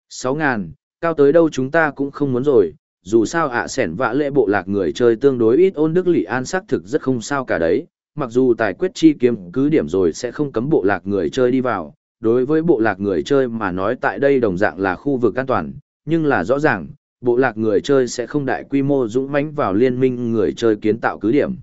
6.000, cao tới đâu chúng ta cũng không muốn rồi, dù sao ạ sẻn vạ lệ bộ lạc người chơi tương đối ít, ôn đức lỵ an xác thực rất không sao cả đấy, mặc dù tài quyết chi kiếm cứ điểm rồi sẽ không cấm bộ lạc người chơi đi vào, đối với bộ lạc người chơi mà nói tại đây đồng dạng là khu vực an toàn, nhưng là rõ ràng, bộ lạc người chơi sẽ không đại quy mô dũng mãnh vào liên minh người chơi kiến tạo cứ điểm.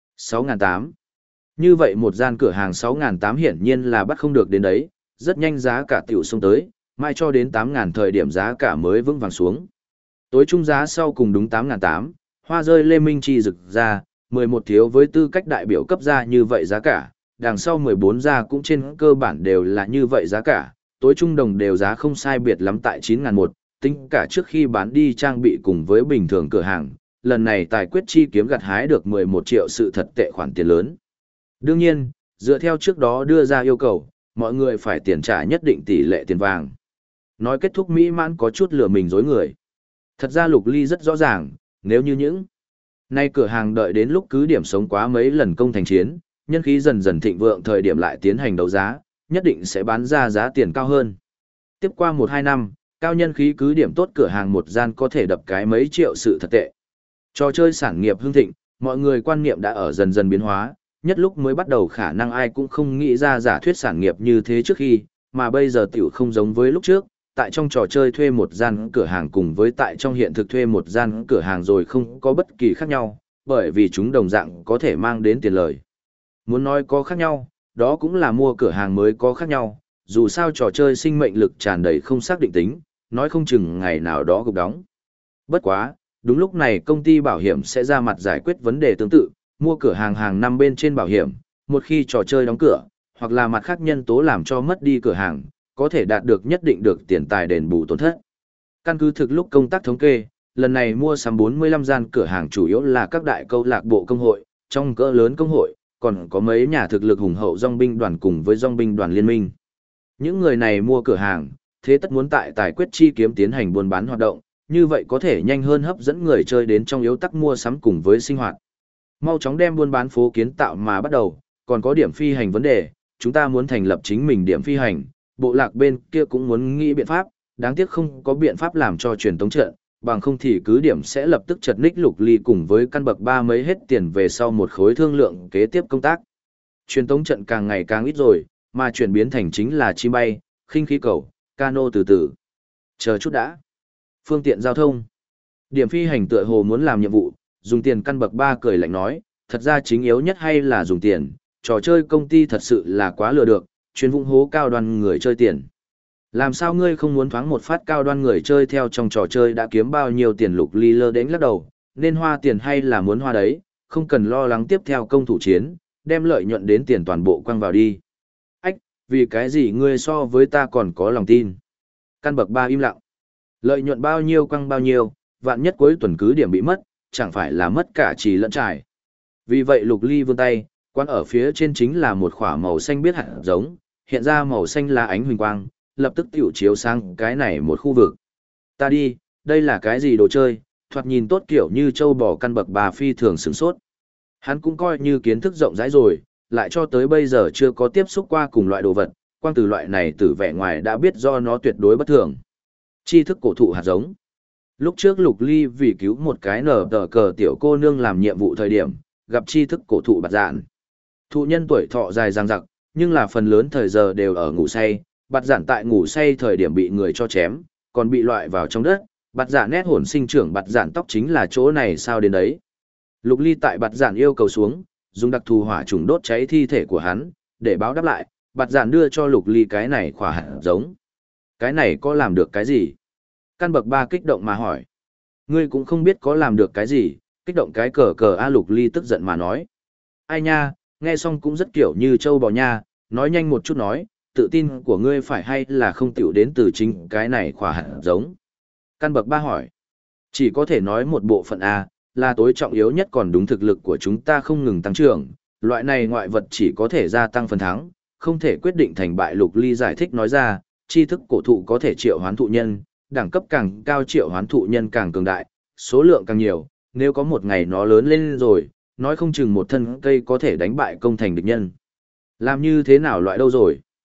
6.800. Như vậy một gian cửa hàng 6.800 hiển nhiên là bắt không được đến đấy, rất nhanh giá cả tiểu xông tới, mai cho đến 8.000 thời điểm giá cả mới vững vàng xuống. Tối trung giá sau cùng đúng 8.800, hoa rơi Lê Minh Chi rực ra, 11 thiếu với tư cách đại biểu cấp ra như vậy giá cả, đằng sau 14 ra cũng trên cơ bản đều là như vậy giá cả, tối trung đồng đều giá không sai biệt lắm tại 9.000 một, tính cả trước khi bán đi trang bị cùng với bình thường cửa hàng, lần này tài quyết chi kiếm gặt hái được 11 triệu sự thật tệ khoản tiền lớn. Đương nhiên, dựa theo trước đó đưa ra yêu cầu, mọi người phải tiền trả nhất định tỷ lệ tiền vàng. Nói kết thúc mỹ mãn có chút lừa mình dối người. Thật ra Lục Ly rất rõ ràng, nếu như những nay cửa hàng đợi đến lúc cứ điểm sống quá mấy lần công thành chiến, nhân khí dần dần thịnh vượng thời điểm lại tiến hành đấu giá, nhất định sẽ bán ra giá tiền cao hơn. Tiếp qua 1-2 năm, cao nhân khí cứ điểm tốt cửa hàng một gian có thể đập cái mấy triệu sự thật tệ. Trò chơi sản nghiệp hưng thịnh, mọi người quan niệm đã ở dần dần biến hóa, nhất lúc mới bắt đầu khả năng ai cũng không nghĩ ra giả thuyết sản nghiệp như thế trước khi, mà bây giờ tiểu không giống với lúc trước, tại trong trò chơi thuê một gian cửa hàng cùng với tại trong hiện thực thuê một gian cửa hàng rồi không có bất kỳ khác nhau, bởi vì chúng đồng dạng có thể mang đến tiền lời. Muốn nói có khác nhau, đó cũng là mua cửa hàng mới có khác nhau, dù sao trò chơi sinh mệnh lực tràn đầy không xác định tính, nói không chừng ngày nào đó gục đóng. Bất quá, đúng lúc này công ty bảo hiểm sẽ ra mặt giải quyết vấn đề tương tự, mua cửa hàng hàng năm bên trên bảo hiểm, một khi trò chơi đóng cửa, hoặc là mặt khác nhân tố làm cho mất đi cửa hàng, có thể đạt được nhất định được tiền tài đền bù tổn thất. Căn cứ thực lúc công tác thống kê, lần này mua sắm 45 gian cửa hàng chủ yếu là các đại câu lạc bộ công hội, trong cỡ lớn công hội, còn có mấy nhà thực lực hùng hậu dòng binh đoàn cùng với dòng binh đoàn liên minh. Những người này mua cửa hàng, thế tất muốn tại tài quyết chi kiếm tiến hành buôn bán hoạt động, như vậy có thể nhanh hơn hấp dẫn người chơi đến trong yếu tắc mua sắm cùng với sinh hoạt. Mau chóng đem buôn bán phố kiến tạo mà bắt đầu, còn có điểm phi hành vấn đề, chúng ta muốn thành lập chính mình điểm phi hành, bộ lạc bên kia cũng muốn nghĩ biện pháp, đáng tiếc không có biện pháp làm cho truyền tống trận, bằng không thì cứ điểm sẽ lập tức chật ních. Lục Ly cùng với căn bậc 3 mấy hết tiền về sau một khối thương lượng kế tiếp công tác. Truyền tống trận càng ngày càng ít rồi, mà chuyển biến thành chính là chim bay, khinh khí cầu, cano từ từ. Chờ chút đã. Phương tiện giao thông. Điểm phi hành tựa hồ muốn làm nhiệm vụ, dùng tiền. Căn bậc 3 cười lạnh nói, thật ra chính yếu nhất hay là dùng tiền, trò chơi công ty thật sự là quá lừa được, chuyên vung hố cao đoan người chơi tiền. Làm sao ngươi không muốn thoáng một phát cao đoan người chơi theo trong trò chơi đã kiếm bao nhiêu tiền? Lục Ly lơ đến lắc đầu, nên hoa tiền hay là muốn hoa đấy, không cần lo lắng tiếp theo công thủ chiến, đem lợi nhuận đến tiền toàn bộ quăng vào đi. Ách, vì cái gì ngươi so với ta còn có lòng tin? Căn bậc 3 im lặng. Lợi nhuận bao nhiêu quăng bao nhiêu, vạn nhất cuối tuần cứ điểm bị mất, chẳng phải là mất cả trì lẫn trải. Vì vậy Lục Ly vươn tay, quán ở phía trên chính là một khỏa màu xanh biết hạt giống, hiện ra màu xanh là ánh huỳnh quang, lập tức tiểu chiếu sang cái này một khu vực. Ta đi, đây là cái gì đồ chơi, thoạt nhìn tốt kiểu như châu bò. Căn bậc 3 phi thường sửng sốt. Hắn cũng coi như kiến thức rộng rãi rồi, lại cho tới bây giờ chưa có tiếp xúc qua cùng loại đồ vật, quang từ loại này từ vẻ ngoài đã biết do nó tuyệt đối bất thường. Tri thức cổ thụ hạt giống. Lúc trước Lục Ly vì cứu một cái nở tờ cờ tiểu cô nương làm nhiệm vụ thời điểm, gặp tri thức cổ thụ bạt dạn. Thụ nhân tuổi thọ dài dằng dặc, nhưng là phần lớn thời giờ đều ở ngủ say, bạt dạn tại ngủ say thời điểm bị người cho chém, còn bị loại vào trong đất, bạt dạn nét hồn sinh trưởng, bạt dạn tóc chính là chỗ này sao đến đấy. Lục Ly tại bạt dạn yêu cầu xuống, dùng đặc thù hỏa trùng đốt cháy thi thể của hắn, để báo đáp lại, bạt dạn đưa cho Lục Ly cái này khỏa hạt giống. Cái này có làm được cái gì? Căn bậc 3 kích động mà hỏi. Ngươi cũng không biết có làm được cái gì, kích động cái cờ cờ a. Lục Ly tức giận mà nói. Ai nha, nghe xong cũng rất kiểu như trâu bò nha, nói nhanh một chút nói, tự tin của ngươi phải hay là không tiểu đến từ chính cái này khỏa hạt giống. Căn bậc 3 hỏi. Chỉ có thể nói một bộ phận A, là tối trọng yếu nhất, còn đúng thực lực của chúng ta không ngừng tăng trưởng, loại này ngoại vật chỉ có thể gia tăng phần thắng, không thể quyết định thành bại. Lục Ly giải thích nói ra, tri thức cổ thụ có thể triệu hoán thụ nhân, đẳng cấp càng cao triệu hoán thụ nhân càng cường đại, số lượng càng nhiều, nếu có một ngày nó lớn lên rồi, nói không chừng một thân cây có thể đánh bại công thành địch nhân. Làm như thế nào loại đâu rồi?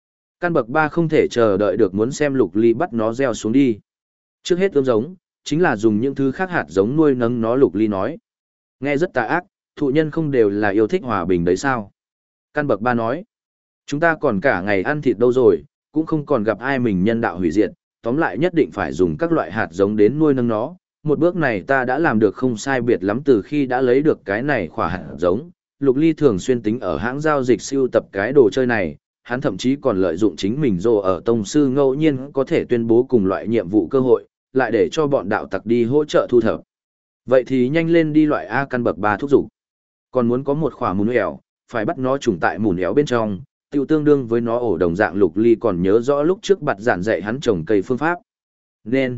Căn bậc 3 không thể chờ đợi được muốn xem Lục Ly bắt nó gieo xuống đi. Trước hết ươm giống, chính là dùng những thứ khác hạt giống nuôi nấng nó, Lục Ly nói. Nghe rất tà ác, thụ nhân không đều là yêu thích hòa bình đấy sao? Căn bậc 3 nói. Chúng ta còn cả ngày ăn thịt đâu rồi, cũng không còn gặp ai mình nhân đạo hủy diệt, tóm lại nhất định phải dùng các loại hạt giống đến nuôi nấng nó. Một bước này ta đã làm được không sai biệt lắm từ khi đã lấy được cái này khỏa hạt giống. Lục Ly thường xuyên tính ở hãng giao dịch sưu tập cái đồ chơi này, hắn thậm chí còn lợi dụng chính mình rồ ở tông sư ngẫu nhiên có thể tuyên bố cùng loại nhiệm vụ cơ hội, lại để cho bọn đạo tặc đi hỗ trợ thu thập. Vậy thì nhanh lên đi loại A, căn bậc 3 thúc giục. Còn muốn có một khỏa mùn ẻo, phải bắt nó trùng tại mùn éo bên trong, tiêu tương đương với nó ổ đồng dạng. Lục Ly còn nhớ rõ lúc trước bặt giản dạy hắn trồng cây phương pháp. Nên,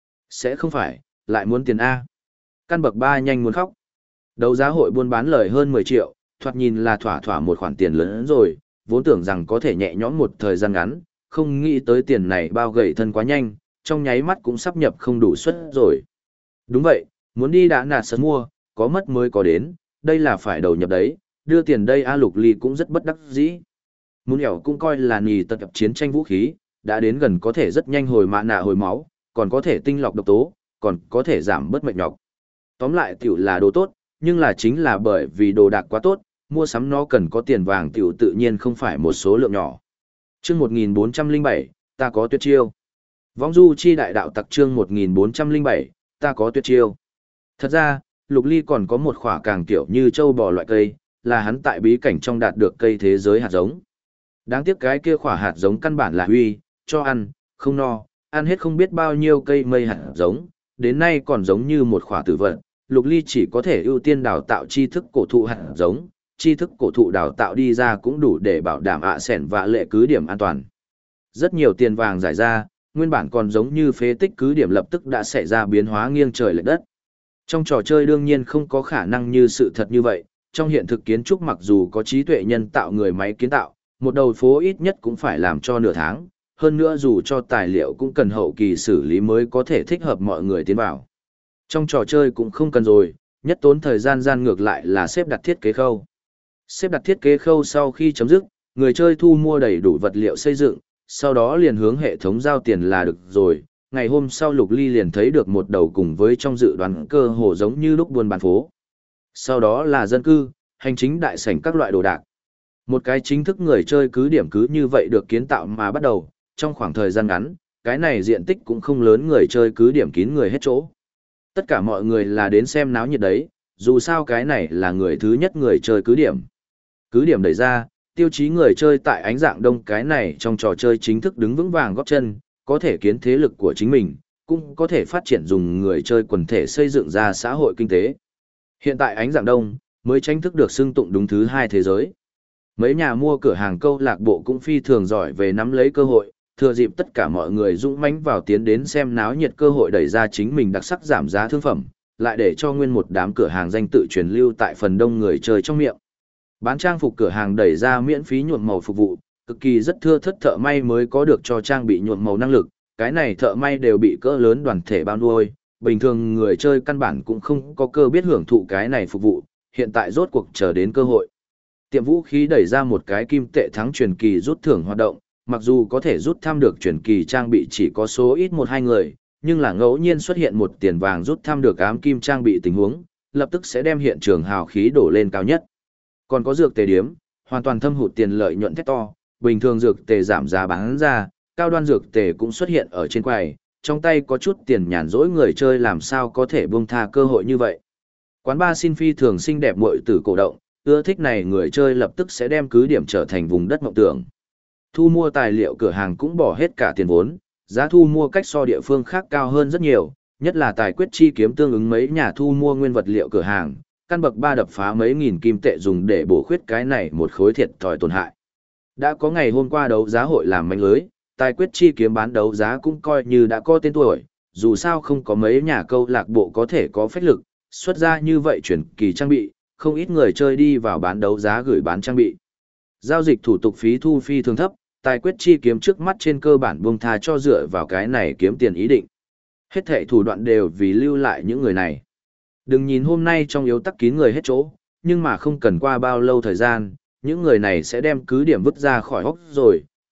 sẽ không phải, lại muốn tiền A. Căn bậc 3 nhanh muốn khóc. Đấu giá hội buôn bán lời hơn 10 triệu, thoạt nhìn là thỏa thỏa một khoản tiền lớn rồi, vốn tưởng rằng có thể nhẹ nhõm một thời gian ngắn, không nghĩ tới tiền này bao gầy thân quá nhanh, trong nháy mắt cũng sắp nhập không đủ suất rồi. Đúng vậy, muốn đi đã nạt sớm mua, có mất mới có đến, đây là phải đầu nhập đấy, đưa tiền đây A. Lục Ly cũng rất bất đắc dĩ. Muốn ẻo cũng coi là nì tật chiến tranh vũ khí, đã đến gần có thể rất nhanh hồi mạ nạ hồi máu, còn có thể tinh lọc độc tố, còn có thể giảm bớt mệt nhọc. Tóm lại tiểu là đồ tốt, nhưng là chính là bởi vì đồ đạc quá tốt, mua sắm nó cần có tiền vàng tiểu tự nhiên không phải một số lượng nhỏ. Chương 1407, ta có tuyệt chiêu. Vong du chi đại đạo tặc, chương 1407, ta có tuyệt chiêu. Thật ra, Lục Ly còn có một khỏa càng kiểu như châu bò loại cây, là hắn tại bí cảnh trong đạt được cây thế giới hạt giống. Đáng tiếc cái kia khỏa hạt giống căn bản là huy, cho ăn, không no, ăn hết không biết bao nhiêu cây mây hạt giống, đến nay còn giống như một khỏa tử vận. Lục Ly chỉ có thể ưu tiên đào tạo tri thức cổ thụ hạt giống, tri thức cổ thụ đào tạo đi ra cũng đủ để bảo đảm sẻn và lệ cứ điểm an toàn. Rất nhiều tiền vàng giải ra, nguyên bản còn giống như phế tích cứ điểm lập tức đã xảy ra biến hóa nghiêng trời lệch đất. Trong trò chơi đương nhiên không có khả năng như sự thật như vậy, trong hiện thực kiến trúc mặc dù có trí tuệ nhân tạo người máy kiến tạo, một đầu phố ít nhất cũng phải làm cho nửa tháng, hơn nữa dù cho tài liệu cũng cần hậu kỳ xử lý mới có thể thích hợp mọi người tiến vào. Trong trò chơi cũng không cần rồi, nhất tốn thời gian ngược lại là xếp đặt thiết kế khâu. Xếp đặt thiết kế khâu sau khi chấm dứt, người chơi thu mua đầy đủ vật liệu xây dựng, sau đó liền hướng hệ thống giao tiền là được rồi. Ngày hôm sau Lục Ly liền thấy được một đầu cùng với trong dự đoán cơ hồ giống như lúc buôn bán phố. Sau đó là dân cư, hành chính đại sảnh các loại đồ đạc. Một cái chính thức người chơi cứ điểm cứ như vậy được kiến tạo mà bắt đầu, trong khoảng thời gian ngắn, cái này diện tích cũng không lớn, người chơi cứ điểm kín người hết chỗ. Tất cả mọi người là đến xem náo nhiệt đấy, dù sao cái này là người thứ nhất người chơi cứ điểm. Cứ điểm đẩy ra, tiêu chí người chơi tại ánh dạng đông cái này trong trò chơi chính thức đứng vững vàng góp chân, có thể kiến thế lực của chính mình, cũng có thể phát triển dùng người chơi quần thể xây dựng ra xã hội kinh tế. Hiện tại ánh dạng đông, mới tranh thức được xưng tụng đúng thứ hai thế giới. Mấy nhà mua cửa hàng câu lạc bộ cũng phi thường giỏi về nắm lấy cơ hội, thừa dịp tất cả mọi người dũng mãnh vào tiến đến xem náo nhiệt cơ hội đẩy ra chính mình đặc sắc giảm giá thương phẩm, lại để cho nguyên một đám cửa hàng danh tự truyền lưu tại phần đông người chơi trong miệng. Bán trang phục cửa hàng đẩy ra miễn phí nhuộm màu phục vụ, cực kỳ rất thưa thất thợ may mới có được cho trang bị nhuộm màu năng lực, cái này thợ may đều bị cỡ lớn đoàn thể bao nuôi, bình thường người chơi căn bản cũng không có cơ biết hưởng thụ cái này phục vụ, hiện tại rốt cuộc chờ đến cơ hội. Tiệm vũ khí đẩy ra một cái kim tệ thắng truyền kỳ rút thưởng hoạt động, mặc dù có thể rút thăm được truyền kỳ trang bị chỉ có số ít 1-2 người, nhưng là ngẫu nhiên xuất hiện một tiền vàng rút thăm được ám kim trang bị tình huống, lập tức sẽ đem hiện trường hào khí đổ lên cao nhất. Còn có dược tề điếm, hoàn toàn thâm hụt tiền lợi nhuận thét to, bình thường dược tề giảm giá bán ra, cao đoan dược tề cũng xuất hiện ở trên quầy, trong tay có chút tiền nhàn rỗi người chơi làm sao có thể buông tha cơ hội như vậy. Quán bar xin phi thường xinh đẹp muội tử cổ động, ưa thích này người chơi lập tức sẽ đem cứ điểm trở thành vùng đất mộng tưởng. Thu mua tài liệu cửa hàng cũng bỏ hết cả tiền vốn, giá thu mua cách so địa phương khác cao hơn rất nhiều, nhất là tài quyết chi kiếm tương ứng mấy nhà thu mua nguyên vật liệu cửa hàng, căn bậc 3 đập phá mấy nghìn kim tệ dùng để bổ khuyết cái này một khối thiệt thòi tổn hại. Đã có ngày hôm qua đấu giá hội làm manh lưới, tài quyết chi kiếm bán đấu giá cũng coi như đã có tên tuổi, dù sao không có mấy nhà câu lạc bộ có thể có phách lực, xuất ra như vậy chuyển kỳ trang bị, không ít người chơi đi vào bán đấu giá gửi bán trang bị. Giao dịch thủ tục phí thu phi thường thấp, tài quyết chi kiếm trước mắt trên cơ bản buông tha cho dựa vào cái này kiếm tiền ý định. Hết thảy thủ đoạn đều vì lưu lại những người này. Đừng nhìn hôm nay trong yếu tắc kín người hết chỗ, nhưng mà không cần qua bao lâu thời gian, những người này sẽ đem cứ điểm vứt ra khỏi hốc rồi,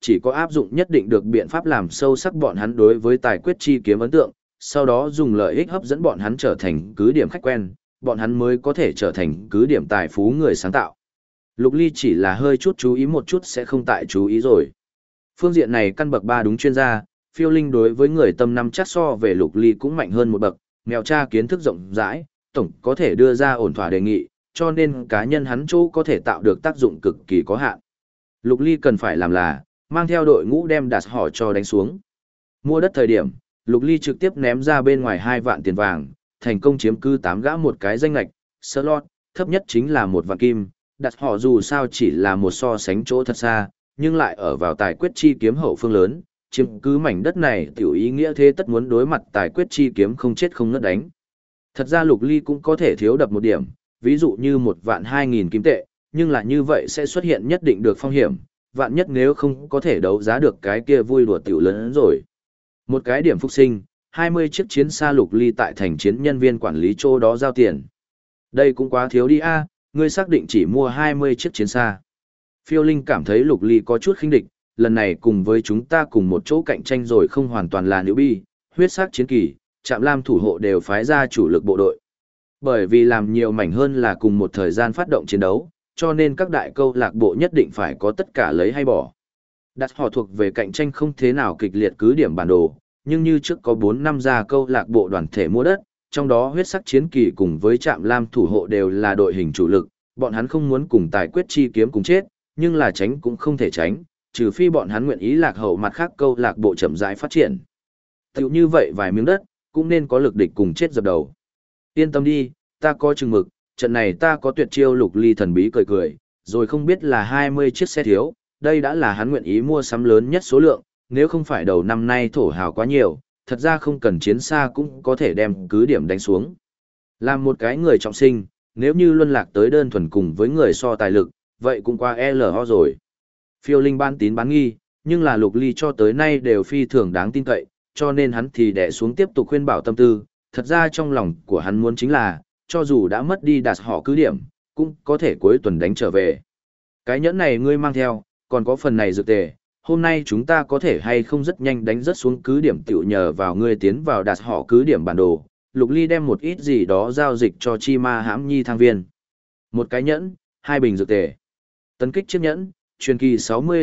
chỉ có áp dụng nhất định được biện pháp làm sâu sắc bọn hắn đối với tài quyết chi kiếm ấn tượng, sau đó dùng lợi ích hấp dẫn bọn hắn trở thành cứ điểm khách quen, bọn hắn mới có thể trở thành cứ điểm tài phú người sáng tạo. Lục Ly chỉ là hơi chút chú ý một chút sẽ không tại chú ý rồi. Phương diện này căn bậc 3 đúng chuyên gia, Phiêu Linh đối với người tâm năm chắc so về Lục Ly cũng mạnh hơn một bậc, mèo cha kiến thức rộng rãi, tổng có thể đưa ra ổn thỏa đề nghị, cho nên cá nhân hắn chỗ có thể tạo được tác dụng cực kỳ có hạn. Lục Ly cần phải làm là, mang theo đội ngũ đem đặt họ cho đánh xuống. Mua đất thời điểm, Lục Ly trực tiếp ném ra bên ngoài 2 vạn tiền vàng, thành công chiếm cứ 8 gã một cái danh lạch, slot, thấp nhất chính là 1 vạn kim, đặt họ dù sao chỉ là một so sánh chỗ thật xa, nhưng lại ở vào tài quyết chi kiếm hậu phương lớn, chiếm cứ mảnh đất này tiểu ý nghĩa thế tất muốn đối mặt tài quyết chi kiếm không chết không ngất đánh. Thật ra Lục Ly cũng có thể thiếu đập một điểm, ví dụ như 1.200.000 kim tệ, nhưng là như vậy sẽ xuất hiện nhất định được phong hiểm, vạn nhất nếu không có thể đấu giá được cái kia vui đùa tiểu lớn rồi. Một cái điểm phục sinh, 20 chiếc chiến xa Lục Ly tại thành chiến nhân viên quản lý chỗ đó giao tiền. Đây cũng quá thiếu đi a, ngươi xác định chỉ mua 20 chiếc chiến xa. Phiêu Linh cảm thấy Lục Ly có chút khinh địch, lần này cùng với chúng ta cùng một chỗ cạnh tranh rồi không hoàn toàn là nữ bi, huyết sắc chiến kỳ, Trạm Lam thủ hộ đều phái ra chủ lực bộ đội. Bởi vì làm nhiều mảnh hơn là cùng một thời gian phát động chiến đấu, cho nên các đại câu lạc bộ nhất định phải có tất cả lấy hay bỏ. Đặt họ thuộc về cạnh tranh không thế nào kịch liệt cứ điểm bản đồ, nhưng như trước có 4 năm gia câu lạc bộ đoàn thể mua đất, trong đó huyết sắc chiến kỳ cùng với Trạm Lam thủ hộ đều là đội hình chủ lực, bọn hắn không muốn cùng tài quyết chi kiếm cùng chết, nhưng là tránh cũng không thể tránh, trừ phi bọn hắn nguyện ý lạc hậu mặt khác câu lạc bộ chậm rãi phát triển. Tiểu như vậy vài miếng đất, cũng nên có lực địch cùng chết dập đầu. Yên tâm đi, ta có chừng mực, trận này ta có tuyệt chiêu. Lục Ly thần bí cười cười, rồi không biết là 20 chiếc xe thiếu, đây đã là hắn nguyện ý mua sắm lớn nhất số lượng, nếu không phải đầu năm nay thổ hào quá nhiều, thật ra không cần chiến xa cũng có thể đem cứ điểm đánh xuống. Làm một cái người trọng sinh, nếu như luân lạc tới đơn thuần cùng với người so tài lực, vậy cũng qua LO rồi. Phiêu Linh ban tín bán nghi, nhưng là Lục Ly cho tới nay đều phi thường đáng tin cậy, cho nên hắn thì đè xuống tiếp tục khuyên bảo tâm tư, thật ra trong lòng của hắn muốn chính là, cho dù đã mất đi đạt họ cứ điểm, cũng có thể cuối tuần đánh trở về. Cái nhẫn này ngươi mang theo, còn có phần này dược tề, hôm nay chúng ta có thể hay không rất nhanh đánh rất xuống cứ điểm tiểu nhờ vào ngươi tiến vào đạt họ cứ điểm bản đồ. Lục Ly đem một ít gì đó giao dịch cho Chi Ma Hãm Nhi thang viên. Một cái nhẫn, 2 bình dược tề. Tấn kích chiếc nhẫn, truyền kỳ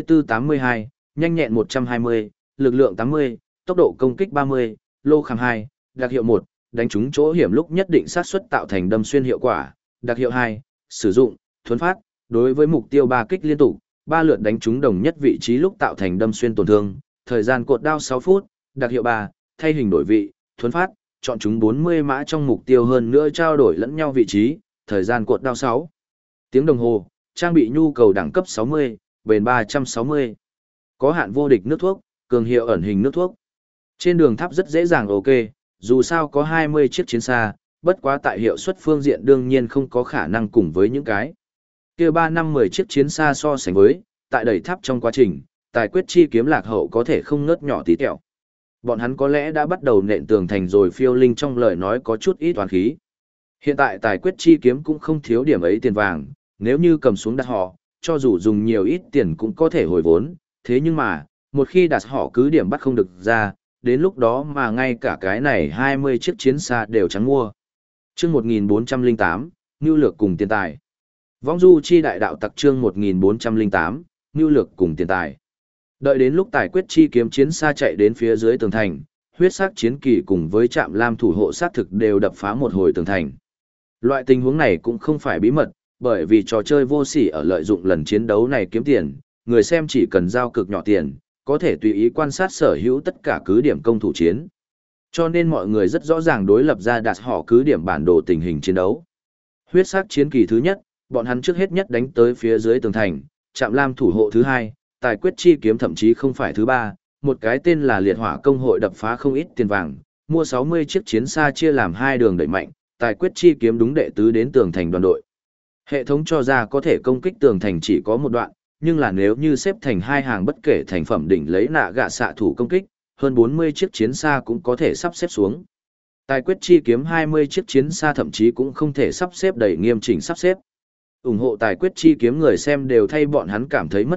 64-82, nhanh nhẹn 120, lực lượng 80, tốc độ công kích 30, lô khảm 2, đặc hiệu 1, đánh trúng chỗ hiểm lúc nhất định xác suất tạo thành đâm xuyên hiệu quả, đặc hiệu 2, sử dụng, thuấn phát, đối với mục tiêu 3 kích liên tục, 3 lượt đánh trúng đồng nhất vị trí lúc tạo thành đâm xuyên tổn thương, thời gian cột đao 6 phút, đặc hiệu 3, thay hình đổi vị, thuấn phát, chọn chúng 40 mã trong mục tiêu hơn nữa trao đổi lẫn nhau vị trí, thời gian cột đao 6 tiếng đồng hồ, trang bị nhu cầu đẳng cấp 60, bền 360. Có hạn vô địch nước thuốc, cường hiệu ẩn hình nước thuốc. Trên đường tháp rất dễ dàng ok, dù sao có 20 chiếc chiến xa, bất quá tại hiệu suất phương diện đương nhiên không có khả năng cùng với những cái kia 3-5-10 chiếc chiến xa so sánh với, tại đẩy tháp trong quá trình, tài quyết chi kiếm lạc hậu có thể không ngớt nhỏ tí tẹo. Bọn hắn có lẽ đã bắt đầu nện tường thành rồi. Phiêu Linh trong lời nói có chút ít toán khí. Hiện tại tài quyết chi kiếm cũng không thiếu điểm ấy tiền vàng, nếu như cầm xuống đặt họ, cho dù dùng nhiều ít tiền cũng có thể hồi vốn, thế nhưng mà, một khi đặt họ cứ điểm bắt không được ra, đến lúc đó mà ngay cả cái này 20 chiếc chiến xa đều trắng mua. Chương 1408, Nưu lược cùng tiền tài. Vong du chi đại đạo tặc chương 1408, Nưu lược cùng tiền tài. Đợi đến lúc tài quyết chi kiếm chiến xa chạy đến phía dưới tường thành, huyết sắc chiến kỳ cùng với Trạm Lam thủ hộ sát thực đều đập phá một hồi tường thành. Loại tình huống này cũng không phải bí mật, bởi vì trò chơi vô sỉ ở lợi dụng lần chiến đấu này kiếm tiền, người xem chỉ cần giao cực nhỏ tiền, có thể tùy ý quan sát sở hữu tất cả cứ điểm công thủ chiến. Cho nên mọi người rất rõ ràng đối lập ra đạt họ cứ điểm bản đồ tình hình chiến đấu. Huyết sắc chiến kỳ thứ nhất, bọn hắn trước hết nhất đánh tới phía dưới tường thành, Trạm Lam thủ hộ thứ hai, tài quyết chi kiếm thậm chí không phải thứ ba, một cái tên là liệt hỏa công hội đập phá không ít tiền vàng, mua 60 chiếc chiến xa chia làm 2 đường đẩy mạnh, tài quyết chi kiếm đúng đệ tứ đến tường thành đoàn đội. Hệ thống cho ra có thể công kích tường thành chỉ có một đoạn, nhưng là nếu như xếp thành 2 hàng bất kể thành phẩm đỉnh lấy nạ gạ xạ thủ công kích, hơn 40 chiếc chiến xa cũng có thể sắp xếp xuống. Tài quyết chi kiếm 20 chiếc chiến xa thậm chí cũng không thể sắp xếp đầy nghiêm chỉnh sắp xếp. Ủng hộ tài quyết chi kiếm người xem đều thay bọn hắn cảm thấy mất mặt,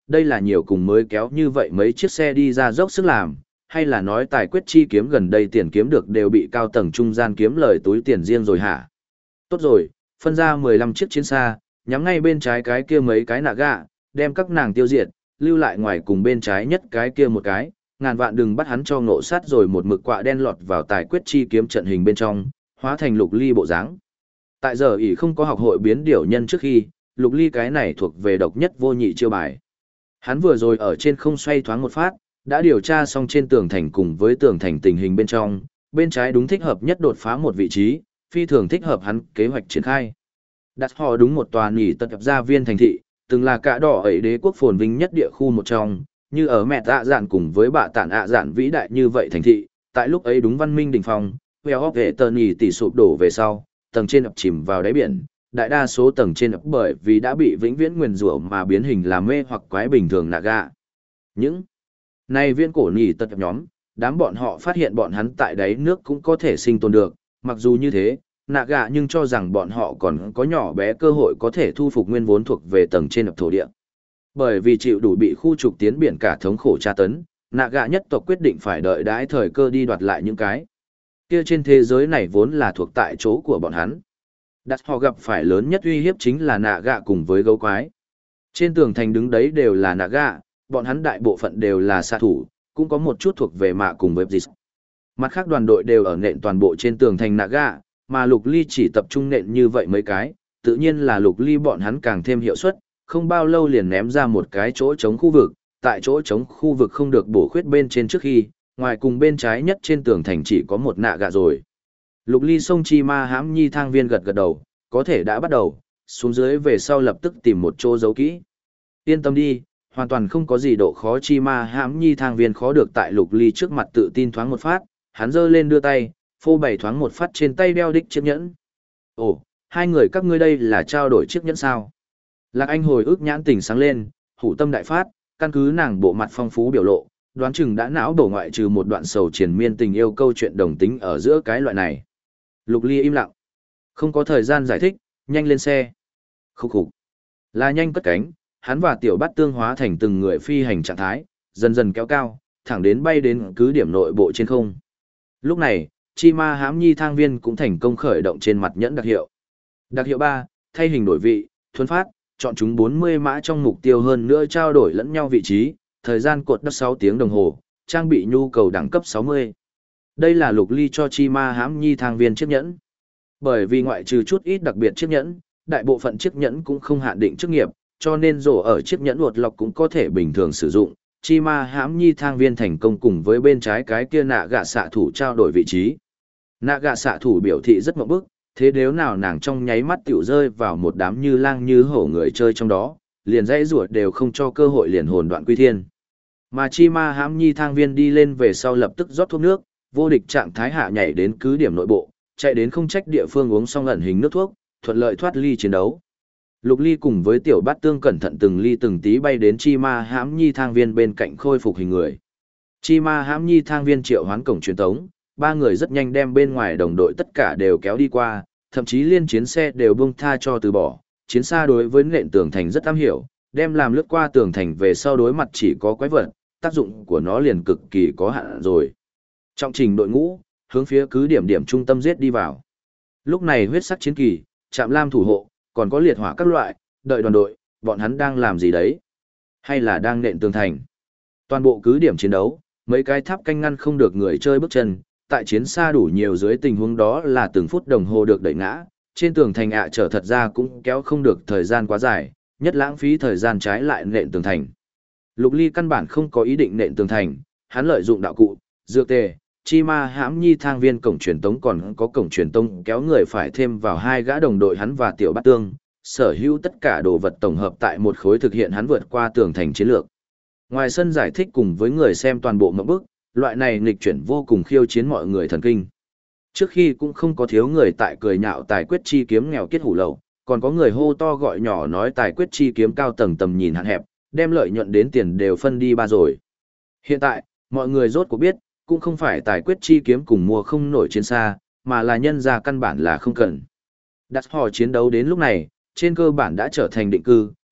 Đây là nhiều cùng mới kéo như vậy mấy chiếc xe đi ra dốc sức làm, hay là nói tài quyết chi kiếm gần đây tiền kiếm được đều bị cao tầng trung gian kiếm lời túi tiền riêng rồi hả? Tốt rồi, phân ra 15 chiếc chiến xa, nhắm ngay bên trái cái kia mấy cái nạ gạ, đem các nàng tiêu diệt, lưu lại ngoài cùng bên trái nhất cái kia một cái, ngàn vạn đừng bắt hắn cho ngộ sát rồi một mực quạ đen lọt vào tài quyết chi kiếm trận hình bên trong, hóa thành Lục Ly bộ dáng. Tại giờ ỷ không có học hội biến điều nhân trước khi, Lục Ly cái này thuộc về độc nhất vô nhị chiêu bài. Hắn vừa rồi ở trên không xoay thoáng một phát, đã điều tra xong trên tường thành cùng với tường thành tình hình bên trong, bên trái đúng thích hợp nhất đột phá một vị trí, phi thường thích hợp hắn kế hoạch triển khai. Đặt họ đúng một tòa nghỉ tật gia viên thành thị, từng là cả đỏ ấy đế quốc phồn vinh nhất địa khu một trong, như ở mẹ tạ dạn cùng với bạ tản ạ dạn vĩ đại như vậy thành thị, tại lúc ấy đúng văn minh đỉnh phong, vèo hóc hệ tờ nhì tỷ sụp đổ về sau, tầng trên ập chìm vào đáy biển, đại đa số tầng trên ập bởi vì đã bị vĩnh viễn nguyền rủa mà biến hình làm mê hoặc quái bình thường nạ gạ. Những này viên cổ nhì tật nhóm, đám bọn họ phát hiện bọn hắn tại đáy nước cũng có thể sinh tồn được, mặc dù như thế, nạ gạ nhưng cho rằng bọn họ còn có nhỏ bé cơ hội có thể thu phục nguyên vốn thuộc về tầng trên ập thổ địa. Bởi vì chịu đủ bị khu trục tiến biển cả thống khổ tra tấn, nạ gạ nhất tộc quyết định phải đợi đãi thời cơ đi đoạt lại những cái kia trên thế giới này vốn là thuộc tại chỗ của bọn hắn. Đặt họ gặp phải lớn nhất uy hiếp chính là nạ gạ cùng với gấu quái. Trên tường thành đứng đấy đều là nạ gạ, bọn hắn đại bộ phận đều là xạ thủ, cũng có một chút thuộc về mạ cùng với dịch. Mặt khác đoàn đội đều ở nện toàn bộ trên tường thành nạ gạ, mà Lục Ly chỉ tập trung nện như vậy mấy cái, tự nhiên là Lục Ly bọn hắn càng thêm hiệu suất, không bao lâu liền ném ra một cái chỗ trống khu vực, tại chỗ trống khu vực không được bổ khuyết bên trên trước khi, ngoài cùng bên trái nhất trên tường thành chỉ có một nạ gạ rồi. Lục Ly sông chi ma hãm nhi thang viên gật gật đầu, có thể đã bắt đầu, xuống dưới về sau lập tức tìm một chỗ giấu kỹ. Yên tâm đi, hoàn toàn không có gì độ khó chi ma hãm nhi thang viên khó được tại Lục Ly trước mặt tự tin thoáng một phát, hắn giơ lên đưa tay, phô bày thoáng một phát trên tay đeo đích chiếc nhẫn. Ồ, hai người các ngươi đây là trao đổi chiếc nhẫn sao? Lạc Anh hồi ức nhãn tình sáng lên, hủ tâm đại phát, căn cứ nàng bộ mặt phong phú biểu lộ, đoán chừng đã não đổ ngoại trừ một đoạn sầu triền miên tình yêu câu chuyện đồng tính ở giữa cái loại này. Lục Ly im lặng. Không có thời gian giải thích, nhanh lên xe. Khúc khục. Là nhanh cất cánh, hắn và tiểu bát tương hóa thành từng người phi hành trạng thái, dần dần kéo cao, thẳng đến bay đến cứ điểm nội bộ trên không. Lúc này, chi ma hãm nhi thang viên cũng thành công khởi động trên mặt nhẫn đặc hiệu. Đặc hiệu 3, thay hình đổi vị, thuần phát, chọn chúng 40 mã trong mục tiêu hơn nữa trao đổi lẫn nhau vị trí, thời gian cột đất 6 tiếng đồng hồ, trang bị nhu cầu đẳng cấp 60. Đây là Lục Ly cho chi ma hãm nhi thang viên chiếc nhẫn. Bởi vì ngoại trừ chút ít đặc biệt chiếc nhẫn, đại bộ phận chiếc nhẫn cũng không hạn định chức nghiệp, cho nên rổ ở chiếc nhẫn uột lọc cũng có thể bình thường sử dụng. Chi ma hãm nhi thang viên thành công cùng với bên trái cái kia nạ gạ xạ thủ trao đổi vị trí. Nạ gạ xạ thủ biểu thị rất mộng bức, thế nếu nào nàng trong nháy mắt tiểu rơi vào một đám như lang như hổ người chơi trong đó, liền dãy ruột đều không cho cơ hội liền hồn đoạn quy thiên. Mà chi ma hãm nhi thang viên đi lên về sau lập tức rót thuốc nước, vô địch trạng thái hạ nhảy đến cứ điểm nội bộ, chạy đến không trách địa phương uống xong ẩn hình nước thuốc, thuận lợi thoát ly chiến đấu. Lục Ly cùng với tiểu bát tương cẩn thận từng ly từng tí bay đến chi ma hãm nhi thang viên bên cạnh khôi phục hình người. Chi ma hãm nhi thang viên triệu hoán cổng truyền tống, ba người rất nhanh đem bên ngoài đồng đội tất cả đều kéo đi qua, thậm chí liên chiến xe đều buông tha cho từ bỏ. Chiến xa đối với nền tường thành rất am hiểu, đem làm lướt qua tường thành về sau đối mặt chỉ có quái vật, tác dụng của nó liền cực kỳ có hạn rồi. Trọng trình đội ngũ, hướng phía cứ điểm điểm trung tâm giết đi vào. Lúc này huyết sắc chiến kỳ, trạm lam thủ hộ, còn có liệt hỏa các loại, đợi đoàn đội, bọn hắn đang làm gì đấy? Hay là đang nện tường thành? Toàn bộ cứ điểm chiến đấu, mấy cái tháp canh ngăn không được người chơi bước chân, tại chiến xa đủ nhiều dưới tình huống đó là từng phút đồng hồ được đẩy ngã, trên tường thành trở thật ra cũng kéo không được thời gian quá dài, nhất lãng phí thời gian trái lại nện tường thành. Lục Ly căn bản không có ý định nện tường thành, hắn lợi dụng đạo cụ, dược tề, chi ma hãm nhi thang viên cổng truyền tống còn có cổng truyền tống kéo người phải thêm vào hai gã đồng đội hắn và tiểu bát tương, sở hữu tất cả đồ vật tổng hợp tại một khối thực hiện hắn vượt qua tường thành chiến lược. Ngoài sân giải thích cùng với người xem toàn bộ mộng bức, loại này nghịch chuyển vô cùng khiêu chiến mọi người thần kinh. Trước khi cũng không có thiếu người tại cười nhạo tài quyết chi kiếm nghèo kiết hủ lậu, còn có người hô to gọi nhỏ nói tài quyết chi kiếm cao tầng tầm nhìn hạn hẹp, đem lợi nhuận đến tiền đều phân đi ba rồi. Hiện tại, mọi người rốt cuộc biết, cũng không phải tài quyết chi kiếm cùng mua không nổi chiến xa, mà là nhân ra căn bản là không cần. Đặt họ chiến đấu đến lúc này, trên cơ bản đã trở thành định cư,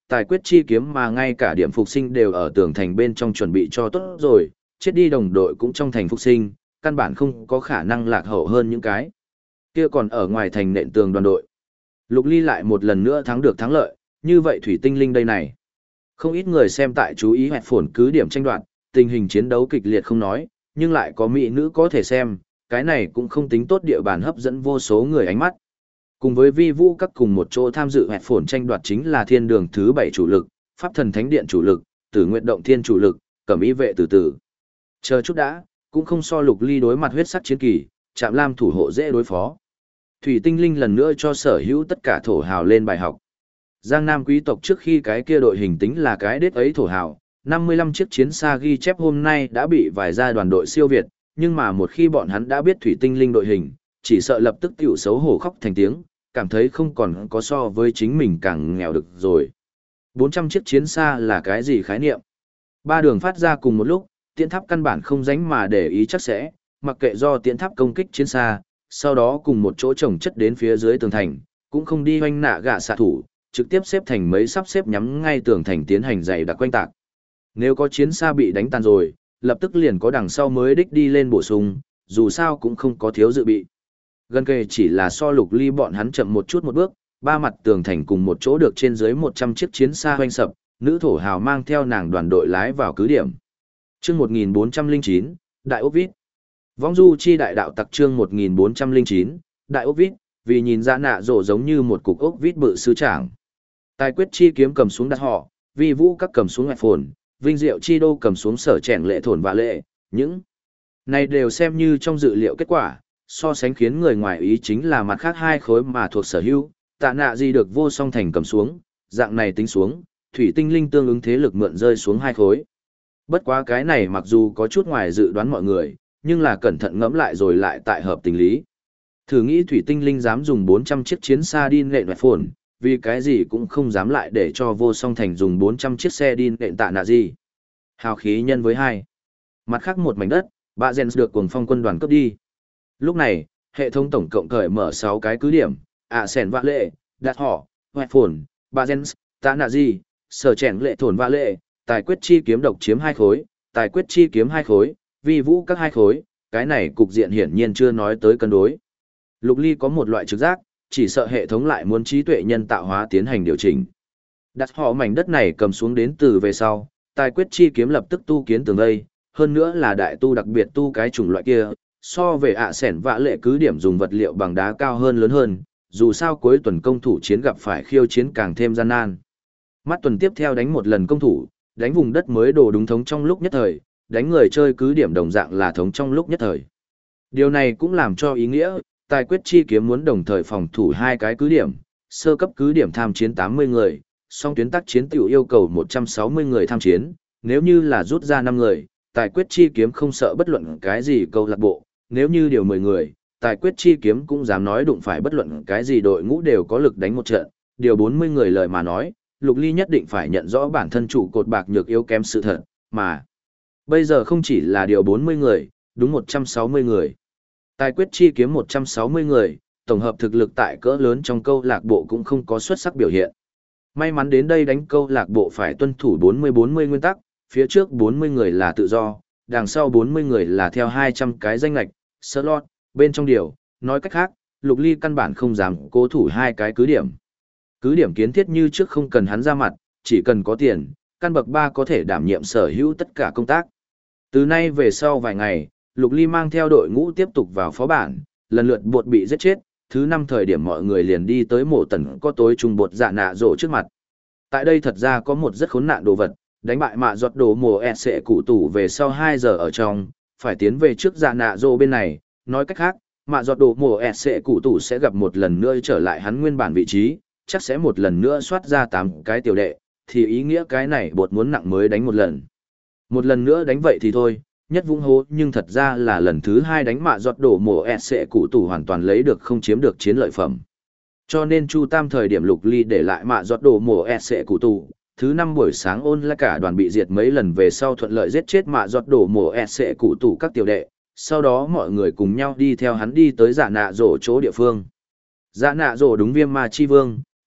tài quyết chi kiếm mà ngay cả điểm phục sinh đều ở tường thành bên trong chuẩn bị cho tốt rồi, chết đi đồng đội cũng trong thành phục sinh, căn bản không có khả năng lạc hậu hơn những cái. Kia còn ở ngoài thành nện tường đoàn đội. Lục Ly lại một lần nữa thắng được thắng lợi, như vậy thủy tinh linh đây này. Không ít người xem tại chú ý hẹt phổn cứ điểm tranh đoạt, tình hình chiến đấu kịch liệt không nói, nhưng lại có mỹ nữ có thể xem, cái này cũng không tính tốt địa bàn hấp dẫn vô số người ánh mắt. Cùng với vi vũ các cùng một chỗ tham dự hẹt phổn tranh đoạt chính là thiên đường thứ 7 chủ lực, pháp thần thánh điện chủ lực, tử nguyện động thiên chủ lực, cẩm y vệ từ từ. Chờ chút đã, cũng không so Lục Ly đối mặt huyết sắc chiến kỳ, Trạm Lam thủ hộ dễ đối phó. Thủy tinh linh lần nữa cho sở hữu tất cả thổ hào lên bài học. Giang Nam quý tộc trước khi cái kia đội hình tính là cái đết ấy thổ hào, 55 chiếc chiến xa ghi chép hôm nay đã bị vài gia đoàn đội siêu việt, nhưng mà một khi bọn hắn đã biết thủy tinh linh đội hình, chỉ sợ lập tức tiểu xấu hổ khóc thành tiếng, cảm thấy không còn có so với chính mình càng nghèo được rồi. 400 chiếc chiến xa là cái gì khái niệm? Ba đường phát ra cùng một lúc, tiễn tháp căn bản không dánh mà để ý chắc sẽ, mặc kệ do tiễn tháp công kích chiến xa, sau đó cùng một chỗ chồng chất đến phía dưới tường thành, cũng không đi hoanh nạ gạ xạ thủ, trực tiếp xếp thành mấy sắp xếp nhắm ngay tường thành tiến hành dày đặc quanh tạc. Nếu có chiến xa bị đánh tàn rồi, lập tức liền có đằng sau mới đích đi lên bổ sung, dù sao cũng không có thiếu dự bị. Gần kề chỉ là so Lục Ly bọn hắn chậm một chút một bước, ba mặt tường thành cùng một chỗ được trên dưới 100 chiếc chiến xa hoanh sập, nữ thổ hào mang theo nàng đoàn đội lái vào cứ điểm. Chương 1409, Đại Ốc Vít. Vong du chi đại đạo tặc chương 1409, Đại Ốc Vít, vì nhìn ra nạ rổ giống như một cục ốc vít bự sư trảng. Tài quyết chi kiếm cầm xuống đặt họ, vi vũ các cầm xuống ngoại phồn, vinh diệu chi đô cầm xuống sở trẻng lệ thổn và lệ, những này đều xem như trong dự liệu kết quả, so sánh khiến người ngoài ý chính là mặt khác hai khối mà thuộc sở hữu, tạ nạ gì được vô song thành cầm xuống, dạng này tính xuống, thủy tinh linh tương ứng thế lực mượn rơi xuống hai khối. Bất quá cái này mặc dù có chút ngoài dự đoán mọi người, nhưng là cẩn thận ngẫm lại rồi lại tại hợp tình lý. Thử nghĩ thủy tinh linh dám dùng 400 chiếc chiến xa đi nện ngoại phồn, vì cái gì cũng không dám lại để cho vô song thành dùng 400 chiếc xe đi nện tạ nạ gì. Hào khí nhân với hai. Mặt khác một mảnh đất, bà Jens được cuồng phong quân đoàn cướp đi. Lúc này, hệ thống tổng cộng cởi mở 6 cái cứ điểm, sẻn vạ lệ, đạt họ, ngoại phồn, bà Jens, tạ nạ gì, sở chèn lệ thổn vạ lệ, tài quyết chi kiếm độc chiếm 2 khối, tài quyết chi kiếm 2 khối, vi vũ các 2 khối, cái này cục diện hiển nhiên chưa nói tới cân đối. Lục Ly có một loại trực giác, chỉ sợ hệ thống lại muốn trí tuệ nhân tạo hóa tiến hành điều chỉnh. Đặt họ mảnh đất này cầm xuống đến từ về sau, tài quyết chi kiếm lập tức tu kiến tường vây, hơn nữa là đại tu đặc biệt tu cái chủng loại kia, so về sẻn vạ lệ cứ điểm dùng vật liệu bằng đá cao hơn lớn hơn, dù sao cuối tuần công thủ chiến gặp phải khiêu chiến càng thêm gian nan. Mắt tuần tiếp theo đánh một lần công thủ, đánh vùng đất mới đồ đúng thống trong lúc nhất thời, đánh người chơi cứ điểm đồng dạng là thống trong lúc nhất thời. Điều này cũng làm cho ý nghĩa, tài quyết chi kiếm muốn đồng thời phòng thủ hai cái cứ điểm, sơ cấp cứ điểm tham chiến 80 người, song tuyến tác chiến tiểu yêu cầu 160 người tham chiến, nếu như là rút ra 5 người, tài quyết chi kiếm không sợ bất luận cái gì câu lạc bộ, nếu như điều 10 người, tài quyết chi kiếm cũng dám nói đụng phải bất luận cái gì đội ngũ đều có lực đánh một trận, điều 40 người lời mà nói, Lục Ly nhất định phải nhận rõ bản thân trụ cột bạc nhược yếu kém sự thật, mà bây giờ không chỉ là điều 40 người, đúng 160 người. Tài quyết chi kiếm 160 người, tổng hợp thực lực tại cỡ lớn trong câu lạc bộ cũng không có xuất sắc biểu hiện. May mắn đến đây đánh câu lạc bộ phải tuân thủ 40-40 nguyên tắc, phía trước 40 người là tự do, đằng sau 40 người là theo 200 cái danh lạch, slot, bên trong điều, nói cách khác, Lục Ly căn bản không dám cố thủ hai cái cứ điểm. Cứ điểm kiến thiết như trước không cần hắn ra mặt, chỉ cần có tiền, căn bậc 3 có thể đảm nhiệm sở hữu tất cả công tác. Từ nay về sau vài ngày, Lục Ly mang theo đội ngũ tiếp tục vào phó bản, lần lượt bột bị giết chết, thứ 5 thời điểm mọi người liền đi tới mộ tần có tối trùng bột dạ nạ rổ trước mặt. Tại đây thật ra có một rất khốn nạn đồ vật, đánh bại mạ giọt đồ mùa sẽ cụ tủ về sau 2 giờ ở trong, phải tiến về trước dạ nạ rổ bên này, nói cách khác, mạ giọt đồ mùa sẽ cụ tủ sẽ gặp một lần nữa trở lại hắn nguyên bản vị trí, chắc sẽ một lần nữa soát ra 8 cái tiểu đệ, thì ý nghĩa cái này bột muốn nặng mới đánh một lần. Một lần nữa đánh vậy thì thôi, nhất vũng hố nhưng thật ra là lần thứ 2 đánh mạ giọt đổ mổ sẽ cụ tủ hoàn toàn lấy được không chiếm được chiến lợi phẩm. Cho nên Chu Tam thời điểm Lục Ly để lại mạ giọt đổ mổ sẽ cụ tủ, thứ 5 buổi sáng ôn lại cả đoàn bị diệt mấy lần về sau thuận lợi giết chết mạ giọt đổ mổ sẽ cụ tủ các tiểu đệ, sau đó mọi người cùng nhau đi theo hắn đi tới dạ nạ rổ chỗ địa phương. Dạ nạ rổ đúng viêm ma chi vương,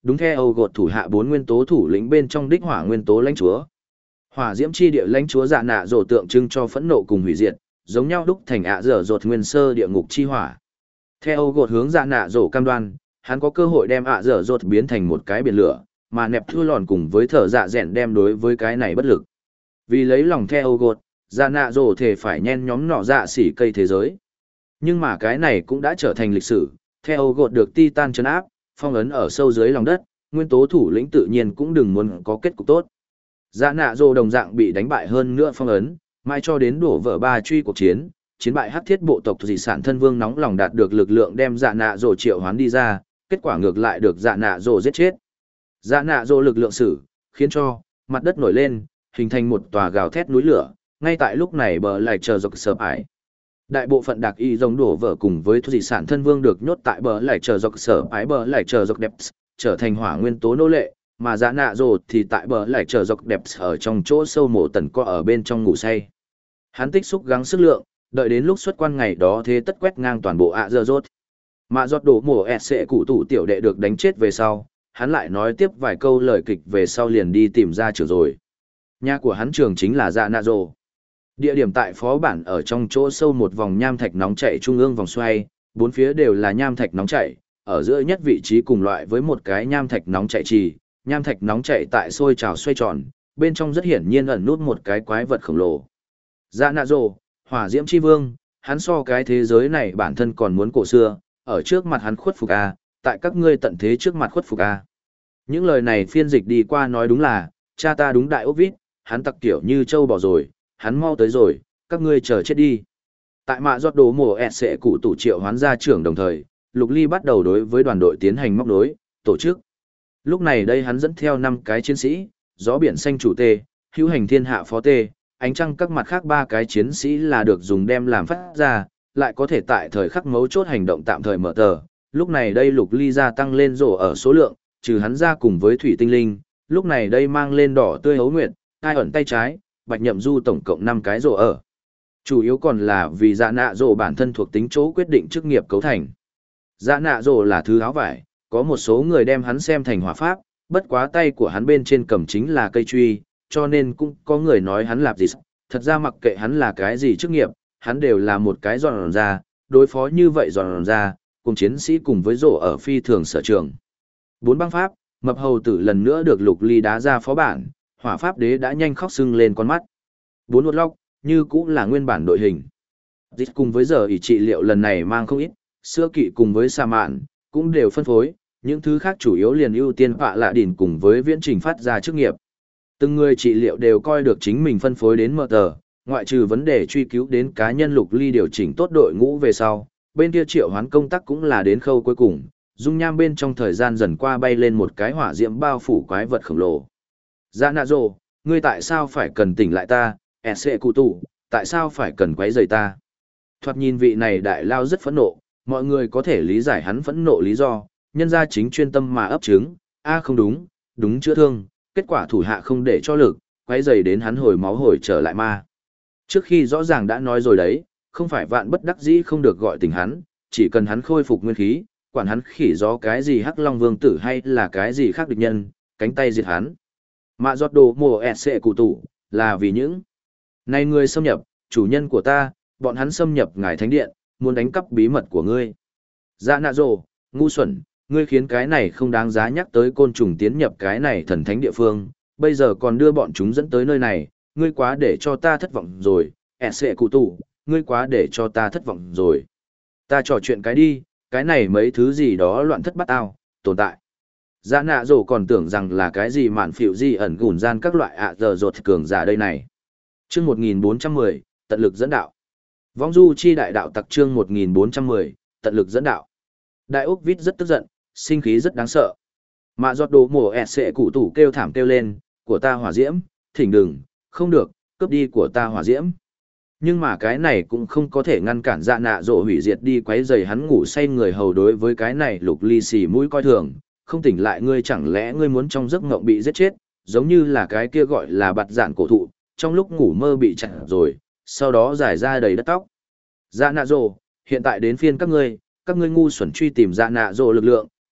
đúng theo gột thủ hạ 4 nguyên tố thủ lĩnh bên trong đích hỏa nguyên tố lãnh chúa. Hỏa diễm chi địa lãnh chúa dạ nạ rồ tượng trưng cho phẫn nộ cùng hủy diệt, giống nhau đúc thành ạ dở dột nguyên sơ địa ngục chi hỏa. Theo gột hướng dạ nạ rồ cam đoan, hắn có cơ hội đem ạ dở dột biến thành một cái biển lửa, mà nẹp thua lòn cùng với thở dạ dẹn đem đối với cái này bất lực. Vì lấy lòng theo gột, dạ nạ rồ thể phải nhen nhóm nọ dạ xỉ cây thế giới. Nhưng mà cái này cũng đã trở thành lịch sử, theo gột được Titan trấn áp, phong ấn ở sâu dưới lòng đất, nguyên tố thủ lĩnh tự nhiên cũng đừng muốn có kết cục tốt. Dạ nạ rồ đồng dạng bị đánh bại hơn nữa phong ấn, mai cho đến đổ vỡ ba truy cuộc chiến, chiến bại hắc thiết bộ tộc dị sản thân vương nóng lòng đạt được lực lượng đem dạ nạ rồ triệu hoán đi ra, kết quả ngược lại được dạ nạ rồ giết chết. Dạ nạ rồ lực lượng sử, khiến cho mặt đất nổi lên, hình thành một tòa gào thét núi lửa, ngay tại lúc này bờ lại chờ dọc sợp ải. Đại bộ phận đặc y giống đổ vỡ cùng với dị sản thân vương được nhốt tại bờ lại chờ dọc sở ái bờ lại chờ dọc đẹp, trở thành hỏa nguyên tố nô lệ, mà dạ nạ rồ thì tại bờ lại chờ dọc đẹp ở trong chỗ sâu mổ tần co ở bên trong ngủ say. Hắn tích xúc gắng sức lượng, đợi đến lúc xuất quan ngày đó thế tất quét ngang toàn bộ ạ dơ rốt. Mà giọt đổ mổ ẹt sẽ cụ tủ tiểu đệ được đánh chết về sau, hắn lại nói tiếp vài câu lời kịch về sau liền đi tìm ra trường rồi. Nhà của hắn trường chính là dạ nạ rồ. Địa điểm tại phó bản ở trong chỗ sâu một vòng nham thạch nóng chảy trung ương vòng xoay, bốn phía đều là nham thạch nóng chảy, ở giữa nhất vị trí cùng loại với một cái nham thạch nóng chảy trì, nham thạch nóng chảy tại sôi trào xoay tròn, bên trong rất hiển nhiên ẩn nút một cái quái vật khổng lồ. Dạ nạ rồ, hỏa diễm chi vương, hắn so cái thế giới này bản thân còn muốn cổ xưa, ở trước mặt hắn khuất phục a, tại các ngươi tận thế trước mặt khuất phục a. Những lời này phiên dịch đi qua nói đúng là, cha ta đúng đại ốc vít, hắn tặc kiểu như trâu bò rồi, hắn mau tới rồi, các ngươi chờ chết đi. Tại mạ giọt đồ mùa ẹt sẽ cụ tủ triệu hoán gia trưởng đồng thời, Lục Ly bắt đầu đối với đoàn đội tiến hành móc đối, tổ chức. Lúc này đây hắn dẫn theo 5 cái chiến sĩ, gió biển xanh chủ tê, hữu hành thiên hạ phó tê, ánh trăng các mặt khác 3 cái chiến sĩ là được dùng đem làm phát ra, lại có thể tại thời khắc mấu chốt hành động tạm thời mở tờ. Lúc này đây Lục Ly gia tăng lên rổ ở số lượng, trừ hắn ra cùng với thủy tinh linh, lúc này đây mang lên đỏ tươi hấu nguyệt, ai ẩn tay trái, bạch nhậm du tổng cộng 5 cái rổ ở. Chủ yếu còn là vì dạ nạ rổ bản thân thuộc tính chỗ quyết định chức nghiệp cấu thành. Dạ nạ rổ là thứ áo vải, có một số người đem hắn xem thành hỏa pháp, bất quá tay của hắn bên trên cầm chính là cây truy, cho nên cũng có người nói hắn làm gì. Thật ra mặc kệ hắn là cái gì chức nghiệp, hắn đều là một cái giòn ra, đối phó như vậy giòn ra, cùng chiến sĩ cùng với rổ ở phi thường sở trường. 4 băng pháp, mập hầu tử lần nữa được Lục Ly đá ra phó bản, hỏa pháp đế đã nhanh khóc sưng lên con mắt. 4 một lóc, như cũng là nguyên bản đội hình. Dịch cùng với giờ ỷ trị liệu lần này mang không ít, sữa kỵ cùng với sa mạn, cũng đều phân phối, những thứ khác chủ yếu liền ưu tiên họa lạ đỉnh cùng với viễn trình phát ra chức nghiệp. Từng người trị liệu đều coi được chính mình phân phối đến mở tờ, ngoại trừ vấn đề truy cứu đến cá nhân Lục Ly điều chỉnh tốt đội ngũ về sau, bên kia triệu hoán công tác cũng là đến khâu cuối cùng, dung nham bên trong thời gian dần qua bay lên một cái hỏa diễm bao phủ quái vật khổng lồ. Dạ nạ rồ, ngươi tại sao phải cần tỉnh lại ta, sẽ cụ tụ, tại sao phải cần quấy rầy ta? Thoạt nhìn vị này đại lao rất phẫn nộ, mọi người có thể lý giải hắn phẫn nộ lý do, nhân ra chính chuyên tâm mà ấp trứng, không đúng, đúng chữa thương, kết quả thủ hạ không để cho lực, quấy rầy đến hắn hồi máu hồi trở lại ma. Trước khi rõ ràng đã nói rồi đấy, không phải vạn bất đắc dĩ không được gọi tỉnh hắn, chỉ cần hắn khôi phục nguyên khí, quản hắn khỉ gió cái gì hắc long vương tử hay là cái gì khác địch nhân, cánh tay diệt hắn. Mạ giọt đồ mùa sẽ cụ tủ, là vì những này người xâm nhập, chủ nhân của ta, bọn hắn xâm nhập ngài thánh điện, muốn đánh cắp bí mật của ngươi. Dạ nạ rồ, ngu xuẩn, ngươi khiến cái này không đáng giá nhắc tới côn trùng tiến nhập cái này thần thánh địa phương, bây giờ còn đưa bọn chúng dẫn tới nơi này, ngươi quá để cho ta thất vọng rồi, sẽ cụ tủ, ngươi quá để cho ta thất vọng rồi. Ta trò chuyện cái đi, cái này mấy thứ gì đó loạn thất bát ao, tồn tại. Dạ nạ rồ còn tưởng rằng là cái gì mạn phịu gì ẩn gùn gian các loại giờ rột cường giả đây này. Chương 1410, tận lực dẫn đạo. Vong du chi đại đạo tặc chương 1410, tận lực dẫn đạo. Đại Úc Vít rất tức giận, sinh khí rất đáng sợ. Mạ giọt đồ mổ sẽ cụ tủ kêu thảm kêu lên, của ta hỏa diễm, thỉnh đừng, không được, cướp đi của ta hỏa diễm. Nhưng mà cái này cũng không có thể ngăn cản dạ nạ rộ hủy diệt đi quấy rầy hắn ngủ say người hầu đối với cái này Lục Ly xì mũi coi thường, không tỉnh lại ngươi chẳng lẽ ngươi muốn trong giấc mộng bị giết chết, giống như là cái kia gọi là bạt dạn cổ thụ, trong lúc ngủ mơ bị chặt rồi, sau đó giải ra đầy đất tóc. Dạ nạ rộ, hiện tại đến phiên các ngươi ngu xuẩn truy tìm dạ nạ rộ lực lượng,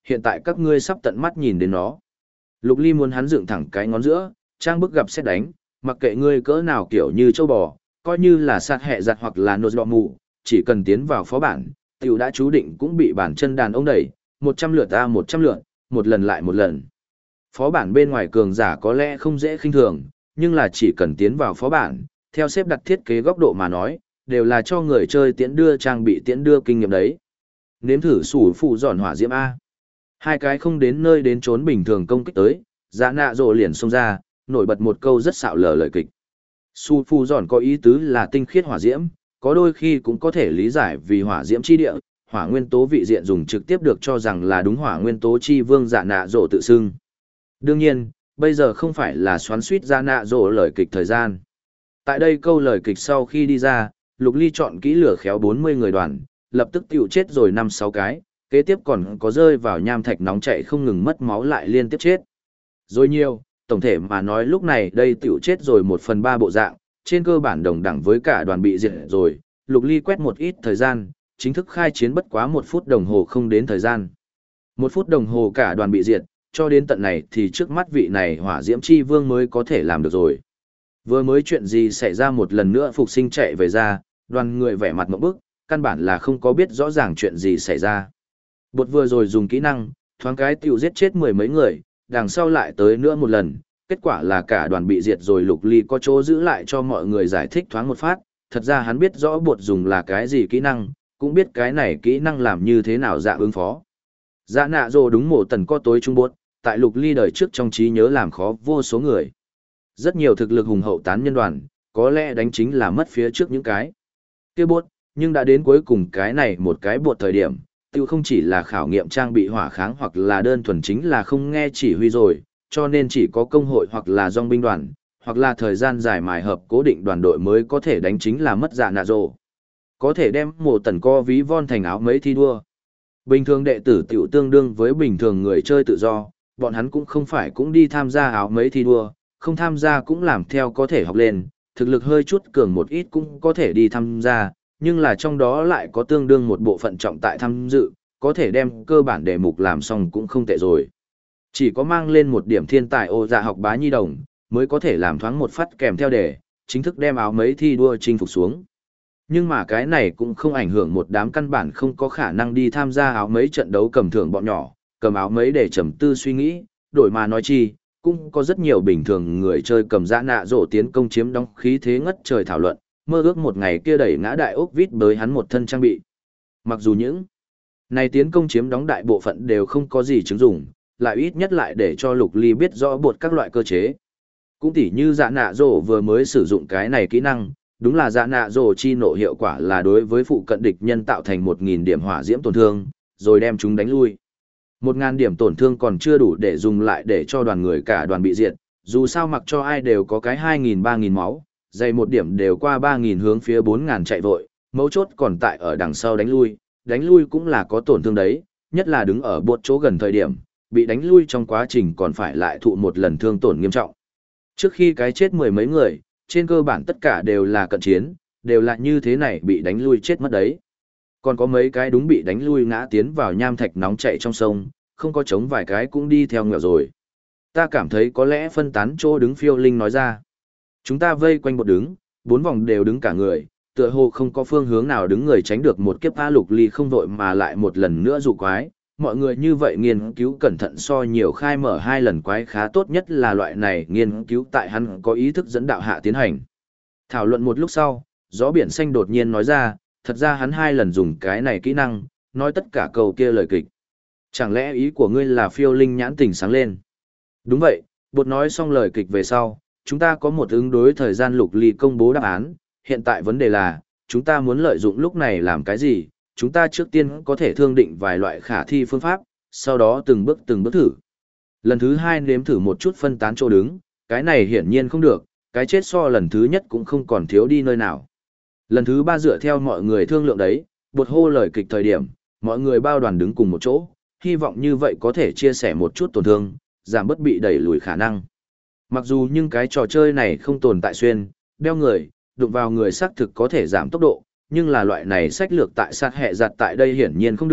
hiện tại các ngươi sắp tận mắt nhìn đến nó. Lục Ly muốn hắn dựng thẳng cái ngón giữa, trang bức gặp xét đánh, mặc kệ ngươi cỡ nào kiểu như châu bò, coi như là sát hẹ giặt hoặc là nô dọ mù, chỉ cần tiến vào phó bản, tiểu đã chú định cũng bị bản chân đàn ông đẩy, 100 lượt ta 100 lượt, một lần lại một lần. Phó bản bên ngoài cường giả có lẽ không dễ khinh thường, nhưng là chỉ cần tiến vào phó bản, theo xếp đặt thiết kế góc độ mà nói, đều là cho người chơi tiễn đưa trang bị tiễn đưa kinh nghiệm đấy. Nếm thử sủ phụ giòn hỏa diễm A. Hai cái không đến nơi đến trốn bình thường công kích tới, dạ nạ rồ liền xông ra, nổi bật một câu rất xạo lờ lời kịch. Su phụ giòn có ý tứ là tinh khiết hỏa diễm, có đôi khi cũng có thể lý giải vì hỏa diễm chi địa, hỏa nguyên tố vị diện dùng trực tiếp được cho rằng là đúng hỏa nguyên tố chi vương dạ nạ rồ tự xưng. Đương nhiên, bây giờ không phải là xoắn suýt dạ nạ rồ lời kịch thời gian. Tại đây câu lời kịch sau khi đi ra, Lục Ly chọn kỹ lửa khéo 40 người đoàn, lập tức tiêu chết rồi 5-6 cái, kế tiếp còn có rơi vào nham thạch nóng chạy không ngừng mất máu lại liên tiếp chết. Rồi nhiều, tổng thể mà nói lúc này đây tiêu chết rồi 1/3 bộ dạng, trên cơ bản đồng đẳng với cả đoàn bị diệt rồi, Lục Ly quét một ít thời gian, chính thức khai chiến bất quá 1 phút đồng hồ không đến thời gian. 1 phút đồng hồ cả đoàn bị diệt, cho đến tận này thì trước mắt vị này hỏa diễm chi vương mới có thể làm được rồi. Vừa mới chuyện gì xảy ra một lần nữa phục sinh chạy về ra, đoàn người vẻ mặt mộng bức, căn bản là không có biết rõ ràng chuyện gì xảy ra. Bột vừa rồi dùng kỹ năng, thoáng cái tiểu giết chết 10 mấy người, đằng sau lại tới nữa một lần, kết quả là cả đoàn bị diệt rồi. Lục Ly có chỗ giữ lại cho mọi người giải thích thoáng một phát, thật ra hắn biết rõ bột dùng là cái gì kỹ năng, cũng biết cái này kỹ năng làm như thế nào dạ ứng phó. Dạ nạ rồ đúng mổ tần co tối trung bột, tại Lục Ly đời trước trong trí nhớ làm khó vô số người. Rất nhiều thực lực hùng hậu tán nhân đoàn, có lẽ đánh chính là mất phía trước những cái kia bột, nhưng đã đến cuối cùng cái này một cái bột thời điểm, tiêu không chỉ là khảo nghiệm trang bị hỏa kháng hoặc là đơn thuần chính là không nghe chỉ huy rồi, cho nên chỉ có công hội hoặc là dòng binh đoàn, hoặc là thời gian dài mài hợp cố định đoàn đội mới có thể đánh chính là mất dạ nạ rồ. Có thể đem mổ tần co ví von thành áo mấy thi đua. Bình thường đệ tử tiểu tương đương với bình thường người chơi tự do, bọn hắn cũng không phải cũng đi tham gia áo mấy thi đua, không tham gia cũng làm theo có thể học lên, thực lực hơi chút cường một ít cũng có thể đi tham gia, nhưng là trong đó lại có tương đương một bộ phận trọng tại tham dự, có thể đem cơ bản đề mục làm xong cũng không tệ rồi. Chỉ có mang lên một điểm thiên tài ô dạ học bá nhi đồng, mới có thể làm thoáng một phát kèm theo đề, chính thức đem áo mấy thi đua chinh phục xuống. Nhưng mà cái này cũng không ảnh hưởng một đám căn bản không có khả năng đi tham gia áo mấy trận đấu cầm thưởng bọn nhỏ, cầm áo mấy để trầm tư suy nghĩ, đổi mà nói chi, cũng có rất nhiều bình thường người chơi cầm dạ nạ rổ tiến công chiếm đóng khí thế ngất trời thảo luận, mơ ước một ngày kia đẩy ngã đại ốc vít với hắn một thân trang bị. Mặc dù những này tiến công chiếm đóng đại bộ phận đều không có gì chứng dụng, lại ít nhất lại để cho Lục Ly biết rõ bột các loại cơ chế. Cũng tỉ như dạ nạ rổ vừa mới sử dụng cái này kỹ năng, đúng là dạ nạ rổ chi nộ hiệu quả là đối với phụ cận địch nhân tạo thành 1000 điểm hỏa diễm tổn thương, rồi đem chúng đánh lui. 1000 điểm tổn thương còn chưa đủ để dùng lại để cho đoàn người cả đoàn bị diệt, dù sao mặc cho ai đều có cái 2000-3000 máu, dày một điểm đều qua 3000 hướng phía 4000 chạy vội, mấu chốt còn tại ở đằng sau đánh lui cũng là có tổn thương đấy, nhất là đứng ở bột chỗ gần thời điểm, bị đánh lui trong quá trình còn phải lại thụ một lần thương tổn nghiêm trọng. Trước khi cái chết 10 mấy người, trên cơ bản tất cả đều là cận chiến, đều là như thế này bị đánh lui chết mất đấy. Còn có mấy cái đúng bị đánh lui ngã tiến vào nham thạch nóng chạy trong sông, không có chống vài cái cũng đi theo ngựa rồi. Ta cảm thấy có lẽ phân tán chỗ đứng phiêu linh nói ra. Chúng ta vây quanh bột đứng, 4 vòng đều đứng cả người, tựa hồ không có phương hướng nào đứng người tránh được một kiếp A. Lục Ly không vội mà lại một lần nữa dụ quái. Mọi người như vậy nghiên cứu cẩn thận so nhiều khai mở 2 lần quái khá tốt nhất là loại này nghiên cứu tại hắn có ý thức dẫn đạo hạ tiến hành. Thảo luận một lúc sau, gió biển xanh đột nhiên nói ra, thật ra hắn 2 lần dùng cái này kỹ năng, nói tất cả câu kia lời kịch. Chẳng lẽ ý của ngươi là phiêu linh nhãn tỉnh sáng lên? Đúng vậy, bột nói xong lời kịch về sau, chúng ta có một ứng đối thời gian. Lục Ly công bố đáp án, hiện tại vấn đề là, chúng ta muốn lợi dụng lúc này làm cái gì? Chúng ta trước tiên có thể thương định vài loại khả thi phương pháp, sau đó từng bước thử. Lần thứ 2 nếm thử một chút phân tán chỗ đứng, cái này hiển nhiên không được, cái chết so lần thứ nhất cũng không còn thiếu đi nơi nào. Lần thứ 3 dựa theo mọi người thương lượng đấy, bột hô lời kịch thời điểm, mọi người bao đoàn đứng cùng một chỗ, hy vọng như vậy có thể chia sẻ một chút tổn thương, giảm bớt bị đẩy lùi khả năng. Mặc dù nhưng cái trò chơi này không tồn tại xuyên, đeo người, đụng vào người xác thực có thể giảm tốc độ, nhưng là loại này sách lược tại sát hệ giặt tại đây hiển nhiên không được,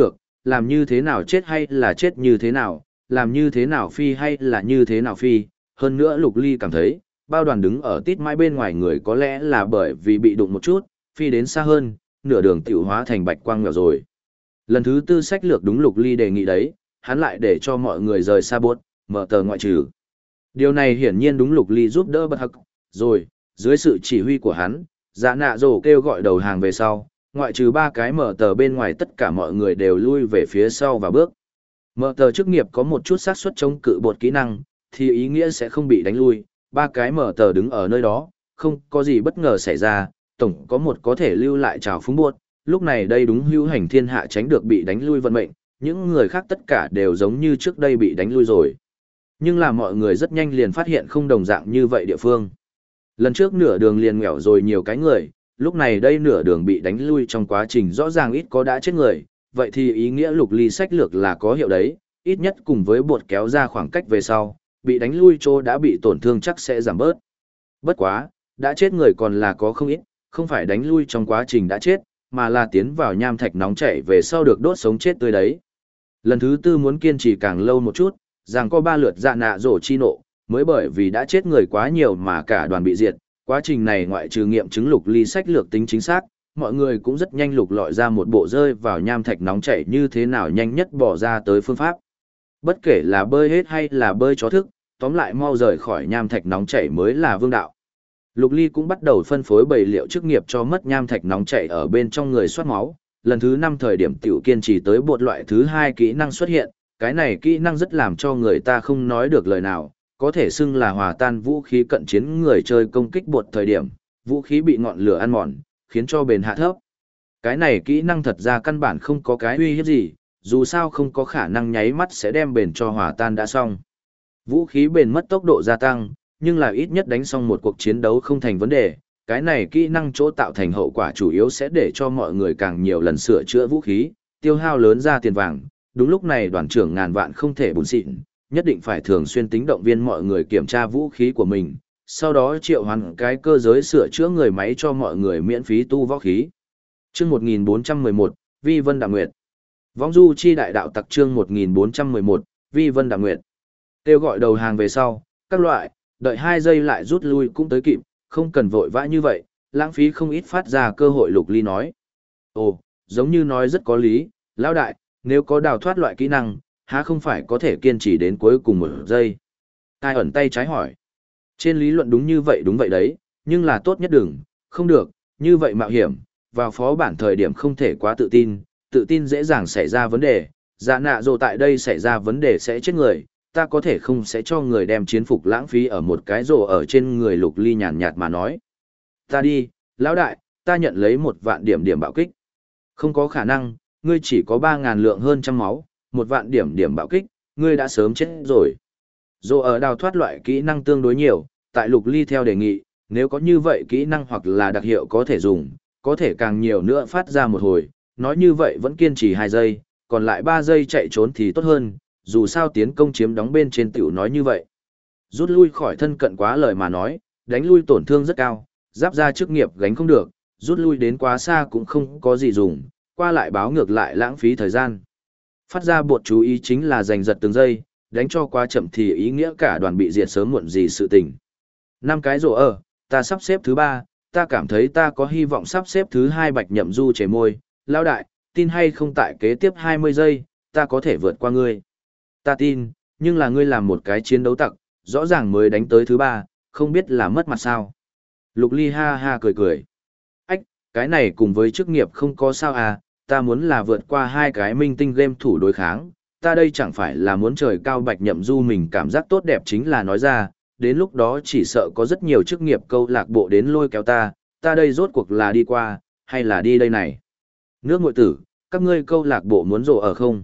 làm như thế nào chết hay là chết như thế nào, làm như thế nào phi hay là như thế nào phi. Hơn nữa Lục Ly cảm thấy, bao đoàn đứng ở tít mãi bên ngoài người có lẽ là bởi vì bị đụng một chút, phi đến xa hơn, nửa đường tiểu hóa thành bạch quang mèo rồi. Lần thứ tư sách lược đúng Lục Ly đề nghị đấy, hắn lại để cho mọi người rời xa bốt, mở tờ ngoại trừ. Điều này hiển nhiên đúng Lục Ly giúp đỡ bất hắc, rồi, dưới sự chỉ huy của hắn, Dạ Nạ Rồ kêu gọi đầu hàng về sau, ngoại trừ 3 cái mở tờ bên ngoài tất cả mọi người đều lui về phía sau và bước. Mở tờ chức nghiệp có một chút xác suất chống cự bột kỹ năng, thì ý nghĩa sẽ không bị đánh lui, 3 cái mở tờ đứng ở nơi đó, không có gì bất ngờ xảy ra, tổng có một có thể lưu lại trào phúng bột, lúc này đây đúng hữu hành thiên hạ tránh được bị đánh lui vận mệnh, những người khác tất cả đều giống như trước đây bị đánh lui rồi. Nhưng là mọi người rất nhanh liền phát hiện không đồng dạng như vậy địa phương. Lần trước nửa đường liền nghèo rồi nhiều cái người, lúc này đây nửa đường bị đánh lui trong quá trình rõ ràng ít có đã chết người, vậy thì ý nghĩa Lục Ly sách lược là có hiệu đấy, ít nhất cùng với bột kéo ra khoảng cách về sau, bị đánh lui chỗ đã bị tổn thương chắc sẽ giảm bớt. Bất quá, đã chết người còn là có không ít, không phải đánh lui trong quá trình đã chết, mà là tiến vào nham thạch nóng chảy về sau được đốt sống chết tươi đấy. Lần thứ tư muốn kiên trì càng lâu một chút, rằng có 3 lượt Dạ Nạ Rồ chi nộ, mới bởi vì đã chết người quá nhiều mà cả đoàn bị diệt. Quá trình này ngoại trừ nghiệm chứng Lục Ly sách lược tính chính xác, mọi người cũng rất nhanh lục lọi ra một bộ rơi vào nham thạch nóng chảy như thế nào nhanh nhất bỏ ra tới phương pháp. Bất kể là bơi hết hay là bơi chó thức, tóm lại mau rời khỏi nham thạch nóng chảy mới là vương đạo. Lục Ly cũng bắt đầu phân phối bầy liệu chức nghiệp cho mất nham thạch nóng chảy ở bên trong người soát máu. Lần thứ 5 thời điểm tiểu kiên trì tới bột loại thứ 2 kỹ năng xuất hiện, cái này kỹ năng rất làm cho người ta không nói được lời nào, có thể xưng là hòa tan vũ khí cận chiến người chơi công kích bột thời điểm, vũ khí bị ngọn lửa ăn mòn, khiến cho bền hạ thấp. Cái này kỹ năng thật ra căn bản không có cái uy hiếp gì, dù sao không có khả năng nháy mắt sẽ đem bền cho hòa tan đã xong. Vũ khí bền mất tốc độ gia tăng, nhưng là ít nhất đánh xong một cuộc chiến đấu không thành vấn đề. Cái này kỹ năng chỗ tạo thành hậu quả chủ yếu sẽ để cho mọi người càng nhiều lần sửa chữa vũ khí, tiêu hao lớn ra tiền vàng. Đúng lúc này đoàn trưởng ngàn vạn không thể bùn xịn, nhất định phải thường xuyên tính động viên mọi người kiểm tra vũ khí của mình, sau đó triệu hoán cái cơ giới sửa chữa người máy cho mọi người miễn phí tu võ khí. Chương 1411, Vi Vân Đạm Nguyệt. Vong du chi đại đạo tặc chương 1411, Vi Vân Đạm Nguyệt. Kêu gọi đầu hàng về sau, các loại, đợi 2 giây lại rút lui cũng tới kịp, không cần vội vã như vậy, lãng phí không ít phát ra cơ hội. Lục Ly nói. Ồ, giống như nói rất có lý, lão đại, nếu có đào thoát loại kỹ năng, há không phải có thể kiên trì đến cuối cùng 1 giây. Ai ẩn tay trái hỏi. Trên lý luận đúng như vậy đúng vậy đấy, nhưng là tốt nhất đừng, không được, như vậy mạo hiểm, vào phó bản thời điểm không thể quá tự tin dễ dàng xảy ra vấn đề, Dạ Nạ Rồ tại đây xảy ra vấn đề sẽ chết người, ta có thể không sẽ cho người đem chiến phục lãng phí ở một cái rồ ở trên người. Lục Ly nhàn nhạt mà nói. Ta đi, lão đại, ta nhận lấy 1 vạn điểm bạo kích. Không có khả năng, ngươi chỉ có 3.000 lượng hơn trăm máu, 1 vạn điểm bạo kích, ngươi đã sớm chết rồi. Rồ ở đào thoát loại kỹ năng tương đối nhiều, tại Lục Ly theo đề nghị, nếu có như vậy kỹ năng hoặc là đặc hiệu có thể dùng, có thể càng nhiều nữa phát ra một hồi, nói như vậy vẫn kiên trì 2 giây, còn lại 3 giây chạy trốn thì tốt hơn, dù sao tiến công chiếm đóng bên trên tiểu nói như vậy. Rút lui khỏi thân cận quá lời mà nói, đánh lui tổn thương rất cao, giáp ra chức nghiệp gánh không được, rút lui đến quá xa cũng không có gì dùng, qua lại báo ngược lại lãng phí thời gian. Phát ra bột chú ý chính là giành giật từng giây, đánh cho quá chậm thì ý nghĩa cả đoàn bị diệt sớm muộn gì sự tình. 5 cái rổ ở, ta sắp xếp thứ 3, ta cảm thấy ta có hy vọng sắp xếp thứ 2. Bạch Nhậm Du chề môi, lão đại, tin hay không tại kế tiếp 20 giây, ta có thể vượt qua ngươi. Ta tin, nhưng là ngươi làm một cái chiến đấu tặc, rõ ràng mới đánh tới thứ 3, không biết là mất mặt sao. Lục Ly ha ha cười. Ách, cái này cùng với chức nghiệp không có sao à, ta muốn là vượt qua 2 cái minh tinh game thủ đối kháng, ta đây chẳng phải là muốn trời cao. Bạch Nhậm Du mình cảm giác tốt đẹp chính là nói ra, đến lúc đó chỉ sợ có rất nhiều chức nghiệp câu lạc bộ đến lôi kéo ta đây rốt cuộc là đi qua, hay là đi đây này. Nước ngội tử, các ngươi câu lạc bộ muốn rổ ở không?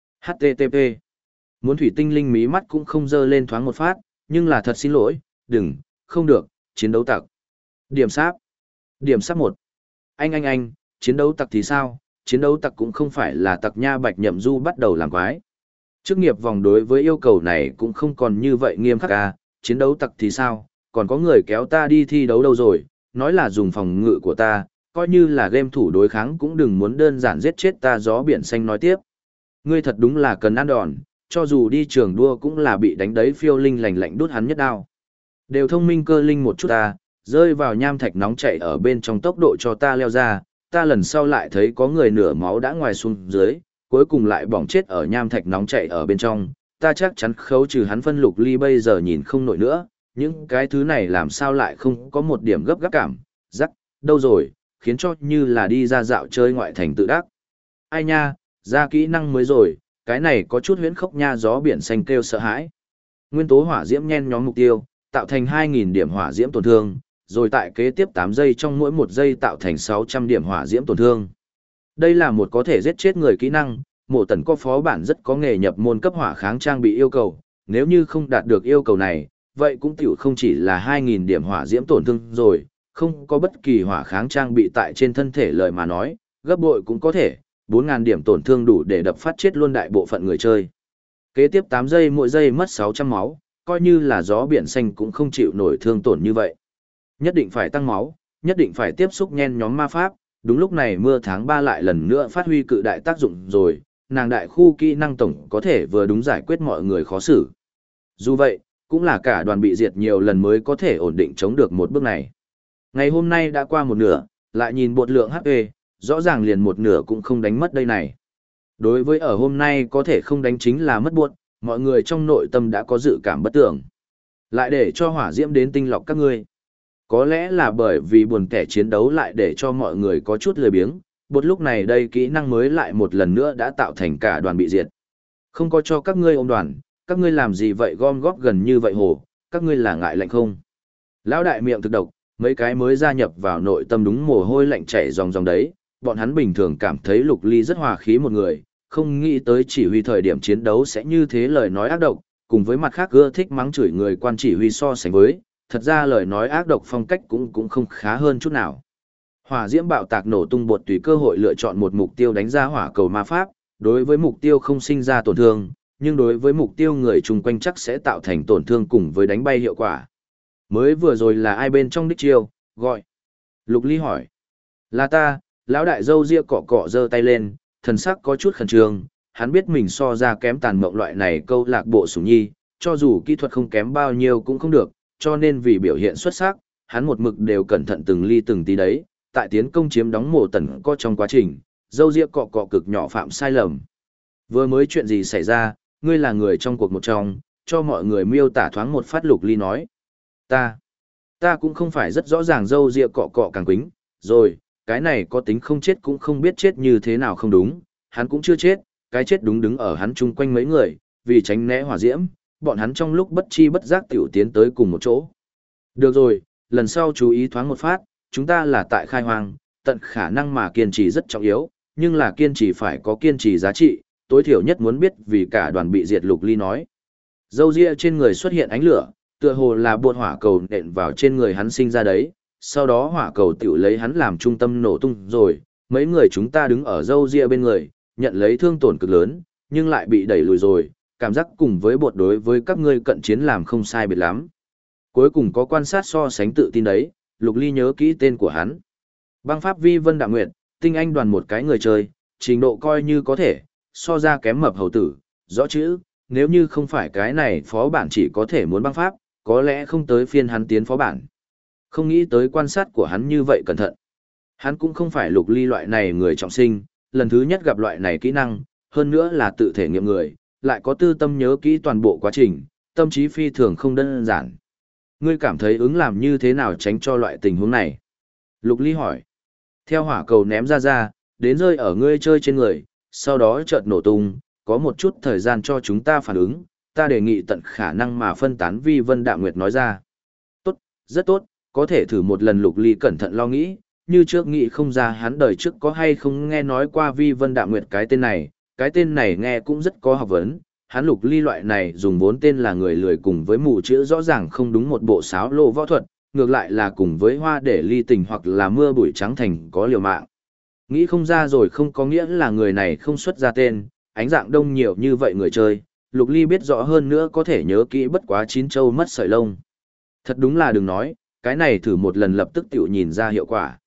HTTP. Muốn thủy tinh linh mí mắt cũng không dơ lên thoáng một phát, nhưng là thật xin lỗi, đừng, không được, chiến đấu tặc. Điểm sáp. Điểm sáp 1. Anh, chiến đấu tặc thì sao? Chiến đấu tặc cũng không phải là tặc nha. Bạch Nhậm Du bắt đầu làm quái. Chức nghiệp vòng đối với yêu cầu này cũng không còn như vậy nghiêm khắc à, chiến đấu tặc thì sao? Còn có người kéo ta đi thi đấu đâu rồi, nói là dùng phòng ngự của ta, coi như là game thủ đối kháng cũng đừng muốn đơn giản giết chết ta. Gió biển xanh nói tiếp. Ngươi thật đúng là cần ăn đòn, cho dù đi trường đua cũng là bị đánh đấy phiêu linh lành lạnh đút hắn nhất đao. Đều thông minh cơ linh một chút ta, rơi vào nham thạch nóng chảy ở bên trong tốc độ cho ta leo ra, ta lần sau lại thấy có người nửa máu đã ngoài xuống dưới, cuối cùng lại bỏng chết ở nham thạch nóng chảy ở bên trong, ta chắc chắn khấu trừ hắn phân Lục Ly bây giờ nhìn không nổi nữa, những cái thứ này làm sao lại không có một điểm gấp gáp cảm, rắc, đâu rồi, khiến cho như là đi ra dạo chơi ngoại thành tự đắc. Ai nha, ra kỹ năng mới rồi, cái này có chút huyễn khốc nha, gió biển xanh kêu sợ hãi. Nguyên tố hỏa diễm nhen nhóm mục tiêu, tạo thành 2.000 điểm hỏa diễm tổn thương, rồi tại kế tiếp 8 giây trong mỗi 1 giây tạo thành 600 điểm hỏa diễm tổn thương. Đây là một có thể giết chết người kỹ năng, Mộ Tần có phó bản rất có nghề nhập môn cấp hỏa kháng trang bị yêu cầu, nếu như không đạt được yêu cầu này, vậy cũng tiểu không chỉ là 2.000 điểm hỏa diễm tổn thương rồi, không có bất kỳ hỏa kháng trang bị tại trên thân thể lời mà nói, gấp bội cũng có thể, 4.000 điểm tổn thương đủ để đập phát chết luôn đại bộ phận người chơi. Kế tiếp 8 giây mỗi giây mất 600 máu, coi như là gió biển xanh cũng không chịu nổi thương tổn như vậy. Nhất định phải tăng máu, nhất định phải tiếp xúc nhen nhóm ma pháp, đúng lúc này mưa tháng 3 lại lần nữa phát huy cự đại tác dụng rồi, nàng đại khu kỹ năng tổng có thể vừa đúng giải quyết mọi người khó xử. Dù vậy, cũng là cả đoàn bị diệt nhiều lần mới có thể ổn định chống được một bước này. Ngày hôm nay đã qua một nửa, lại nhìn bột lượng HP, rõ ràng liền một nửa cũng không đánh mất đây này. Đối với ở hôm nay có thể không đánh chính là mất buộc, mọi người trong nội tâm đã có dự cảm bất tưởng. Lại để cho hỏa diễm đến tinh lọc các ngươi. Có lẽ là bởi vì buồn kẻ chiến đấu lại để cho mọi người có chút lười biếng, bột lúc này đây kỹ năng mới lại một lần nữa đã tạo thành cả đoàn bị diệt. Không có cho các ngươi ôm đoàn, các ngươi làm gì vậy gom góp gần như vậy hồ, các ngươi là ngại lạnh không? Lão đại miệng thực độc, mấy cái mới gia nhập vào nội tâm đúng mồ hôi lạnh chảy ròng ròng đấy, bọn hắn bình thường cảm thấy Lục Ly rất hòa khí một người, không nghĩ tới chỉ huy thời điểm chiến đấu sẽ như thế lời nói ác độc, cùng với mặt khác ưa thích mắng chửi người quan chỉ huy so sánh với, thật ra lời nói ác độc phong cách cũng không khá hơn chút nào. Hỏa diễm bạo tạc nổ tung bột tùy cơ hội lựa chọn một mục tiêu đánh ra hỏa cầu ma pháp, đối với mục tiêu không sinh ra tổn thương, nhưng đối với mục tiêu người chung quanh chắc sẽ tạo thành tổn thương cùng với đánh bay hiệu quả. Mới vừa rồi là ai bên trong đích chiêu, gọi. Lục Ly hỏi. Là ta, lão đại dâu ria cọ cọ giơ tay lên, thần sắc có chút khẩn trương, hắn biết mình so ra kém tàn mộng loại này câu lạc bộ sủng nhi, cho dù kỹ thuật không kém bao nhiêu cũng không được, cho nên vì biểu hiện xuất sắc, hắn một mực đều cẩn thận từng ly từng tí đấy, tại tiến công chiếm đóng Mộ Tần có trong quá trình, dâu ria cọ cọ cực nhỏ phạm sai lầm. Vừa mới chuyện gì xảy ra, ngươi là người trong cuộc một trong, cho mọi người miêu tả thoáng một phát. Lục Ly nói. Ta cũng không phải rất rõ ràng, dâu ria cọ cọ càng quính, rồi, cái này có tính không chết cũng không biết chết như thế nào không đúng, hắn cũng chưa chết, cái chết đúng đứng ở hắn chung quanh mấy người, vì tránh né hỏa diễm, bọn hắn trong lúc bất chi bất giác tiểu tiến tới cùng một chỗ. Được rồi, lần sau chú ý thoáng một phát, chúng ta là tại khai hoang, tận khả năng mà kiên trì rất trọng yếu, nhưng là kiên trì phải có kiên trì giá trị, tối thiểu nhất muốn biết vì cả đoàn bị diệt. Lục Ly nói. Dâu ria trên người xuất hiện ánh lửa, tựa hồ là bột hỏa cầu nện vào trên người hắn sinh ra đấy, sau đó hỏa cầu tiểu lấy hắn làm trung tâm nổ tung rồi, mấy người chúng ta đứng ở dâu ria bên người, nhận lấy thương tổn cực lớn, nhưng lại bị đẩy lùi rồi, cảm giác cùng với bột đối với các ngươi cận chiến làm không sai biệt lắm. Cuối cùng có quan sát so sánh tự tin đấy, Lục Ly nhớ kỹ tên của hắn. Băng pháp Vi Vân Đạm Nguyệt, tinh anh đoàn một cái người chơi, trình độ coi như có thể, so ra kém mập hầu tử, rõ chữ, nếu như không phải cái này phó bản chỉ có thể muốn băng pháp, có lẽ không tới phiên hắn tiến phó bản. Không nghĩ tới quan sát của hắn như vậy cẩn thận. Hắn cũng không phải Lục Ly loại này người trọng sinh, lần thứ nhất gặp loại này kỹ năng, hơn nữa là tự thể nghiệm người, lại có tư tâm nhớ kỹ toàn bộ quá trình, tâm trí phi thường không đơn giản. Ngươi cảm thấy ứng làm như thế nào tránh cho loại tình huống này? Lục Ly hỏi. Theo hỏa cầu ném ra, đến rơi ở ngươi chơi trên người, sau đó chợt nổ tung, có một chút thời gian cho chúng ta phản ứng, ta đề nghị tận khả năng mà phân tán. Vi Vân Đạm Nguyệt nói ra. Tốt, rất tốt, có thể thử một lần. Lục Ly cẩn thận lo nghĩ, như trước nghĩ không ra hắn đời trước có hay không nghe nói qua Vi Vân Đạm Nguyệt cái tên này nghe cũng rất có học vấn. Hắn Lục Ly loại này dùng vốn tên là người lười cùng với mù chữ rõ ràng không đúng một bộ sáo lộ võ thuật, ngược lại là cùng với hoa để ly tình hoặc là mưa bụi trắng thành có liều mạng. Nghĩ không ra rồi không có nghĩa là người này không xuất ra tên, ánh dạng đông nhiều như vậy người chơi, Lục Ly biết rõ hơn nữa có thể nhớ kỹ bất quá chín châu mất sợi lông. Thật đúng là đừng nói, cái này thử một lần lập tức tiểu nhìn ra hiệu quả.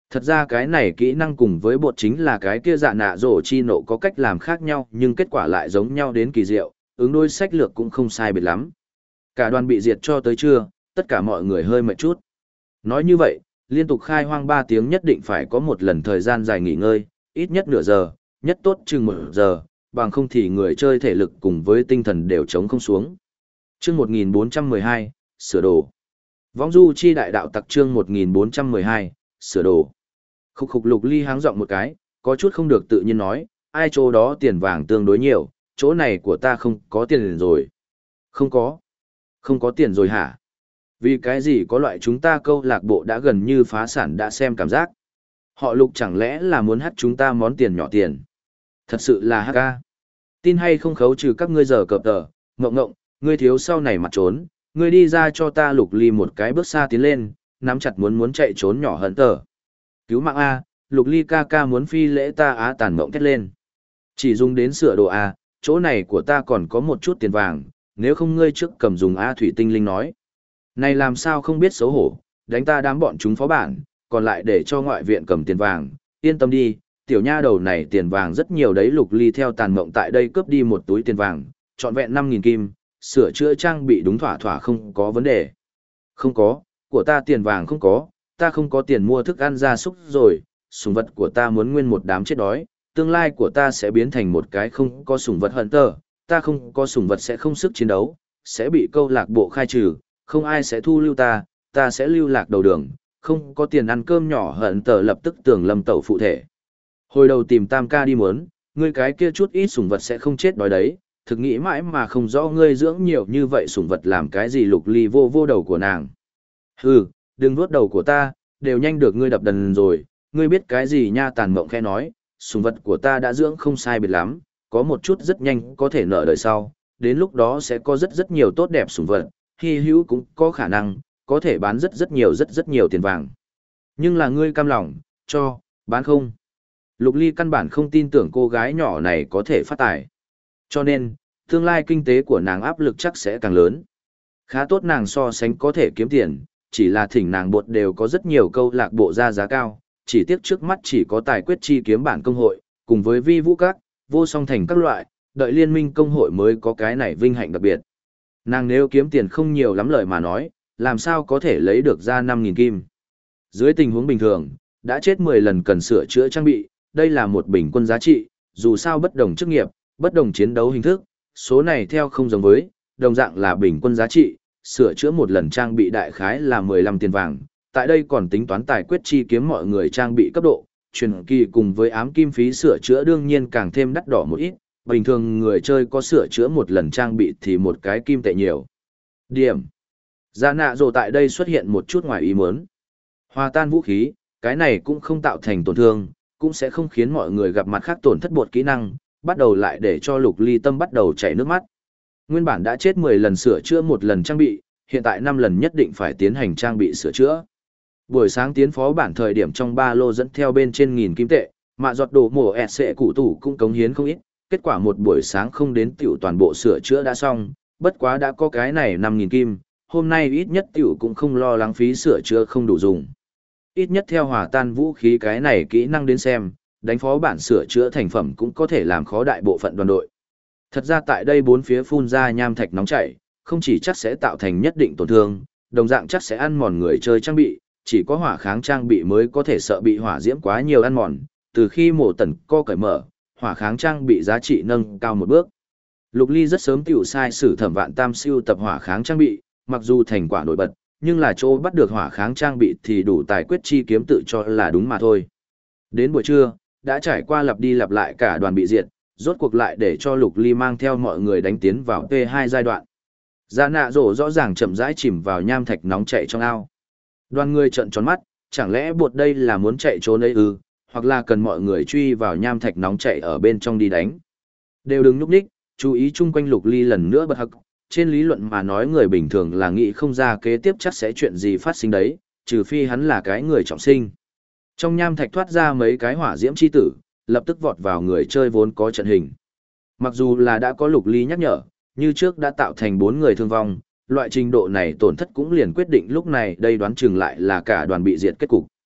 Thật ra cái này kỹ năng cùng với bột chính là cái kia dạ nạ rổ chi nộ có cách làm khác nhau nhưng kết quả lại giống nhau đến kỳ diệu, ứng đối sách lược cũng không sai biệt lắm. Cả đoàn bị diệt cho tới trưa, tất cả mọi người hơi mệt chút. Nói như vậy, liên tục khai hoang 3 tiếng nhất định phải có một lần thời gian dài nghỉ ngơi, ít nhất nửa giờ, nhất tốt chừng 1 giờ, bằng không thì người chơi thể lực cùng với tinh thần đều chống không xuống. Chương 1412, sửa đồ. Vong du chi đại đạo tặc chương 1412, sửa đồ. Khúc khục Lục Ly háng giọng một cái, có chút không được tự nhiên nói, ai chỗ đó tiền vàng tương đối nhiều, chỗ này của ta không có tiền rồi. Không có. Không có tiền rồi hả? Vì cái gì có loại chúng ta câu lạc bộ đã gần như phá sản đã xem cảm giác. Họ Lục chẳng lẽ là muốn hắt chúng ta món tiền nhỏ tiền. Thật sự là hắc ca. Tin hay không khấu trừ các ngươi giờ cợp tờ, ngộng ngộng, ngươi thiếu sau này mặt trốn, ngươi đi ra cho ta. Lục Ly một cái bước xa tiến lên, nắm chặt muốn chạy trốn nhỏ hận tờ. Cứu mạng A, Lục Ly ca ca muốn phi lễ ta á tàn mộng thét lên. Chỉ dùng đến sửa đồ A, chỗ này của ta còn có một chút tiền vàng, nếu không ngươi trước cầm dùng A thủy tinh linh nói. Này làm sao không biết xấu hổ, đánh ta đám bọn chúng phó bản, còn lại để cho ngoại viện cầm tiền vàng, yên tâm đi, tiểu nha đầu này tiền vàng rất nhiều đấy. Lục Ly theo tàn mộng tại đây cướp đi một túi tiền vàng, trọn vẹn 5.000 kim, sửa chữa trang bị đúng thỏa thỏa không có vấn đề. Không có, của ta tiền vàng không có, ta không có tiền mua thức ăn gia súc rồi, sủng vật của ta muốn nguyên một đám chết đói, tương lai của ta sẽ biến thành một cái không có sủng vật hận tờ, ta không có sủng vật sẽ không sức chiến đấu, sẽ bị câu lạc bộ khai trừ, không ai sẽ thu lưu ta, ta sẽ lưu lạc đầu đường, không có tiền ăn cơm nhỏ hận tờ lập tức tưởng lâm tẩu phụ thể. Hồi đầu tìm Tam ca đi muốn, ngươi cái kia chút ít sủng vật sẽ không chết đói đấy, thực nghĩ mãi mà không rõ ngươi dưỡng nhiều như vậy sủng vật làm cái gì. Lục Ly vô vô đầu của nàng. Hừ, đừng vuốt đầu của ta, đều nhanh được ngươi đập đần rồi, ngươi biết cái gì nha. Tàn mộng khẽ nói, sủng vật của ta đã dưỡng không sai biệt lắm, có một chút rất nhanh có thể nợ đời sau, đến lúc đó sẽ có rất nhiều tốt đẹp sủng vật, hy hữu cũng có khả năng, có thể bán rất nhiều tiền vàng. Nhưng là ngươi cam lòng, cho, bán không. Lục Ly căn bản không tin tưởng cô gái nhỏ này có thể phát tài. Cho nên, tương lai kinh tế của nàng áp lực chắc sẽ càng lớn. Khá tốt nàng so sánh có thể kiếm tiền, chỉ là thỉnh nàng bột đều có rất nhiều câu lạc bộ ra giá cao, chỉ tiếc trước mắt chỉ có tài quyết chi kiếm bản công hội, cùng với vi vũ các, vô song thành các loại, đợi liên minh công hội mới có cái này vinh hạnh đặc biệt. Nàng nếu kiếm tiền không nhiều lắm lời mà nói, làm sao có thể lấy được ra 5.000 kim. Dưới tình huống bình thường, đã chết 10 lần cần sửa chữa trang bị, đây là một bình quân giá trị, dù sao bất đồng chức nghiệp, bất đồng chiến đấu hình thức, số này theo không giống với, đồng dạng là bình quân giá trị, sửa chữa một lần trang bị đại khái là 15 tiền vàng, tại đây còn tính toán tài quyết chi kiếm mọi người trang bị cấp độ, truyền kỳ cùng với ám kim phí sửa chữa đương nhiên càng thêm đắt đỏ một ít, bình thường người chơi có sửa chữa một lần trang bị thì một cái kim tệ nhiều. Điểm. Dạ nạ rồ tại đây xuất hiện một chút ngoài ý muốn. Hòa tan vũ khí, cái này cũng không tạo thành tổn thương, cũng sẽ không khiến mọi người gặp mặt khác tổn thất bột kỹ năng, bắt đầu lại để cho Lục Ly tâm bắt đầu chảy nước mắt. Nguyên bản đã chết 10 lần sửa chữa một lần trang bị, hiện tại 5 lần nhất định phải tiến hành trang bị sửa chữa. Buổi sáng tiến phó bản thời điểm trong ba lô dẫn theo bên trên 1.000 kim tệ, mạ giọt đồ mổ ẹt sệ cụ tủ cũng cống hiến không ít, kết quả một buổi sáng không đến tiểu toàn bộ sửa chữa đã xong, bất quá đã có cái này 5.000 kim, hôm nay ít nhất tiểu cũng không lo lắng phí sửa chữa không đủ dùng. Ít nhất theo hòa tan vũ khí cái này kỹ năng đến xem, đánh phó bản sửa chữa thành phẩm cũng có thể làm khó đại bộ phận đoàn đội. Thật ra tại đây bốn phía phun ra nham thạch nóng chảy, không chỉ chắc sẽ tạo thành nhất định tổn thương, đồng dạng chắc sẽ ăn mòn người chơi trang bị, chỉ có hỏa kháng trang bị mới có thể sợ bị hỏa diễm quá nhiều ăn mòn, từ khi mổ tần co cởi mở, hỏa kháng trang bị giá trị nâng cao một bước. Lục Ly rất sớm tiểu sai sử Thẩm Vạn Tam siêu tập hỏa kháng trang bị, mặc dù thành quả nổi bật, nhưng là chỗ bắt được hỏa kháng trang bị thì đủ tài quyết chi kiếm tự cho là đúng mà thôi. Đến buổi trưa, đã trải qua lặp đi lặp lại cả đoàn bị diệt, rốt cuộc lại để cho Lục Ly mang theo mọi người đánh tiến vào P2 giai đoạn. Dạ nạ rổ rõ ràng chậm rãi chìm vào nham thạch nóng chảy trong ao. Đoàn người trợn tròn mắt, chẳng lẽ bột đây là muốn chạy trốn ấy ư, hoặc là cần mọi người truy vào nham thạch nóng chảy ở bên trong đi đánh. Đều đừng nhúc nhích, chú ý chung quanh Lục Ly lần nữa bật hắc. Trên lý luận mà nói người bình thường là nghĩ không ra kế tiếp chắc sẽ chuyện gì phát sinh đấy, trừ phi hắn là cái người trọng sinh. Trong nham thạch thoát ra mấy cái hỏa diễm chi tử, lập tức vọt vào người chơi vốn có trận hình. Mặc dù là đã có Lục Ly nhắc nhở, như trước đã tạo thành 4 người thương vong, loại trình độ này tổn thất cũng liền quyết định lúc này đây đoán chừng lại là cả đoàn bị diệt kết cục.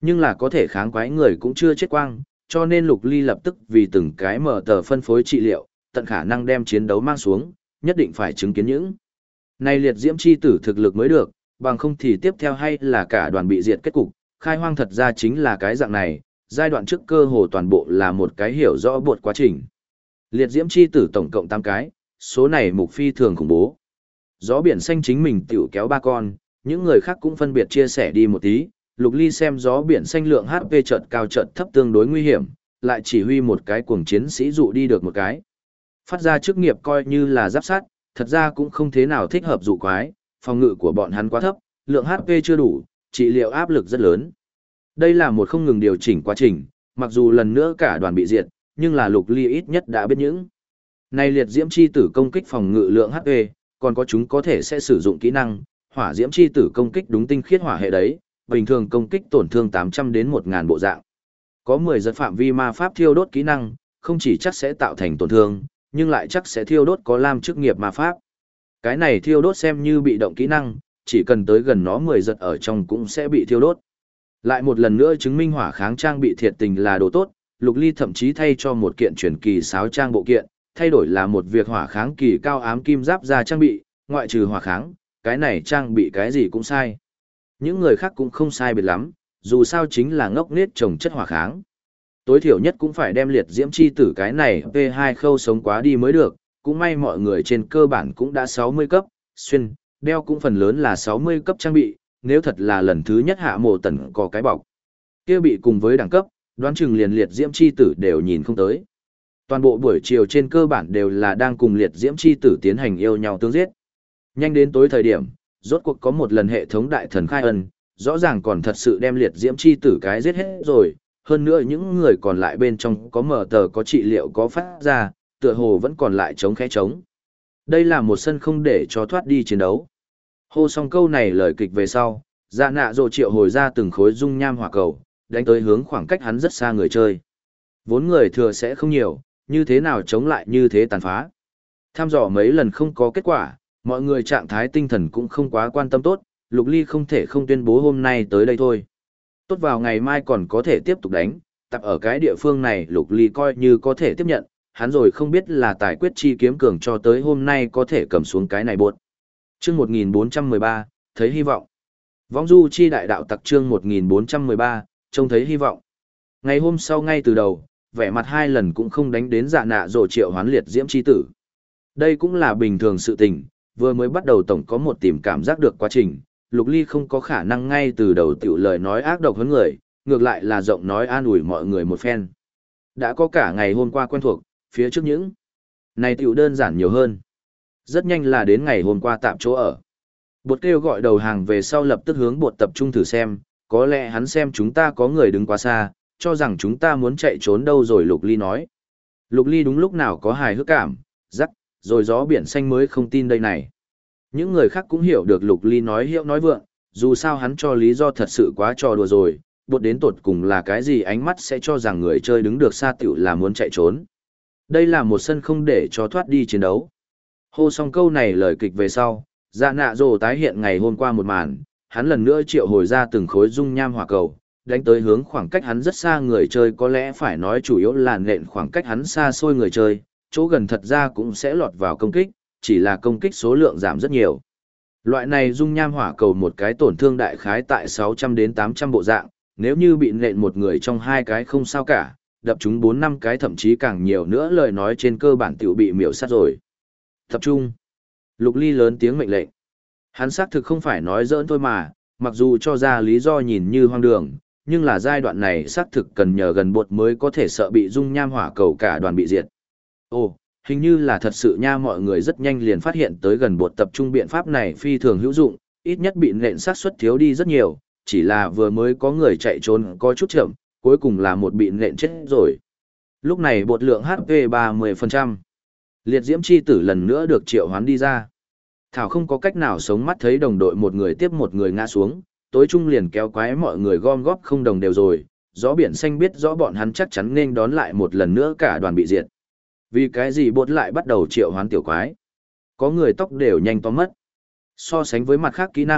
Nhưng là có thể kháng quái người cũng chưa chết quang, cho nên Lục Ly lập tức vì từng cái mở tờ phân phối trị liệu, tận khả năng đem chiến đấu mang xuống, nhất định phải chứng kiến những này liệt diễm chi tử thực lực mới được, bằng không thì tiếp theo hay là cả đoàn bị diệt kết cục. Khai hoang thật ra chính là cái dạng này, giai đoạn trước cơ hồ toàn bộ là một cái hiểu rõ buộc quá trình. Liệt diễm chi tử tổng cộng 8 cái, số này mục phi thường khủng bố. Gió biển xanh chính mình tiểu kéo 3 con, những người khác cũng phân biệt chia sẻ đi một tí. Lục Ly xem gió biển xanh lượng HP chợt cao chợt thấp tương đối nguy hiểm, lại chỉ huy một cái cuồng chiến sĩ dụ đi được một cái. Phát ra chức nghiệp coi như là giáp sát, thật ra cũng không thế nào thích hợp dụ quái, phòng ngự của bọn hắn quá thấp, lượng HP chưa đủ, trị liệu áp lực rất lớn. Đây là một không ngừng điều chỉnh quá trình, mặc dù lần nữa cả đoàn bị diệt, nhưng là Lục Ly ít nhất đã biết những này liệt diễm chi tử công kích phòng ngự lượng HP, còn có chúng có thể sẽ sử dụng kỹ năng, hỏa diễm chi tử công kích đúng tinh khiết hỏa hệ đấy, bình thường công kích tổn thương 800 đến 1000 bộ dạng. Có 10 giật phạm vi ma pháp thiêu đốt kỹ năng, không chỉ chắc sẽ tạo thành tổn thương, nhưng lại chắc sẽ thiêu đốt có lam chức nghiệp ma pháp. Cái này thiêu đốt xem như bị động kỹ năng, chỉ cần tới gần nó 10 giật ở trong cũng sẽ bị thiêu đốt. Lại một lần nữa chứng minh hỏa kháng trang bị thiệt tình là đồ tốt, Lục Ly thậm chí thay cho một kiện truyền kỳ sáo trang bộ kiện, thay đổi là một việc hỏa kháng kỳ cao ám kim giáp ra trang bị, ngoại trừ hỏa kháng, cái này trang bị cái gì cũng sai. Những người khác cũng không sai biệt lắm, dù sao chính là ngốc nghếch trồng chất hỏa kháng. Tối thiểu nhất cũng phải đem liệt diễm chi tử cái này P2 khâu sống quá đi mới được, cũng may mọi người trên cơ bản cũng đã 60 cấp, xuyên, đeo cũng phần lớn là 60 cấp trang bị, nếu thật là lần thứ nhất hạ mộ tần có cái bọc. Kia bị cùng với đẳng cấp, đoán chừng liền liệt diễm chi tử đều nhìn không tới. Toàn bộ buổi chiều trên cơ bản đều là đang cùng liệt diễm chi tử tiến hành yêu nhau tương giết. Nhanh đến tối thời điểm, rốt cuộc có một lần hệ thống đại thần khai ân, rõ ràng còn thật sự đem liệt diễm chi tử cái giết hết rồi, hơn nữa những người còn lại bên trong có mở tờ có trị liệu có phát ra, tựa hồ vẫn còn lại chống khẽ chống. Đây là một sân không để cho thoát đi chiến đấu. Hô xong câu này lời kịch về sau, dạ nạ rồ triệu hồi ra từng khối dung nham hỏa cầu, đánh tới hướng khoảng cách hắn rất xa người chơi. Vốn người thừa sẽ không nhiều, như thế nào chống lại như thế tàn phá. Tham dò mấy lần không có kết quả, mọi người trạng thái tinh thần cũng không quá quan tâm tốt, Lục Ly không thể không tuyên bố hôm nay tới đây thôi. Tốt vào ngày mai còn có thể tiếp tục đánh, tập ở cái địa phương này Lục Ly coi như có thể tiếp nhận, hắn rồi không biết là tài quyết chi kiếm cường cho tới hôm nay có thể cầm xuống cái này buột. Chương 1413, thấy hy vọng. Vong du chi đại đạo tặc chương 1413, trông thấy hy vọng. Ngày hôm sau ngay từ đầu, vẻ mặt hai lần cũng không đánh đến dạ nạ rồ triệu hoán liệt diễm chi tử. Đây cũng là bình thường sự tình, vừa mới bắt đầu tổng có một tìm cảm giác được quá trình, Lục Ly không có khả năng ngay từ đầu tiểu lời nói ác độc hơn người, ngược lại là rộng nói an ủi mọi người một phen. Đã có cả ngày hôm qua quen thuộc, phía trước những này tiểu đơn giản nhiều hơn. Rất nhanh là đến ngày hôm qua tạm chỗ ở. Bột kêu gọi đầu hàng về sau lập tức hướng bột tập trung thử xem, có lẽ hắn xem chúng ta có người đứng quá xa, cho rằng chúng ta muốn chạy trốn đâu rồi Lục Ly nói. Lục Ly đúng lúc nào có hài hước cảm, rắc, rồi gió biển xanh mới không tin đây này. Những người khác cũng hiểu được Lục Ly nói hiệu nói vượng, dù sao hắn cho lý do thật sự quá trò đùa rồi, bột đến tột cùng là cái gì ánh mắt sẽ cho rằng người chơi đứng được xa tiểu là muốn chạy trốn. Đây là một sân không để cho thoát đi chiến đấu. Hô xong câu này lời kịch về sau, dạ nạ rồ tái hiện ngày hôm qua một màn, hắn lần nữa triệu hồi ra từng khối dung nham hỏa cầu, đánh tới hướng khoảng cách hắn rất xa người chơi, có lẽ phải nói chủ yếu là nện khoảng cách hắn xa xôi người chơi, chỗ gần thật ra cũng sẽ lọt vào công kích, chỉ là công kích số lượng giảm rất nhiều. Loại này dung nham hỏa cầu một cái tổn thương đại khái tại 600 đến 800 bộ dạng, nếu như bị nện một người trong hai cái không sao cả, đập chúng 4-5 cái thậm chí càng nhiều nữa lời nói trên cơ bản tiểu bị miểu sát rồi. Tập trung. Lục Ly lớn tiếng mệnh lệnh. Hắn xác thực không phải nói giỡn thôi mà, mặc dù cho ra lý do nhìn như hoang đường, nhưng là giai đoạn này xác thực cần nhờ gần bột mới có thể sợ bị dung nham hỏa cầu cả đoàn bị diệt. Ồ, hình như là thật sự nha, mọi người rất nhanh liền phát hiện tới gần bột tập trung biện pháp này phi thường hữu dụng, ít nhất bị nện xác suất thiếu đi rất nhiều, chỉ là vừa mới có người chạy trốn có chút chậm, cuối cùng là một bị nện chết rồi. Lúc này bột lượng HP 30%. Liệt diễm chi tử lần nữa được triệu hoán đi ra. Thảo không có cách nào sống mắt thấy đồng đội một người tiếp một người ngã xuống, tối trung liền kéo quái mọi người gom góp không đồng đều rồi, gió biển xanh biết rõ bọn hắn chắc chắn nên đón lại một lần nữa cả đoàn bị diệt. Vì cái gì bột lại bắt đầu triệu hoán tiểu quái? Có người tóc đều nhanh tóm mất. So sánh với mặt khác kỹ năng,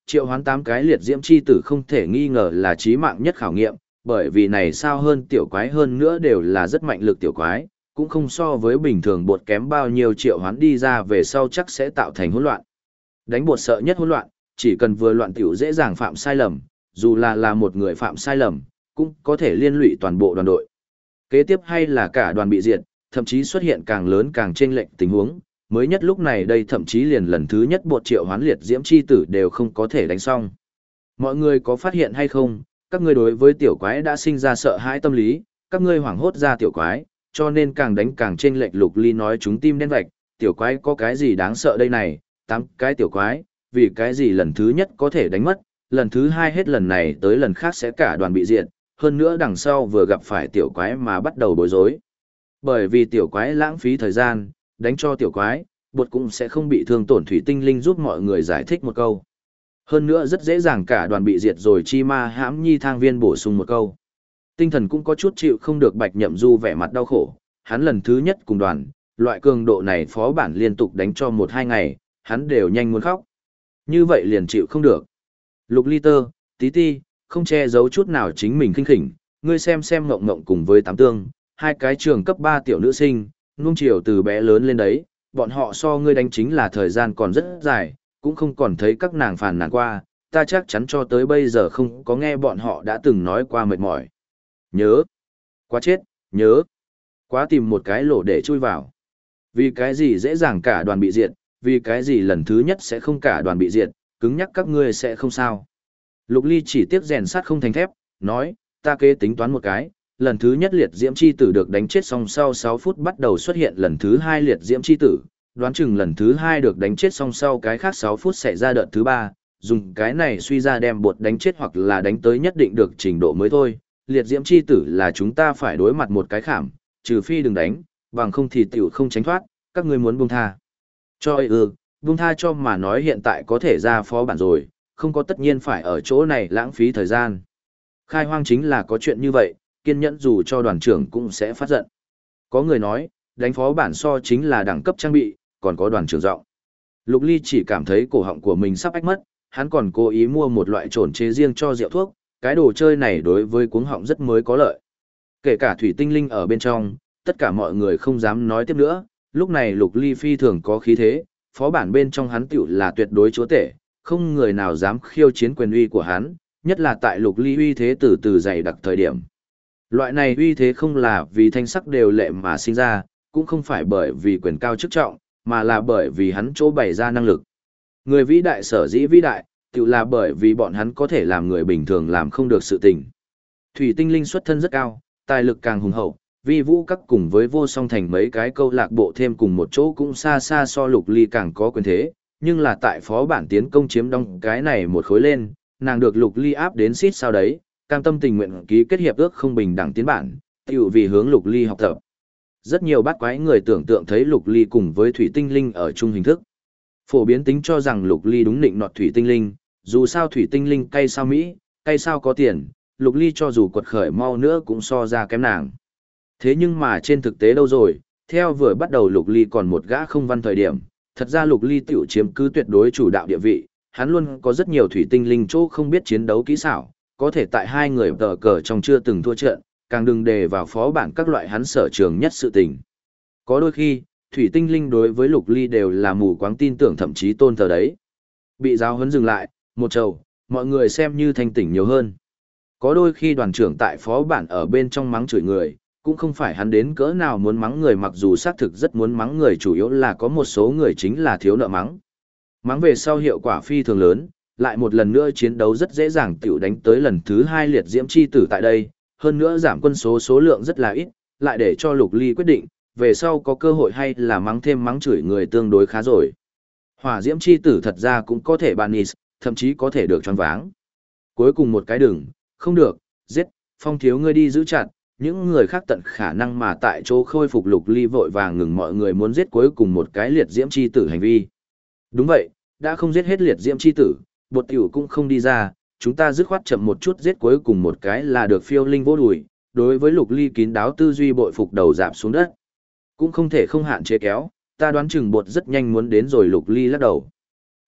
Triệu hoán 8 cái liệt diễm chi tử không thể nghi ngờ là chí mạng nhất khảo nghiệm, bởi vì này sao hơn tiểu quái hơn nữa đều là rất mạnh lực tiểu quái, cũng không so với bình thường bột kém bao nhiêu triệu hoán đi ra về sau chắc sẽ tạo thành hỗn loạn. Đánh bột sợ nhất hỗn loạn, chỉ cần vừa loạn tiểu dễ dàng phạm sai lầm, dù là một người phạm sai lầm, cũng có thể liên lụy toàn bộ đoàn đội. Kế tiếp hay là cả đoàn bị diệt, thậm chí xuất hiện càng lớn càng chênh lệch tình huống, mới nhất lúc này đây thậm chí liền lần thứ nhất bột triệu hoán liệt diễm chi tử đều không có thể đánh xong. Mọi người có phát hiện hay không, các ngươi đối với tiểu quái đã sinh ra sợ hãi tâm lý, các ngươi hoảng hốt ra tiểu quái, cho nên càng đánh càng chênh lệch. Lục Ly nói chúng tim đen vạch, tiểu quái có cái gì đáng sợ đây này, 8 cái tiểu quái, vì cái gì lần thứ nhất có thể đánh mất, lần thứ hai hết lần này tới lần khác sẽ cả đoàn bị diệt, hơn nữa đằng sau vừa gặp phải tiểu quái mà bắt đầu bối rối. Bởi vì tiểu quái lãng phí thời gian, đánh cho tiểu quái, bột cũng sẽ không bị thương tổn. Thủy Tinh Linh giúp mọi người giải thích một câu. Hơn nữa rất dễ dàng cả đoàn bị diệt rồi. Chi Ma Hãm Nhi Thang Viên bổ sung một câu. Tinh thần cũng có chút chịu không được. Bạch Nhậm Du vẻ mặt đau khổ, hắn lần thứ nhất cùng đoàn, loại cường độ này phó bản liên tục đánh cho 1-2 ngày, hắn đều nhanh muốn khóc. Như vậy liền chịu không được. Lục Ly Tơ, Tí Ti, không che giấu chút nào chính mình khinh khỉnh, ngươi xem Ngộng Ngộng cùng với Tám Tương, 2 cái trường cấp 3 tiểu nữ sinh, nuông chiều từ bé lớn lên đấy, bọn họ so ngươi đánh chính là thời gian còn rất dài, cũng không còn thấy các nàng phàn nàn qua, ta chắc chắn cho tới bây giờ không có nghe bọn họ đã từng nói qua mệt mỏi. Nhớ, quá chết, nhớ, quá tìm một cái lỗ để chui vào. Vì cái gì dễ dàng cả đoàn bị diệt, vì cái gì lần thứ nhất sẽ không cả đoàn bị diệt, cứng nhắc các ngươi sẽ không sao. Lục Ly chỉ tiếc rèn sắt không thành thép, nói, ta kế tính toán một cái, lần thứ nhất liệt diễm chi tử được đánh chết xong sau 6 phút bắt đầu xuất hiện lần thứ 2 liệt diễm chi tử, đoán chừng lần thứ 2 được đánh chết xong sau cái khác 6 phút sẽ ra đợt thứ 3, dùng cái này suy ra đem bột đánh chết hoặc là đánh tới nhất định được trình độ mới thôi. Liệt diễm chi tử là chúng ta phải đối mặt một cái khảm, trừ phi đừng đánh, bằng không thì tiểu không tránh thoát, các ngươi muốn buông tha. Cho buông tha cho mà nói hiện tại có thể ra phó bản rồi, không có tất nhiên phải ở chỗ này lãng phí thời gian. Khai hoang chính là có chuyện như vậy, kiên nhẫn dù cho đoàn trưởng cũng sẽ phát giận. Có người nói, đánh phó bản so chính là đẳng cấp trang bị, còn có đoàn trưởng giọng. Lục Ly chỉ cảm thấy cổ họng của mình sắp ách mất, hắn còn cố ý mua một loại trồn chế riêng cho rượu thuốc, cái đồ chơi này đối với cuống họng rất mới có lợi. Kể cả Thủy Tinh Linh ở bên trong, tất cả mọi người không dám nói tiếp nữa, lúc này Lục Ly phi thường có khí thế, phó bản bên trong hắn tiểu là tuyệt đối chúa tể, không người nào dám khiêu chiến quyền uy của hắn, nhất là tại Lục Ly uy thế từ từ dày đặc thời điểm. Loại này uy thế không là vì thanh sắc đều lệ mà sinh ra, cũng không phải bởi vì quyền cao chức trọng, mà là bởi vì hắn chỗ bày ra năng lực. Người vĩ đại sở dĩ vĩ đại, tự là bởi vì bọn hắn có thể làm người bình thường làm không được sự tình. Thủy Tinh Linh xuất thân rất cao, tài lực càng hùng hậu, vi vũ các cùng với vô song thành mấy cái câu lạc bộ thêm cùng một chỗ cũng xa xa so Lục Ly càng có quyền thế, nhưng là tại phó bản tiến công chiếm đóng cái này một khối lên, nàng được Lục Ly áp đến xít sao đấy, cam tâm tình nguyện ký kết hiệp ước không bình đẳng tiến bản, tiểu vì hướng Lục Ly học tập. Rất nhiều bát quái người tưởng tượng thấy Lục Ly cùng với Thủy Tinh Linh ở chung hình thức. Phổ biến tính cho rằng Lục Ly đúng định nọt Thủy Tinh Linh, dù sao Thủy Tinh Linh cay sao Mỹ, cay sao có tiền, Lục Ly cho dù quật khởi mau nữa cũng so ra kém nàng. Thế nhưng mà trên thực tế đâu rồi, theo vừa bắt đầu Lục Ly còn một gã không văn thời điểm, thật ra Lục Ly tiểu chiếm cứ tuyệt đối chủ đạo địa vị, hắn luôn có rất nhiều Thủy Tinh Linh chỗ không biết chiến đấu kỹ xảo, có thể tại hai người tờ cờ trong chưa từng thua trận, càng đừng đề vào phó bản các loại hắn sở trường nhất sự tình. Có đôi khi, Thủy Tinh Linh đối với Lục Ly đều là mù quáng tin tưởng thậm chí tôn thờ đấy. Bị giáo huấn dừng lại, một trầu, mọi người xem như thanh tỉnh nhiều hơn. Có đôi khi đoàn trưởng tại phó bản ở bên trong mắng chửi người, cũng không phải hắn đến cỡ nào muốn mắng người, mặc dù xác thực rất muốn mắng người, chủ yếu là có một số người chính là thiếu nợ mắng. Mắng về sau hiệu quả phi thường lớn, lại một lần nữa chiến đấu rất dễ dàng tiểu đánh tới lần thứ 2 liệt diễm chi tử tại đây, hơn nữa giảm quân số lượng rất là ít, lại để cho Lục Ly quyết định, về sau có cơ hội hay là mắng thêm mắng chửi người tương đối khá rồi. Hỏa diễm chi tử thật ra cũng có thể banish, thậm chí có thể được choáng váng. Cuối cùng một cái đừng, không được, giết, Phong thiếu ngươi đi giữ chặt, những người khác tận khả năng mà tại chỗ khôi phục. Lục Ly vội vàng ngừng mọi người muốn giết cuối cùng một cái liệt diễm chi tử hành vi. Đúng vậy, đã không giết hết liệt diễm chi tử, bột tiểu cũng không đi ra, chúng ta dứt khoát chậm một chút giết cuối cùng một cái là được. Phiêu Linh vô đùi, đối với Lục Ly kín đáo tư duy bội phục đầu dạp xuống đất. Cũng không thể không hạn chế kéo, ta đoán chừng bột rất nhanh muốn đến rồi. Lục Ly lắc đầu.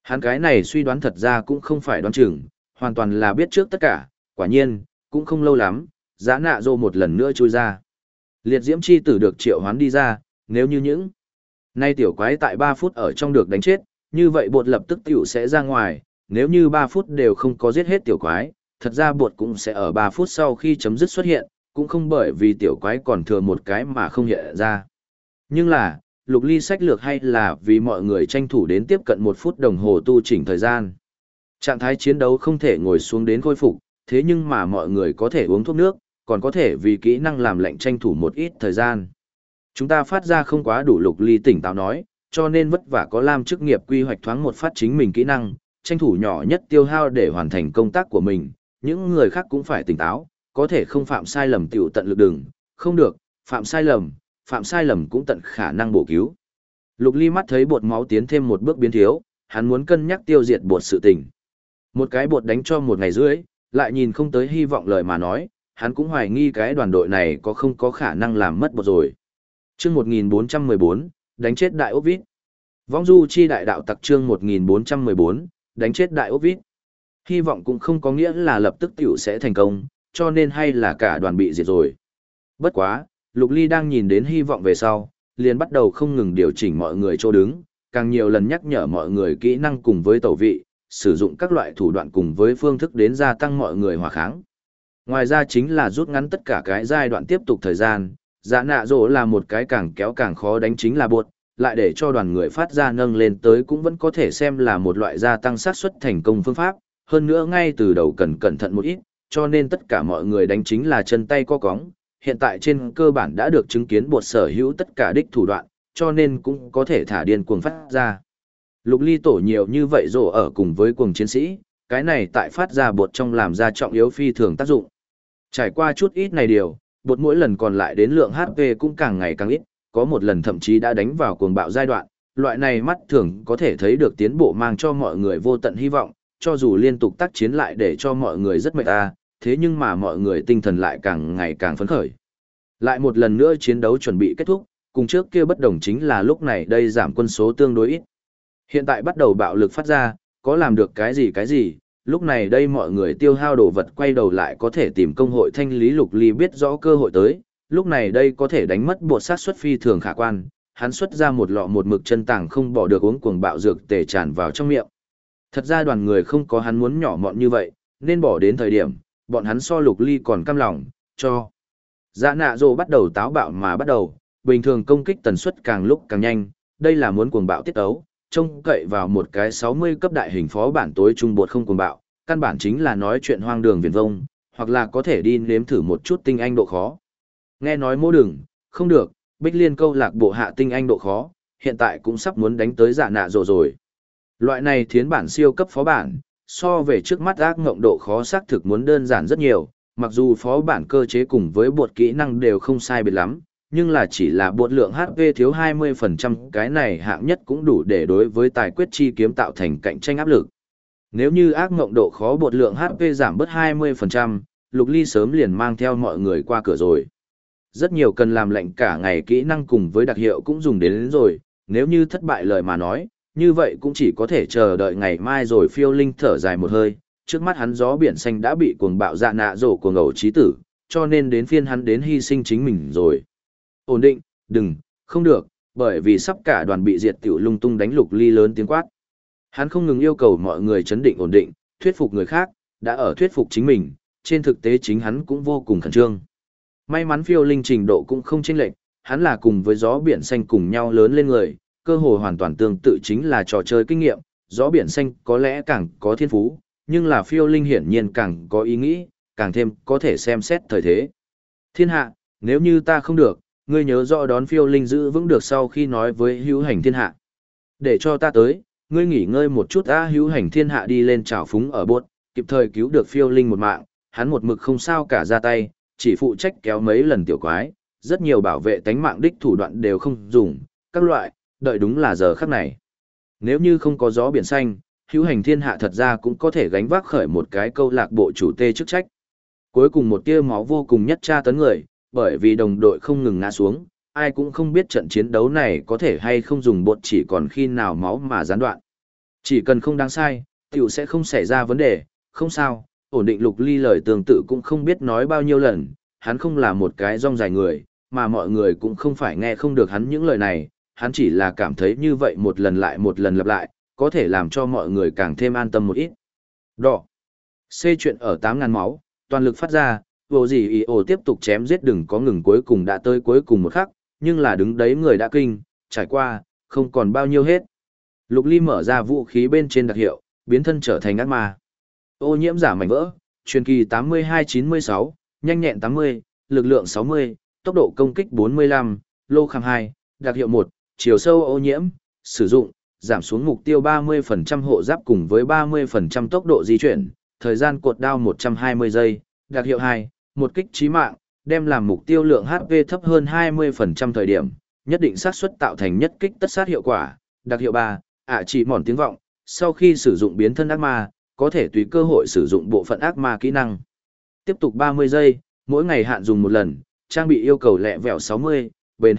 Hắn cái này suy đoán thật ra cũng không phải đoán chừng, hoàn toàn là biết trước tất cả, quả nhiên, cũng không lâu lắm, Dã Nạ Dô một lần nữa chui ra. Liệt diễm chi tử được triệu hoán đi ra, nếu như những nay tiểu quái tại 3 phút ở trong được đánh chết, như vậy bột lập tức tiểu sẽ ra ngoài, nếu như 3 phút đều không có giết hết tiểu quái, thật ra bột cũng sẽ ở 3 phút sau khi chấm dứt xuất hiện, cũng không bởi vì tiểu quái còn thừa một cái mà không hiện ra. Nhưng là, Lục Ly sách lược hay là vì mọi người tranh thủ đến tiếp cận 1 phút đồng hồ tu chỉnh thời gian. Trạng thái chiến đấu không thể ngồi xuống đến khôi phục, thế nhưng mà mọi người có thể uống thuốc nước, còn có thể vì kỹ năng làm lệnh tranh thủ một ít thời gian. Chúng ta phát ra không quá đủ. Lục Ly tỉnh táo nói, cho nên vất vả có Lam chức nghiệp quy hoạch thoáng một phát chính mình kỹ năng, tranh thủ nhỏ nhất tiêu hao để hoàn thành công tác của mình, những người khác cũng phải tỉnh táo, có thể không phạm sai lầm tiểu tận lực đừng, không được, phạm sai lầm cũng tận khả năng bổ cứu. Lục Ly mắt thấy bột máu tiến thêm một bước biến thiếu, hắn muốn cân nhắc tiêu diệt bột sự tình. Một cái bột đánh cho 1 ngày rưỡi, lại nhìn không tới hy vọng lời mà nói, hắn cũng hoài nghi cái đoàn đội này có không có khả năng làm mất bột rồi. Chương 1414, đánh chết đại ốc vít. Vong du chi đại đạo tặc chương 1414, đánh chết đại ốc vít. Hy vọng cũng không có nghĩa là lập tức tiểu sẽ thành công, cho nên hay là cả đoàn bị diệt rồi. Bất quá, Lục Ly đang nhìn đến hy vọng về sau, liền bắt đầu không ngừng điều chỉnh mọi người chỗ đứng, càng nhiều lần nhắc nhở mọi người kỹ năng cùng với tẩu vị, sử dụng các loại thủ đoạn cùng với phương thức đến gia tăng mọi người hòa kháng. Ngoài ra chính là rút ngắn tất cả cái giai đoạn tiếp tục thời gian, Dã Nạ Dỗ là một cái càng kéo càng khó đánh chính là bột, lại để cho đoàn người phát ra nâng lên tới cũng vẫn có thể xem là một loại gia tăng xác suất thành công phương pháp, hơn nữa ngay từ đầu cần cẩn thận một ít, cho nên tất cả mọi người đánh chính là chân tay co cóng, hiện tại trên cơ bản đã được chứng kiến bột sở hữu tất cả đích thủ đoạn, cho nên cũng có thể thả điên cuồng phát ra. Lục Ly tổ nhiều như vậy rổ ở cùng với cuồng chiến sĩ, cái này tại phát ra bột trong làm ra trọng yếu phi thường tác dụng. Trải qua chút ít này điều, bột mỗi lần còn lại đến lượng HP cũng càng ngày càng ít, có một lần thậm chí đã đánh vào cuồng bạo giai đoạn, loại này mắt thường có thể thấy được tiến bộ mang cho mọi người vô tận hy vọng, cho dù liên tục tác chiến lại để cho mọi người rất mệt thế nhưng mà mọi người tinh thần lại càng ngày càng phấn khởi. Lại một lần nữa chiến đấu chuẩn bị kết thúc, cùng trước kia bất đồng chính là lúc này đây giảm quân số tương đối ít. Hiện tại bắt đầu bạo lực phát ra, có làm được cái gì, lúc này đây mọi người tiêu hao đồ vật quay đầu lại có thể tìm công hội thanh lý. Lục Ly biết rõ cơ hội tới, lúc này đây có thể đánh mất bột sát suất phi thường khả quan, hắn xuất ra một lọ một mực chân tàng không bỏ được uống cuồng bạo dược tề tràn vào trong miệng. Thật ra đoàn người không có hắn muốn nhỏ mọn như vậy, nên bỏ đến thời điểm, bọn hắn so Lục Ly còn cam lòng, cho. Dã Nạ Dỗ bắt đầu táo bạo mà bắt đầu, bình thường công kích tần suất càng lúc càng nhanh, đây là muốn cuồng bạo tiết ấu, trông cậy vào một cái 60 cấp đại hình phó bản tối trung bột không cuồng bạo, căn bản chính là nói chuyện hoang đường viển vông, hoặc là có thể đi nếm thử một chút tinh anh độ khó. Nghe nói mô đừng, không được, Bích Liên câu lạc bộ hạ tinh anh độ khó, hiện tại cũng sắp muốn đánh tới Dã Nạ Dỗ rồi. Loại này thiến bản siêu cấp phó bản, so về trước mắt ác ngộng độ khó xác thực muốn đơn giản rất nhiều, mặc dù phó bản cơ chế cùng với bột kỹ năng đều không sai biệt lắm, nhưng là chỉ là bột lượng HP thiếu 20%, cái này hạng nhất cũng đủ để đối với tài quyết chi kiếm tạo thành cạnh tranh áp lực. Nếu như ác ngộng độ khó bột lượng HP giảm bớt 20%, Lục Ly sớm liền mang theo mọi người qua cửa rồi. Rất nhiều cần làm lệnh cả ngày kỹ năng cùng với đặc hiệu cũng dùng đến rồi, nếu như thất bại lời mà nói, như vậy cũng chỉ có thể chờ đợi ngày mai rồi. Phiêu Linh thở dài một hơi, trước mắt hắn gió biển xanh đã bị cuồng bạo Dã Nạ Dỗ cuồng ẩu chí tử, cho nên đến phiên hắn đến hy sinh chính mình rồi. Ổn định, đừng, không được, bởi vì sắp cả đoàn bị diệt tiểu lung tung đánh. Lục Ly lớn tiếng quát. Hắn không ngừng yêu cầu mọi người chấn định ổn định, thuyết phục người khác, đã ở thuyết phục chính mình, trên thực tế chính hắn cũng vô cùng khẩn trương. May mắn Phiêu Linh trình độ cũng không chênh lệch, hắn là cùng với gió biển xanh cùng nhau lớn lên người, cơ hội hoàn toàn tương tự chính là trò chơi kinh nghiệm, gió biển xanh có lẽ càng có thiên phú, nhưng là Phiêu Linh hiển nhiên càng có ý nghĩ, càng thêm có thể xem xét thời thế. Thiên hạ, nếu như ta không được, ngươi nhớ rõ đón. Phiêu Linh giữ vững được sau khi nói với Hữu Hành Thiên Hạ. Để cho ta tới, ngươi nghỉ ngơi một chút. Hữu Hành Thiên Hạ đi lên trào phúng ở bốt, kịp thời cứu được Phiêu Linh một mạng, hắn một mực không sao cả ra tay, chỉ phụ trách kéo mấy lần tiểu quái, rất nhiều bảo vệ tánh mạng đích thủ đoạn đều không dùng, các loại, đợi đúng là giờ khắc này. Nếu như không có gió biển xanh, Hữu Hành Thiên Hạ thật ra cũng có thể gánh vác khởi một cái câu lạc bộ chủ tê chức trách. Cuối cùng một tia máu vô cùng nhất tra tấn người, bởi vì đồng đội không ngừng ngã xuống, ai cũng không biết trận chiến đấu này có thể hay không dùng bột chỉ còn khi nào máu mà gián đoạn. Chỉ cần không đáng sai, tiểu sẽ không xảy ra vấn đề, không sao, ổn định Lục Ly lời tương tự cũng không biết nói bao nhiêu lần, hắn không là một cái rong dài người, mà mọi người cũng không phải nghe không được hắn những lời này, hắn chỉ là cảm thấy như vậy một lần lại một lần lặp lại, có thể làm cho mọi người càng thêm an tâm một ít. Đỏ. C chuyện ở 8.000 máu, toàn lực phát ra, vô gì ý ồ tiếp tục chém giết đừng có ngừng cuối cùng đã tới cuối cùng một khắc, nhưng là đứng đấy người đã kinh, trải qua, không còn bao nhiêu hết. Lục Ly mở ra vũ khí bên trên đặc hiệu, biến thân trở thành ác ma. Ô nhiễm giả mảnh vỡ, truyền kỳ 82-96, nhanh nhẹn 80, lực lượng 60, tốc độ công kích 45, lô kham 2, đặc hiệu 1, chiều sâu ô nhiễm, sử dụng, giảm xuống mục tiêu 30% hộ giáp cùng với 30% tốc độ di chuyển, thời gian cột đao 120 giây, đặc hiệu 2, một kích chí mạng, đem làm mục tiêu lượng HP thấp hơn 20% thời điểm, nhất định xác suất tạo thành nhất kích tất sát hiệu quả, đặc hiệu 3, chỉ mòn tiếng vọng, sau khi sử dụng biến thân ác ma, có thể tùy cơ hội sử dụng bộ phận ác ma kỹ năng. Tiếp tục 30 giây, mỗi ngày hạn dùng một lần, trang bị yêu cầu lẹ vẹo 60, bền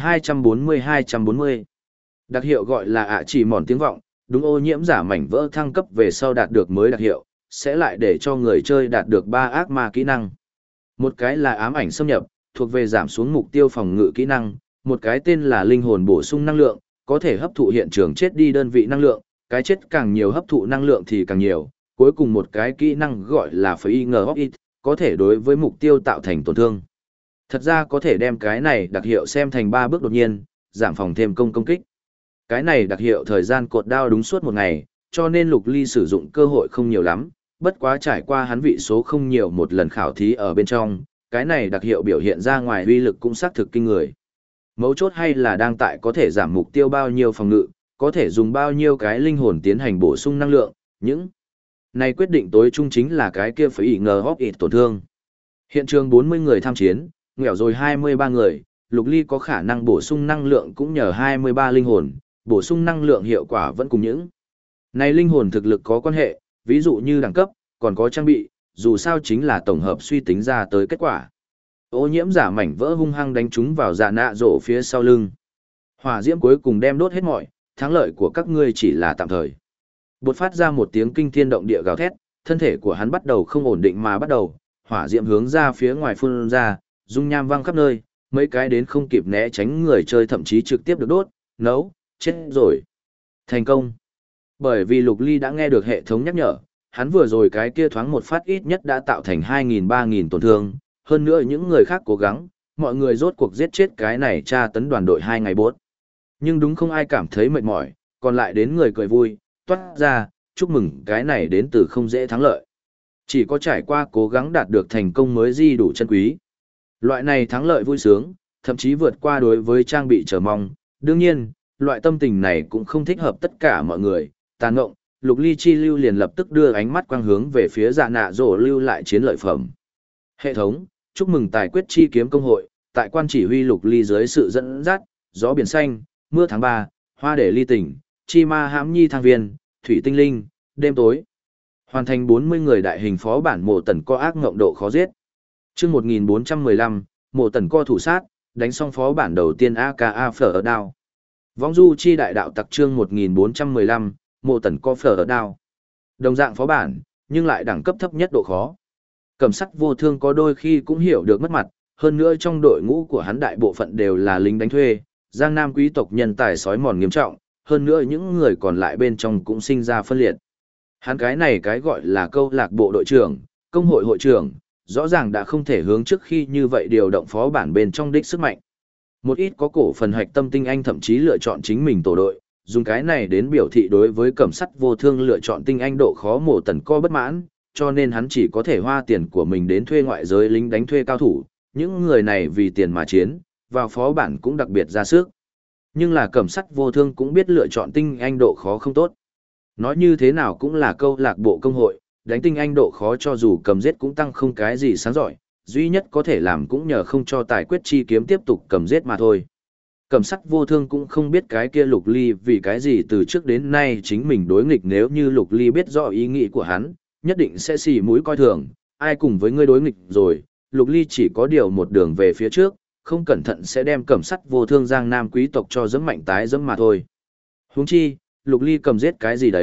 240-240. Đặc hiệu gọi là chỉ mòn tiếng vọng, đúng ô nhiễm giả mảnh vỡ thăng cấp về sau đạt được mới đặc hiệu, sẽ lại để cho người chơi đạt được 3 ác ma kỹ năng. Một cái là ám ảnh xâm nhập, thuộc về giảm xuống mục tiêu phòng ngự kỹ năng, một cái tên là linh hồn bổ sung năng lượng, có thể hấp thụ hiện trường chết đi đơn vị năng lượng, cái chết càng nhiều hấp thụ năng lượng thì càng nhiều, cuối cùng một cái kỹ năng gọi là Free Ngờ It, có thể đối với mục tiêu tạo thành tổn thương. Thật ra có thể đem cái này đặc hiệu xem thành 3 bước đột nhiên, giảm phòng thêm công kích. Cái này đặc hiệu thời gian cột đao đúng suốt một ngày, cho nên Lục Ly sử dụng cơ hội không nhiều lắm, bất quá trải qua hắn vị số không nhiều một lần khảo thí ở bên trong, cái này đặc hiệu biểu hiện ra ngoài uy lực cũng xác thực kinh người. Mấu chốt hay là đang tại có thể giảm mục tiêu bao nhiêu phòng ngự, có thể dùng bao nhiêu cái linh hồn tiến hành bổ sung năng lượng, những này quyết định tối trung chính là cái kia phải ngờ hóp ít tổn thương. Hiện trường 40 người tham chiến, nghèo rồi 23 người, Lục Ly có khả năng bổ sung năng lượng cũng nhờ 23 linh hồn, bổ sung năng lượng hiệu quả vẫn cùng những này linh hồn thực lực có quan hệ, ví dụ như đẳng cấp, còn có trang bị, dù sao chính là tổng hợp suy tính ra tới kết quả. Ô nhiễm giả mảnh vỡ hung hăng đánh trúng vào dạ nạ rổ phía sau lưng. Hỏa diễm cuối cùng đem đốt hết mọi, thắng lợi của các ngươi chỉ là tạm thời. Bột phát ra một tiếng kinh thiên động địa gào thét, thân thể của hắn bắt đầu không ổn định mà bắt đầu, hỏa diễm hướng ra phía ngoài phun ra, dung nham văng khắp nơi, mấy cái đến không kịp né tránh người chơi thậm chí trực tiếp được đốt, nấu, chết rồi. Thành công. Bởi vì Lục Ly đã nghe được hệ thống nhắc nhở, hắn vừa rồi cái kia thoáng một phát ít nhất đã tạo thành 2.000-3.000 tổn thương, hơn nữa những người khác cố gắng, mọi người rốt cuộc giết chết cái này tra tấn đoàn đội 2 ngày bốt. Nhưng đúng không ai cảm thấy mệt mỏi, còn lại đến người cười vui, toát ra, chúc mừng cái này đến từ không dễ thắng lợi. Chỉ có trải qua cố gắng đạt được thành công mới di đủ chân quý. Loại này thắng lợi vui sướng, thậm chí vượt qua đối với trang bị chờ mong. Đương nhiên, loại tâm tình này cũng không thích hợp tất cả mọi người. Tàn ngộng, Lục Ly chi lưu liền lập tức đưa ánh mắt quang hướng về phía dạ nạ rổ lưu lại chiến lợi phẩm. Hệ thống, chúc mừng tài quyết chi kiếm công hội, tại quan chỉ huy Lục Ly dưới sự dẫn dắt, gió biển xanh, mưa tháng 3, hoa để ly tỉnh, chi ma hãm nhi thang viên, thủy tinh linh, đêm tối. Hoàn thành 40 người đại hình phó bản mộ tần co ác ngộng độ khó giết. Chương 1415, mộ tần co thủ sát, đánh xong phó bản đầu tiên AKA phở ở đao. Vong du chi đại đạo tặc chương 1415, mộ tần co phở ở đao. Đồng dạng phó bản, nhưng lại đẳng cấp thấp nhất độ khó. Cẩm sắt vô thương có đôi khi cũng hiểu được mất mặt, hơn nữa trong đội ngũ của hắn đại bộ phận đều là lính đánh thuê, Giang Nam quý tộc nhân tài sói mòn nghiêm trọng, hơn nữa những người còn lại bên trong cũng sinh ra phân liệt. Hắn cái này cái gọi là câu lạc bộ đội trưởng, công hội hội trưởng, rõ ràng đã không thể hướng trước khi như vậy điều động phó bản bên trong đích sức mạnh. Một ít có cổ phần hạch tâm tinh anh thậm chí lựa chọn chính mình tổ đội, dùng cái này đến biểu thị đối với cẩm sắt vô thương lựa chọn tinh anh độ khó mổ tần co bất mãn, cho nên hắn chỉ có thể hoa tiền của mình đến thuê ngoại giới lính đánh thuê cao thủ, những người này vì tiền mà chiến, vào phó bản cũng đặc biệt ra sức. Nhưng là cẩm sắt vô thương cũng biết lựa chọn tinh anh độ khó không tốt. Nói như thế nào cũng là câu lạc bộ công hội, đánh tinh anh độ khó cho dù cầm giết cũng tăng không cái gì sáng giỏi, duy nhất có thể làm cũng nhờ không cho tài quyết chi kiếm tiếp tục cầm giết mà thôi. Cẩm sắt vô thương cũng không biết cái kia Lục Ly vì cái gì từ trước đến nay chính mình đối nghịch, nếu như Lục Ly biết rõ ý nghĩ của hắn, nhất định sẽ xì mũi coi thường, ai cùng với ngươi đối nghịch rồi, Lục Ly chỉ có điều một đường về phía trước, không cẩn thận sẽ đem cẩm sắt vô thương Giang Nam quý tộc cho dẫm mạnh tái dẫm mà thôi. Huống chi, Lục Ly cầm giết cái gì đấy,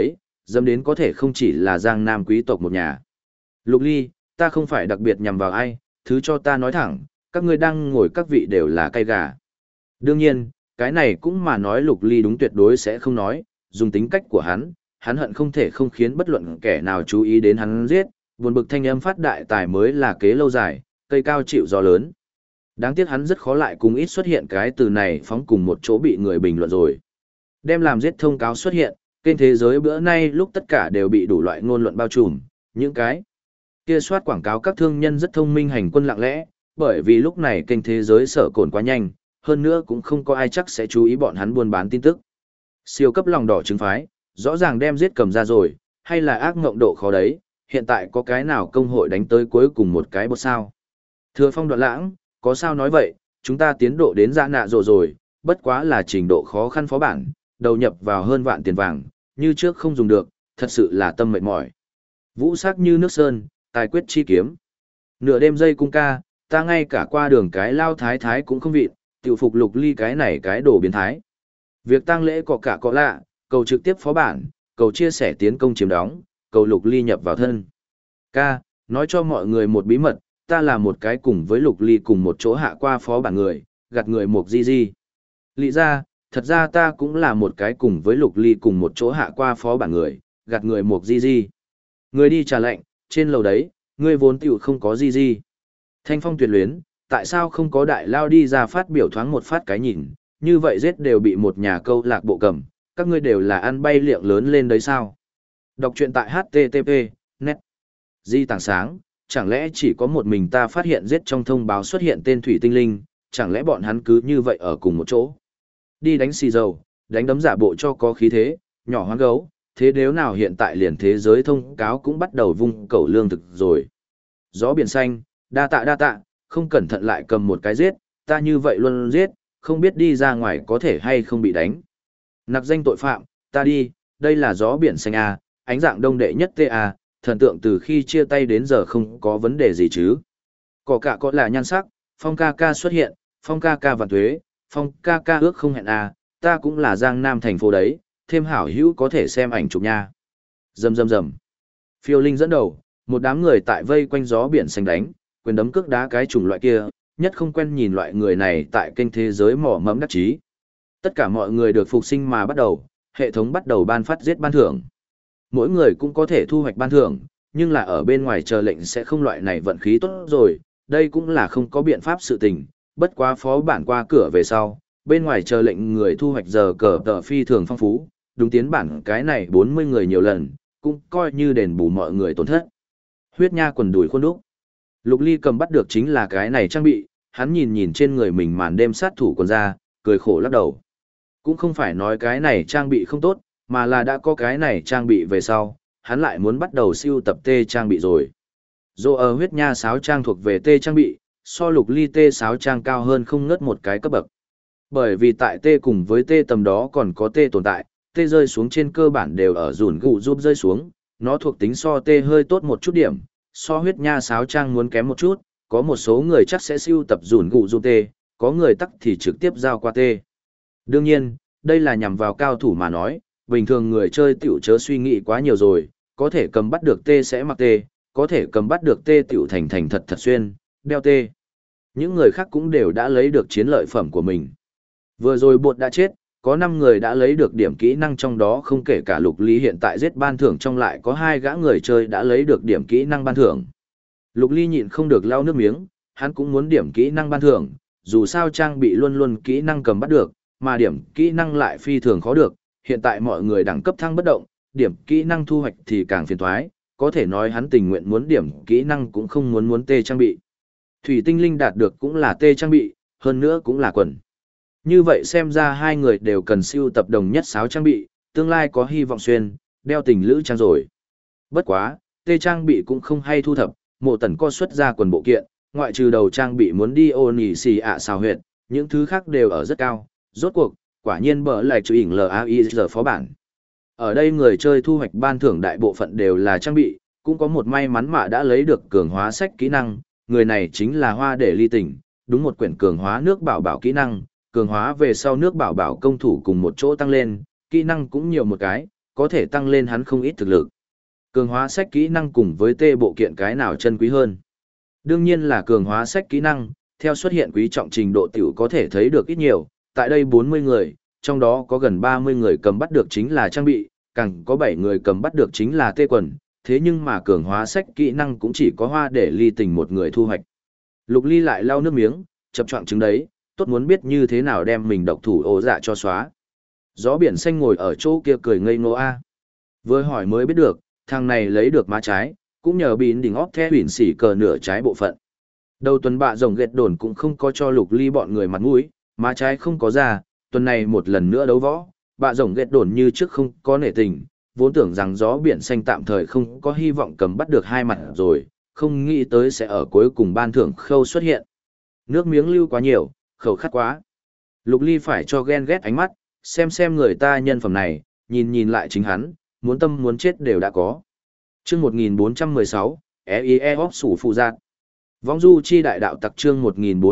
dâm đến có thể không chỉ là Giang Nam quý tộc một nhà. Lục Ly, ta không phải đặc biệt nhằm vào ai, thứ cho ta nói thẳng, các ngươi đang ngồi các vị đều là cay gà. Đương nhiên, cái này cũng mà nói Lục Ly đúng tuyệt đối sẽ không nói, dùng tính cách của hắn hận không thể không khiến bất luận kẻ nào chú ý đến hắn giết, buồn bực thanh âm phát đại tài mới là kế lâu dài, cây cao chịu gió lớn. Đáng tiếc hắn rất khó lại cùng ít xuất hiện cái từ này phóng cùng một chỗ bị người bình luận rồi. Đem làm giết thông cáo xuất hiện, kênh thế giới bữa nay lúc tất cả đều bị đủ loại ngôn luận bao trùm, những cái kia soát quảng cáo các thương nhân rất thông minh hành quân lặng lẽ, bởi vì lúc này kênh thế giới sở cồn quá nhanh, hơn nữa cũng không có ai chắc sẽ chú ý bọn hắn buôn bán tin tức. Siêu cấp lòng đỏ trứng phái, rõ ràng đem giết cầm ra rồi, hay là ác ngộng độ khó đấy, hiện tại có cái nào công hội đánh tới cuối cùng một cái bột sao. Thừa Phong Đoạn Lãng, có sao nói vậy, chúng ta tiến độ đến dạ nạ rồi, bất quá là trình độ khó khăn phó bản, đầu nhập vào hơn vạn tiền vàng, như trước không dùng được, thật sự là tâm mệt mỏi. Vũ sắc như nước sơn, tài quyết chi kiếm. Nửa đêm dây cung ca, ta ngay cả qua đường cái lao thái thái cũng không vịt, tiểu phục Lục Ly cái này cái đồ biến thái. Việc tang lễ có cả có lạ, cầu trực tiếp phó bản, cầu chia sẻ tiến công chiếm đóng, cầu Lục Ly nhập vào thân. Ca, nói cho mọi người một bí mật, ta là một cái cùng với Lục Ly cùng một chỗ hạ qua phó bản người, gạt người một di di. Lý ra, thật ra ta cũng là một cái cùng với Lục Ly cùng một chỗ hạ qua phó bản người, gạt người một di di. Người đi trả lệnh, trên lầu đấy, người vốn tiểu không có di di. Thanh Phong tuyệt luyến, tại sao không có đại lao đi ra phát biểu thoáng một phát cái nhìn, như vậy giết đều bị một nhà câu lạc bộ cầm, các ngươi đều là ăn bay liệng lớn lên đấy sao? Đọc truyện tại http net. Di tảng sáng, chẳng lẽ chỉ có một mình ta phát hiện giết trong thông báo xuất hiện tên thủy tinh linh, chẳng lẽ bọn hắn cứ như vậy ở cùng một chỗ? Đi đánh xì dầu, đánh đấm giả bộ cho có khí thế, nhỏ hoang gấu, thế nếu nào hiện tại liền thế giới thông cáo cũng bắt đầu vung cẩu lương thực rồi. Gió biển xanh, đa tạ, không cẩn thận lại cầm một cái giết, ta như vậy luôn giết, không biết đi ra ngoài có thể hay không bị đánh. Nặc danh tội phạm, ta đi, đây là gió biển xanh A, ánh dạng đông đệ nhất TA, thần tượng từ khi chia tay đến giờ không có vấn đề gì chứ. Có cả có là nhan sắc, Phong ca ca xuất hiện, Phong ca ca vạn thuế, Phong ca ca ước không hẹn A, ta cũng là Giang Nam thành phố đấy, thêm hảo hữu có thể xem ảnh chụp nha. Rầm. Phiêu Linh dẫn đầu, một đám người tại vây quanh gió biển xanh đánh, quyền đấm cước đá cái chủng loại kia, nhất không quen nhìn loại người này tại kênh thế giới mỏ mẫm đắc chí. Tất cả mọi người được phục sinh mà bắt đầu, hệ thống bắt đầu ban phát giết ban thưởng. Mỗi người cũng có thể thu hoạch ban thưởng, nhưng là ở bên ngoài chờ lệnh sẽ không loại này vận khí tốt rồi, đây cũng là không có biện pháp sự tình, bất quá phó bản qua cửa về sau, bên ngoài chờ lệnh người thu hoạch giờ cờ tờ phi thường phong phú, đúng tiến bản cái này 40 người nhiều lần, cũng coi như đền bù mọi người tổn thất. Huyết nha quần đùi khuôn đúc. Lục Ly cầm bắt được chính là cái này trang bị, hắn nhìn trên người mình màn đêm sát thủ còn ra, cười khổ lắc đầu. Cũng không phải nói cái này trang bị không tốt, mà là đã có cái này trang bị về sau, hắn lại muốn bắt đầu siêu tập tê trang bị rồi. Dô ở huyết nha sáo trang thuộc về tê trang bị, so Lục Ly tê sáo trang cao hơn không ngớt một cái cấp bậc. Bởi vì tại tê cùng với tê tầm đó còn có tê tồn tại, tê rơi xuống trên cơ bản đều ở rủn gụ giúp rơi xuống, nó thuộc tính so tê hơi tốt một chút điểm, so huyết nha sáo trang muốn kém một chút, có một số người chắc sẽ siêu tập rủn gụ giúp tê, có người tắc thì trực tiếp giao qua tê. Đương nhiên, đây là nhằm vào cao thủ mà nói, bình thường người chơi tiểu chớ suy nghĩ quá nhiều rồi, có thể cầm bắt được tê sẽ mặc tê, có thể cầm bắt được tê tiểu thành thật xuyên, đeo tê. Những người khác cũng đều đã lấy được chiến lợi phẩm của mình. Vừa rồi bột đã chết, có 5 người đã lấy được điểm kỹ năng trong đó không kể cả Lục Ly hiện tại giết ban thưởng trong lại có 2 gã người chơi đã lấy được điểm kỹ năng ban thưởng. Lục Ly nhịn không được lau nước miếng, hắn cũng muốn điểm kỹ năng ban thưởng, dù sao trang bị luôn luôn kỹ năng cầm bắt được, mà điểm kỹ năng lại phi thường khó được, hiện tại mọi người đẳng cấp thăng bất động, điểm kỹ năng thu hoạch thì càng phiền toái, có thể nói hắn tình nguyện muốn điểm kỹ năng cũng không muốn tê trang bị. Thủy tinh linh đạt được cũng là tê trang bị, hơn nữa cũng là quần. Như vậy xem ra hai người đều cần siêu tập đồng nhất 6 trang bị, tương lai có hy vọng xuyên, đeo tình lữ trang rồi. Bất quá, tê trang bị cũng không hay thu thập, Mộ Tần co xuất ra quần bộ kiện, ngoại trừ đầu trang bị muốn đi ô nỉ xì ạ xào huyệt, những thứ khác đều ở rất cao, rốt cuộc, quả nhiên bở lại chữ ỉn LAIZ phó bản. Ở đây người chơi thu hoạch ban thưởng đại bộ phận đều là trang bị, cũng có một may mắn mà đã lấy được cường hóa sách kỹ năng, người này chính là Hoa Để Ly Tỉnh, đúng một quyển cường hóa nước bảo bảo kỹ năng, cường hóa về sau nước bảo bảo công thủ cùng một chỗ tăng lên, kỹ năng cũng nhiều một cái, có thể tăng lên hắn không ít thực lực. Cường hóa sách kỹ năng cùng với tê bộ kiện cái nào chân quý hơn? Đương nhiên là cường hóa sách kỹ năng, theo xuất hiện quý trọng trình độ tiểu có thể thấy được ít nhiều, tại đây 40 người, trong đó có gần 30 người cầm bắt được chính là trang bị, càng có 7 người cầm bắt được chính là tê quần, thế nhưng mà cường hóa sách kỹ năng cũng chỉ có Hoa để ly tình một người thu hoạch. Lục Ly lại lau nước miếng, chập choạng chứng đấy, tốt muốn biết như thế nào đem mình độc thủ ổ dạ cho xóa. Gió biển xanh ngồi ở chỗ kia cười ngây ngô a. Vừa hỏi mới biết được, thằng này lấy được má trái, cũng nhờ bín đỉnh óc the huyền xỉ cờ nửa trái bộ phận. Đầu tuần bạ rồng ghét đồn cũng không có cho Lục Ly bọn người mặt mũi, má trái không có ra, tuần này một lần nữa đấu võ, bạ rồng ghét đồn như trước không có nể tình, vốn tưởng rằng gió biển xanh tạm thời không có hy vọng cầm bắt được hai mặt rồi, không nghĩ tới sẽ ở cuối cùng ban thưởng khâu xuất hiện. Nước miếng lưu quá nhiều, khẩu khát quá. Lục Ly phải cho ghen ghét ánh mắt, xem người ta nhân phẩm này, nhìn lại chính hắn, muốn tâm muốn chết đều đã có. Chương 1416, EIE Hop sủ phụ giạt. Vong du chi đại đạo tặc chương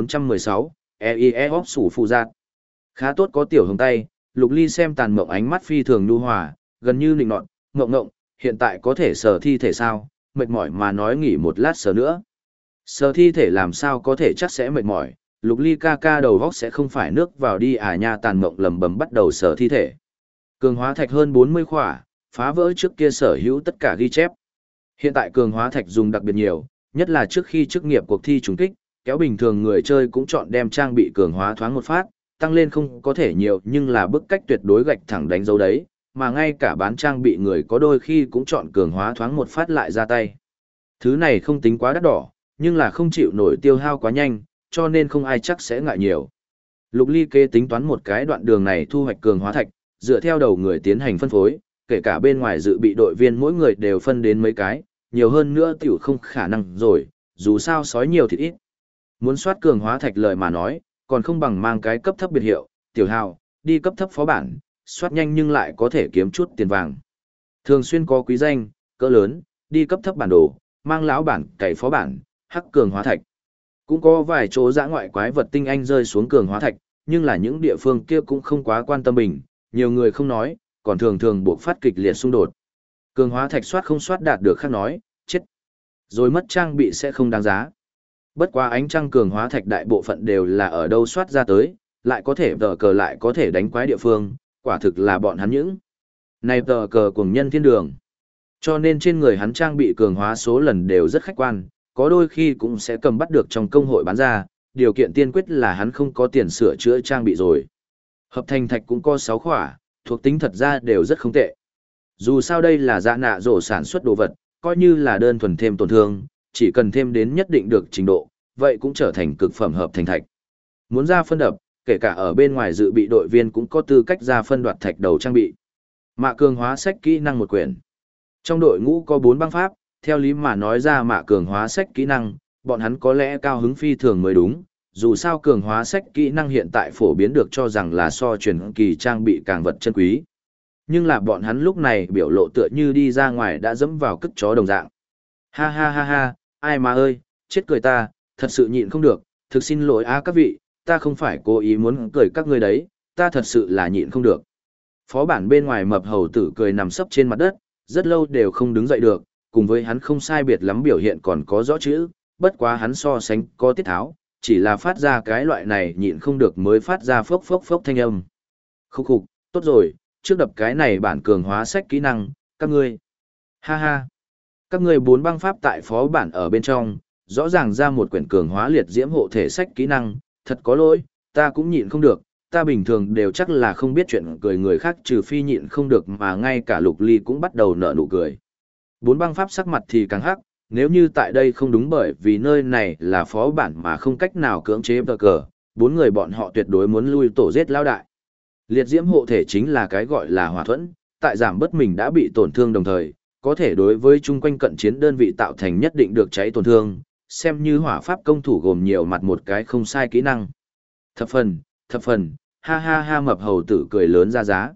1416, EIE Hop sủ phụ giạt. Khá tốt có tiểu hồng tay, Lục Ly xem tàn mộng ánh mắt phi thường nhu hòa, gần như nịnh nọt, ngộng, hiện tại có thể sờ thi thể sao, mệt mỏi mà nói nghỉ một lát sờ nữa. Sờ thi thể làm sao có thể chắc sẽ mệt mỏi, Lục Ly ca đầu góc sẽ không phải nước vào đi à nha, tàn mộng lầm bầm bắt đầu sờ thi thể. Cường hóa thạch hơn 40 khỏa, phá vỡ trước kia sở hữu tất cả ghi chép. Hiện tại cường hóa thạch dùng đặc biệt nhiều, nhất là trước khi chức nghiệp cuộc thi trùng kích, kéo bình thường người chơi cũng chọn đem trang bị cường hóa thoáng một phát, tăng lên không có thể nhiều nhưng là bức cách tuyệt đối gạch thẳng đánh dấu đấy, mà ngay cả bán trang bị người có đôi khi cũng chọn cường hóa thoáng một phát lại ra tay. Thứ này không tính quá đắt đỏ, nhưng là không chịu nổi tiêu hao quá nhanh, cho nên không ai chắc sẽ ngại nhiều. Lục Ly kế tính toán một cái đoạn đường này thu hoạch cường hóa thạch, dựa theo đầu người tiến hành phân phối, kể cả bên ngoài dự bị đội viên mỗi người đều phân đến mấy cái, nhiều hơn nữa tiểu không khả năng rồi, dù sao sói nhiều thì ít. Muốn soát cường hóa thạch lời mà nói, còn không bằng mang cái cấp thấp biệt hiệu, tiểu hào, đi cấp thấp phó bản, soát nhanh nhưng lại có thể kiếm chút tiền vàng. Thường xuyên có quý danh, cỡ lớn, đi cấp thấp bản đồ, mang lão bản, cày phó bản, hắc cường hóa thạch. Cũng có vài chỗ dã ngoại quái vật tinh anh rơi xuống cường hóa thạch, nhưng là những địa phương kia cũng không quá quan tâm mình, nhiều người không nói, còn thường buộc phát kịch liệt xung đột. Cường hóa thạch soát không soát đạt được khác nói, chết. Rồi mất trang bị sẽ không đáng giá. Bất quá ánh trăng cường hóa thạch đại bộ phận đều là ở đâu soát ra tới, lại có thể tờ cờ lại có thể đánh quái địa phương, quả thực là bọn hắn những. Này tờ cờ cùng nhân thiên đường. Cho nên trên người hắn trang bị cường hóa số lần đều rất khách quan, có đôi khi cũng sẽ cầm bắt được trong công hội bán ra, điều kiện tiên quyết là hắn không có tiền sửa chữa trang bị rồi. Hợp thành thạch cũng có 6 khỏa, thuộc tính thật ra đều rất không tệ. Dù sao đây là dạ nạ rổ sản xuất đồ vật, coi như là đơn thuần thêm tổn thương, chỉ cần thêm đến nhất định được trình độ, vậy cũng trở thành cực phẩm hợp thành thạch. Muốn ra phân đập, kể cả ở bên ngoài dự bị đội viên cũng có tư cách ra phân đoạt thạch đầu trang bị. Mạ cường hóa sách kỹ năng một quyển. Trong đội ngũ có 4 băng pháp, theo lý mà nói ra mạ cường hóa sách kỹ năng, bọn hắn có lẽ cao hứng phi thường mới đúng. Dù sao cường hóa sách kỹ năng hiện tại phổ biến được cho rằng là so truyền kỳ trang bị càng vật chân quý. Nhưng là bọn hắn lúc này biểu lộ tựa như đi ra ngoài đã dẫm vào cất chó đồng dạng. Ha ha ha ha, ai mà ơi, chết cười ta, thật sự nhịn không được, thực xin lỗi các vị, ta không phải cố ý muốn cười các ngươi đấy, ta thật sự là nhịn không được. Phó bản bên ngoài mập hầu tử cười nằm sấp trên mặt đất, rất lâu đều không đứng dậy được, cùng với hắn không sai biệt lắm biểu hiện còn có rõ chữ, bất quá hắn so sánh có tiết tháo, chỉ là phát ra cái loại này nhịn không được mới phát ra phốc phốc phốc thanh âm. Khúc khục, tốt rồi, trước đập cái này bản cường hóa sách kỹ năng, các ngươi. Ha ha. Các ngươi 4 băng pháp tại phó bản ở bên trong, rõ ràng ra một quyển cường hóa liệt diễm hộ thể sách kỹ năng, thật có lỗi, ta cũng nhịn không được, ta bình thường đều chắc là không biết chuyện cười người khác trừ phi nhịn không được mà ngay cả Lục Ly cũng bắt đầu nở nụ cười. 4 băng pháp sắc mặt thì càng hắc, nếu như tại đây không đúng bởi vì nơi này là phó bản mà không cách nào cưỡng chế bờ cờ, 4 người bọn họ tuyệt đối muốn lui tổ giết lao đại. Liệt diễm hộ thể chính là cái gọi là hỏa thuẫn, tại giảm bớt mình đã bị tổn thương đồng thời, có thể đối với chung quanh cận chiến đơn vị tạo thành nhất định được cháy tổn thương, xem như hỏa pháp công thủ gồm nhiều mặt một cái không sai kỹ năng. Thập phần, ha ha ha, mập hầu tử cười lớn ra giá.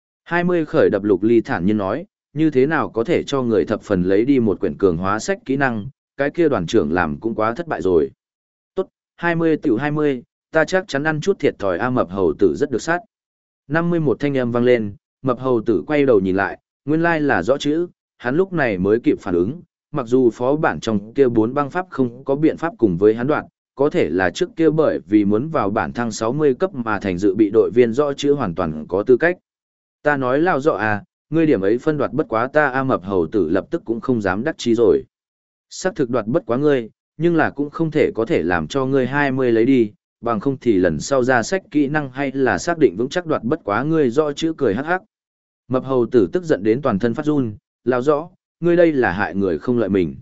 20 khởi đập Lục Ly thản nhiên nói, như thế nào có thể cho người thập phần lấy đi một quyển cường hóa sách kỹ năng, cái kia đoàn trưởng làm cũng quá thất bại rồi. Tốt, 20 tiểu 20, ta chắc chắn ăn chút thiệt thòi mập hầu tử rất được sát. 51 thanh âm vang lên, mập hầu tử quay đầu nhìn lại, Nguyên lai là rõ chữ, hắn lúc này mới kịp phản ứng, mặc dù phó bản trong kia 4 băng pháp không có biện pháp cùng với hắn đoạn, có thể là trước kia bởi vì muốn vào bản thăng 60 cấp mà thành dự bị đội viên rõ chữ hoàn toàn có tư cách. Ta nói lao rõ à, ngươi điểm ấy phân đoạt bất quá ta A Mập Hầu Tử lập tức cũng không dám đắc chí rồi. Sắc thực đoạt bất quá ngươi, nhưng là cũng không thể có thể làm cho ngươi 20 lấy đi, bằng không thì lần sau ra sách kỹ năng hay là xác định vững chắc đoạt bất quá ngươi rõ chữ cười hắc hắc. Mập Hầu Tử tức giận đến toàn thân phát run, lao rõ, ngươi đây là hại người không lợi mình.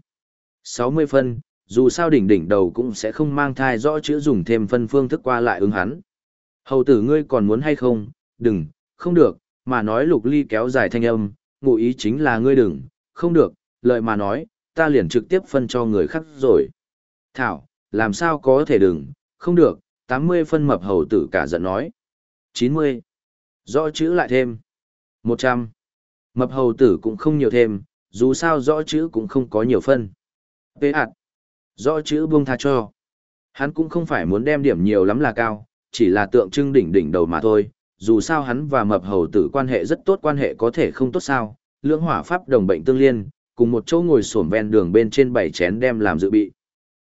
60 phân, dù sao đỉnh đỉnh đầu cũng sẽ không mang thai rõ chữ dùng thêm phân phương thức qua lại ứng hắn. Hầu tử ngươi còn muốn hay không, đừng, không được, mà nói Lục Ly kéo dài thanh âm, ngụ ý chính là ngươi đừng, không được, lợi mà nói, ta liền trực tiếp phân cho người khác rồi. Thảo, làm sao có thể đừng, không được, 80 phân mập hầu tử cả giận nói. 90. Rõ chữ lại thêm. 100. Mập hầu tử cũng không nhiều thêm, dù sao rõ chữ cũng không có nhiều phân. Tế ạt. Rõ chữ buông tha cho. Hắn cũng không phải muốn đem điểm nhiều lắm là cao, chỉ là tượng trưng đỉnh đỉnh đầu mà thôi. Dù sao hắn và mập hầu tử quan hệ rất tốt, quan hệ có thể không tốt sao. Lưỡng hỏa pháp đồng bệnh tương liên, cùng một chỗ ngồi xổm ven đường bên trên 7 chén đem làm dự bị.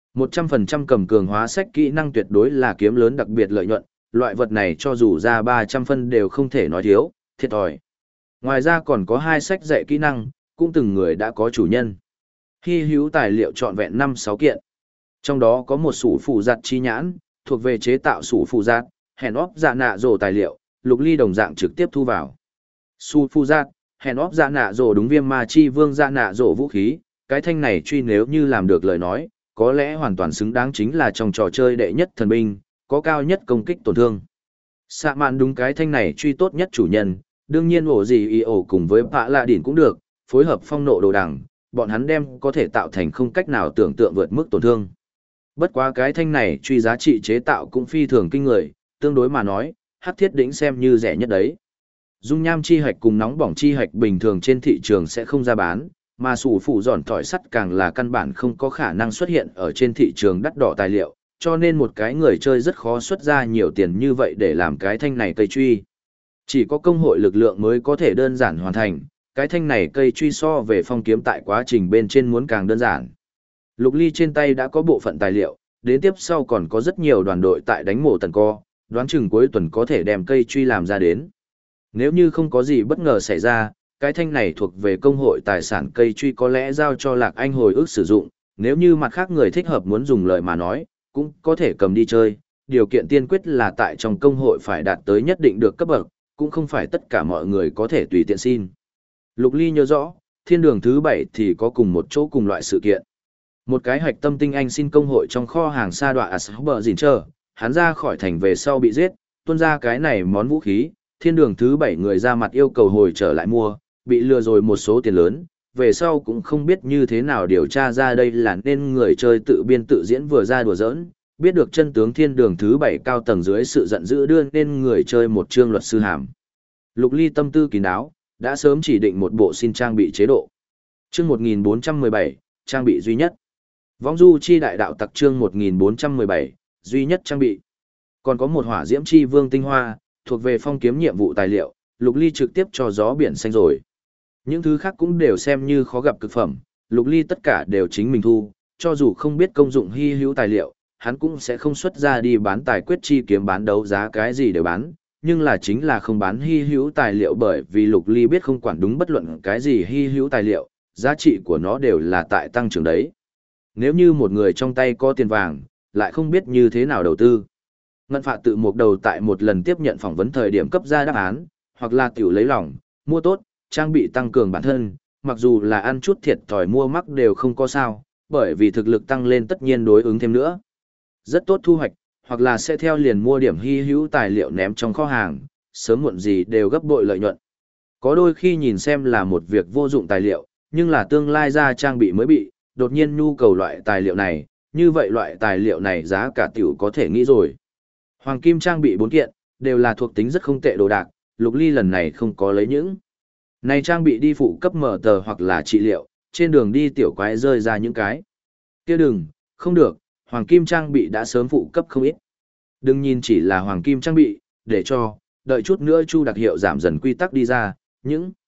100% cầm cường hóa sách kỹ năng tuyệt đối là kiếm lớn đặc biệt lợi nhuận, loại vật này cho dù ra 300 phân đều không thể nói thiếu, thiệt thòi. Ngoài ra còn có 2 sách dạy kỹ năng, cũng từng người đã có chủ nhân. Hy hữu tài liệu trọn vẹn 5-6 kiện. Trong đó có một sủ phụ giặt chi nhãn, thuộc về chế tạo sủ phụ giặt, hèn óp dạ nạ rổ tài liệu, Lục Ly đồng dạng trực tiếp thu vào. Sủ phụ giặt, hèn óp dạ nạ rổ đúng viêm ma chi vương dạ nạ rổ vũ khí, cái thanh này truy nếu như làm được lời nói, có lẽ hoàn toàn xứng đáng chính là trong trò chơi đệ nhất thần binh, có cao nhất công kích tổn thương. Sạ mạn đúng cái thanh này truy tốt nhất chủ nhân, đương nhiên ổ gì y ổ cùng với bạ lạ đỉn cũng được, phối hợp phong nộ đồ đằng, bọn hắn đem có thể tạo thành không cách nào tưởng tượng vượt mức tổn thương. Bất quá cái thanh này truy giá trị chế tạo cũng phi thường kinh người, tương đối mà nói, hắc thiết đỉnh xem như rẻ nhất đấy. Dung nham chi hạch cùng nóng bỏng chi hạch bình thường trên thị trường sẽ không ra bán, mà sủ phụ giòn tỏi sắt càng là căn bản không có khả năng xuất hiện ở trên thị trường đắt đỏ tài liệu, cho nên một cái người chơi rất khó xuất ra nhiều tiền như vậy để làm cái thanh này cây truy. Chỉ có công hội lực lượng mới có thể đơn giản hoàn thành, cái thanh này cây truy so về phong kiếm tại quá trình bên trên muốn càng đơn giản. Lục Ly trên tay đã có bộ phận tài liệu, đến tiếp sau còn có rất nhiều đoàn đội tại đánh mổ tần co, đoán chừng cuối tuần có thể đem cây truy làm ra đến. Nếu như không có gì bất ngờ xảy ra, cái thanh này thuộc về công hội tài sản cây truy có lẽ giao cho Lạc Anh hồi ức sử dụng, nếu như mặt khác người thích hợp muốn dùng lời mà nói, cũng có thể cầm đi chơi, điều kiện tiên quyết là tại trong công hội phải đạt tới nhất định được cấp bậc, cũng không phải tất cả mọi người có thể tùy tiện xin. Lục Ly nhớ rõ, thiên đường thứ 7 thì có cùng một chỗ cùng loại sự kiện. Một cái hạch tâm tinh anh xin công hội trong kho hàng sa đoạ Asper dình chờ, hắn ra khỏi thành về sau bị giết, tuôn ra cái này món vũ khí, thiên đường thứ 7 người ra mặt yêu cầu hồi trở lại mua, bị lừa rồi một số tiền lớn, về sau cũng không biết như thế nào điều tra ra đây là nên người chơi tự biên tự diễn vừa ra đùa giỡn, biết được chân tướng thiên đường thứ 7 cao tầng dưới sự giận dữ đưa nên người chơi một chương luật sư hàm. Lục Ly tâm tư kín đáo, đã sớm chỉ định một bộ xin trang bị chế độ. Chương 1417, trang bị duy nhất. Vong du chi đại đạo tặc chương 1417, duy nhất trang bị. Còn có một hỏa diễm chi vương tinh hoa, thuộc về phong kiếm nhiệm vụ tài liệu, Lục Ly trực tiếp cho gió biển xanh rồi. Những thứ khác cũng đều xem như khó gặp cực phẩm, Lục Ly tất cả đều chính mình thu, cho dù không biết công dụng hy hữu tài liệu, hắn cũng sẽ không xuất ra đi bán tài quyết chi kiếm bán đấu giá cái gì đều bán, nhưng là chính là không bán hy hữu tài liệu bởi vì Lục Ly biết không quản đúng bất luận cái gì hy hữu tài liệu, giá trị của nó đều là tại tăng trưởng đấy. Nếu như một người trong tay có tiền vàng, lại không biết như thế nào đầu tư. Ngân Phạ tự một đầu tại một lần tiếp nhận phỏng vấn thời điểm cấp ra đáp án, hoặc là tiểu lấy lòng, mua tốt, trang bị tăng cường bản thân, mặc dù là ăn chút thiệt thòi mua mắc đều không có sao, bởi vì thực lực tăng lên tất nhiên đối ứng thêm nữa. Rất tốt thu hoạch, hoặc là sẽ theo liền mua điểm hy hữu tài liệu ném trong kho hàng, sớm muộn gì đều gấp bội lợi nhuận. Có đôi khi nhìn xem là một việc vô dụng tài liệu, nhưng là tương lai ra trang bị mới bị, đột nhiên nhu cầu loại tài liệu này, như vậy loại tài liệu này giá cả tiểu có thể nghĩ rồi. Hoàng kim trang bị 4 kiện, đều là thuộc tính rất không tệ đồ đạc, Lục Ly lần này không có lấy những. Này trang bị đi phụ cấp mở tờ hoặc là trị liệu, trên đường đi tiểu quái rơi ra những cái. Kia đừng, không được, hoàng kim trang bị đã sớm phụ cấp không ít. Đừng nhìn chỉ là hoàng kim trang bị, để cho, đợi chút nữa Chu đặc hiệu giảm dần quy tắc đi ra, những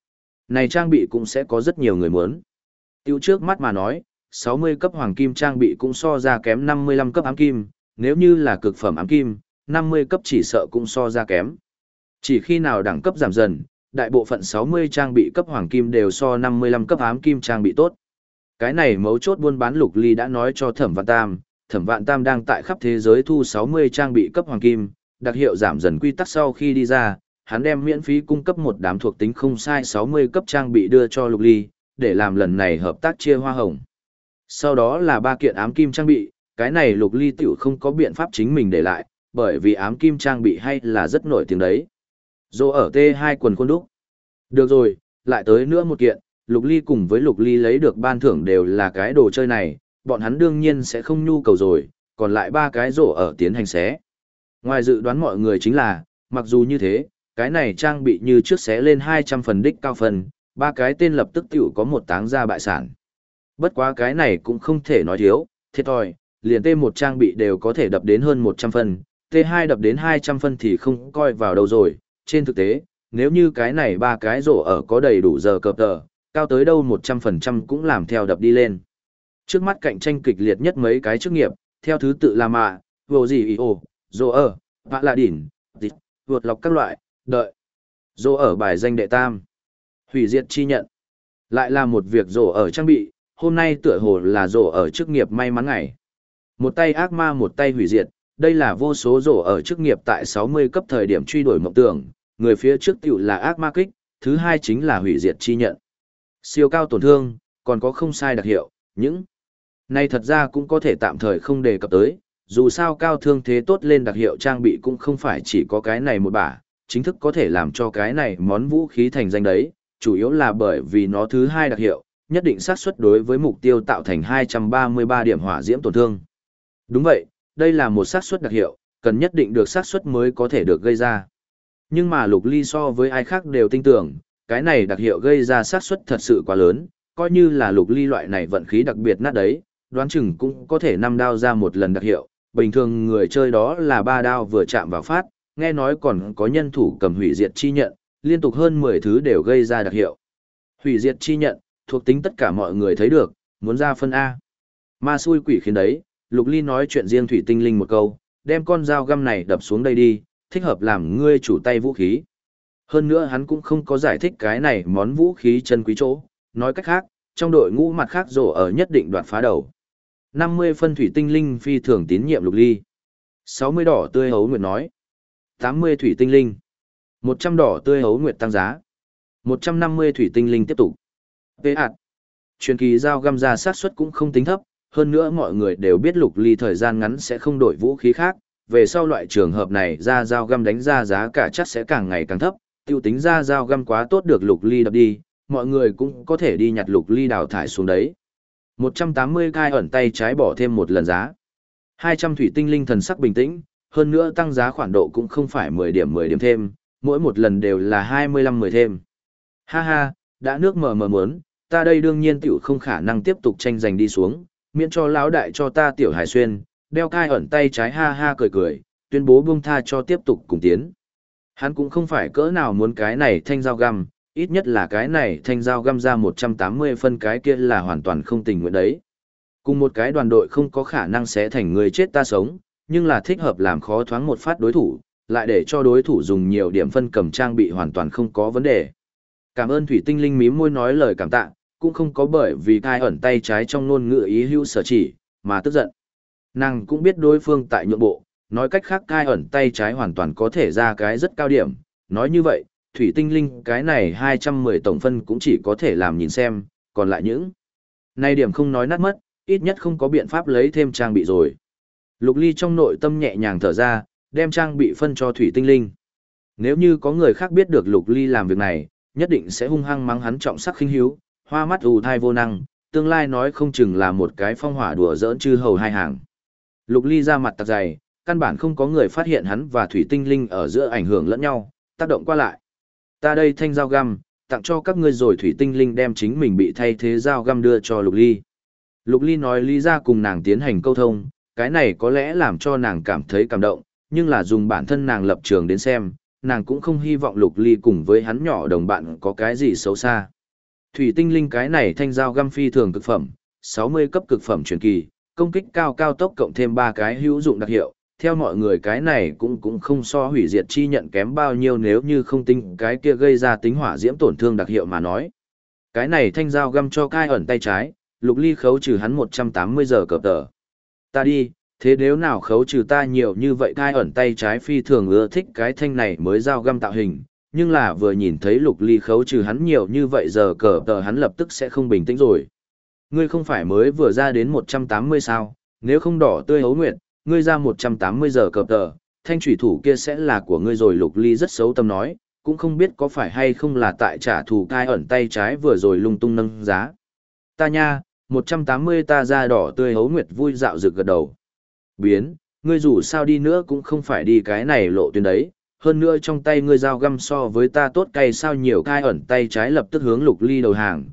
Này trang bị cũng sẽ có rất nhiều người muốn. Tiêu trước mắt mà nói, 60 cấp hoàng kim trang bị cũng so ra kém 55 cấp ám kim, nếu như là cực phẩm ám kim, 50 cấp chỉ sợ cũng so ra kém. Chỉ khi nào đẳng cấp giảm dần, đại bộ phận 60 trang bị cấp hoàng kim đều so 55 cấp ám kim trang bị tốt. Cái này mấu chốt buôn bán Lục Ly đã nói cho Thẩm Vạn Tam đang tại khắp thế giới thu 60 trang bị cấp hoàng kim, đặc hiệu giảm dần quy tắc sau khi đi ra, hắn đem miễn phí cung cấp một đám thuộc tính không sai 60 cấp trang bị đưa cho Lục Ly, để làm lần này hợp tác chia hoa hồng. Sau đó là 3 kiện ám kim trang bị, cái này Lục Ly tiểu không có biện pháp chính mình để lại, bởi vì ám kim trang bị hay là rất nổi tiếng đấy. Dô ở T2 quần khuôn đúc. Được rồi, lại tới nữa một kiện, Lục Ly cùng với Lục Ly lấy được ban thưởng đều là cái đồ chơi này, bọn hắn đương nhiên sẽ không nhu cầu rồi, còn lại 3 cái rổ ở tiến hành xé. Ngoài dự đoán mọi người chính là, mặc dù như thế, cái này trang bị như trước xé lên 200 phần đích cao phần, 3 cái tên lập tức tiểu có một táng ra bại sản. Bất quá cái này cũng không thể nói thiếu, thiệt thòi, liền T1 trang bị đều có thể đập đến hơn 100 phân, T2 đập đến 200 phân thì không coi vào đâu rồi, trên thực tế, nếu như cái này 3 cái rổ ở có đầy đủ giờ cập tờ, cao tới đâu 100% cũng làm theo đập đi lên. Trước mắt cạnh tranh kịch liệt nhất mấy cái chức nghiệp, theo thứ tự là mạ, vô gì ý ồ, rổ ở, bạ lạ đỉn, vượt lọc các loại, đợi. Rổ ở bài danh đệ tam. Hủy diệt chi nhận. Lại là một việc rổ ở trang bị, hôm nay tựa hồ là rổ ở chức nghiệp may mắn ngày. Một tay ác ma một tay hủy diệt, đây là vô số rổ ở chức nghiệp tại 60 cấp thời điểm truy đuổi mộng tưởng, người phía trước tiểu là ác ma kích, thứ hai chính là hủy diệt chi nhận. Siêu cao tổn thương, còn có không sai đặc hiệu, những này thật ra cũng có thể tạm thời không đề cập tới, dù sao cao thương thế tốt lên đặc hiệu trang bị cũng không phải chỉ có cái này một bả, chính thức có thể làm cho cái này món vũ khí thành danh đấy, chủ yếu là bởi vì nó thứ hai đặc hiệu, nhất định xác suất đối với mục tiêu tạo thành 233 điểm hỏa diễm tổn thương. Đúng vậy, đây là một xác suất đặc hiệu, cần nhất định được xác suất mới có thể được gây ra. Nhưng mà Lục Ly so với ai khác đều tin tưởng, cái này đặc hiệu gây ra xác suất thật sự quá lớn, coi như là Lục Ly loại này vận khí đặc biệt nát đấy, đoán chừng cũng có thể 5 đao ra một lần đặc hiệu, bình thường người chơi đó là 3 đao vừa chạm vào phát, nghe nói còn có nhân thủ cầm hủy diệt chi nhận, liên tục hơn 10 thứ đều gây ra đặc hiệu. Hủy diệt chi nhận, thuộc tính tất cả mọi người thấy được, muốn ra phân A. Ma xui quỷ khiến đấy, Lục Ly nói chuyện riêng thủy tinh linh một câu, đem con dao găm này đập xuống đây đi, thích hợp làm ngươi chủ tay vũ khí. Hơn nữa hắn cũng không có giải thích cái này món vũ khí chân quý chỗ, nói cách khác, trong đội ngũ mặt khác rổ ở nhất định đoạt phá đầu. 50 phân thủy tinh linh phi thường tín nhiệm Lục Ly. 60 đỏ tươi hấu nguyệt nói. 80 thủy tinh linh. 100 đỏ tươi hấu nguyệt tăng giá. 150 thủy tinh linh tiếp tục. Tế ạt. Truyền kỳ dao găm ra sát suất cũng không tính thấp, hơn nữa mọi người đều biết Lục Ly thời gian ngắn sẽ không đổi vũ khí khác, về sau loại trường hợp này ra dao găm đánh ra giá cả chắc sẽ càng ngày càng thấp, tiêu tính ra dao găm quá tốt được Lục Ly đập đi, mọi người cũng có thể đi nhặt Lục Ly đào thải xuống đấy. 180 cai ẩn tay trái bỏ thêm một lần giá. 200 thủy tinh linh thần sắc bình tĩnh, hơn nữa tăng giá khoản độ cũng không phải 10 điểm thêm, mỗi một lần đều là 25-10 thêm. Ha ha, đã nước mờ mờ muốn, ta đây đương nhiên tiểu không khả năng tiếp tục tranh giành đi xuống, miễn cho lão đại cho ta tiểu hải xuyên, đeo cai ẩn tay trái ha ha cười cười, tuyên bố buông tha cho tiếp tục cùng tiến. Hắn cũng không phải cỡ nào muốn cái này thanh dao găm, ít nhất là cái này thanh dao găm ra 180 phân cái kia là hoàn toàn không tình nguyện đấy. Cùng một cái đoàn đội không có khả năng sẽ thành người chết ta sống, nhưng là thích hợp làm khó thoáng một phát đối thủ, lại để cho đối thủ dùng nhiều điểm phân cầm trang bị hoàn toàn không có vấn đề. Cảm ơn thủy tinh linh mím môi nói lời cảm tạ, cũng không có bởi vì cai ẩn tay trái trong ngôn ngữ ý hữu sở chỉ, mà tức giận. Nàng cũng biết đối phương tại nhượng bộ, nói cách khác cai ẩn tay trái hoàn toàn có thể ra cái rất cao điểm, nói như vậy, thủy tinh linh cái này 210 tổng phân cũng chỉ có thể làm nhìn xem, còn lại những này điểm không nói nát mất, ít nhất không có biện pháp lấy thêm trang bị rồi. Lục Ly trong nội tâm nhẹ nhàng thở ra, đem trang bị phân cho thủy tinh linh. Nếu như có người khác biết được Lục Ly làm việc này, nhất định sẽ hung hăng mắng hắn trọng sắc khinh hiếu, hoa mắt ù thai vô năng, tương lai nói không chừng là một cái phong hỏa đùa giỡn chư hầu hai hàng. Lục Ly ra mặt tạc dày, căn bản không có người phát hiện hắn và thủy tinh linh ở giữa ảnh hưởng lẫn nhau, tác động qua lại. Ta đây thanh dao găm, tặng cho các ngươi rồi thủy tinh linh đem chính mình bị thay thế dao găm đưa cho Lục Ly. Lục Ly nói lý ra cùng nàng tiến hành câu thông, cái này có lẽ làm cho nàng cảm thấy cảm động, nhưng là dùng bản thân nàng lập trường đến xem, nàng cũng không hy vọng Lục Ly cùng với hắn nhỏ đồng bạn có cái gì xấu xa. Thủy tinh linh cái này thanh dao găm phi thường cực phẩm, 60 cấp cực phẩm truyền kỳ, công kích cao cao tốc cộng thêm 3 cái hữu dụng đặc hiệu, theo mọi người cái này cũng không so hủy diệt chi nhận kém bao nhiêu nếu như không tính cái kia gây ra tính hỏa diễm tổn thương đặc hiệu mà nói. Cái này thanh dao găm cho cai ẩn tay trái, Lục Ly khấu trừ hắn 180 giờ cờ tờ. Ta đi, thế nếu nào khấu trừ ta nhiều như vậy cai ẩn tay trái phi thường ưa thích cái thanh này mới dao găm tạo hình, nhưng là vừa nhìn thấy Lục Ly khấu trừ hắn nhiều như vậy giờ cờ tờ hắn lập tức sẽ không bình tĩnh rồi. Ngươi không phải mới vừa ra đến 180 sao, nếu không đỏ tươi hấu nguyệt, ngươi ra 180 giờ cờ tờ, thanh thủy thủ kia sẽ là của ngươi rồi. Lục Ly rất xấu tâm nói, cũng không biết có phải hay không là tại trả thù cai ẩn tay trái vừa rồi lung tung nâng giá. Ta nha, 180 ta ra đỏ tươi hấu nguyệt vui dạo rực gật đầu. Biến, ngươi dù sao đi nữa cũng không phải đi cái này lộ tuyến đấy, hơn nữa trong tay ngươi dao găm so với ta tốt cay sao nhiều. Cai ẩn tay trái lập tức hướng Lục Ly đầu hàng,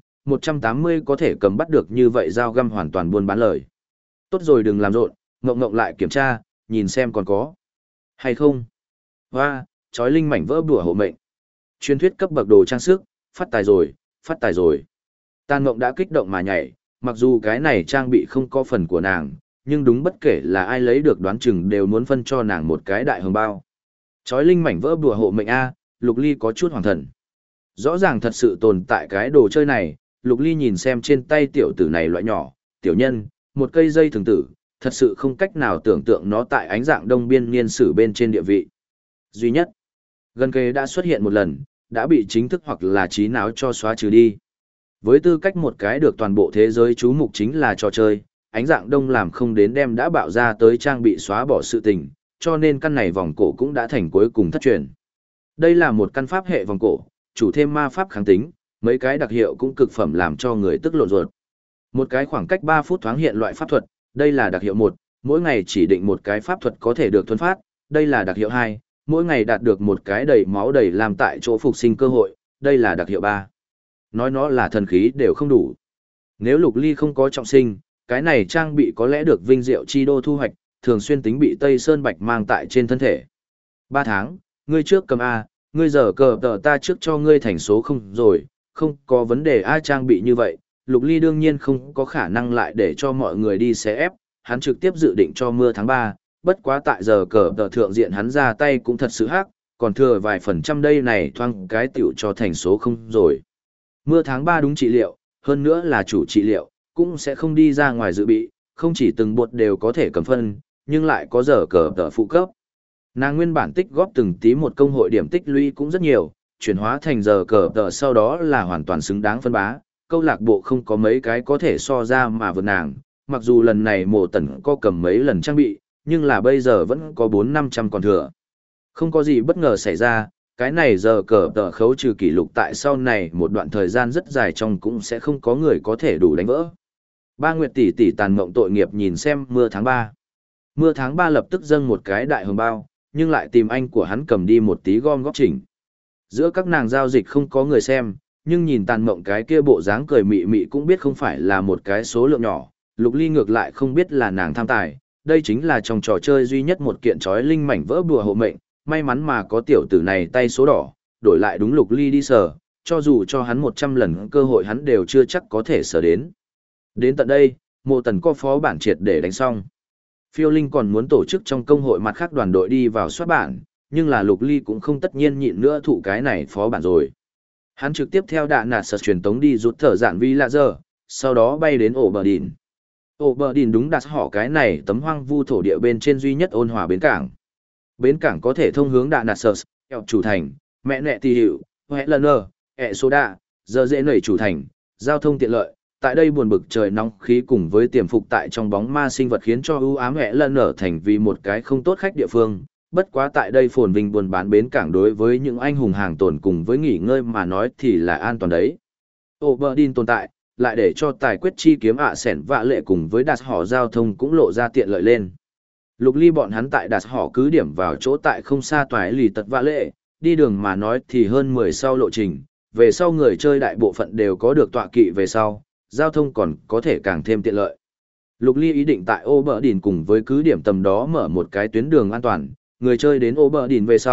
180 có thể cầm bắt được như vậy dao găm hoàn toàn buôn bán lời. Tốt rồi đừng làm rộn, ngộng ngộng lại kiểm tra, nhìn xem còn có hay không. Hoa, chói linh mảnh vỡ bùa hộ mệnh. Truyền thuyết cấp bậc đồ trang sức, phát tài rồi, phát tài rồi. Tàn Ngộng đã kích động mà nhảy, mặc dù cái này trang bị không có phần của nàng, nhưng đúng bất kể là ai lấy được đoán chừng đều muốn phân cho nàng một cái đại hồng bao. Chói linh mảnh vỡ bùa hộ mệnh A, Lục Ly có chút hoàng thần. Rõ ràng thật sự tồn tại cái đồ chơi này, Lục Ly nhìn xem trên tay tiểu tử này loại nhỏ, tiểu nhân, một cây dây thường tử, thật sự không cách nào tưởng tượng nó tại ánh dạng đông biên niên sử bên trên địa vị. Duy nhất, gần kề đã xuất hiện một lần, đã bị chính thức hoặc là trí não cho xóa trừ đi. Với tư cách một cái được toàn bộ thế giới chú mục chính là trò chơi, ánh dạng đông làm không đến đem đã bạo ra tới trang bị xóa bỏ sự tình, cho nên căn này vòng cổ cũng đã thành cuối cùng thất truyền. Đây là một căn pháp hệ vòng cổ, chủ thêm ma pháp kháng tính, mấy cái đặc hiệu cũng cực phẩm làm cho người tức lộn ruột. Một cái khoảng cách 3 phút thoáng hiện loại pháp thuật, đây là đặc hiệu 1, mỗi ngày chỉ định một cái pháp thuật có thể được thuần phát, đây là đặc hiệu 2, mỗi ngày đạt được một cái đầy máu đầy làm tại chỗ phục sinh cơ hội, đây là đặc hiệu 3. Nói nó là thần khí đều không đủ. Nếu Lục Ly không có trọng sinh, cái này trang bị có lẽ được vinh diệu chi đô thu hoạch, thường xuyên tính bị Tây Sơn Bạch mang tại trên thân thể. 3 tháng, ngươi trước cầm A, ngươi giờ cờ tờ ta trước cho ngươi thành số không rồi, không có vấn đề A. Trang bị như vậy, Lục Ly đương nhiên không có khả năng lại để cho mọi người đi xé ép, hắn trực tiếp dự định cho mưa tháng 3, bất quá tại giờ cờ tờ thượng diện hắn ra tay cũng thật sự hắc, còn thừa vài phần trăm đây này thoang cái tiểu cho thành số không rồi. Mưa tháng 3 đúng trị liệu, hơn nữa là chủ trị liệu, cũng sẽ không đi ra ngoài dự bị, không chỉ từng bột đều có thể cầm phân, nhưng lại có giờ cờ tờ phụ cấp. Nàng nguyên bản tích góp từng tí một công hội điểm tích lũy cũng rất nhiều, chuyển hóa thành giờ cờ tờ sau đó là hoàn toàn xứng đáng phân bá, câu lạc bộ không có mấy cái có thể so ra mà vượt nàng, mặc dù lần này Mộ Tần có cầm mấy lần trang bị, nhưng là bây giờ vẫn có 400-500 còn thừa. Không có gì bất ngờ xảy ra, cái này giờ cờ tờ khấu trừ kỷ lục tại sau này một đoạn thời gian rất dài trong cũng sẽ không có người có thể đủ đánh vỡ. Ba Nguyệt tỷ tỷ tàn mộng tội nghiệp nhìn xem mưa tháng 3. Mưa tháng 3 lập tức dâng một cái đại hồng bao, nhưng lại tìm anh của hắn cầm đi một tí gom góp chỉnh. Giữa các nàng giao dịch không có người xem, nhưng nhìn tàn mộng cái kia bộ dáng cười mị mị cũng biết không phải là một cái số lượng nhỏ, Lục Ly ngược lại không biết là nàng tham tài, đây chính là trong trò chơi duy nhất một kiện trói linh mảnh vỡ bùa hộ mệnh, may mắn mà có tiểu tử này tay số đỏ, đổi lại đúng Lục Ly đi sờ, cho dù cho hắn 100 lần cơ hội hắn đều chưa chắc có thể sờ đến. Đến tận đây, Mộ Tần có phó bản triệt để đánh xong. Phiêu Linh còn muốn tổ chức trong công hội mặt khác đoàn đội đi vào soát bản, nhưng là Lục Ly cũng không tất nhiên nhịn nữa thụ cái này phó bản rồi. Hắn trực tiếp theo đạn nạt sật truyền tống đi rút thở dạn vi lạ giờ, sau đó bay đến ổ bờ đìn. Ổ bờ đìn đúng đặt họ cái này tấm hoang vu thổ địa bên trên duy nhất ôn hòa bến cảng. Bến cảng có thể thông hướng đạn nạt sật, chủ thành, mẹ nẹ tì hiệu, hẹ lần ơ, ẹ số đạ, giờ dễ nảy chủ thành, giao thông tiện lợi. Tại đây buồn bực trời nóng khí cùng với tiềm phục tại trong bóng ma sinh vật khiến cho ưu ám hẹ lần ở thành vì một cái không tốt khách địa phương. Bất quá tại đây phồn vinh buôn bán bến cảng đối với những anh hùng hàng tồn cùng với nghỉ ngơi mà nói thì là an toàn đấy. Oberdin tồn tại, lại để cho tài quyết chi kiếm sẻn vạ lệ cùng với đạt họ giao thông cũng lộ ra tiện lợi lên. Lục Ly bọn hắn tại đạt họ cứ điểm vào chỗ tại không xa toái lì tật vạ lệ, đi đường mà nói thì hơn 10 sau lộ trình, về sau người chơi đại bộ phận đều có được tọa kỵ về sau, giao thông còn có thể càng thêm tiện lợi. Lục Ly ý định tại Oberdin cùng với cứ điểm tầm đó mở một cái tuyến đường an toàn, người chơi đến Oberdin về sau,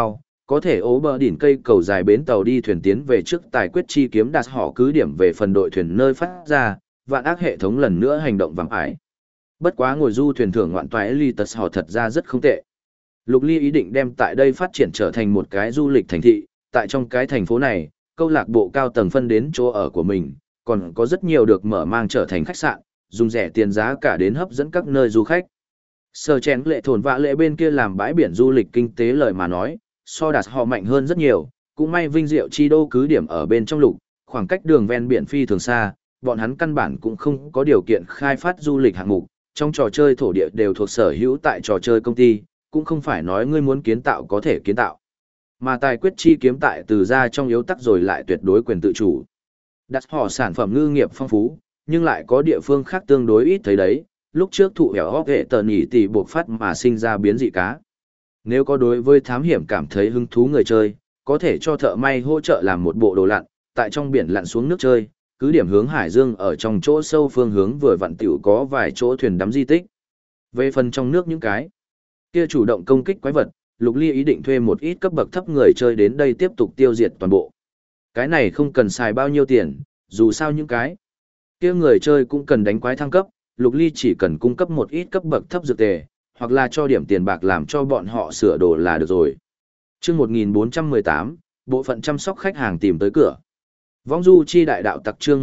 Có thể ố bờ đỉnh cây cầu dài bến tàu đi thuyền tiến về trước tài quyết chi kiếm đặt họ cứ điểm về phần đội thuyền nơi phát ra, vạn ác hệ thống lần nữa hành động vắng ải. Bất quá ngồi du thuyền thưởng ngoạn toái Litus họ thật ra rất không tệ. Lục Ly ý định đem tại đây phát triển trở thành một cái du lịch thành thị, tại trong cái thành phố này, câu lạc bộ cao tầng phân đến chỗ ở của mình, còn có rất nhiều được mở mang trở thành khách sạn, dùng rẻ tiền giá cả đến hấp dẫn các nơi du khách. Sở chén lệ thổn vạ lệ bên kia làm bãi biển du lịch kinh tế lời mà nói, so đạt họ mạnh hơn rất nhiều, cũng may Vinh Diệu chi đô cứ điểm ở bên trong lục, khoảng cách đường ven biển phi thường xa, bọn hắn căn bản cũng không có điều kiện khai phát du lịch hạng mục, trong trò chơi thổ địa đều thuộc sở hữu tại trò chơi công ty, cũng không phải nói ngươi muốn kiến tạo có thể kiến tạo. Mà tài quyết chi kiếm tại từ ra trong yếu tắc rồi lại tuyệt đối quyền tự chủ. Đặt họ sản phẩm ngư nghiệp phong phú, nhưng lại có địa phương khác tương đối ít thấy đấy, lúc trước thụ hẻo hóc hệ tờ nhỉ tỷ buộc phát mà sinh ra biến dị cá. Nếu có đối với thám hiểm cảm thấy hứng thú người chơi, có thể cho thợ may hỗ trợ làm một bộ đồ lặn, tại trong biển lặn xuống nước chơi, cứ điểm hướng hải dương ở trong chỗ sâu phương hướng vừa vặn tiểu có vài chỗ thuyền đắm di tích. Về phần trong nước những cái kia chủ động công kích quái vật, Lục Ly ý định thuê một ít cấp bậc thấp người chơi đến đây tiếp tục tiêu diệt toàn bộ. Cái này không cần xài bao nhiêu tiền, dù sao những cái kia người chơi cũng cần đánh quái thăng cấp, Lục Ly chỉ cần cung cấp một ít cấp bậc thấp dược tề, hoặc là cho điểm tiền bạc làm cho bọn họ sửa đồ là được rồi. Chương 1418, bộ phận chăm sóc khách hàng tìm tới cửa. Vong du chi đại đạo tặc chương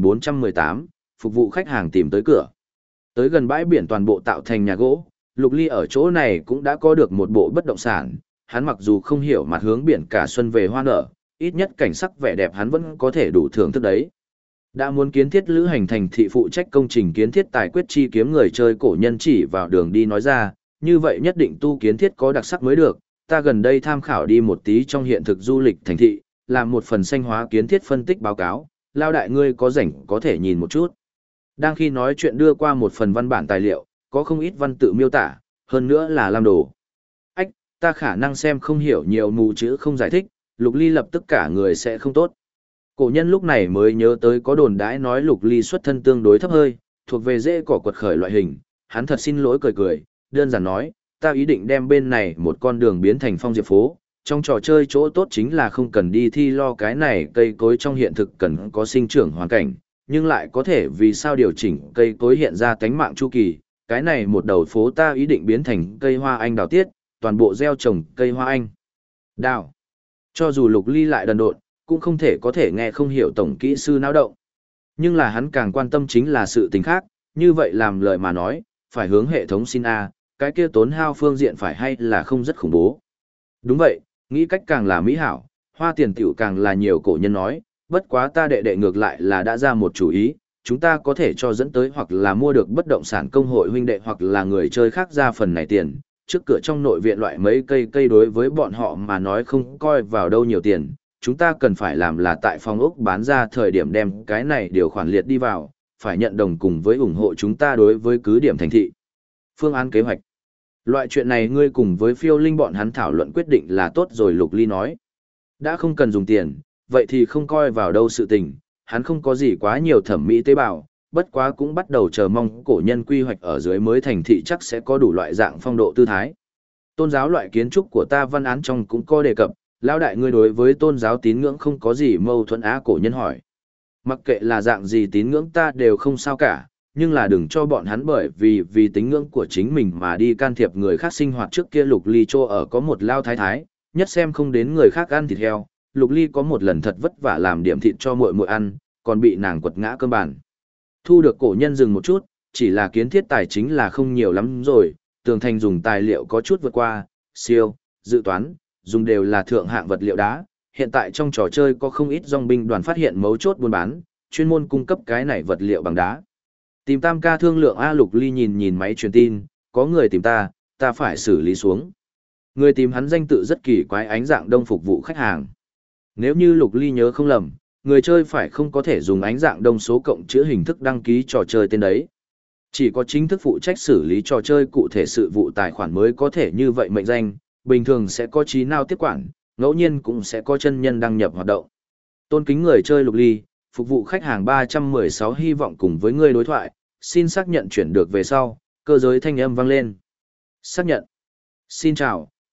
1418, phục vụ khách hàng tìm tới cửa. Tới gần bãi biển toàn bộ tạo thành nhà gỗ, Lục Ly ở chỗ này cũng đã có được một bộ bất động sản, hắn mặc dù không hiểu mặt hướng biển cả xuân về hoa nở, ít nhất cảnh sắc vẻ đẹp hắn vẫn có thể đủ thưởng thức đấy. Đã muốn kiến thiết lữ hành thành thị phụ trách công trình kiến thiết tài quyết chi kiếm người chơi cổ nhân chỉ vào đường đi nói ra, như vậy nhất định tu kiến thiết có đặc sắc mới được, ta gần đây tham khảo đi một tí trong hiện thực du lịch thành thị, làm một phần xanh hóa kiến thiết phân tích báo cáo, lao đại ngươi có rảnh có thể nhìn một chút. Đang khi nói chuyện đưa qua một phần văn bản tài liệu, có không ít văn tự miêu tả, hơn nữa là làm đồ. Ách, ta khả năng xem không hiểu nhiều mù chữ không giải thích, Lục Ly lập tức cả người sẽ không tốt. Cổ nhân lúc này mới nhớ tới có đồn đãi nói Lục Ly xuất thân tương đối thấp hơi, thuộc về dễ cỏ quật khởi loại hình, hắn thật xin lỗi cười cười, đơn giản nói, ta ý định đem bên này một con đường biến thành phong diệp phố, trong trò chơi chỗ tốt chính là không cần đi thi lo cái này cây cối trong hiện thực cần có sinh trưởng hoàn cảnh, nhưng lại có thể vì sao điều chỉnh cây cối hiện ra tánh mạng chu kỳ, cái này một đầu phố ta ý định biến thành cây hoa anh đào tiết, toàn bộ gieo trồng cây hoa anh đào. Cho dù Lục Ly lại đần độn, cũng không thể có thể nghe không hiểu tổng kỹ sư náo động. Nhưng là hắn càng quan tâm chính là sự tình khác, như vậy làm lời mà nói, phải hướng hệ thống xin A, cái kia tốn hao phương diện phải hay là không rất khủng bố. Đúng vậy, nghĩ cách càng là mỹ hảo, hoa tiền tiểu càng là nhiều cổ nhân nói, bất quá ta đệ đệ ngược lại là đã ra một chủ ý, chúng ta có thể cho dẫn tới hoặc là mua được bất động sản công hội huynh đệ hoặc là người chơi khác ra phần này tiền, trước cửa trong nội viện loại mấy cây đối với bọn họ mà nói không coi vào đâu nhiều tiền, chúng ta cần phải làm là tại phòng ốc bán ra thời điểm đem cái này điều khoản liệt đi vào, phải nhận đồng cùng với ủng hộ chúng ta đối với cứ điểm thành thị. Phương án kế hoạch. Loại chuyện này ngươi cùng với phiêu linh bọn hắn thảo luận quyết định là tốt rồi, Lục Ly nói. Đã không cần dùng tiền, vậy thì không coi vào đâu sự tình, hắn không có gì quá nhiều thẩm mỹ tế bào, bất quá cũng bắt đầu chờ mong cổ nhân quy hoạch ở dưới mới thành thị chắc sẽ có đủ loại dạng phong độ tư thái. Tôn giáo loại kiến trúc của ta văn án trong cũng có đề cập, lão đại ngươi đối với tôn giáo tín ngưỡng không có gì mâu thuẫn á, cổ nhân hỏi. Mặc kệ là dạng gì tín ngưỡng ta đều không sao cả, nhưng là đừng cho bọn hắn bởi vì tín ngưỡng của chính mình mà đi can thiệp người khác sinh hoạt. Trước kia Lục Ly Chô ở có một lao thái thái, nhất xem không đến người khác ăn thịt heo, Lục Ly có một lần thật vất vả làm điểm thịt cho muội muội ăn, còn bị nàng quật ngã cơm bàn. Thu được cổ nhân dừng một chút, chỉ là kiến thiết tài chính là không nhiều lắm rồi, tường thành dùng tài liệu có chút vượt qua, siêu, dự toán, dùng đều là thượng hạng vật liệu đá. Hiện tại trong trò chơi có không ít dòng binh đoàn phát hiện mấu chốt buôn bán, chuyên môn cung cấp cái này vật liệu bằng đá. Tìm Tam ca thương lượng A. Lục Ly nhìn máy truyền tin, có người tìm ta phải xử lý xuống. Người tìm hắn danh tự rất kỳ quái, ánh dạng đông phục vụ khách hàng. Nếu như Lục Ly nhớ không lầm, người chơi phải không có thể dùng ánh dạng đông số cộng chữ hình thức đăng ký trò chơi tên đấy. Chỉ có chính thức phụ trách xử lý trò chơi cụ thể sự vụ tài khoản mới có thể như vậy mệnh danh, bình thường sẽ có trí nào tiếp quản, ngẫu nhiên cũng sẽ có chân nhân đăng nhập hoạt động. Tôn kính người chơi Lục Ly, phục vụ khách hàng 316 hy vọng cùng với người đối thoại, xin xác nhận chuyển được về sau, cơ giới thanh âm vang lên. Xác nhận. Xin chào,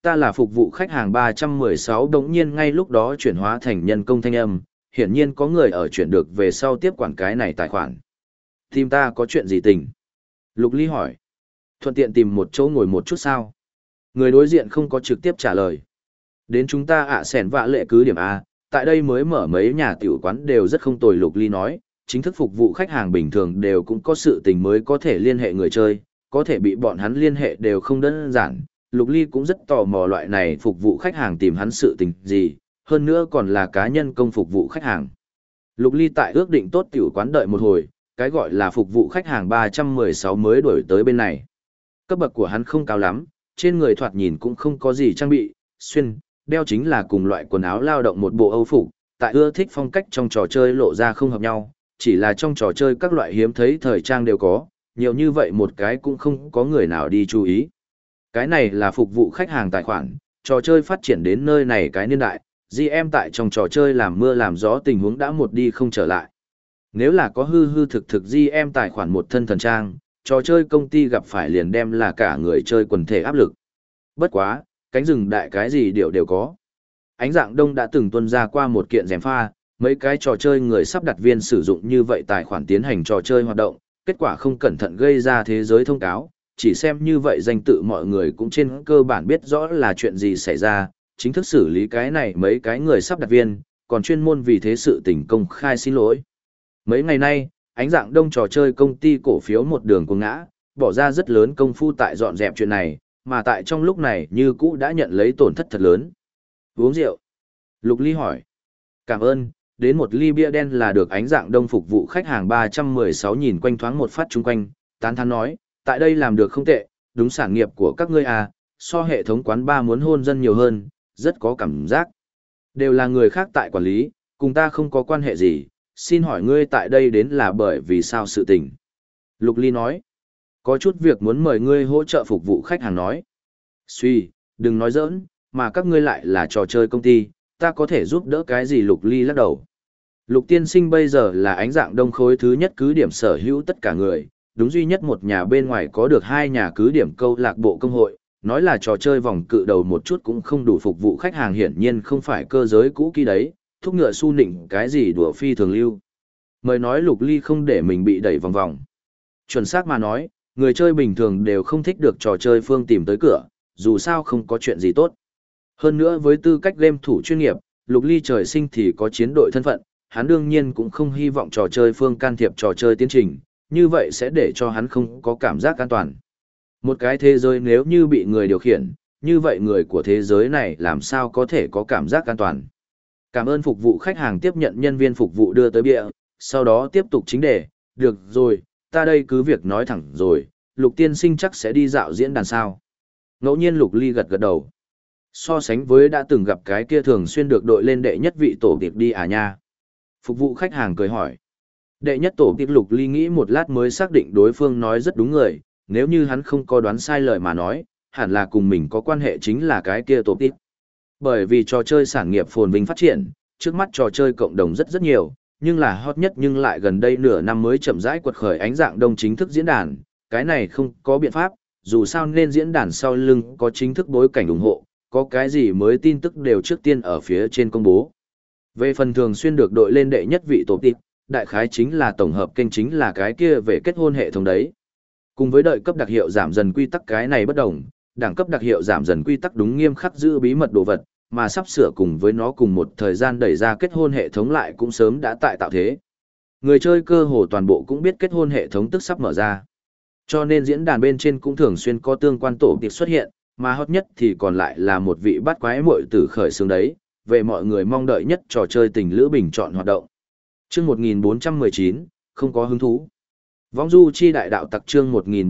ta là phục vụ khách hàng 316 đống nhiên ngay lúc đó chuyển hóa thành nhân công thanh âm, hiển nhiên có người ở chuyển được về sau tiếp quản cái này tài khoản. Tìm ta có chuyện gì tình? Lục Ly hỏi. Thuận tiện tìm một chỗ ngồi một chút sao? Người đối diện không có trực tiếp trả lời. Đến chúng ta sẻn vạ lệ cứ điểm A, tại đây mới mở mấy nhà tiểu quán đều rất không tồi. Lục Ly nói, chính thức phục vụ khách hàng bình thường đều cũng có sự tình mới có thể liên hệ người chơi, có thể bị bọn hắn liên hệ đều không đơn giản. Lục Ly cũng rất tò mò loại này phục vụ khách hàng tìm hắn sự tình gì, hơn nữa còn là cá nhân công phục vụ khách hàng. Lục Ly tại ước định tốt tiểu quán đợi một hồi, cái gọi là phục vụ khách hàng 316 mới đổi tới bên này. Cấp bậc của hắn không cao lắm, trên người thoạt nhìn cũng không có gì trang bị, xuyên, đeo chính là cùng loại quần áo lao động một bộ Âu phục, tại ưa thích phong cách trong trò chơi lộ ra không hợp nhau, chỉ là trong trò chơi các loại hiếm thấy thời trang đều có, nhiều như vậy một cái cũng không có người nào đi chú ý. Cái này là phục vụ khách hàng tài khoản, trò chơi phát triển đến nơi này cái niên đại, GM tại trong trò chơi làm mưa làm gió tình huống đã một đi không trở lại. Nếu là có hư hư thực thực GM tài khoản một thân thần trang, trò chơi công ty gặp phải liền đem là cả người chơi quần thể áp lực. Bất quá, cánh rừng đại cái gì đều có. Ánh dạng đông đã từng tuân ra qua một kiện gièm pha, mấy cái trò chơi người sắp đặt viên sử dụng như vậy tài khoản tiến hành trò chơi hoạt động, kết quả không cẩn thận gây ra thế giới thông cáo, chỉ xem như vậy danh tự mọi người cũng trên cơ bản biết rõ là chuyện gì xảy ra, chính thức xử lý cái này mấy cái người sắp đặt viên, còn chuyên môn vì thế sự tình công khai xin lỗi. Mấy ngày nay, ánh dạng đông trò chơi công ty cổ phiếu một đường cuồng ngã, bỏ ra rất lớn công phu tại dọn dẹp chuyện này, mà tại trong lúc này như cũ đã nhận lấy tổn thất thật lớn. Uống rượu. Lục Ly hỏi. Cảm ơn, đến một ly bia đen là được. Ánh dạng đông phục vụ khách hàng 316 nhìn quanh thoáng một phát chung quanh, tán thán nói, tại đây làm được không tệ, đúng sản nghiệp của các ngươi à, so hệ thống quán bar muốn hôn dân nhiều hơn, rất có cảm giác. Đều là người khác tại quản lý, cùng ta không có quan hệ gì, xin hỏi ngươi tại đây đến là bởi vì sao sự tình. Lục Ly nói, có chút việc muốn mời ngươi hỗ trợ phục vụ khách hàng nói. Suy, đừng nói giỡn, mà các ngươi lại là trò chơi công ty, ta có thể giúp đỡ cái gì? Lục Ly lắc đầu. Lục tiên sinh bây giờ là ánh dạng đông khối thứ nhất cứ điểm sở hữu tất cả người, đúng duy nhất một nhà bên ngoài có được hai nhà cứ điểm câu lạc bộ công hội, nói là trò chơi vòng cự đầu một chút cũng không đủ phục vụ khách hàng, hiển nhiên không phải cơ giới cũ kỹ đấy, thúc ngựa su nịnh cái gì đùa phi thường lưu. Mời nói Lục Ly không để mình bị đẩy vòng vòng. Chuẩn xác mà nói, người chơi bình thường đều không thích được trò chơi phương tìm tới cửa, dù sao không có chuyện gì tốt. Hơn nữa với tư cách game thủ chuyên nghiệp, Lục Ly trời sinh thì có chiến đội thân phận, hắn đương nhiên cũng không hy vọng trò chơi phương can thiệp trò chơi tiến trình, như vậy sẽ để cho hắn không có cảm giác an toàn. Một cái thế giới nếu như bị người điều khiển, như vậy người của thế giới này làm sao có thể có cảm giác an toàn. Cảm ơn phục vụ khách hàng tiếp nhận nhân viên phục vụ đưa tới bia, sau đó tiếp tục chính đề, được rồi, ta đây cứ việc nói thẳng rồi, Lục tiên sinh chắc sẽ đi dạo diễn đàn sao. Ngẫu nhiên Lục Ly gật gật đầu. So sánh với đã từng gặp cái kia thường xuyên được đội lên đệ nhất vị tổ tiệp đi à nha. Phục vụ khách hàng cười hỏi. Đệ nhất tổ tiệp Lục Ly nghĩ một lát mới xác định đối phương nói rất đúng người, nếu như hắn không có đoán sai lời mà nói, hẳn là cùng mình có quan hệ chính là cái kia tổ tiệp. Bởi vì trò chơi sản nghiệp phồn vinh phát triển, trước mắt trò chơi cộng đồng rất nhiều, nhưng là hot nhất nhưng lại gần đây nửa năm mới chậm rãi quật khởi ánh dạng đông chính thức diễn đàn, cái này không có biện pháp, dù sao nên diễn đàn sau lưng có chính thức bối cảnh ủng hộ, có cái gì mới tin tức đều trước tiên ở phía trên công bố. Về phần thường xuyên được đội lên đệ nhất vị tổ tiệp, đại khái chính là tổng hợp kênh chính là cái kia về kết hôn hệ thống đấy. Cùng với đợi cấp đặc hiệu giảm dần quy tắc cái này bất đồng, đẳng cấp đặc hiệu giảm dần quy tắc đúng nghiêm khắc giữ bí mật đồ vật, mà sắp sửa cùng với nó cùng một thời gian đẩy ra kết hôn hệ thống lại cũng sớm đã tại tạo thế. Người chơi cơ hồ toàn bộ cũng biết kết hôn hệ thống tức sắp mở ra. Cho nên diễn đàn bên trên cũng thường xuyên có tương quan tổ tiệp xuất hiện, mà hot nhất thì còn lại là một vị bắt quái muội tử khởi xướng đấy, về mọi người mong đợi nhất trò chơi tình lữ bình chọn hoạt động. Chương 1419, không có hứng thú. Vong du chi đại đạo tặc chương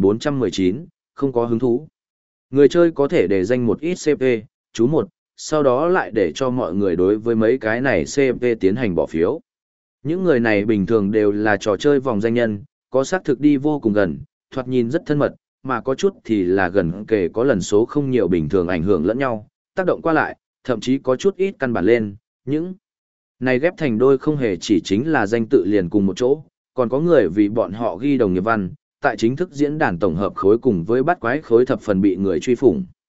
1419, không có hứng thú. Người chơi có thể để danh một ít CP, chú một, sau đó lại để cho mọi người đối với mấy cái này CP tiến hành bỏ phiếu. Những người này bình thường đều là trò chơi vòng danh nhân, có xác thực đi vô cùng gần, thoạt nhìn rất thân mật, mà có chút thì là gần kề có lần số không nhiều bình thường ảnh hưởng lẫn nhau, tác động qua lại, thậm chí có chút ít căn bản lên, những này ghép thành đôi không hề chỉ chính là danh tự liền cùng một chỗ, còn có người vì bọn họ ghi đồng nghiệp văn, tại chính thức diễn đàn tổng hợp khối cùng với bắt quái khối thập phần bị người truy phủng.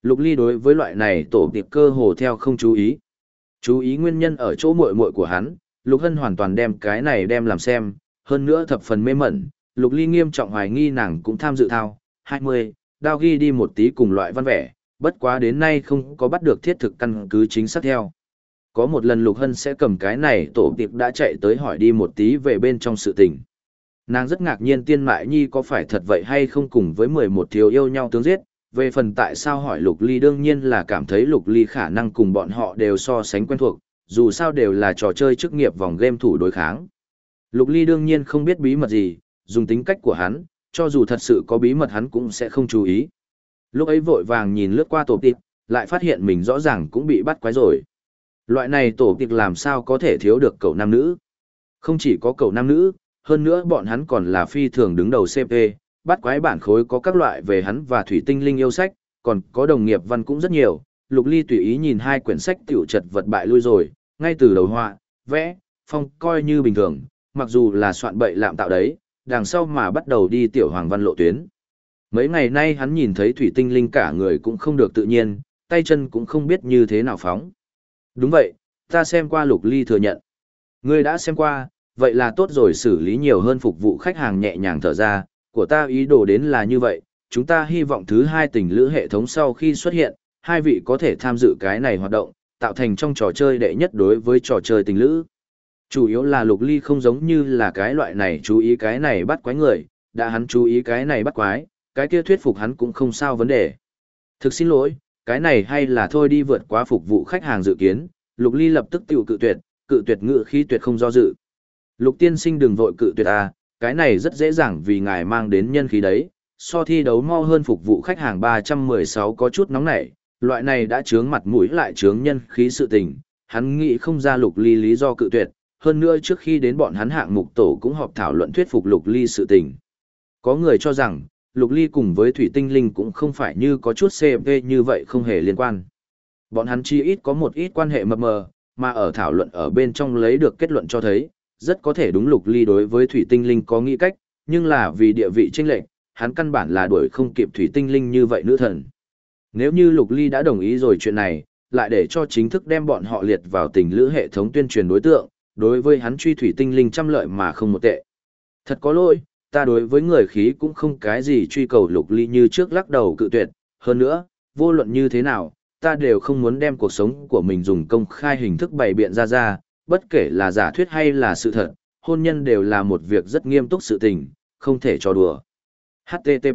Lục Ly đối với loại này tổ tiệp cơ hồ theo không chú ý. Chú ý nguyên nhân ở chỗ muội muội của hắn, Lục Hân hoàn toàn đem cái này đem làm xem, hơn nữa thập phần mê mẩn, Lục Ly nghiêm trọng hoài nghi nàng cũng tham dự thao, 20, đao ghi đi một tí cùng loại văn vẻ, bất quá đến nay không có bắt được thiết thực căn cứ chính xác theo. Có một lần Lục Hân sẽ cầm cái này tổ tiệp đã chạy tới hỏi đi một tí về bên trong sự tình. Nàng rất ngạc nhiên Tiên Mại Nhi có phải thật vậy hay không cùng với 11 thiếu yêu nhau tướng giết, về phần tại sao hỏi Lục Ly đương nhiên là cảm thấy Lục Ly khả năng cùng bọn họ đều so sánh quen thuộc, dù sao đều là trò chơi chức nghiệp vòng game thủ đối kháng. Lục Ly đương nhiên không biết bí mật gì, dùng tính cách của hắn, cho dù thật sự có bí mật hắn cũng sẽ không chú ý. Lúc ấy vội vàng nhìn lướt qua tổ tiệp, lại phát hiện mình rõ ràng cũng bị bắt quái rồi. Loại này tổ tiệp làm sao có thể thiếu được cậu nam nữ. Không chỉ có cậu nam nữ, hơn nữa bọn hắn còn là phi thường đứng đầu CP, bắt quái bản khối có các loại về hắn và thủy tinh linh yêu sách, còn có đồng nghiệp văn cũng rất nhiều. Lục Ly tùy ý nhìn hai quyển sách tiểu chật vật bại lui rồi, ngay từ đầu họa, vẽ, phong coi như bình thường, mặc dù là soạn bậy lạm tạo đấy, đằng sau mà bắt đầu đi tiểu hoàng văn lộ tuyến. Mấy ngày nay hắn nhìn thấy thủy tinh linh cả người cũng không được tự nhiên, tay chân cũng không biết như thế nào phóng. Đúng vậy, ta xem qua. Lục Ly thừa nhận. Ngươi đã xem qua, vậy là tốt rồi, xử lý nhiều hơn phục vụ khách hàng nhẹ nhàng thở ra, của ta ý đồ đến là như vậy, chúng ta hy vọng thứ hai tình lữ hệ thống sau khi xuất hiện, hai vị có thể tham dự cái này hoạt động, tạo thành trong trò chơi đệ nhất đối với trò chơi tình lữ. Chủ yếu là Lục Ly không giống như là cái loại này chú ý cái này bắt quái người, đã hắn chú ý cái này bắt quái, cái kia thuyết phục hắn cũng không sao vấn đề. Thực xin lỗi, cái này hay là thôi đi vượt quá phục vụ khách hàng dự kiến, Lục Ly lập tức tiểu cự tuyệt ngự khí tuyệt không do dự. Lục tiên sinh đừng vội cự tuyệt à, cái này rất dễ dàng vì ngài mang đến nhân khí đấy, so thi đấu mau hơn phục vụ khách hàng 316 có chút nóng nảy, loại này đã chướng mặt mũi lại chướng nhân khí sự tình, hắn nghĩ không ra Lục Ly lý do cự tuyệt, hơn nữa trước khi đến bọn hắn hạng mục tổ cũng họp thảo luận thuyết phục Lục Ly sự tình. Có người cho rằng, Lục Ly cùng với Thủy Tinh Linh cũng không phải như có chút CP như vậy không hề liên quan. Bọn hắn chi ít có một ít quan hệ mập mờ, mà ở thảo luận ở bên trong lấy được kết luận cho thấy, rất có thể đúng Lục Ly đối với Thủy Tinh Linh có nghĩ cách, nhưng là vì địa vị chênh lệch, hắn căn bản là đuổi không kịp Thủy Tinh Linh như vậy nữ thần. Nếu như Lục Ly đã đồng ý rồi chuyện này, lại để cho chính thức đem bọn họ liệt vào tình lữ hệ thống tuyên truyền đối tượng, đối với hắn truy Thủy Tinh Linh trăm lợi mà không một tệ. Thật có lỗi, ta đối với người khí cũng không cái gì truy cầu. Lục Ly như trước lắc đầu cự tuyệt, hơn nữa, vô luận như thế nào, ta đều không muốn đem cuộc sống của mình dùng công khai hình thức bày biện ra, bất kể là giả thuyết hay là sự thật, hôn nhân đều là một việc rất nghiêm túc sự tình, không thể trò đùa. HTTP.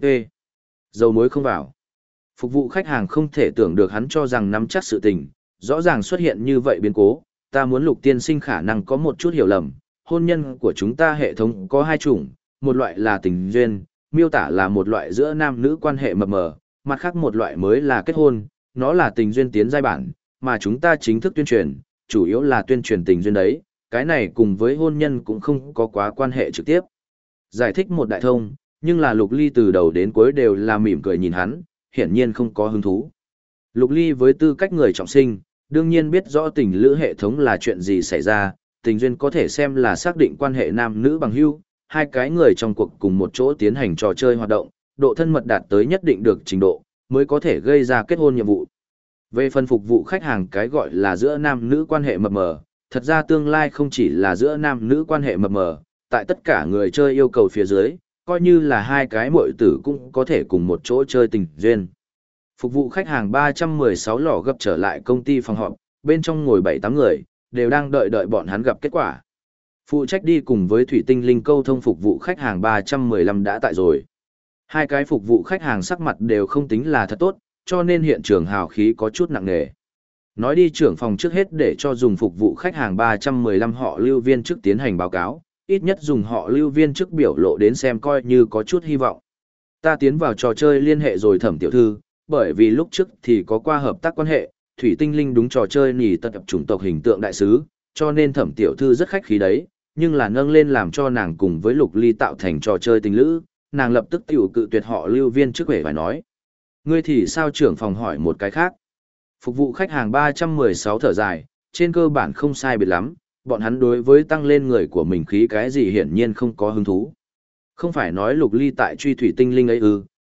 Dầu muối không vào. Phục vụ khách hàng không thể tưởng được hắn cho rằng nắm chắc sự tình, rõ ràng xuất hiện như vậy biến cố, ta muốn Lục tiên sinh khả năng có một chút hiểu lầm, hôn nhân của chúng ta hệ thống có hai chủng, một loại là tình duyên, miêu tả là một loại giữa nam nữ quan hệ mập mờ, mặt khác một loại mới là kết hôn, nó là tình duyên tiến giai bản, mà chúng ta chính thức tuyên truyền, chủ yếu là tuyên truyền tình duyên đấy, cái này cùng với hôn nhân cũng không có quá quan hệ trực tiếp. Giải thích một đại thông, nhưng là Lục Ly từ đầu đến cuối đều là mỉm cười nhìn hắn, hiển nhiên không có hứng thú. Lục Ly với tư cách người trọng sinh, đương nhiên biết rõ tình lữ hệ thống là chuyện gì xảy ra, tình duyên có thể xem là xác định quan hệ nam nữ bằng hữu, hai cái người trong cuộc cùng một chỗ tiến hành trò chơi hoạt động, độ thân mật đạt tới nhất định được trình độ, mới có thể gây ra kết hôn nhiệm vụ. Về phần phục vụ khách hàng cái gọi là giữa nam nữ quan hệ mập mờ, thật ra tương lai không chỉ là giữa nam nữ quan hệ mập mờ, tại tất cả người chơi yêu cầu phía dưới, coi như là hai cái muội tử cũng có thể cùng một chỗ chơi tình duyên. Phục vụ khách hàng 316 lò gấp trở lại công ty phòng họp, bên trong ngồi 7-8 người, đều đang đợi bọn hắn gặp kết quả. Phụ trách đi cùng với Thủy Tinh Linh câu thông phục vụ khách hàng 315 đã tại rồi. Hai cái phục vụ khách hàng sắc mặt đều không tính là thật tốt, cho nên hiện trường hào khí có chút nặng nề. Nói đi trưởng phòng trước hết để cho dùng phục vụ khách hàng 315 họ lưu viên chức tiến hành báo cáo, ít nhất dùng họ lưu viên chức biểu lộ đến xem coi như có chút hy vọng. Ta tiến vào trò chơi liên hệ rồi Thẩm tiểu thư, bởi vì lúc trước thì có qua hợp tác quan hệ, Thủy Tinh Linh đúng trò chơi nỉ tập chủng tộc hình tượng đại sứ, cho nên Thẩm tiểu thư rất khách khí đấy, nhưng là nâng lên làm cho nàng cùng với Lục Ly tạo thành trò chơi tình lữ, nàng lập tức tiểu cự tuyệt họ lưu viên chức vẻ phải nói. Ngươi thì sao? Trưởng phòng hỏi một cái khác. Phục vụ khách hàng 316 thở dài, trên cơ bản không sai biệt lắm, bọn hắn đối với tăng lên người của mình khí cái gì hiển nhiên không có hứng thú. Không phải nói Lục Ly tại truy Thủy Tinh Linh ấy ư,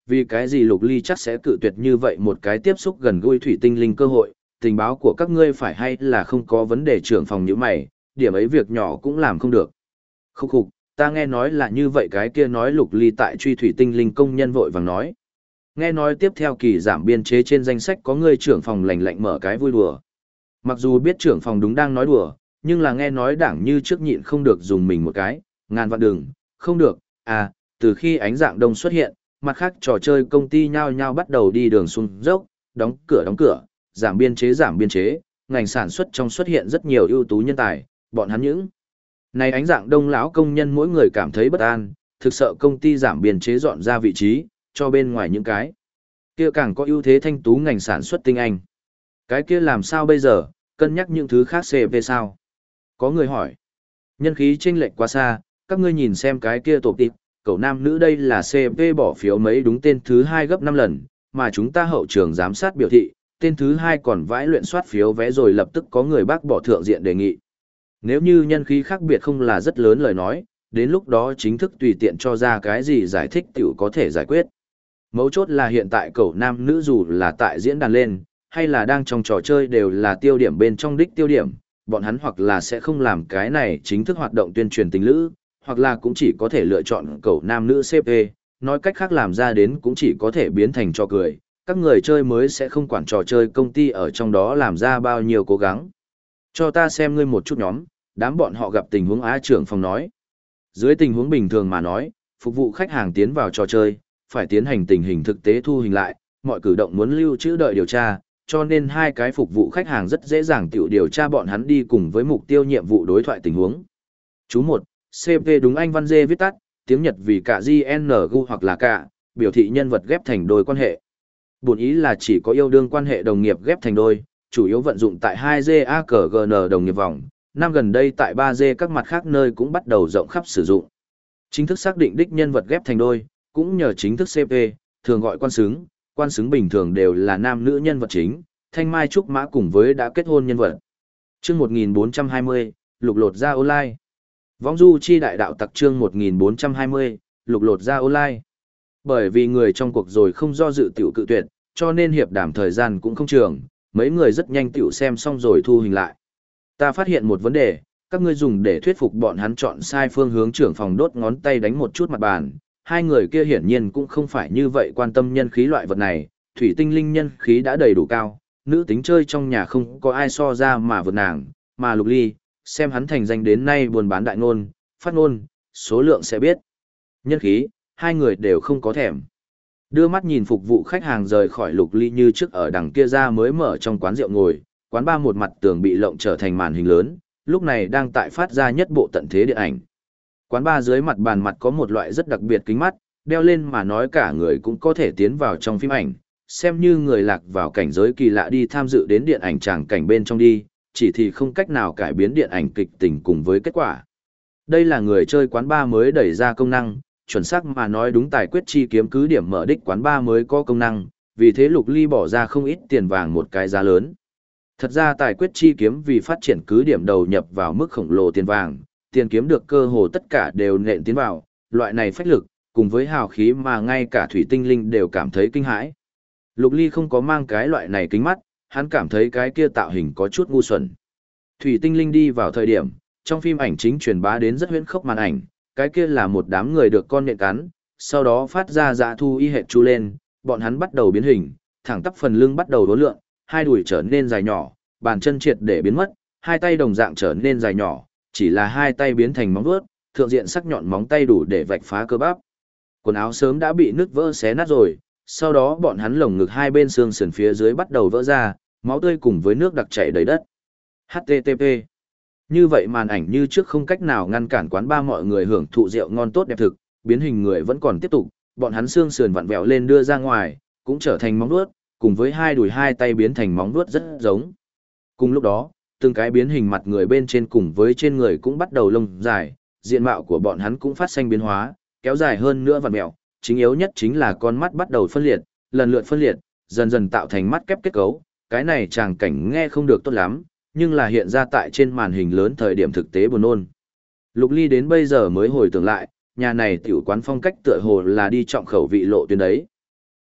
Vì cái gì Lục Ly chắc sẽ cự tuyệt như vậy một cái tiếp xúc gần gũi thủy tinh linh cơ hội, tình báo của các ngươi phải hay là không có vấn đề trưởng phòng như mày, điểm ấy việc nhỏ cũng làm không được. Khúc khục, ta nghe nói là như vậy cái kia nói Lục Ly tại truy thủy tinh linh công nhân vội vàng nói. Nghe nói tiếp theo kỳ giảm biên chế trên danh sách có người trưởng phòng lạnh lạnh mở cái vui đùa. Mặc dù biết trưởng phòng đúng đang nói đùa, nhưng là nghe nói đảng như trước nhịn không được dùng mình một cái, ngàn vạn đừng, không được, à, từ khi ánh dạng đông xuất hiện, mặt khác trò chơi công ty nhao nhao bắt đầu đi đường xuống dốc, đóng cửa, giảm biên chế, ngành sản xuất trong xuất hiện rất nhiều ưu tú nhân tài, bọn hắn những này ánh dạng đông lão công nhân mỗi người cảm thấy bất an, thực sợ công ty giảm biên chế dọn ra vị trí, cho bên ngoài những cái kia càng có ưu thế thanh tú ngành sản xuất tinh anh. Cái kia làm sao bây giờ, cân nhắc những thứ khác CV sao? Có người hỏi. Nhân khí chênh lệch quá xa, các ngươi nhìn xem cái kia tổ tịp, cậu nam nữ đây là CV bỏ phiếu mấy đúng tên thứ 2 gấp 5 lần, mà chúng ta hậu trường giám sát biểu thị, tên thứ 2 còn vãi luyện soát phiếu vé rồi lập tức có người bác bỏ thượng diện đề nghị. Nếu như nhân khí khác biệt không là rất lớn lời nói, đến lúc đó chính thức tùy tiện cho ra cái gì giải thích tiểu có thể giải quyết. Mấu chốt là hiện tại cậu nam nữ dù là tại diễn đàn lên, hay là đang trong trò chơi đều là tiêu điểm bên trong đích tiêu điểm, bọn hắn hoặc là sẽ không làm cái này chính thức hoạt động tuyên truyền tình lữ, hoặc là cũng chỉ có thể lựa chọn cậu nam nữ CP, nói cách khác làm ra đến cũng chỉ có thể biến thành trò cười, các người chơi mới sẽ không quản trò chơi công ty ở trong đó làm ra bao nhiêu cố gắng. Cho ta xem ngươi một chút nhóm, đám bọn họ gặp tình huống Á trưởng phòng nói. Dưới tình huống bình thường mà nói, phục vụ khách hàng tiến vào trò chơi, phải tiến hành tình hình thực tế thu hình lại, mọi cử động muốn lưu trữ đợi điều tra, cho nên hai cái phục vụ khách hàng rất dễ dàng tiểu điều tra bọn hắn đi cùng với mục tiêu nhiệm vụ đối thoại tình huống. Chú 1, CP đúng anh Văn Dê viết tắt, tiếng Nhật vì cả GNG hoặc là cả, biểu thị nhân vật ghép thành đôi quan hệ. Bổn ý là chỉ có yêu đương quan hệ đồng nghiệp ghép thành đôi, chủ yếu vận dụng tại 2GACGN đồng nghiệp vòng, năm gần đây tại 3G các mặt khác nơi cũng bắt đầu rộng khắp sử dụng. Chính thức xác định đích nhân vật ghép thành đôi, cũng nhờ chính thức CP, thường gọi quan xứng bình thường đều là nam nữ nhân vật chính, thanh mai trúc mã cùng với đã kết hôn nhân vật. Chương 1420, lục lột ra online. Võng du chi đại đạo tặc chương 1420, lục lột ra online. Bởi vì người trong cuộc rồi không do dự tiểu cự tuyệt, cho nên hiệp đàm thời gian cũng không trường, mấy người rất nhanh tiểu xem xong rồi thu hình lại. Ta phát hiện một vấn đề, các ngươi dùng để thuyết phục bọn hắn chọn sai phương hướng trưởng phòng đốt ngón tay đánh một chút mặt bàn. Hai người kia hiển nhiên cũng không phải như vậy quan tâm nhân khí loại vật này, thủy tinh linh nhân khí đã đầy đủ cao, nữ tính chơi trong nhà không có ai so ra mà vượt nàng, mà Lục Ly, xem hắn thành danh đến nay buôn bán đại ngôn, phát ngôn, số lượng sẽ biết. Nhân khí, hai người đều không có thèm. Đưa mắt nhìn phục vụ khách hàng rời khỏi Lục Ly như trước ở đằng kia ra mới mở trong quán rượu ngồi, quán ba một mặt tường bị lộng trở thành màn hình lớn, lúc này đang tại phát ra nhất bộ tận thế điện ảnh. Quán ba dưới mặt bàn mặt có một loại rất đặc biệt kính mắt, đeo lên mà nói cả người cũng có thể tiến vào trong phim ảnh, xem như người lạc vào cảnh giới kỳ lạ đi tham dự đến điện ảnh tràng cảnh bên trong đi, chỉ thì không cách nào cải biến điện ảnh kịch tình cùng với kết quả. Đây là người chơi quán ba mới đẩy ra công năng, chuẩn xác mà nói đúng tài quyết chi kiếm cứ điểm mở đích quán ba mới có công năng, vì thế Lục Ly bỏ ra không ít tiền vàng một cái giá lớn. Thật ra tài quyết chi kiếm vì phát triển cứ điểm đầu nhập vào mức khổng lồ tiền vàng, tiền kiếm được cơ hồ tất cả đều nện tiến vào, loại này phách lực, cùng với hào khí mà ngay cả thủy tinh linh đều cảm thấy kinh hãi. Lục Ly không có mang cái loại này kính mắt, hắn cảm thấy cái kia tạo hình có chút ngu xuẩn. Thủy tinh linh đi vào thời điểm, trong phim ảnh chính truyền bá đến rất huyễn khốc màn ảnh, cái kia là một đám người được con nhện cắn, sau đó phát ra dạ thu y hệt chu lên, bọn hắn bắt đầu biến hình, thẳng tắp phần lưng bắt đầu đố lượng, hai đùi trở nên dài nhỏ, bàn chân triệt để biến mất, hai tay đồng dạng trở nên dài nhỏ, chỉ là hai tay biến thành móng vuốt, thượng diện sắc nhọn móng tay đủ để vạch phá cơ bắp. Quần áo sớm đã bị nứt vỡ xé nát rồi, sau đó bọn hắn lồng ngực hai bên xương sườn phía dưới bắt đầu vỡ ra, máu tươi cùng với nước đặc chảy đầy đất. HTTP. Như vậy màn ảnh như trước không cách nào ngăn cản quán ba mọi người hưởng thụ rượu ngon tốt đẹp thực, biến hình người vẫn còn tiếp tục, bọn hắn xương sườn vặn vẹo lên đưa ra ngoài, cũng trở thành móng vuốt, cùng với hai đùi hai tay biến thành móng vuốt rất giống. Cùng lúc đó, từng cái biến hình mặt người bên trên cùng với trên người cũng bắt đầu lông dài, diện mạo của bọn hắn cũng phát sinh biến hóa, kéo dài hơn nữa vặn vẹo, chính yếu nhất chính là con mắt bắt đầu phân liệt, lần lượt phân liệt, dần dần tạo thành mắt kép kết cấu, cái này tràng cảnh nghe không được tốt lắm, nhưng là hiện ra tại trên màn hình lớn thời điểm thực tế buồn nôn. Lục Ly đến bây giờ mới hồi tưởng lại, nhà này tiểu quán phong cách tựa hồ là đi trọng khẩu vị lộ tuyến đấy.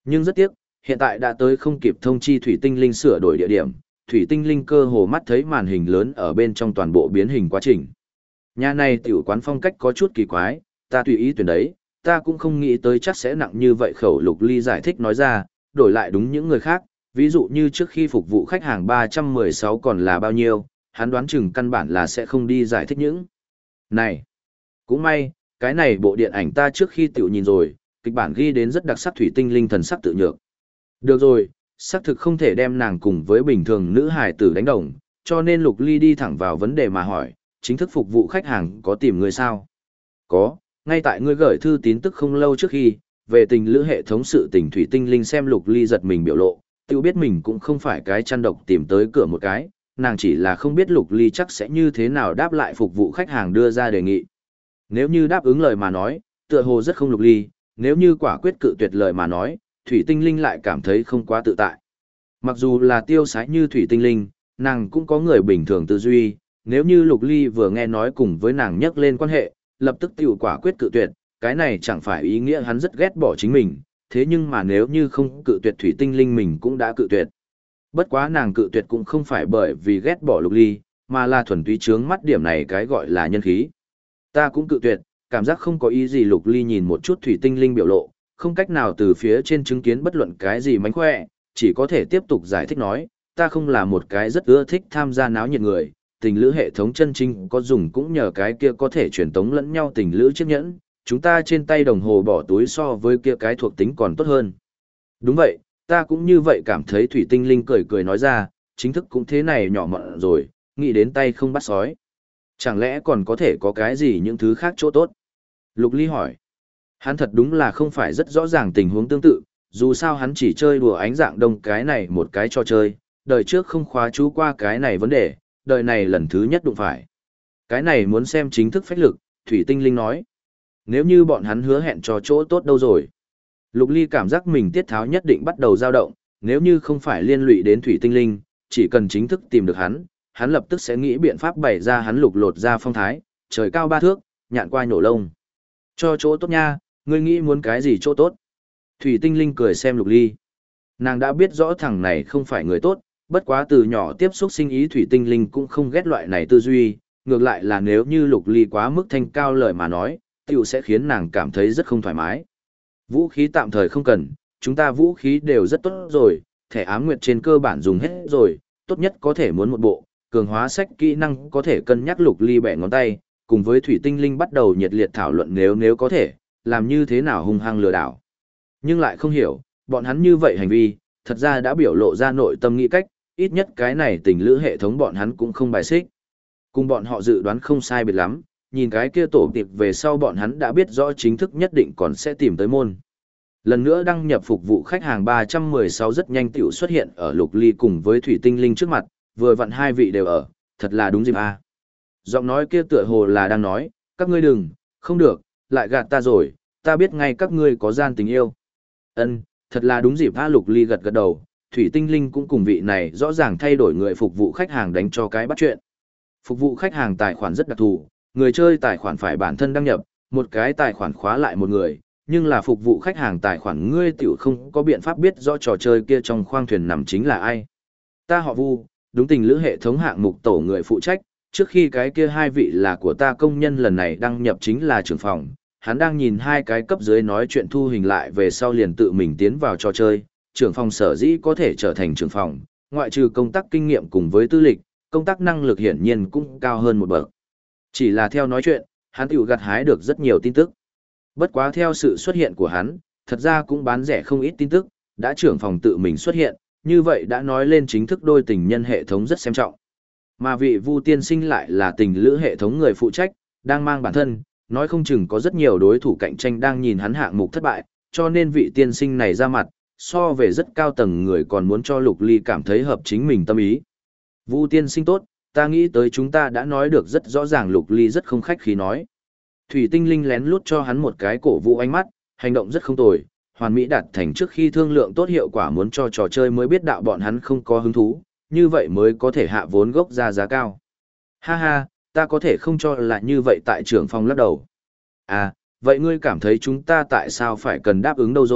Nhưng rất tiếc, hiện tại đã tới không kịp thông chi thủy tinh linh sửa đổi địa điểm, thủy tinh linh cơ hồ mắt thấy màn hình lớn ở bên trong toàn bộ biến hình quá trình. Nhà này tiểu quán phong cách có chút kỳ quái, ta tùy ý tuyển đấy, ta cũng không nghĩ tới chắc sẽ nặng như vậy. Khẩu Lục Ly giải thích nói ra, đổi lại đúng những người khác, ví dụ như trước khi phục vụ khách hàng 316 còn là bao nhiêu, hắn đoán chừng căn bản là sẽ không đi giải thích những. Này, cũng may, cái này bộ điện ảnh ta trước khi tiểu nhìn rồi, kịch bản ghi đến rất đặc sắc, thủy tinh linh thần sắc tự nhược. Được rồi, xác thực không thể đem nàng cùng với bình thường nữ hài tử đánh đồng, cho nên Lục Ly đi thẳng vào vấn đề mà hỏi, chính thức phục vụ khách hàng có tìm người sao? Có, ngay tại ngươi gửi thư tín tức không lâu trước khi, về tình lữ hệ thống sự tình. Thủy tinh linh xem Lục Ly giật mình biểu lộ, tự biết mình cũng không phải cái chăn độc tìm tới cửa một cái, nàng chỉ là không biết Lục Ly chắc sẽ như thế nào đáp lại phục vụ khách hàng đưa ra đề nghị. Nếu như đáp ứng lời mà nói, tựa hồ rất không Lục Ly, nếu như quả quyết cự tuyệt lời mà nói, Thủy tinh linh lại cảm thấy không quá tự tại. Mặc dù là tiêu sái như Thủy tinh linh, nàng cũng có người bình thường tư duy, nếu như Lục Ly vừa nghe nói cùng với nàng nhắc lên quan hệ, lập tức tiểu quả quyết cự tuyệt, cái này chẳng phải ý nghĩa hắn rất ghét bỏ chính mình, thế nhưng mà nếu như không cự tuyệt, Thủy tinh linh mình cũng đã cự tuyệt. Bất quá nàng cự tuyệt cũng không phải bởi vì ghét bỏ Lục Ly, mà là thuần túy chướng mắt điểm này cái gọi là nhân khí. Ta cũng cự tuyệt, cảm giác không có ý gì. Lục Ly nhìn một chút Thủy tinh linh biểu lộ, không cách nào từ phía trên chứng kiến bất luận cái gì mánh khỏe, chỉ có thể tiếp tục giải thích nói, ta không là một cái rất ưa thích tham gia náo nhiệt người, tình lữ hệ thống chân chính có dùng cũng nhờ cái kia có thể truyền tống lẫn nhau tình lữ chiếc nhẫn, chúng ta trên tay đồng hồ bỏ túi so với kia cái thuộc tính còn tốt hơn. Đúng vậy, ta cũng như vậy cảm thấy. Thủy tinh linh cười cười nói ra, chính thức cũng thế này nhỏ mọn rồi, nghĩ đến tay không bắt sói. Chẳng lẽ còn có thể có cái gì những thứ khác chỗ tốt? Lục Ly hỏi. Hắn thật đúng là không phải rất rõ ràng tình huống tương tự, dù sao hắn chỉ chơi đùa ánh dạng đông cái này một cái trò chơi, đời trước không khóa chú qua cái này vấn đề, đời này lần thứ nhất đụng phải. Cái này muốn xem chính thức phách lực, Thủy tinh linh nói. Nếu như bọn hắn hứa hẹn cho chỗ tốt đâu rồi? Lục Ly cảm giác mình tiết tháo nhất định bắt đầu dao động, nếu như không phải liên lụy đến Thủy tinh linh, chỉ cần chính thức tìm được hắn lập tức sẽ nghĩ biện pháp bày ra hắn lục lột ra phong thái, trời cao 3 thước, nhạn qua nhổ lông. Cho chỗ tốt nha, ngươi nghĩ muốn cái gì chỗ tốt? Thủy tinh linh cười xem Lục Ly. Nàng đã biết rõ thằng này không phải người tốt, bất quá từ nhỏ tiếp xúc sinh ý, Thủy tinh linh cũng không ghét loại này tư duy, ngược lại là nếu như Lục Ly quá mức thanh cao lời mà nói, tiểu sẽ khiến nàng cảm thấy rất không thoải mái. Vũ khí tạm thời không cần, chúng ta vũ khí đều rất tốt rồi, thẻ ám nguyệt trên cơ bản dùng hết rồi, tốt nhất có thể muốn một bộ, cường hóa sách kỹ năng có thể cân nhắc. Lục Ly bẻ ngón tay, cùng với Thủy tinh linh bắt đầu nhiệt liệt thảo luận nếu có thể, làm như thế nào hung hăng lừa đảo. Nhưng lại không hiểu, bọn hắn như vậy hành vi, thật ra đã biểu lộ ra nội tâm nghĩ cách, ít nhất cái này tình lữ hệ thống bọn hắn cũng không bài xích. Cùng bọn họ dự đoán không sai biệt lắm, nhìn cái kia tổ tiệp về sau bọn hắn đã biết rõ chính thức nhất định còn sẽ tìm tới môn. Lần nữa đăng nhập phục vụ khách hàng 316 rất nhanh tiểu xuất hiện ở Lục Ly cùng với Thủy tinh linh trước mặt, vừa vặn hai vị đều ở, thật là đúng dịp a. Giọng nói kia tựa hồ là đang nói, các ngươi đừng, không được, lại gạt ta rồi, ta biết ngay các ngươi có gian tình yêu. Ân, thật là đúng dịp a. Lục Ly gật gật đầu, Thủy tinh linh cũng cùng vị này rõ ràng thay đổi người phục vụ khách hàng đánh cho cái bắt chuyện. Phục vụ khách hàng tài khoản rất đặc thù, người chơi tài khoản phải bản thân đăng nhập, một cái tài khoản khóa lại một người, nhưng là phục vụ khách hàng tài khoản ngươi tiểu không có biện pháp biết rõ trò chơi kia trong khoang thuyền nằm chính là ai. Ta họ Vu, đúng tình lữ hệ thống hạng mục tổ người phụ trách, trước khi cái kia hai vị là của ta công nhân, lần này đăng nhập chính là trưởng phòng, hắn đang nhìn hai cái cấp dưới nói chuyện thu hình lại về sau liền tự mình tiến vào trò chơi, trưởng phòng sở dĩ có thể trở thành trưởng phòng, ngoại trừ công tác kinh nghiệm cùng với tư lịch, công tác năng lực hiển nhiên cũng cao hơn một bậc. Chỉ là theo nói chuyện, hắn tiểu gặt hái được rất nhiều tin tức. Bất quá theo sự xuất hiện của hắn, thật ra cũng bán rẻ không ít tin tức, đã trưởng phòng tự mình xuất hiện, như vậy đã nói lên chính thức đôi tình nhân hệ thống rất xem trọng. Mà vị Vu tiên sinh lại là tình lữ hệ thống người phụ trách, đang mang bản thân, nói không chừng có rất nhiều đối thủ cạnh tranh đang nhìn hắn hạng mục thất bại, cho nên vị tiên sinh này ra mặt, so về rất cao tầng người còn muốn cho Lục Ly cảm thấy hợp chính mình tâm ý. Vu tiên sinh tốt, ta nghĩ tới chúng ta đã nói được rất rõ ràng. Lục Ly rất không khách khí nói. Thủy tinh linh lén lút cho hắn một cái cổ vũ ánh mắt, hành động rất không tồi, hoàn mỹ đạt thành trước khi thương lượng tốt hiệu quả, muốn cho trò chơi mới biết đạo bọn hắn không có hứng thú, như vậy mới có thể hạ vốn gốc ra giá cao. Ha ha, ta có thể không cho là như vậy. Tại trưởng phòng lắc đầu. À, vậy ngươi cảm thấy chúng ta tại sao phải cần đáp ứng đâu rồi,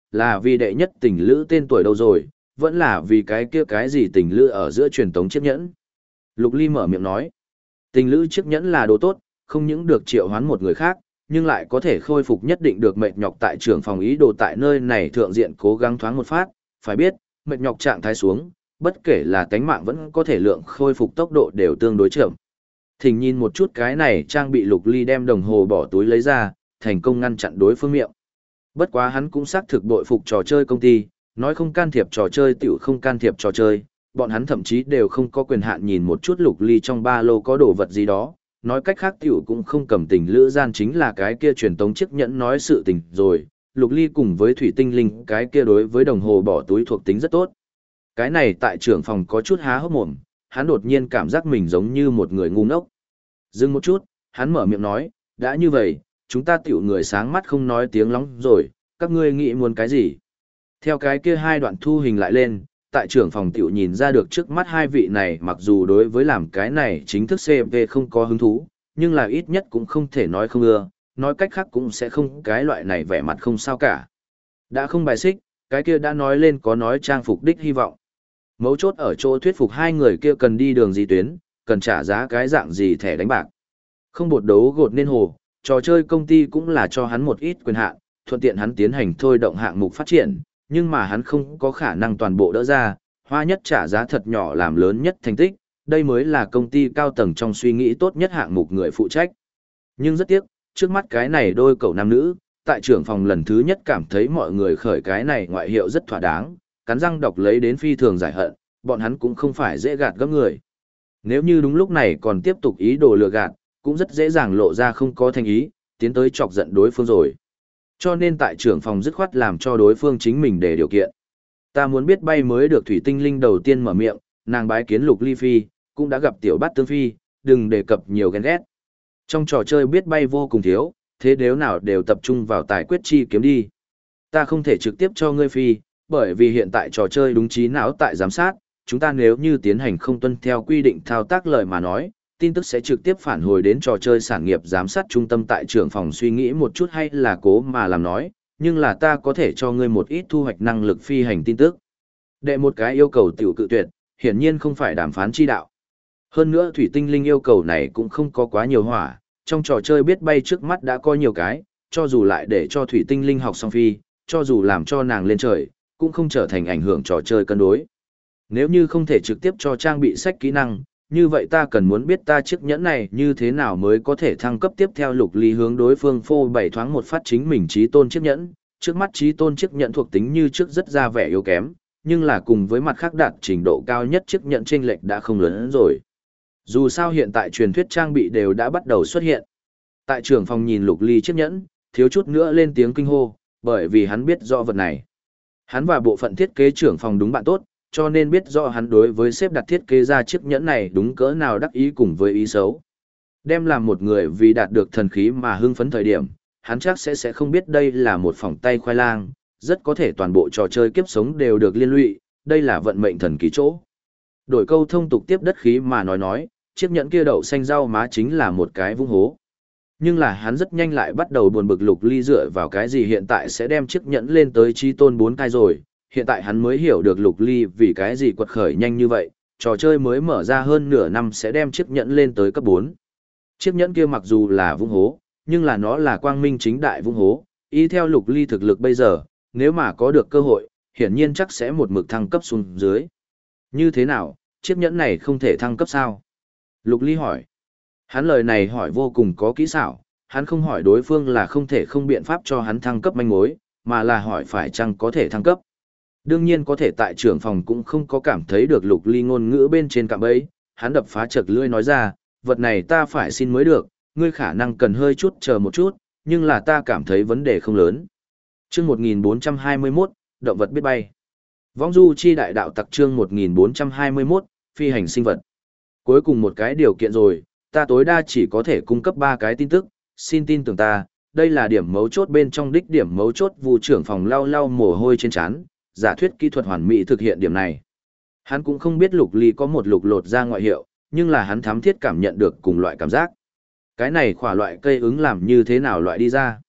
là vì đệ nhất tình lữ tên tuổi đâu rồi, vẫn là vì cái kia cái gì tình lữ ở giữa truyền tống chiếc nhẫn. Lục Ly mở miệng nói, tình lữ chiếc nhẫn là đồ tốt, không những được triệu hoán một người khác, nhưng lại có thể khôi phục nhất định được mệt nhọc tại trưởng phòng ý đồ tại nơi này thượng diện cố gắng thoáng một phát, phải biết, mệt nhọc trạng thái xuống, bất kể là tánh mạng vẫn có thể lượng khôi phục tốc độ đều tương đối chậm. Thỉnh nhìn một chút cái này trang bị Lục Ly đem đồng hồ bỏ túi lấy ra, thành công ngăn chặn đối phương miệng. Bất quá hắn cũng xác thực bội phục trò chơi công ty, nói không can thiệp trò chơi tiểu không can thiệp trò chơi, bọn hắn thậm chí đều không có quyền hạn nhìn một chút Lục Ly trong ba lô có đồ vật gì đó, nói cách khác tiểu cũng không cầm tình lữ gian chính là cái kia truyền tống chiếc nhẫn nói sự tình rồi, Lục Ly cùng với thủy tinh linh cái kia đối với đồng hồ bỏ túi thuộc tính rất tốt. Cái này tại trưởng phòng có chút há hốc mồm, hắn đột nhiên cảm giác mình giống như một người ngu ngốc. Dừng một chút, hắn mở miệng nói, đã như vậy, chúng ta tiểu người sáng mắt không nói tiếng lóng rồi, các ngươi nghĩ muốn cái gì? Theo cái kia hai đoạn thu hình lại lên, tại trưởng phòng tiểu nhìn ra được trước mắt hai vị này mặc dù đối với làm cái này chính thức CP không có hứng thú, nhưng là ít nhất cũng không thể nói không ưa, nói cách khác cũng sẽ không cái loại này vẻ mặt không sao cả. Đã không bài xích, cái kia đã nói lên có nói trang phục đích hy vọng. Mấu chốt ở chỗ thuyết phục hai người kia cần đi đường gì tuyến, cần trả giá cái dạng gì thẻ đánh bạc. Không bột đấu gột nên hồ, trò chơi công ty cũng là cho hắn một ít quyền hạn, thuận tiện hắn tiến hành thôi động hạng mục phát triển, nhưng mà hắn không có khả năng toàn bộ đỡ ra, hoa nhất trả giá thật nhỏ làm lớn nhất thành tích, đây mới là công ty cao tầng trong suy nghĩ tốt nhất hạng mục người phụ trách. Nhưng rất tiếc, trước mắt cái này đôi cậu nam nữ, tại trưởng phòng lần thứ nhất cảm thấy mọi người khởi cái này ngoại hiệu rất thỏa đáng, cắn răng đọc lấy đến phi thường giải hận, bọn hắn cũng không phải dễ gạt gấp người. Nếu như đúng lúc này còn tiếp tục ý đồ lừa gạt, cũng rất dễ dàng lộ ra không có thành ý, tiến tới chọc giận đối phương rồi. Cho nên tại trưởng phòng dứt khoát làm cho đối phương chính mình để điều kiện. Ta muốn biết bay mới được thủy tinh linh đầu tiên mở miệng, nàng bái kiến Lục Ly phi, cũng đã gặp tiểu bát tương phi, đừng đề cập nhiều ghen ghét. Trong trò chơi biết bay vô cùng thiếu, thế nếu nào đều tập trung vào tài quyết chi kiếm đi. Ta không thể trực tiếp cho ngươi phi, bởi vì hiện tại trò chơi đúng trí não tại giám sát, chúng ta nếu như tiến hành không tuân theo quy định thao tác lời mà nói, tin tức sẽ trực tiếp phản hồi đến trò chơi sản nghiệp giám sát trung tâm tại trưởng phòng suy nghĩ một chút hay là cố mà làm nói, nhưng là ta có thể cho ngươi một ít thu hoạch năng lực phi hành tin tức. Đệ một cái yêu cầu tiểu cự tuyệt, hiển nhiên không phải đàm phán chi đạo. Hơn nữa thủy tinh linh yêu cầu này cũng không có quá nhiều hỏa, trong trò chơi biết bay trước mắt đã có nhiều cái, cho dù lại để cho thủy tinh linh học xong phi, cho dù làm cho nàng lên trời, cũng không trở thành ảnh hưởng trò chơi cân đối. Nếu như không thể trực tiếp cho trang bị sách kỹ năng, như vậy ta cần muốn biết ta chiếc nhẫn này như thế nào mới có thể thăng cấp tiếp theo. Lục Ly hướng đối phương phô bày thoáng một phát chính mình trí tôn chiếc nhẫn, trước mắt trí tôn chiếc nhẫn thuộc tính như trước rất ra vẻ yếu kém, nhưng là cùng với mặt khác đạt trình độ cao nhất chiếc nhẫn chênh lệch đã không lớn hơn rồi. Dù sao hiện tại truyền thuyết trang bị đều đã bắt đầu xuất hiện. Tại trưởng phòng nhìn Lục Ly chiếc nhẫn, thiếu chút nữa lên tiếng kinh hô, bởi vì hắn biết rõ vật này. Hắn và bộ phận thiết kế trưởng phòng đúng bạn tốt, cho nên biết rõ hắn đối với xếp đặt thiết kế ra chiếc nhẫn này đúng cỡ nào đắc ý cùng với ý xấu. Đem làm một người vì đạt được thần khí mà hưng phấn thời điểm, hắn chắc sẽ không biết đây là một phỏng tay khoai lang, rất có thể toàn bộ trò chơi kiếp sống đều được liên lụy, đây là vận mệnh thần kỳ chỗ. Đổi câu thông tục tiếp đất khí mà nói, chiếc nhẫn kia đậu xanh rau má chính là một cái vung hố. Nhưng là hắn rất nhanh lại bắt đầu buồn bực. Lục Ly dựa vào cái gì hiện tại sẽ đem chiếc nhẫn lên tới chi tôn 4 cai rồi, hiện tại hắn mới hiểu được Lục Ly vì cái gì quật khởi nhanh như vậy, trò chơi mới mở ra hơn nửa năm sẽ đem chiếc nhẫn lên tới cấp 4. Chiếc nhẫn kia mặc dù là vung hố, nhưng là nó là quang minh chính đại vung hố, ý theo Lục Ly thực lực bây giờ, nếu mà có được cơ hội, hiển nhiên chắc sẽ một mực thăng cấp xuống dưới. Như thế nào, chiếc nhẫn này không thể thăng cấp sao? Lục Ly hỏi. Hắn lời này hỏi vô cùng có kỹ xảo, hắn không hỏi đối phương là không thể không biện pháp cho hắn thăng cấp manh mối, mà là hỏi phải chăng có thể thăng cấp. Đương nhiên có thể tại trưởng phòng cũng không có cảm thấy được Lục Ly ngôn ngữ bên trên cạm bẫy, hắn đập phá chật lưỡi nói ra, vật này ta phải xin mới được, ngươi khả năng cần hơi chút chờ một chút, nhưng là ta cảm thấy vấn đề không lớn. Chương 1421, động vật biết bay. Vong du chi đại đạo tặc chương 1421, phi hành sinh vật. Cuối cùng một cái điều kiện rồi, ta tối đa chỉ có thể cung cấp 3 cái tin tức, xin tin tưởng ta, đây là điểm mấu chốt bên trong đích điểm mấu chốt. Vụ trưởng phòng lau lau mồ hôi trên trán, giả thuyết kỹ thuật hoàn mỹ thực hiện điểm này. Hắn cũng không biết Lục Ly có một lục lột ra ngoại hiệu, nhưng là hắn thám thiết cảm nhận được cùng loại cảm giác. Cái này khỏa loại cây ứng làm như thế nào loại đi ra?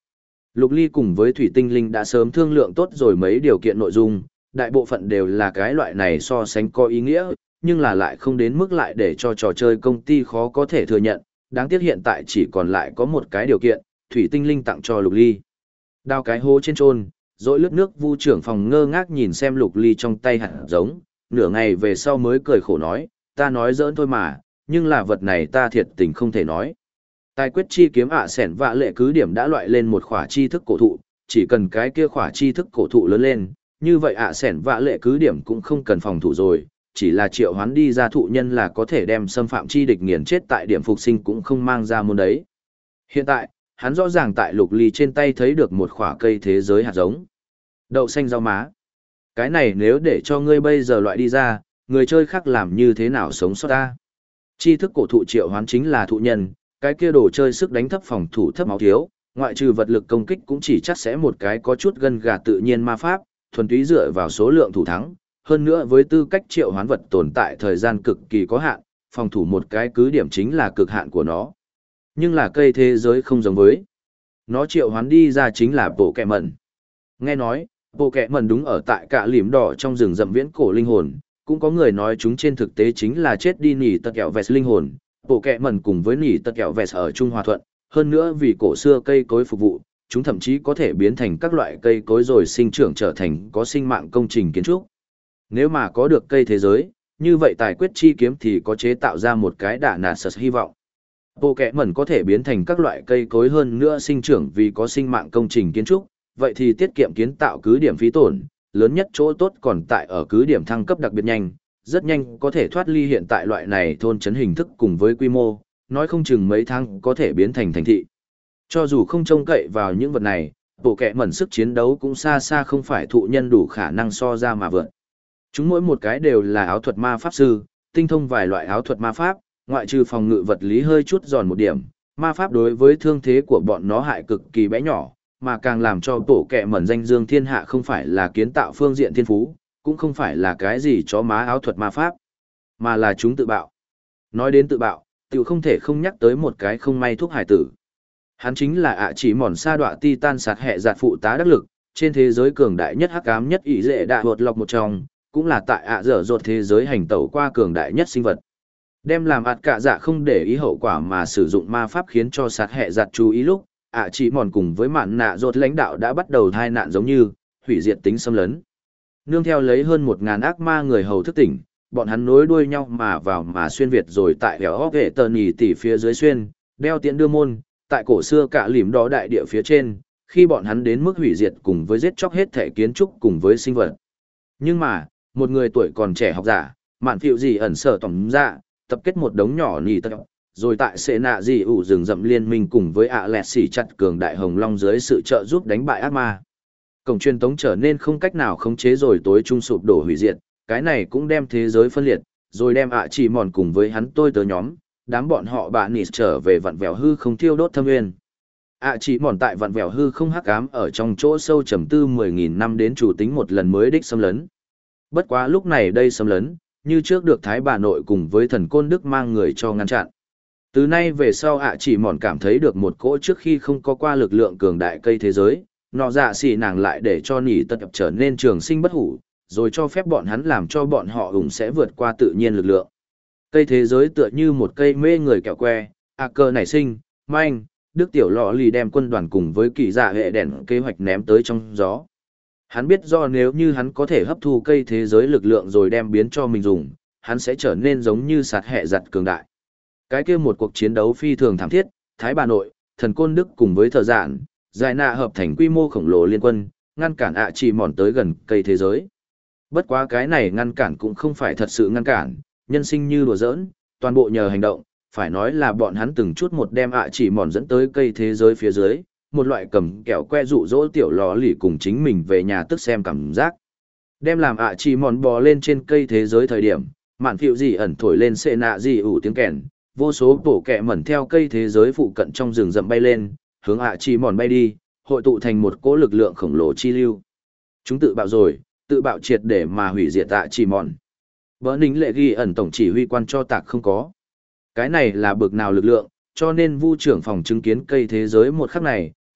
Lục Ly cùng với Thủy Tinh Linh đã sớm thương lượng tốt rồi mấy điều kiện nội dung, đại bộ phận đều là cái loại này so sánh có ý nghĩa, nhưng là lại không đến mức lại để cho trò chơi công ty khó có thể thừa nhận, đáng tiếc hiện tại chỉ còn lại có một cái điều kiện, Thủy Tinh Linh tặng cho Lục Ly. Đào cái hố trên trôn, rồi lướt nước vu trưởng phòng ngơ ngác nhìn xem Lục Ly trong tay hạt giống, nửa ngày về sau mới cười khổ nói, ta nói giỡn thôi mà, nhưng là vật này ta thiệt tình không thể nói. Tài quyết chi kiếm sẻn vạ lệ cứ điểm đã loại lên một khỏa chi thức cổ thụ, chỉ cần cái kia khỏa chi thức cổ thụ lớn lên, như vậy sẻn vạ lệ cứ điểm cũng không cần phòng thủ rồi, chỉ là triệu hoán đi ra thụ nhân là có thể đem xâm phạm chi địch nghiền chết tại điểm phục sinh cũng không mang ra môn đấy. Hiện tại, hắn rõ ràng tại Lục Ly trên tay thấy được một khỏa cây thế giới hạt giống. Đậu xanh rau má. Cái này nếu để cho ngươi bây giờ loại đi ra, người chơi khác làm như thế nào sống sót ta? Chi thức cổ thụ triệu hoán chính là thụ nhân, cái kia đồ chơi sức đánh thấp phòng thủ thấp máu thiếu, ngoại trừ vật lực công kích cũng chỉ chắc sẽ một cái có chút gân gà tự nhiên ma pháp, thuần túy dựa vào số lượng thủ thắng, hơn nữa với tư cách triệu hoán vật tồn tại thời gian cực kỳ có hạn, phòng thủ một cái cứ điểm chính là cực hạn của nó. Nhưng là cây thế giới không giống với. Nó triệu hoán đi ra chính là bộ kẹ mẩn. Nghe nói, bộ kẹ mẩn đúng ở tại cả lìm đỏ trong rừng rậm viễn cổ linh hồn, cũng có người nói chúng trên thực tế chính là chết đi nỉ tật kẹo vẹt linh hồn. Bộ kẹ mẩn cùng với nỉ tật kẹo vẹt ở Trung Hòa Thuận, hơn nữa vì cổ xưa cây cối phục vụ, chúng thậm chí có thể biến thành các loại cây cối rồi sinh trưởng trở thành có sinh mạng công trình kiến trúc. Nếu mà có được cây thế giới, như vậy tài quyết chi kiếm thì có chế tạo ra một cái đả nạt sật hy vọng. Bộ kẹ mẩn có thể biến thành các loại cây cối hơn nữa sinh trưởng vì có sinh mạng công trình kiến trúc, vậy thì tiết kiệm kiến tạo cứ điểm phí tổn, lớn nhất chỗ tốt còn tại ở cứ điểm thăng cấp đặc biệt nhanh, rất nhanh có thể thoát ly hiện tại loại này thôn trấn hình thức cùng với quy mô, nói không chừng mấy tháng có thể biến thành thành thị. Cho dù không trông cậy vào những vật này, bộ kẹ mẩn sức chiến đấu cũng xa xa không phải thụ nhân đủ khả năng so ra mà vượt. Chúng mỗi một cái đều là áo thuật ma pháp sư, tinh thông vài loại áo thuật ma pháp, ngoại trừ phòng ngự vật lý hơi chút giòn một điểm, ma pháp đối với thương thế của bọn nó hại cực kỳ bé nhỏ, mà càng làm cho bộ kẹ mẩn danh dương thiên hạ không phải là kiến tạo phương diện thiên phú, cũng không phải là cái gì chó má áo thuật ma pháp, mà là chúng tự bạo. Nói đến tự bạo, tiểu không thể không nhắc tới một cái không may thuốc hải tử. Hắn chính là chỉ mòn sa đọa titan sạt hệ giạt phụ tá đắc lực, trên thế giới cường đại nhất hắc ám nhất ỷ dệ đạ hột lọc một trong, cũng là tại dở dột thế giới hành tẩu qua cường đại nhất sinh vật. Đem làm cả dạ không để ý hậu quả mà sử dụng ma pháp khiến cho sạt hệ giạt chú ý lúc, chỉ mòn cùng với mạn nạ dột lãnh đạo đã bắt đầu thai nạn giống như hủy diệt tính xâm lấn. Nương theo lấy hơn 1000 ác ma người hầu thức tỉnh, bọn hắn nối đuôi nhau mà vào mà xuyên việt rồi tại hẻo hóc hệ tờ nhì tỉ phía dưới xuyên, đeo tiễn đưa môn, tại cổ xưa cả lìm đó đại địa phía trên, khi bọn hắn đến mức hủy diệt cùng với giết chóc hết thể kiến trúc cùng với sinh vật. Nhưng mà, một người tuổi còn trẻ học giả, mạn phiệu gì ẩn sở tổng dạ, tập kết một đống nhỏ nì tật, rồi tại sệ nạ gì ủ rừng rậm liên minh cùng với lẹt xỉ chặt cường đại hồng long dưới sự trợ giúp đánh bại ác ma. Cổng truyền tống trở nên không cách nào khống chế rồi tối trung sụp đổ hủy diệt, cái này cũng đem thế giới phân liệt, rồi đem chỉ mòn cùng với hắn tôi tớ nhóm, đám bọn họ bạn nịt trở về vặn vẹo hư không thiêu đốt thâm nguyên. Chỉ mòn tại vặn vẹo hư không hắc ám ở trong chỗ sâu trầm tư 10.000 năm đến chủ tính một lần mới đích xâm lấn. Bất quá lúc này đây xâm lấn, như trước được Thái bà nội cùng với thần côn Đức mang người cho ngăn chặn. Từ nay về sau chỉ mòn cảm thấy được một cỗ trước khi không có qua lực lượng cường đại cây thế giới, nọ dạ xỉ nàng lại để cho nỉ tật trở nên trường sinh bất hủ, rồi cho phép bọn hắn làm cho bọn họ sẽ vượt qua tự nhiên lực lượng. Cây thế giới tựa như một cây mê người kẹo que, cơ nảy sinh, manh, Đức Tiểu Lọ Lì đem quân đoàn cùng với kỳ dạ hệ đèn kế hoạch ném tới trong gió. Hắn biết do nếu như hắn có thể hấp thu cây thế giới lực lượng rồi đem biến cho mình dùng, hắn sẽ trở nên giống như sạt hệ giặt cường đại. Cái kia một cuộc chiến đấu phi thường thảm thiết, Thái bà nội, thần côn Đức cùng với thợ giản, giải nạ hợp thành quy mô khổng lồ liên quân, ngăn cản chỉ mòn tới gần cây thế giới. Bất quá cái này ngăn cản cũng không phải thật sự ngăn cản, nhân sinh như đùa giỡn, toàn bộ nhờ hành động, phải nói là bọn hắn từng chút một đem chỉ mòn dẫn tới cây thế giới phía dưới, một loại cầm kẹo que dụ dỗ Tiểu Lò Lì cùng chính mình về nhà tức xem cảm giác. Đem làm chỉ mòn bò lên trên cây thế giới thời điểm, mạn phiệu gì ẩn thổi lên xệ nạ gì ủ tiếng kèn, vô số tổ kẹ mẩn theo cây thế giới phụ cận trong rừng rậm bay lên, hướng chỉ mòn bay đi, hội tụ thành một cỗ lực lượng khổng lồ chi lưu. Chúng tự bạo rồi, tự bạo triệt để mà hủy diệt chỉ mòn. Bỡ nính lệ ghi ẩn tổng chỉ huy quan cho tạc không có. Cái này là bực nào lực lượng, cho nên vu trưởng phòng chứng kiến cây thế giới một khắc này,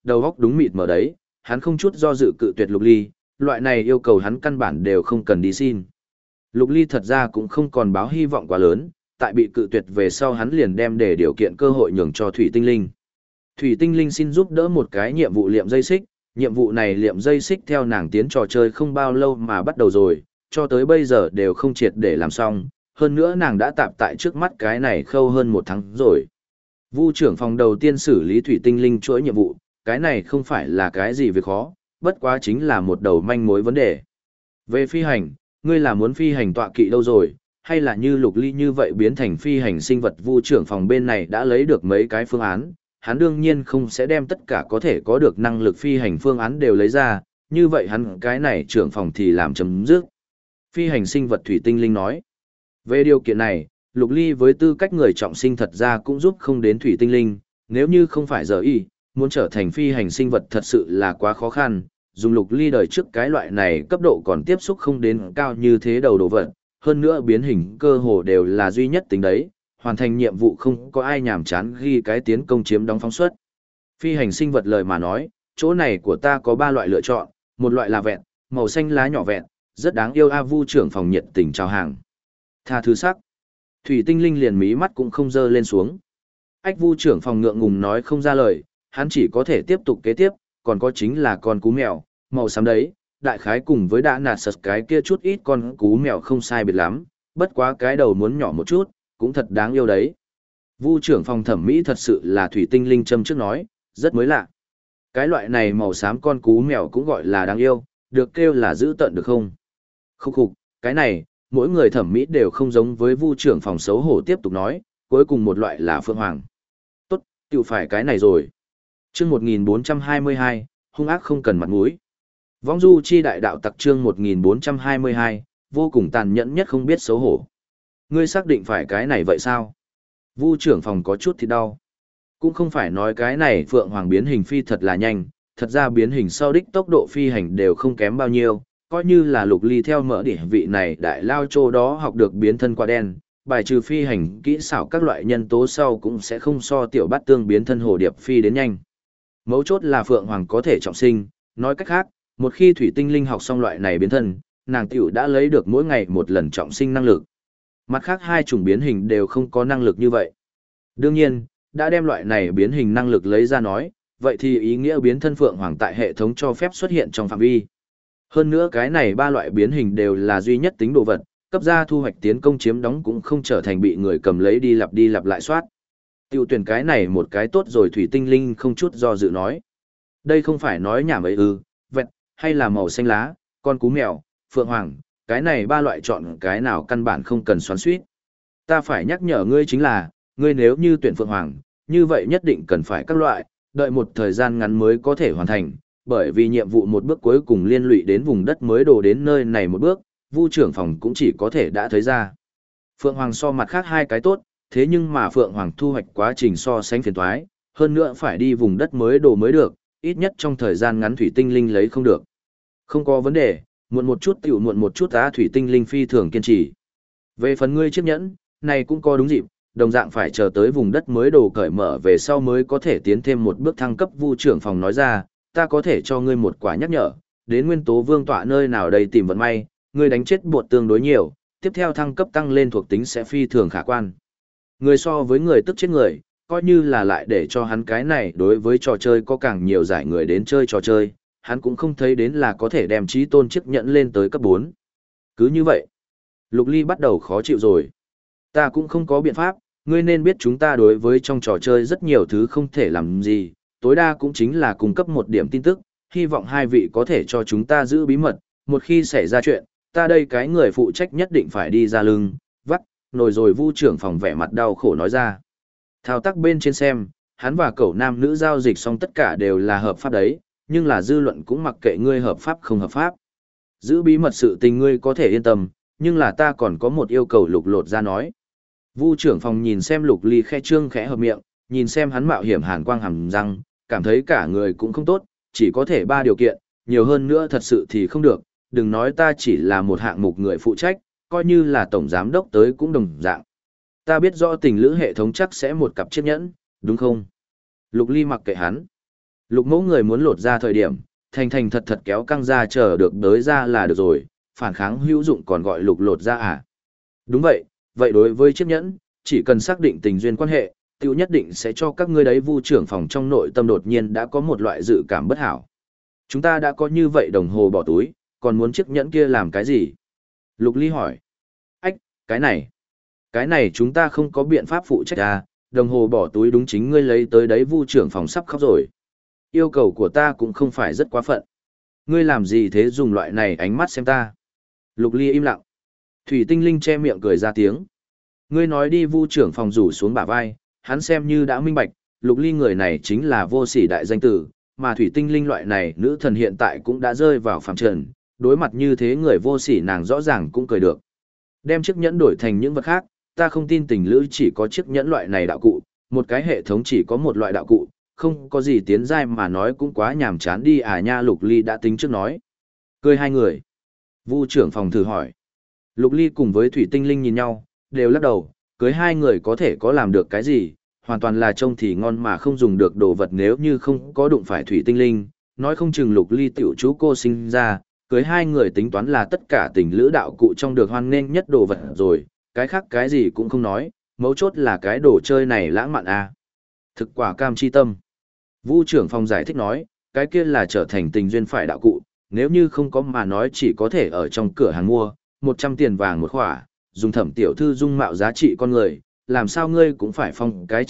đầu óc đúng mịt mờ đấy, hắn không chút do dự cự tuyệt Lục Ly, loại này yêu cầu hắn căn bản đều không cần đi xin. Lục Ly thật ra cũng không còn báo hy vọng quá lớn, tại bị cự tuyệt về sau hắn liền đem để điều kiện cơ hội nhường cho Thủy Tinh Linh. Thủy Tinh Linh xin giúp đỡ một cái nhiệm vụ liệm dây xích, nhiệm vụ này liệm dây xích theo nàng tiến trò chơi không bao lâu mà bắt đầu rồi, cho tới bây giờ đều không triệt để làm xong, hơn nữa nàng đã tạm tại trước mắt cái này khâu hơn 1 tháng rồi. Vu trưởng phòng đầu tiên xử lý Thủy Tinh Linh chuỗi nhiệm vụ, cái này không phải là cái gì việc khó, bất quá chính là một đầu manh mối vấn đề. Về phi hành, ngươi là muốn phi hành tọa kỵ đâu rồi, hay là như Lục Ly như vậy biến thành phi hành sinh vật? Vu trưởng phòng bên này đã lấy được mấy cái phương án, hắn đương nhiên không sẽ đem tất cả có thể có được năng lực phi hành phương án đều lấy ra, như vậy hắn cái này trưởng phòng thì làm chấm dứt. Phi hành sinh vật Thủy Tinh Linh nói. Về điều kiện này, Lục Ly với tư cách người trọng sinh thật ra cũng giúp không đến Thủy Tinh Linh, nếu như không phải giờ y, muốn trở thành phi hành sinh vật thật sự là quá khó khăn, dùng Lục Ly đời trước cái loại này cấp độ còn tiếp xúc không đến cao như thế đầu đồ vật, hơn nữa biến hình cơ hồ đều là duy nhất tính đấy, hoàn thành nhiệm vụ không có ai nhàm chán ghi cái tiến công chiếm đóng phóng xuất. Phi hành sinh vật lời mà nói, chỗ này của ta có 3 loại lựa chọn, một loại là vẹn, màu xanh lá nhỏ vẹn, rất đáng yêu. Vu trưởng phòng nhiệt tình chào hàng. Tha thứ sắc. Thủy Tinh Linh liền mí mắt cũng không dơ lên xuống. Ách, Vu trưởng phòng ngượng ngùng nói không ra lời, hắn chỉ có thể tiếp tục kế tiếp, còn có chính là con cú mèo, màu xám đấy, đại khái cùng với đã nạt sật cái kia chút ít con cú mèo không sai biệt lắm, bất quá cái đầu muốn nhỏ một chút, cũng thật đáng yêu đấy. Vu trưởng phòng thẩm mỹ thật sự là Thủy Tinh Linh châm trước nói, rất mới lạ. Cái loại này màu xám con cú mèo cũng gọi là đáng yêu, được kêu là giữ tận được không? Khúc khục, cái này, mỗi người thẩm mỹ đều không giống với. Vu trưởng phòng xấu hổ tiếp tục nói, cuối cùng một loại là phượng hoàng. Tốt, tiểu phải cái này rồi. Chương 1422, hung ác không cần mặt mũi. Vong du chi đại đạo tặc chương 1422, vô cùng tàn nhẫn nhất không biết xấu hổ. Ngươi xác định phải cái này vậy sao? Vu trưởng phòng có chút thì đau. Cũng không phải nói cái này phượng hoàng biến hình phi thật là nhanh, thật ra biến hình sau đích tốc độ phi hành đều không kém bao nhiêu, coi như là Lục Ly theo mỡ đĩa vị này đại lao trô đó học được biến thân qua đen, bài trừ phi hành kỹ xảo các loại nhân tố sau cũng sẽ không so tiểu bát tương biến thân hồ điệp phi đến nhanh. Mấu chốt là phượng hoàng có thể trọng sinh, nói cách khác, một khi Thủy Tinh Linh học xong loại này biến thân, nàng tiểu đã lấy được mỗi ngày một lần trọng sinh năng lực. Mặt khác 2 chủng biến hình đều không có năng lực như vậy. Đương nhiên, đã đem loại này biến hình năng lực lấy ra nói, vậy thì ý nghĩa biến thân phượng hoàng tại hệ thống cho phép xuất hiện trong phạm vi. Hơn nữa cái này 3 loại biến hình đều là duy nhất tính đồ vật, cấp ra thu hoạch tiến công chiếm đóng cũng không trở thành bị người cầm lấy đi lặp lại soát. Tiêu tuyển cái này một cái tốt rồi. Thủy Tinh Linh không chút do dự nói. Đây không phải nói nhảm ấy vẹn, hay là màu xanh lá, con cú mèo, phượng hoàng, cái này 3 loại chọn cái nào căn bản không cần xoắn suýt. Ta phải nhắc nhở ngươi chính là, ngươi nếu như tuyển phượng hoàng, như vậy nhất định cần phải các loại, đợi một thời gian ngắn mới có thể hoàn thành, bởi vì nhiệm vụ một bước cuối cùng liên lụy đến vùng đất mới đổ đến nơi này một bước, Vu trưởng phòng cũng chỉ có thể đã thấy ra. Phượng hoàng so mặt khác 2 cái tốt, thế nhưng mà phượng hoàng thu hoạch quá trình so sánh phiền toái, hơn nữa phải đi vùng đất mới đổ mới được, ít nhất trong thời gian ngắn Thủy Tinh Linh lấy không được. Không có vấn đề, muộn một chút tiểu muộn một chút á. Thủy Tinh Linh phi thường kiên trì. Về phần ngươi chiếc nhẫn, này cũng có đúng dịp, đồng dạng phải chờ tới vùng đất mới đồ cởi mở về sau mới có thể tiến thêm một bước thăng cấp. Vu trưởng phòng nói ra, ta có thể cho ngươi một quả nhắc nhở, đến nguyên tố vương tọa nơi nào đây tìm vận may, ngươi đánh chết bột tương đối nhiều, tiếp theo thăng cấp tăng lên thuộc tính sẽ phi thường khả quan. Người so với người tức chết người, coi như là lại để cho hắn cái này đối với trò chơi có càng nhiều giải người đến chơi trò chơi, hắn cũng không thấy đến là có thể đem trí tôn chiếc nhẫn lên tới cấp 4. Cứ như vậy, Lục Ly bắt đầu khó chịu rồi. Ta cũng không có biện pháp, ngươi nên biết chúng ta đối với trong trò chơi rất nhiều thứ không thể làm gì, tối đa cũng chính là cung cấp một điểm tin tức, hy vọng 2 vị có thể cho chúng ta giữ bí mật, một khi xảy ra chuyện, ta đây cái người phụ trách nhất định phải đi ra lưng, vắt, nổi rồi. Vu trưởng phòng vẻ mặt đau khổ nói ra. Thao tác bên trên xem, hắn và cậu nam nữ giao dịch xong tất cả đều là hợp pháp đấy, nhưng là dư luận cũng mặc kệ ngươi hợp pháp không hợp pháp. Giữ bí mật sự tình ngươi có thể yên tâm, nhưng là ta còn có một yêu cầu. Lục lột ra nói. Vu trưởng phòng nhìn xem Lục Ly khe trương khẽ hợp miệng, nhìn xem hắn mạo hiểm hàn quang hàm răng, cảm thấy cả người cũng không tốt, chỉ có thể 3 điều kiện, nhiều hơn nữa thật sự thì không được, đừng nói ta chỉ là một hạng mục người phụ trách, coi như là tổng giám đốc tới cũng đồng dạng. Ta biết rõ tình lữ hệ thống chắc sẽ một cặp chiếc nhẫn, đúng không? Lục Ly mặc kệ hắn. Lục mẫu người muốn lột ra thời điểm, thành thành thật thật kéo căng ra chờ được đới ra là được rồi, phản kháng hữu dụng còn gọi lục lột ra à? Đúng vậy, vậy đối với chiếc nhẫn, chỉ cần xác định tình duyên quan hệ, tiểu nhất định sẽ cho các ngươi đấy vu trưởng phòng trong nội tâm đột nhiên đã có một loại dự cảm bất hảo. Chúng ta đã có như vậy đồng hồ bỏ túi, còn muốn chiếc nhẫn kia làm cái gì? Lục Ly hỏi. Ách, cái này chúng ta không có biện pháp phụ trách à, đồng hồ bỏ túi đúng chính ngươi lấy tới đấy vu trưởng phòng sắp khóc rồi. Yêu cầu của ta cũng không phải rất quá phận. Ngươi làm gì thế dùng loại này ánh mắt xem ta? Lục Ly im lặng. Thủy Tinh Linh che miệng cười ra tiếng. Ngươi nói đi vu trưởng phòng rủ xuống bả vai, hắn xem như đã minh bạch, Lục Ly người này chính là vô sỉ đại danh tử, mà Thủy Tinh Linh loại này nữ thần hiện tại cũng đã rơi vào phàm trần, đối mặt như thế người vô sỉ nàng rõ ràng cũng cười được. Đem chiếc nhẫn đổi thành những vật khác, ta không tin tình lữ chỉ có chiếc nhẫn loại này đạo cụ, một cái hệ thống chỉ có một loại đạo cụ, không có gì tiến giai mà nói cũng quá nhàm chán đi à nha. Lục Ly đã tính trước nói. Cười hai người. Vu trưởng phòng thử hỏi. Lục Ly cùng với Thủy Tinh Linh nhìn nhau, đều lắc đầu, cưới hai người có thể có làm được cái gì, hoàn toàn là trông thì ngon mà không dùng được đồ vật nếu như không có đụng phải Thủy Tinh Linh, nói không chừng Lục Ly tiểu chú cô sinh ra, cưới hai người tính toán là tất cả tình lữ đạo cụ trong được hoan nghênh nhất đồ vật rồi, cái khác cái gì cũng không nói, mấu chốt là cái đồ chơi này lãng mạn à. Thực quả cam chi tâm. Vu trưởng phòng giải thích nói, cái kia là trở thành tình duyên phải đạo cụ, nếu như không có mà nói chỉ có thể ở trong cửa hàng mua, 100 tiền vàng một khỏa, dùng Thẩm tiểu thư dung mạo giá trị con người, làm sao ngươi cũng phải phong cái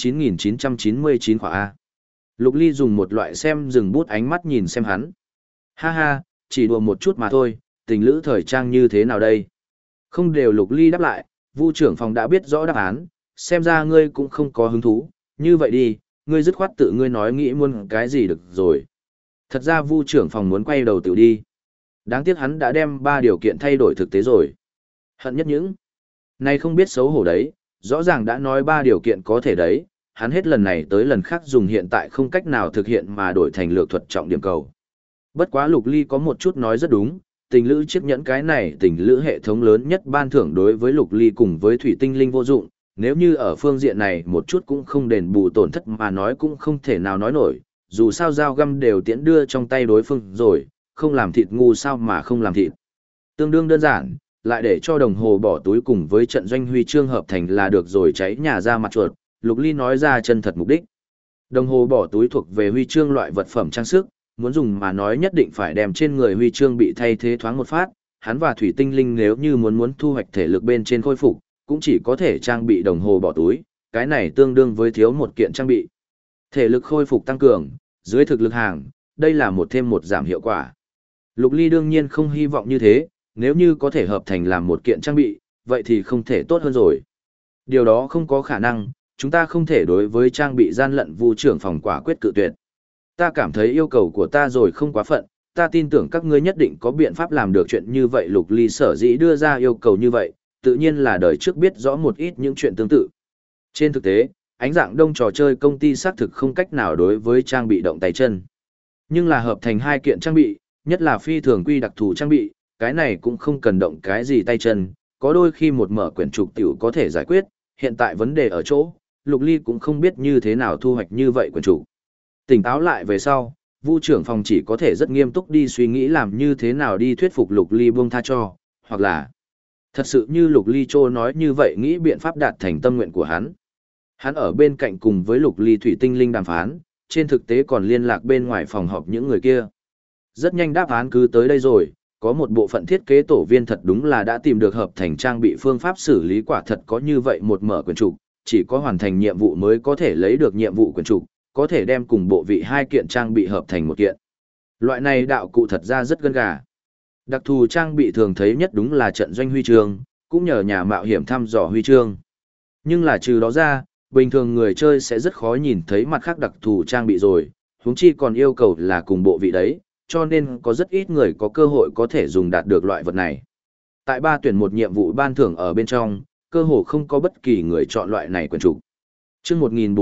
9.999 khỏa A. Lục Ly dùng một loại xem dừng bút ánh mắt nhìn xem hắn. Ha ha, chỉ đùa một chút mà thôi, tình lữ thời trang như thế nào đây? Không đều. Lục Ly đáp lại, Vu trưởng phòng đã biết rõ đáp án, xem ra ngươi cũng không có hứng thú, như vậy đi, ngươi dứt khoát tự ngươi nói nghĩ muốn cái gì được rồi. Thật ra Vu trưởng phòng muốn quay đầu tự đi. Đáng tiếc hắn đã đem 3 điều kiện thay đổi thực tế rồi. Hận nhất những này không biết xấu hổ đấy, rõ ràng đã nói 3 điều kiện có thể đấy, hắn hết lần này tới lần khác dùng hiện tại không cách nào thực hiện mà đổi thành lược thuật trọng điểm cầu. Bất quá Lục Ly có một chút nói rất đúng, tình lữ chiếc nhẫn cái này tình lữ hệ thống lớn nhất ban thưởng đối với Lục Ly cùng với Thủy Tinh Linh vô dụng, nếu như ở phương diện này một chút cũng không đền bù tổn thất mà nói cũng không thể nào nói nổi, dù sao dao găm đều tiễn đưa trong tay đối phương rồi, không làm thịt ngu sao mà không làm thịt. Tương đương đơn giản, lại để cho đồng hồ bỏ túi cùng với trận doanh huy chương hợp thành là được rồi cháy nhà ra mặt chuột, Lục Ly nói ra chân thật mục đích. Đồng hồ bỏ túi thuộc về huy chương loại vật phẩm trang sức, muốn dùng mà nói nhất định phải đem trên người huy chương bị thay thế thoáng một phát, hắn và Thủy Tinh Linh nếu như muốn thu hoạch thể lực bên trên khôi phục, cũng chỉ có thể trang bị đồng hồ bỏ túi, cái này tương đương với thiếu một kiện trang bị. Thể lực khôi phục tăng cường, dưới thực lực hàng, đây là một thêm một giảm hiệu quả. Lục Ly đương nhiên không hy vọng như thế, nếu như có thể hợp thành làm một kiện trang bị, vậy thì không thể tốt hơn rồi. Điều đó không có khả năng, chúng ta không thể đối với trang bị gian lận. Vu trưởng phòng quả quyết cự tuyệt. Ta cảm thấy yêu cầu của ta rồi không quá phận, ta tin tưởng các ngươi nhất định có biện pháp làm được chuyện như vậy. Lục Ly sở dĩ đưa ra yêu cầu như vậy, tự nhiên là đời trước biết rõ một ít những chuyện tương tự. Trên thực tế, ánh dạng đông trò chơi công ty xác thực không cách nào đối với trang bị động tay chân. Nhưng là hợp thành 2 kiện trang bị, nhất là phi thường quy đặc thù trang bị, cái này cũng không cần động cái gì tay chân, có đôi khi một mở quyển trục tiểu có thể giải quyết, hiện tại vấn đề ở chỗ, Lục Ly cũng không biết như thế nào thu hoạch như vậy quyển trục. Tỉnh táo lại về sau, Vu trưởng phòng chỉ có thể rất nghiêm túc đi suy nghĩ làm như thế nào đi thuyết phục Lục Ly buông tha cho, hoặc là thật sự như Lục Ly Trô nói như vậy nghĩ biện pháp đạt thành tâm nguyện của hắn. Hắn ở bên cạnh cùng với Lục Ly Thủy Tinh Linh đàm phán, trên thực tế còn liên lạc bên ngoài phòng họp những người kia. Rất nhanh đáp án cứ tới đây rồi, có một bộ phận thiết kế tổ viên thật đúng là đã tìm được hợp thành trang bị phương pháp xử lý, quả thật có như vậy một mở quyển trục, chỉ có hoàn thành nhiệm vụ mới có thể lấy được nhiệm vụ quyển trục, có thể đem cùng bộ vị 2 kiện trang bị hợp thành một kiện. Loại này đạo cụ thật ra rất gân gà. Đặc thù trang bị thường thấy nhất đúng là trận doanh huy chương, cũng nhờ nhà mạo hiểm thăm dò huy chương. Nhưng là trừ đó ra, bình thường người chơi sẽ rất khó nhìn thấy mặt khác đặc thù trang bị rồi, huống chi còn yêu cầu là cùng bộ vị đấy, cho nên có rất ít người có cơ hội có thể dùng đạt được loại vật này. Tại 3 tuyển một nhiệm vụ ban thưởng ở bên trong, cơ hồ không có bất kỳ người chọn loại này quyển trục. Chương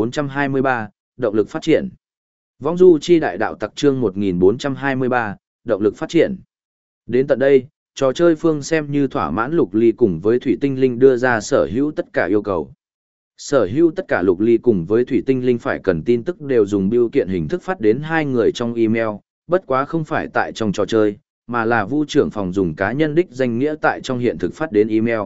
1423, động lực phát triển. Vong du chi đại đạo tặc chương 1423, động lực phát triển. Đến tận đây, trò chơi phương xem như thỏa mãn Lục Ly cùng với Thủy Tinh Linh đưa ra sở hữu tất cả yêu cầu. Sở hữu tất cả Lục Ly cùng với Thủy Tinh Linh phải cần tin tức đều dùng bưu kiện hình thức phát đến hai người trong email, bất quá không phải tại trong trò chơi, mà là Vu trưởng phòng dùng cá nhân đích danh nghĩa tại trong hiện thực phát đến email.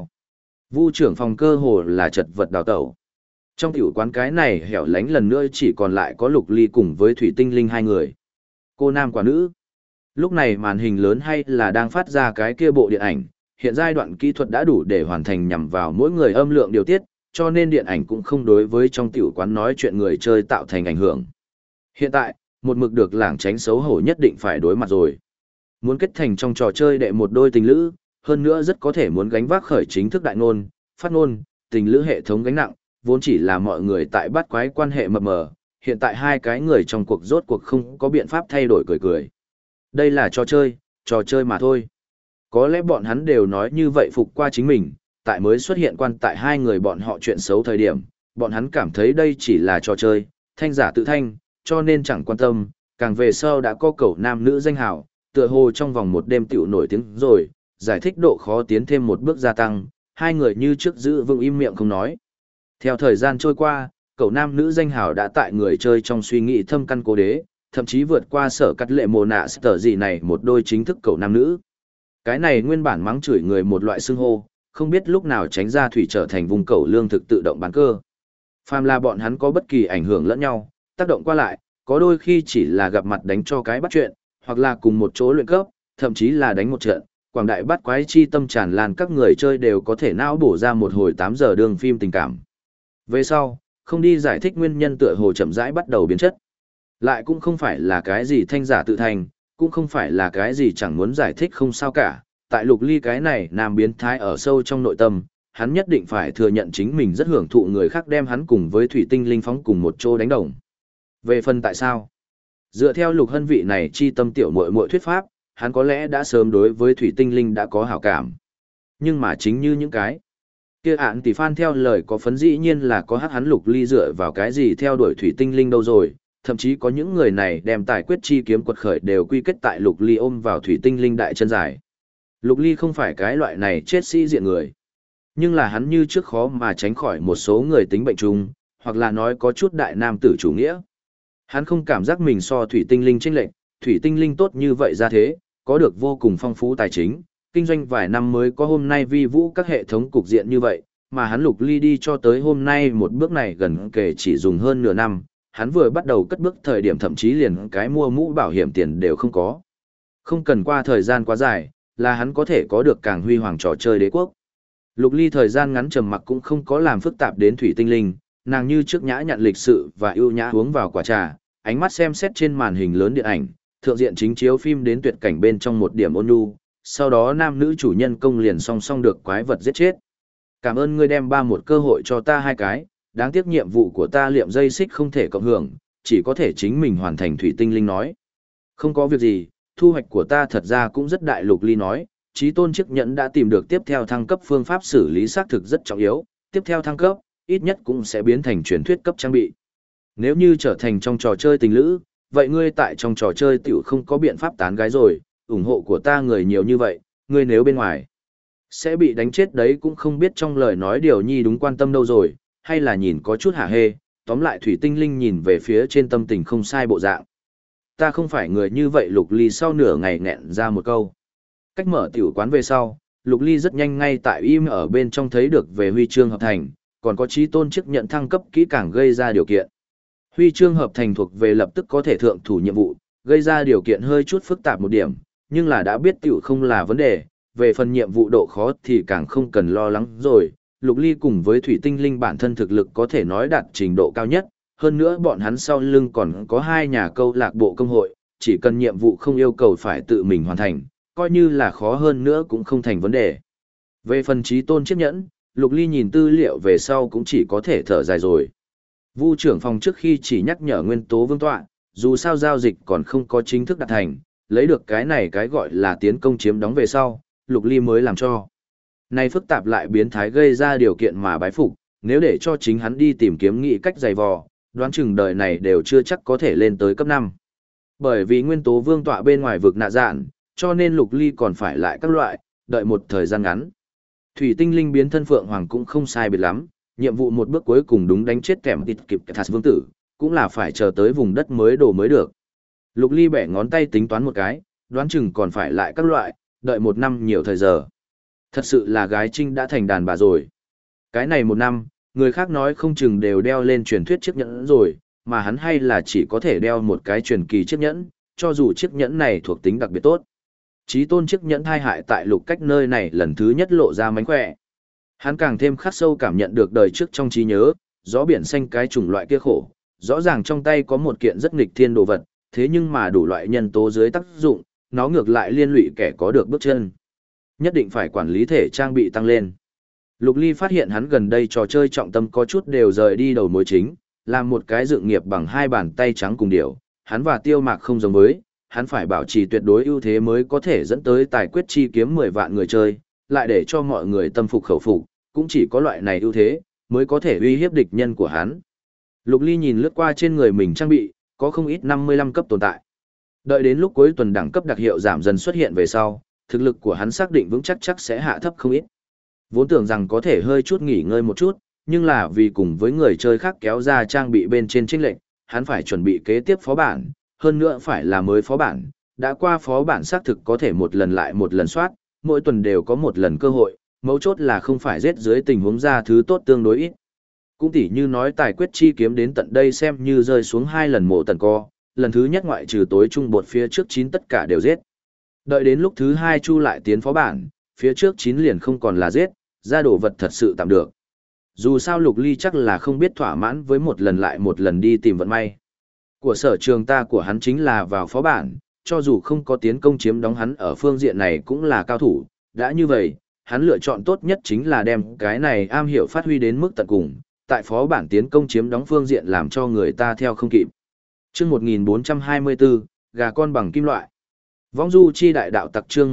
Vu trưởng phòng cơ hồ là chật vật đào tẩu. Trong tiểu quán cái này hẻo lánh lần nữa chỉ còn lại có Lục Ly cùng với Thủy Tinh Linh hai người. Cô nam quả nữ. Lúc này màn hình lớn hay là đang phát ra cái kia bộ điện ảnh, hiện giai đoạn kỹ thuật đã đủ để hoàn thành nhằm vào mỗi người âm lượng điều tiết, cho nên điện ảnh cũng không đối với trong tiểu quán nói chuyện người chơi tạo thành ảnh hưởng. Hiện tại, một mực được lảng tránh xấu hổ nhất định phải đối mặt rồi. Muốn kết thành trong trò chơi đệ một đôi tình lữ, hơn nữa rất có thể muốn gánh vác khởi chính thức đại ngôn, phát ngôn, tình lữ hệ thống gánh nặng, vốn chỉ là mọi người tại bắt quái quan hệ mập mờ, hiện tại hai cái người trong cuộc rốt cuộc không có biện pháp thay đổi cười cười. Đây là trò chơi mà thôi. Có lẽ bọn hắn đều nói như vậy phục qua chính mình, tại mới xuất hiện quan tại hai người bọn họ chuyện xấu thời điểm, bọn hắn cảm thấy đây chỉ là trò chơi, thanh giả tự thanh, cho nên chẳng quan tâm, càng về sau đã có cẩu nam nữ danh hào, tựa hồ trong vòng một đêm tiểu nổi tiếng rồi, giải thích độ khó tiến thêm một bước gia tăng, hai người như trước giữ vững im miệng không nói. Theo thời gian trôi qua, cậu nam nữ danh hào đã tại người chơi trong suy nghĩ thâm căn cố đế, thậm chí vượt qua sở cắt lệ mồ nạ sở gì này một đôi chính thức cậu nam nữ. Cái này nguyên bản mắng chửi người một loại xưng hô, không biết lúc nào tránh ra thủy trở thành vùng cậu lương thực tự động bán cơ. Phàm là bọn hắn có bất kỳ ảnh hưởng lẫn nhau, tác động qua lại, có đôi khi chỉ là gặp mặt đánh cho cái bắt chuyện, hoặc là cùng một chỗ luyện cấp, thậm chí là đánh một trận, quảng đại bắt quái chi tâm tràn lan các người chơi đều có thể não bổ ra một hồi 8 giờ đường phim tình cảm. Về sau, không đi giải thích nguyên nhân tựa hồ chậm rãi bắt đầu biến chất. Lại cũng không phải là cái gì thanh giả tự thành, cũng không phải là cái gì chẳng muốn giải thích không sao cả. Tại Lục Ly cái này nam biến thái ở sâu trong nội tâm, hắn nhất định phải thừa nhận chính mình rất hưởng thụ người khác đem hắn cùng với Thủy Tinh Linh phóng cùng một chỗ đánh đồng. Về phần tại sao? Dựa theo Lục Hân vị này chi tâm tiểu muội muội thuyết pháp, hắn có lẽ đã sớm đối với Thủy Tinh Linh đã có hảo cảm. Nhưng mà chính như những cái kia ạn tỷ fan theo lời có phấn dĩ nhiên là có hắn Lục Ly dựa vào cái gì theo đuổi Thủy Tinh Linh đâu rồi, thậm chí có những người này đem tài quyết chi kiếm quật khởi đều quy kết tại Lục Ly ôm vào Thủy Tinh Linh đại chân dài. Lục Ly không phải cái loại này chết sĩ diện người, nhưng là hắn như trước khó mà tránh khỏi một số người tính bệnh chung, hoặc là nói có chút đại nam tử chủ nghĩa. Hắn không cảm giác mình so Thủy Tinh Linh chênh lệch, Thủy Tinh Linh tốt như vậy ra thế, có được vô cùng phong phú tài chính, kinh doanh vài năm mới có hôm nay vi vũ các hệ thống cục diện như vậy, mà hắn Lục Ly đi cho tới hôm nay một bước này gần kể chỉ dùng hơn nửa năm, hắn vừa bắt đầu cất bước thời điểm thậm chí liền cái mua mũ bảo hiểm tiền đều không có. Không cần qua thời gian quá dài, là hắn có thể có được càng huy hoàng trò chơi đế quốc. Lục Ly thời gian ngắn trầm mặc cũng không có làm phức tạp đến Thủy Tinh Linh, nàng như trước nhã nhận lịch sự và ưu nhã uống vào quả trà, ánh mắt xem xét trên màn hình lớn điện ảnh, thượng diện chính chiếu phim đến tuyệt cảnh bên trong một điểm ôn nhu, sau đó nam nữ chủ nhân công liền song song được quái vật giết chết. Cảm ơn ngươi đem một cơ hội cho ta hai cái, đáng tiếc nhiệm vụ của ta liệm dây xích không thể cộng hưởng, chỉ có thể chính mình hoàn thành. Thủy Tinh Linh nói. Không có việc gì, thu hoạch của ta thật ra cũng rất đại. Lục Ly nói, Chí Tôn chiếc nhẫn đã tìm được tiếp theo thăng cấp phương pháp xử lý xác thực rất trọng yếu, tiếp theo thăng cấp, ít nhất cũng sẽ biến thành truyền thuyết cấp trang bị. Nếu như trở thành trong trò chơi tình lữ, vậy ngươi tại trong trò chơi tiểu không có biện pháp tán gái rồi, ủng hộ của ta người nhiều như vậy, ngươi nếu bên ngoài sẽ bị đánh chết đấy cũng không biết trong lời nói điều nhi đúng quan tâm đâu rồi, hay là nhìn có chút hả hê, tóm lại Thủy Tinh Linh nhìn về phía trên tâm tình không sai bộ dạng. Ta không phải người như vậy. Lục Ly sau nửa ngày nghẹn ra một câu. Cách mở tiểu quán về sau, Lục Ly rất nhanh ngay tại im ở bên trong thấy được về huy chương hợp thành, còn có Chí Tôn chức nhận thăng cấp kỹ càng gây ra điều kiện. Huy chương hợp thành thuộc về lập tức có thể thượng thủ nhiệm vụ, gây ra điều kiện hơi chút phức tạp một điểm, nhưng là đã biết tiểu không là vấn đề, về phần nhiệm vụ độ khó thì càng không cần lo lắng rồi. Lục Ly cùng với Thủy Tinh Linh bản thân thực lực có thể nói đạt trình độ cao nhất, hơn nữa bọn hắn sau lưng còn có hai nhà câu lạc bộ công hội, chỉ cần nhiệm vụ không yêu cầu phải tự mình hoàn thành, coi như là khó hơn nữa cũng không thành vấn đề. Về phần Chí Tôn chiếc nhẫn, Lục Ly nhìn tư liệu về sau cũng chỉ có thể thở dài rồi. Vu trưởng phòng trước khi chỉ nhắc nhở Nguyên Tố Vương tọa, dù sao giao dịch còn không có chính thức đạt thành, lấy được cái này cái gọi là tiến công chiếm đóng về sau, Lục Ly mới làm cho. Này phức tạp lại biến thái gây ra điều kiện mà bái phục, nếu để cho chính hắn đi tìm kiếm nghị cách giày vò, đoán chừng đời này đều chưa chắc có thể lên tới cấp 5. Bởi vì Nguyên Tố Vương tọa bên ngoài vực nạ dạn, cho nên Lục Ly còn phải lại các loại, đợi một thời gian ngắn. Thủy Tinh Linh biến thân Phượng Hoàng cũng không sai biệt lắm, Nhiệm vụ một bước cuối cùng đúng đánh chết kèm tịt kịp Thạt vương tử, cũng là phải chờ tới vùng đất mới đổ mới được. Lục Ly bẻ ngón tay tính toán một cái, đoán chừng còn phải lại các loại, đợi 1 năm nhiều thời giờ. Thật sự là gái trinh đã thành đàn bà rồi. Cái này 1 năm, người khác nói không chừng đều đeo lên truyền thuyết chiếc nhẫn rồi, mà hắn hay là chỉ có thể đeo một cái truyền kỳ chiếc nhẫn, cho dù chiếc nhẫn này thuộc tính đặc biệt tốt. Chí tôn chiếc nhẫn thai hại tại lục cách nơi này lần thứ nhất lộ ra mánh khỏe. Hắn càng thêm khắc sâu cảm nhận được đời trước trong trí nhớ, gió biển xanh cái chủng loại kia khổ, rõ ràng trong tay có một kiện rất nghịch thiên đồ vật, thế nhưng mà đủ loại nhân tố dưới tác dụng, nó ngược lại liên lụy kẻ có được bước chân. Nhất định phải quản lý thể trang bị tăng lên. Lục Ly phát hiện hắn gần đây trò chơi trọng tâm có chút đều rời đi đầu mối chính, làm một cái dự nghiệp bằng 2 bàn tay trắng cùng điểu, hắn và Tiêu Mạc không giống với, hắn phải bảo trì tuyệt đối ưu thế mới có thể dẫn tới tài quyết chi kiếm 10 vạn người chơi, lại để cho mọi người tâm phục khẩu phục, cũng chỉ có loại này ưu thế mới có thể uy hiếp địch nhân của hắn. Lục Ly nhìn lướt qua trên người mình trang bị, có không ít 55 cấp tồn tại. Đợi đến lúc cuối tuần đẳng cấp đặc hiệu giảm dần xuất hiện về sau, thực lực của hắn xác định vững chắc sẽ hạ thấp không ít. Vốn tưởng rằng có thể hơi chút nghỉ ngơi một chút, nhưng là vì cùng với người chơi khác kéo ra trang bị bên trên chênh lệch, hắn phải chuẩn bị kế tiếp phó bản, hơn nữa phải là mới phó bản, đã qua phó bản xác thực có thể một lần lại một lần soát, mỗi tuần đều có một lần cơ hội, mấu chốt là không phải giết dưới tình huống ra thứ tốt tương đối ít. Cũng tỉ như nói tài quyết chi kiếm đến tận đây xem như rơi xuống 2 lần mộ tần co, lần thứ nhất ngoại trừ tối trung bột phía trước 9 tất cả đều giết. Đợi đến lúc thứ 2 chu lại tiến phó bản, phía trước 9 liền không còn là giết, ra đồ vật thật sự tạm được. Dù sao Lục Ly chắc là không biết thỏa mãn với một lần lại một lần đi tìm vận may. Của sở trường ta của hắn chính là vào phó bản, cho dù không có tiến công chiếm đóng hắn ở phương diện này cũng là cao thủ, đã như vậy, hắn lựa chọn tốt nhất chính là đem cái này am hiểu phát huy đến mức tận cùng, tại phó bản tiến công chiếm đóng phương diện làm cho người ta theo không kịp. Chương 1424, gà con bằng kim loại. Vong du chi đại đạo tặc chương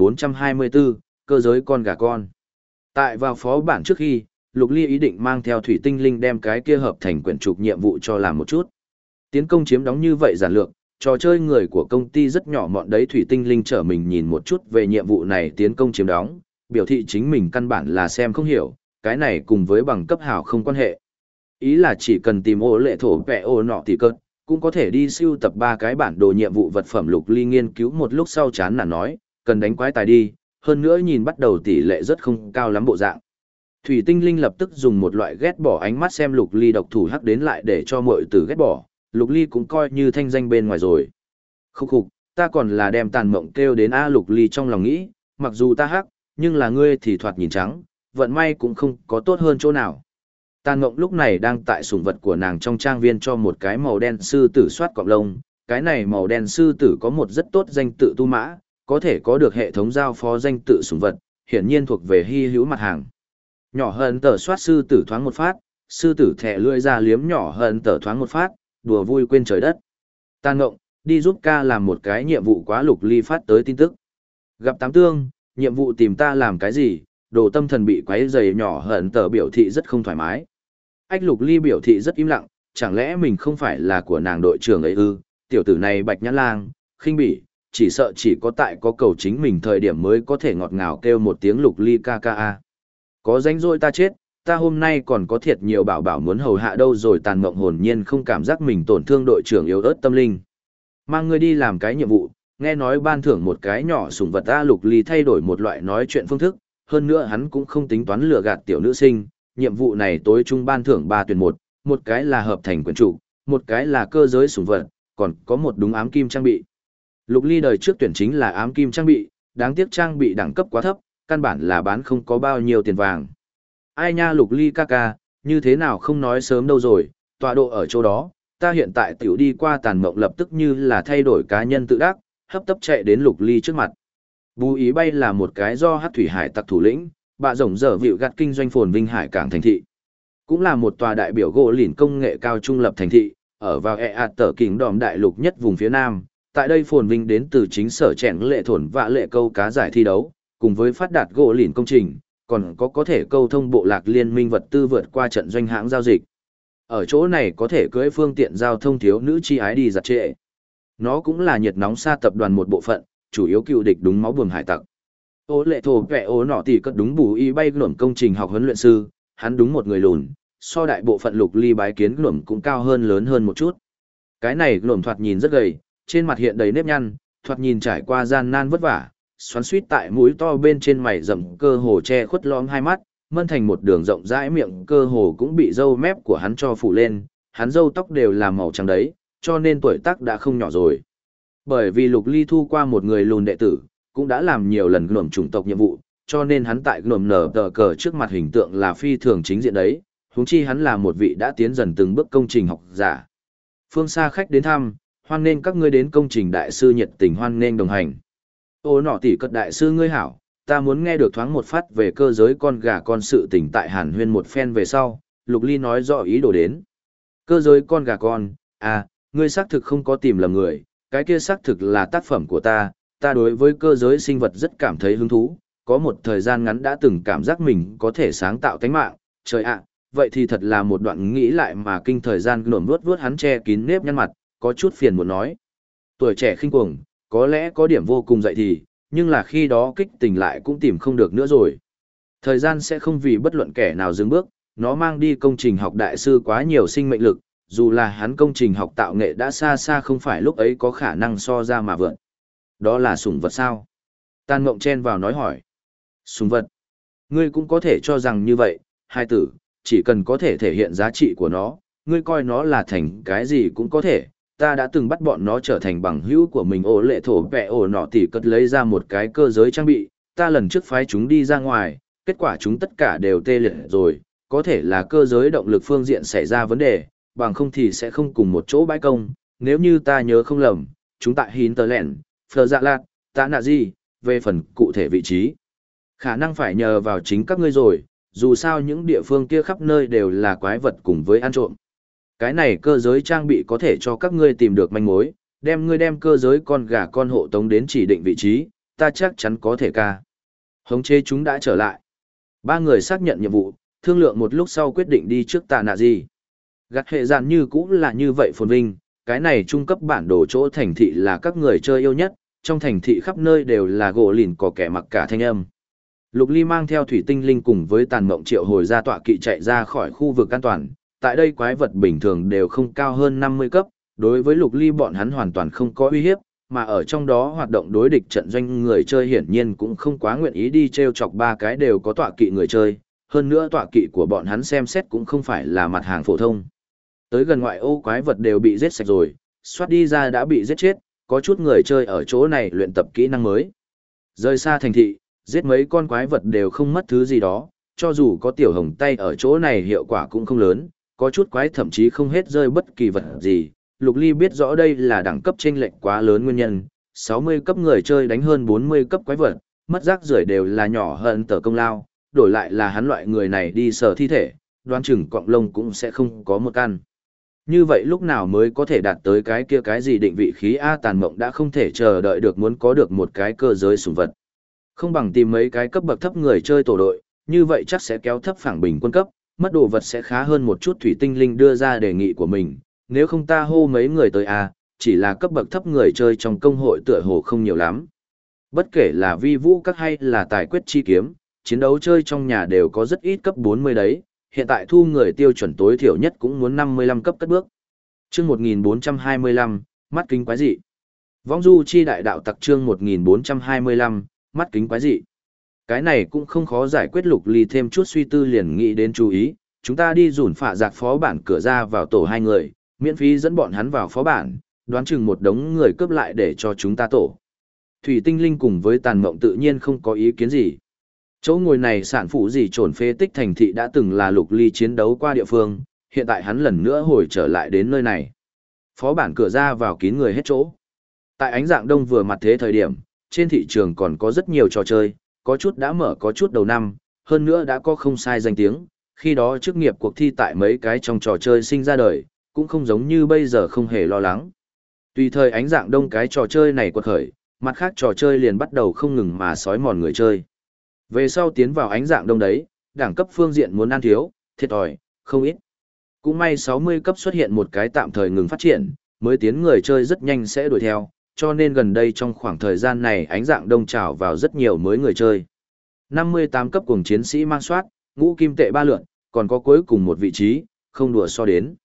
1424, cơ giới con gà con. Tại vào phó bản trước khi, Lục Ly ý định mang theo thủy tinh linh đem cái kia hợp thành quyển trục nhiệm vụ cho làm một chút. Tiến công chiếm đóng như vậy giản lược, trò chơi người của công ty rất nhỏ mọn đấy thủy tinh linh trở mình nhìn một chút về nhiệm vụ này tiến công chiếm đóng, biểu thị chính mình căn bản là xem không hiểu, cái này cùng với bằng cấp hảo không quan hệ. Ý là chỉ cần tìm ô lệ thổ vẹ ô nọ thì cơn, cũng có thể đi siêu tập 3 cái bản đồ nhiệm vụ vật phẩm. Lục Ly nghiên cứu một lúc sau chán nản nói, cần đánh quái tài đi, hơn nữa nhìn bắt đầu tỷ lệ rất không cao lắm bộ dạng. Thủy tinh linh lập tức dùng một loại ghét bỏ ánh mắt xem Lục Ly độc thủ hắc đến lại để cho mọi tử ghét bỏ, Lục Ly cũng coi như thanh danh bên ngoài rồi. Khúc khục, ta còn là đem tàn mộng kêu đến A. Lục Ly trong lòng nghĩ, mặc dù ta hắc, nhưng là ngươi thì thoạt nhìn trắng, vận may cũng không có tốt hơn chỗ nào. Tàn mộng lúc này đang tại sủng vật của nàng trong trang viên cho một cái màu đen sư tử soát cọng lông, cái này màu đen sư tử có một rất tốt danh tự tu mã, có thể có được hệ thống giao phó danh tự sủng vật, hiển nhiên thuộc về hy hữu mặt hàng. Nhỏ hơn tờ soát sư tử thoáng một phát, sư tử thẻ lưỡi ra liếm nhỏ hơn tờ thoáng một phát, đùa vui quên trời đất. Tàn ngộng, đi giúp ca làm một cái nhiệm vụ quá. Lục Ly phát tới tin tức. Gặp tám tương, nhiệm vụ tìm ta làm cái gì, đồ tâm thần bị quấy rầy. Nhỏ hơn tờ biểu thị rất không thoải mái. Ách. Lục Ly biểu thị rất im lặng, chẳng lẽ mình không phải là của nàng đội trưởng ấy ư? Tiểu tử này bạch nhãn lang, khinh bỉ, chỉ sợ chỉ có tại có cầu chính mình thời điểm mới có thể ngọt ngào kêu một tiếng Lục Ly ca ca a. Có danh rỗi ta chết, ta hôm nay còn có thiệt nhiều bảo bảo muốn hầu hạ đâu rồi. Tàn mộng hồn nhiên không cảm giác mình tổn thương đội trưởng yếu ớt tâm linh. Mang ngươi đi làm cái nhiệm vụ, nghe nói ban thưởng một cái nhỏ sủng vật ta. Lục Ly thay đổi một loại nói chuyện phương thức, hơn nữa hắn cũng không tính toán lừa gạt tiểu nữ sinh. Nhiệm vụ này tối trung ban thưởng 3 tuyển 1, một cái là hợp thành quyển trụ, một cái là cơ giới sủng vật, còn có một đúng ám kim trang bị. Lục Ly đời trước tuyển chính là ám kim trang bị, đáng tiếc trang bị đẳng cấp quá thấp, căn bản là bán không có bao nhiêu tiền vàng. Ai nha Lục Ly ca ca, như thế nào không nói sớm đâu rồi, tọa độ ở chỗ đó, ta hiện tại tiểu đi qua. Tàn mộng lập tức như là thay đổi cá nhân tự đắc, hấp tấp chạy đến Lục Ly trước mặt. Bú Ý Bay là một cái do Hắc Thủy Hải tặc thủ lĩnh, bạ rồng dở vịu gạt kinh doanh phồn vinh hải cảng thành thị. Cũng là một tòa đại biểu gỗ lìn công nghệ cao trung lập thành thị, ở vào tờ kình đòm đại lục nhất vùng phía nam. Tại đây phồn vinh đến từ chính sở chèn lệ thổn và lệ câu cá giải thi đấu, cùng với phát đạt gỗ lìn công trình, còn có thể câu thông bộ lạc liên minh vật tư vượt qua trận doanh hãng giao dịch. Ở chỗ này có thể cưỡi phương tiện giao thông thiếu nữ chi ái đi giặt trệ. Nó cũng là nhiệt nóng xa tập đoàn một bộ phận, chủ yếu cựu địch đúng máu buồm hải tặc. Ô lệ thổ vẹ ố nọ tỷ cất đúng Bù Y Bay luận công trình học huấn luyện sư, hắn đúng một người lùn, so đại bộ phận lục ly bái kiến Gnome cũng cao hơn lớn hơn một chút. Cái này Gnome thoạt nhìn rất gầy, trên mặt hiện đầy nếp nhăn, thoạt nhìn trải qua gian nan vất vả, xoắn suýt tại mũi to bên trên mày rậm cơ hồ che khuất lõm hai mắt, mân thành một đường rộng rãi miệng cơ hồ cũng bị râu mép của hắn cho phủ lên, hắn râu tóc đều là màu trắng đấy, cho nên tuổi tác đã không nhỏ rồi. Bởi vì Lục Ly thu qua một người lùn đệ tử, cũng đã làm nhiều lần Gnome chủng tộc nhiệm vụ, cho nên hắn tại Gnome nở tờ cờ trước mặt hình tượng là phi thường chính diện đấy, huống chi hắn là một vị đã tiến dần từng bước công trình học giả. Phương xa khách đến thăm, hoan nghênh các ngươi đến công trình đại sư nhiệt tình hoan nghênh đồng hành. Ô nọ tỷ cật đại sư ngươi hảo, ta muốn nghe được thoáng một phát về cơ giới con gà con sự tình tại Hàn Huyên một phen về sau, Lục Ly nói rõ ý đồ đến. Cơ giới con gà con, à, ngươi xác thực không có tìm lầm người, cái kia xác thực là tác phẩm của ta đối với cơ giới sinh vật rất cảm thấy hứng thú, có một thời gian ngắn đã từng cảm giác mình có thể sáng tạo tánh mạng, trời ạ, vậy thì thật là một đoạn nghĩ lại mà kinh thời gian Gnome vuốt hắn che kín nếp nhăn mặt, có chút phiền muốn nói. Tuổi trẻ khinh cuồng, có lẽ có điểm vô cùng dậy thì, nhưng là khi đó kích tình lại cũng tìm không được nữa rồi. Thời gian sẽ không vì bất luận kẻ nào dừng bước, nó mang đi công trình học đại sư quá nhiều sinh mệnh lực, dù là hắn công trình học tạo nghệ đã xa xa không phải lúc ấy có khả năng so ra mà vượn. Đó là sủng vật sao? Tàn Mộng chen vào nói hỏi. Sủng vật? Ngươi cũng có thể cho rằng như vậy, hai tử, chỉ cần có thể thể hiện giá trị của nó, ngươi coi nó là thành cái gì cũng có thể. Ta đã từng bắt bọn nó trở thành bằng hữu của mình. Ổ lệ thổ vẹ ổ nọ tỉ cất lấy ra một cái cơ giới trang bị, ta lần trước phái chúng đi ra ngoài, kết quả chúng tất cả đều tê liệt rồi, có thể là cơ giới động lực phương diện xảy ra vấn đề, bằng không thì sẽ không cùng một chỗ bãi công, nếu như ta nhớ không lầm, chúng tại Hinterland, Phờ Dạ Lạt, Tạ Nạ Di, về phần cụ thể vị trí. Khả năng phải nhờ vào chính các ngươi rồi, dù sao những địa phương kia khắp nơi đều là quái vật cùng với ăn trộm. Cái này cơ giới trang bị có thể cho các ngươi tìm được manh mối, đem cơ giới con gà con hộ tống đến chỉ định vị trí, ta chắc chắn có thể ca. Hống chế chúng đã trở lại. Ba người xác nhận nhiệm vụ, thương lượng một lúc sau quyết định đi trước Tạ Nạ Di. Gặt hệ dàn như cũng là như vậy phồn vinh, cái này trung cấp bản đồ chỗ thành thị là các người chơi yêu nhất, trong thành thị khắp nơi đều là gỗ lìn có kẻ mặc cả thanh âm. Lục Ly mang theo thủy tinh linh cùng với Tàn Mộng triệu hồi ra tọa kỵ chạy ra khỏi khu vực an toàn, tại đây quái vật bình thường đều không cao hơn 50 cấp, đối với Lục Ly bọn hắn hoàn toàn không có uy hiếp, mà ở trong đó hoạt động đối địch trận doanh người chơi hiển nhiên cũng không quá nguyện ý đi treo chọc ba cái đều có tọa kỵ người chơi, hơn nữa tọa kỵ của bọn hắn xem xét cũng không phải là mặt hàng phổ thông. Tới gần ngoại ô quái vật đều bị giết sạch rồi, soát đi ra đã bị giết chết, có chút người chơi ở chỗ này luyện tập kỹ năng mới. Rời xa thành thị, giết mấy con quái vật đều không mất thứ gì đó, cho dù có tiểu hồng tay ở chỗ này hiệu quả cũng không lớn, có chút quái thậm chí không hết rơi bất kỳ vật gì. Lục Ly biết rõ đây là đẳng cấp chênh lệch quá lớn nguyên nhân, 60 cấp người chơi đánh hơn 40 cấp quái vật, mất rác rưởi đều là nhỏ hơn tờ công lao, đổi lại là hắn loại người này đi sờ thi thể, đoán chừng cọng lông cũng sẽ không có một căn. Như vậy lúc nào mới có thể đạt tới cái kia cái gì định vị khí A? Tàn Mộng đã không thể chờ đợi được muốn có được một cái cơ giới sủng vật. Không bằng tìm mấy cái cấp bậc thấp người chơi tổ đội, như vậy chắc sẽ kéo thấp phẳng bình quân cấp, mất đồ vật sẽ khá hơn một chút. Thủy tinh linh đưa ra đề nghị của mình, nếu không ta hô mấy người tới A, chỉ là cấp bậc thấp người chơi trong công hội tựa hồ không nhiều lắm. Bất kể là vi vũ các hay là tài quyết chi kiếm, chiến đấu chơi trong nhà đều có rất ít cấp 40 đấy, hiện tại thu người tiêu chuẩn tối thiểu nhất cũng muốn 55 cấp cất bước. Chương 1425, mắt kính quái dị. Vong du chi đại đạo tặc chương 1425, mắt kính quái dị. Cái này cũng không khó giải quyết. Lục Ly thêm chút suy tư liền nghĩ đến chú ý, chúng ta đi dùn phạ giặc phó bản cửa ra vào tổ hai người, miễn phí dẫn bọn hắn vào phó bản, đoán chừng một đống người cướp lại để cho chúng ta tổ. Thủy tinh linh cùng với Tàn Mộng tự nhiên không có ý kiến gì. Chỗ ngồi này sản phụ gì trồn phế tích thành thị đã từng là Lục Ly chiến đấu qua địa phương, hiện tại hắn lần nữa hồi trở lại đến nơi này. Phó bản cửa ra vào kín người hết chỗ. Tại ánh dạng đông vừa mặt thế thời điểm, trên thị trường còn có rất nhiều trò chơi, có chút đã mở có chút đầu năm, hơn nữa đã có không sai danh tiếng, khi đó chức nghiệp cuộc thi tại mấy cái trong trò chơi sinh ra đời, cũng không giống như bây giờ không hề lo lắng. Tùy thời ánh dạng đông cái trò chơi này quật khởi, mặt khác trò chơi liền bắt đầu không ngừng mà xói mòn người chơi. Về sau tiến vào ánh dạng đông đấy, đẳng cấp phương diện muốn ăn thiếu, thiệt thòi, không ít. Cũng may 60 cấp xuất hiện một cái tạm thời ngừng phát triển, mới tiến người chơi rất nhanh sẽ đuổi theo, cho nên gần đây trong khoảng thời gian này ánh dạng đông trào vào rất nhiều mới người chơi. 58 cấp cùng chiến sĩ mang soát, ngũ kim tệ 3 lượn, Còn có cuối cùng một vị trí, không đùa so đến.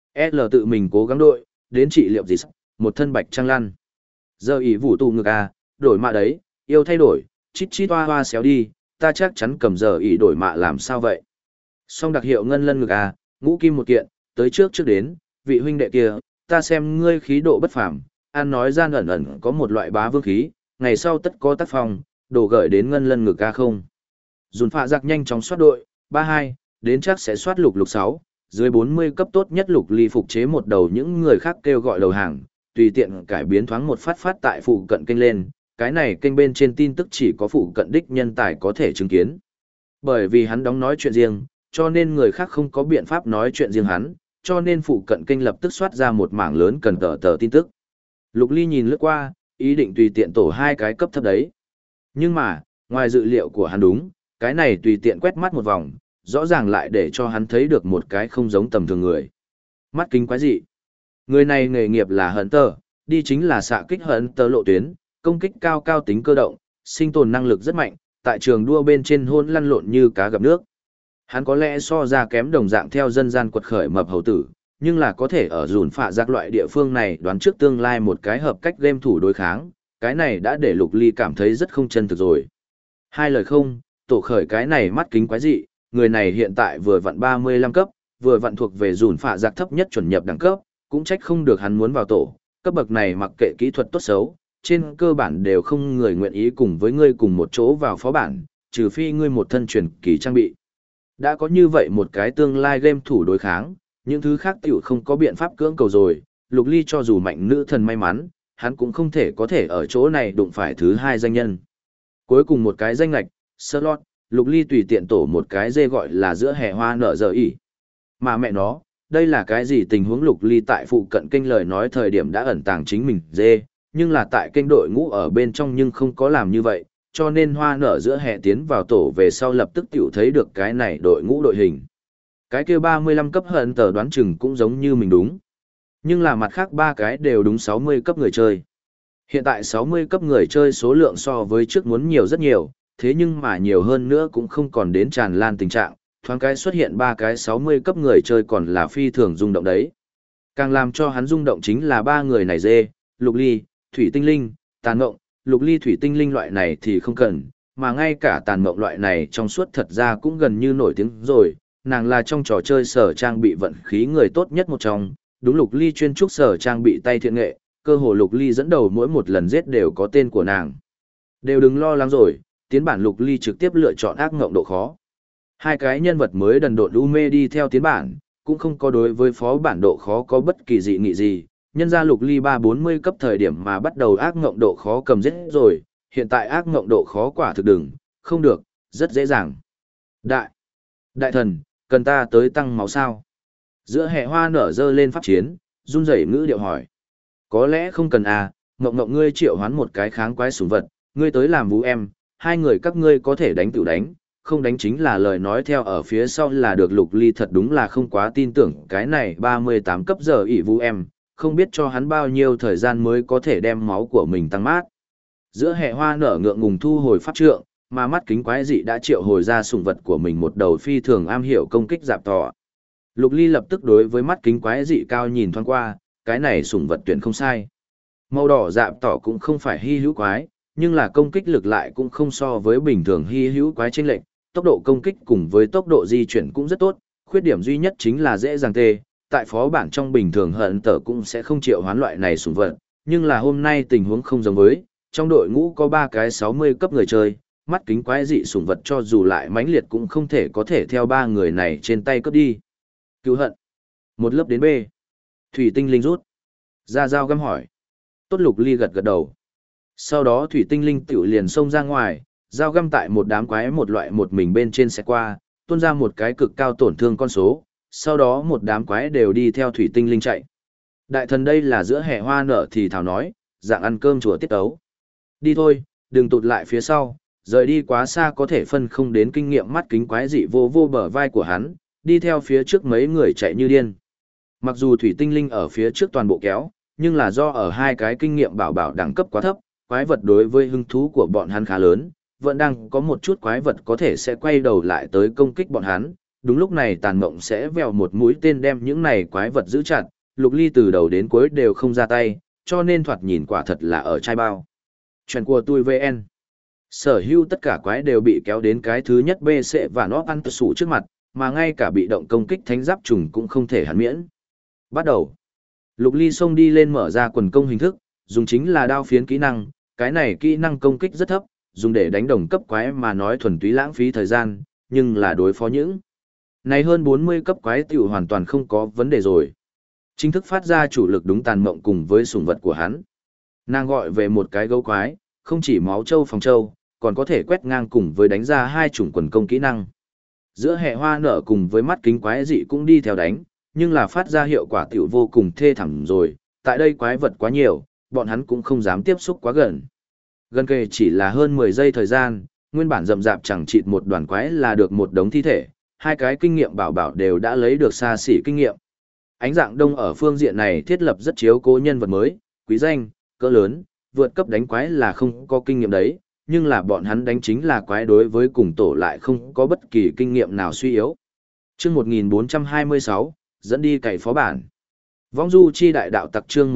L tự mình cố gắng đội, đến trị liệu gì sắc, một thân bạch trăng lăn. Giờ ý vũ tù ngực à, đổi mạ đấy, yêu thay đổi, chít chít hoa hoa xéo đi, ta chắc chắn cầm giờ ý đổi mạ làm sao vậy. Song đặc hiệu ngân lân ngực à, ngũ kim một kiện, tới trước đến, vị huynh đệ kia, ta xem ngươi khí độ bất phàm, an nói gian ẩn ẩn có một loại bá vương khí, ngày sau tất có tác phong, đổ gửi đến ngân lân ngực ca không. Dùn phạ giặc nhanh chóng soát đội, 32, đến chắc sẽ soát lục lục 6, dưới 40 cấp tốt nhất lục ly phục chế một đầu những người khác kêu gọi đầu hàng, tùy tiện cải biến thoáng một phát phát tại phụ cận kênh lên, cái này kênh bên trên tin tức chỉ có phụ cận đích nhân tài có thể chứng kiến. Bởi vì hắn đóng nói chuyện riêng, cho nên người khác không có biện pháp nói chuyện riêng hắn, cho nên phụ cận kênh lập tức soát ra một mảng lớn cần tờ tin tức. Lục ly nhìn lướt qua, ý định tùy tiện tổ hai cái cấp thấp đấy. Nhưng mà, ngoài dự liệu của hắn đúng, cái này tùy tiện quét mắt một vòng, rõ ràng lại để cho hắn thấy được một cái không giống tầm thường người. Mắt kính quái dị. Người này nghề nghiệp là Hunter, đi chính là xạ kích Hunter lộ tuyến, công kích cao cao tính cơ động, sinh tồn năng lực rất mạnh, tại trường đua bên trên hôn lăn lộn như cá gặp nước. Hắn có lẽ so ra kém đồng dạng theo dân gian quật khởi mập hầu tử, nhưng là có thể ở dùn phạ giác loại địa phương này đoán trước tương lai một cái hợp cách game thủ đối kháng, cái này đã để Lục Ly cảm thấy rất không chân thực rồi. Hai lời không, tổ khởi cái này mắt kính quái dị, người này hiện tại vừa vặn 35 cấp, vừa vặn thuộc về dùn phạ giác thấp nhất chuẩn nhập đẳng cấp, cũng trách không được hắn muốn vào tổ, cấp bậc này mặc kệ kỹ thuật tốt xấu, trên cơ bản đều không người nguyện ý cùng với ngươi cùng một chỗ vào phó bản, trừ phi ngươi một thân truyền kỳ trang bị. Đã có như vậy một cái tương lai game thủ đối kháng, những thứ khác tiểu không có biện pháp cưỡng cầu rồi, Lục Ly cho dù mạnh nữ thần may mắn, hắn cũng không thể có thể ở chỗ này đụng phải thứ hai danh nhân. Cuối cùng một cái danh lạch, slot, Lục Ly tùy tiện tổ một cái dê gọi là giữa hè hoa nở giờ ỉ. Mà mẹ nó, đây là cái gì tình huống Lục Ly tại phụ cận kênh lời nói thời điểm đã ẩn tàng chính mình dê, nhưng là tại kênh đội ngũ ở bên trong nhưng không có làm như vậy, cho nên hoa nở giữa hè tiến vào tổ về sau lập tức tiểu thấy được cái này đội ngũ đội hình. Cái kia 35 cấp hận tờ đoán chừng cũng giống như mình đúng. Nhưng là mặt khác ba cái đều đúng 60 cấp người chơi. Hiện tại 60 cấp người chơi số lượng so với trước muốn nhiều rất nhiều, thế nhưng mà nhiều hơn nữa cũng không còn đến tràn lan tình trạng, thoáng cái xuất hiện ba cái 60 cấp người chơi còn là phi thường rung động đấy. Càng làm cho hắn rung động chính là ba người này dê, Lục Ly, Thủy Tinh Linh, Tàn Mộng, Lục Ly Thủy Tinh Linh loại này thì không cần, mà ngay cả Tàn Mộng loại này trong suốt thật ra cũng gần như nổi tiếng rồi, nàng là trong trò chơi sở trang bị vận khí người tốt nhất một trong, đúng Lục Ly chuyên trúc sở trang bị tay thiện nghệ, cơ hồ Lục Ly dẫn đầu mỗi một lần giết đều có tên của nàng. Đều đừng lo lắng rồi, tiến bản Lục Ly trực tiếp lựa chọn ác ngộng độ khó. Hai cái nhân vật mới đần độn u mê đi theo tiến bản, cũng không có đối với phó bản độ khó có bất kỳ dị nghị gì, nhân ra Lục Ly 340 cấp thời điểm mà bắt đầu ác ngộng độ khó cầm giết rồi, hiện tại ác ngộng độ khó quả thực đừng, không được, rất dễ dàng. Đại thần, cần ta tới tăng máu sao? Giữa hệ hoa nở dơ lên pháp chiến, run rẩy ngữ điệu hỏi. Có lẽ không cần à, ngộng ngộng ngươi triệu hoán một cái kháng quái sủng vật, ngươi tới làm vũ em, hai người các ngươi có thể đánh tự đánh, không đánh chính là lời nói theo ở phía sau là được. Lục Ly thật đúng là không quá tin tưởng cái này 38 cấp giờ ỷ vũ em, không biết cho hắn bao nhiêu thời gian mới có thể đem máu của mình tăng mát. Giữa hệ hoa nở ngượng ngùng thu hồi pháp trượng, mà mắt kính quái dị đã triệu hồi ra sủng vật của mình một đầu phi thường am hiểu công kích dạp tỏ. Lục Ly lập tức đối với mắt kính quái dị cao nhìn thoáng qua, cái này sủng vật tuyển không sai. Màu đỏ dạp tỏ cũng không phải hy hữu quái, nhưng là công kích lực lại cũng không so với bình thường hy hữu quái chênh lệch, tốc độ công kích cùng với tốc độ di chuyển cũng rất tốt, khuyết điểm duy nhất chính là dễ dàng tê. Tại phó bản trong bình thường hận tở cũng sẽ không triệu hoán loại này sủng vật, nhưng là hôm nay tình huống không giống với, trong đội ngũ có 3 cái 60 cấp người chơi, mắt kính quái dị sủng vật cho dù lại mãnh liệt cũng không thể có thể theo ba người này trên tay cướp đi. Cứu hận. Một lớp đến B. Thủy Tinh Linh rút. Ra dao găm hỏi. Tốt. Lục Ly gật gật đầu. Sau đó Thủy Tinh Linh tiểu liền xông ra ngoài, dao găm tại một đám quái một loại một mình bên trên xe qua, tuôn ra một cái cực cao tổn thương con số, sau đó một đám quái đều đi theo Thủy Tinh Linh chạy. Đại thần đây là giữa hè hoa nở thì thảo nói, dạng ăn cơm chùa tiết ấu. Đi thôi, đừng tụt lại phía sau, rời đi quá xa có thể phân không đến kinh nghiệm. Mắt kính quái dị vô vô bờ vai của hắn, đi theo phía trước mấy người chạy như điên. Mặc dù Thủy Tinh Linh ở phía trước toàn bộ kéo, nhưng là do ở hai cái kinh nghiệm bảo bảo đẳng cấp quá thấp, quái vật đối với hứng thú của bọn hắn khá lớn, vẫn đang có một chút quái vật có thể sẽ quay đầu lại tới công kích bọn hắn, đúng lúc này tàn mộng sẽ vèo một mũi tên đem những này quái vật giữ chặt, Lục Ly từ đầu đến cuối đều không ra tay, cho nên thoạt nhìn quả thật là ở chai bao. Chuyện của tôi VN. Sở hữu tất cả quái đều bị kéo đến cái thứ nhất BC và nó ăn sủ trước mặt, mà ngay cả bị động công kích thánh giáp trùng cũng không thể hắn miễn. Bắt đầu. Lục Ly xông đi lên mở ra quần công hình thức, dùng chính là đao phiến kỹ năng, cái này kỹ năng công kích rất thấp, dùng để đánh đồng cấp quái mà nói thuần túy lãng phí thời gian, nhưng là đối phó những này hơn 40 cấp quái tiểu hoàn toàn không có vấn đề rồi. Chính thức phát ra chủ lực đúng tàn mộng cùng với sủng vật của hắn. Nàng gọi về một cái gấu quái, không chỉ máu châu phòng châu, còn có thể quét ngang cùng với đánh ra hai chủng quần công kỹ năng. Giữa hệ hoa nở cùng với mắt kính quái dị cũng đi theo đánh, nhưng là phát ra hiệu quả tiểu vô cùng thê thảm rồi, tại đây quái vật quá nhiều, bọn hắn cũng không dám tiếp xúc quá gần. Gần kề chỉ là hơn 10 giây thời gian, nguyên bản rậm rạp chẳng chịt một đoàn quái là được một đống thi thể, hai cái kinh nghiệm bảo bảo đều đã lấy được xa xỉ kinh nghiệm. Ánh dạng đông ở phương diện này thiết lập rất chiếu cố nhân vật mới, quý danh, cỡ lớn, vượt cấp đánh quái là không có kinh nghiệm đấy, nhưng là bọn hắn đánh chính là quái đối với cùng tổ lại không có bất kỳ kinh nghiệm nào suy yếu. Chương 1426, dẫn đi cày phó bản. Vong du chi đại đạo tặc chương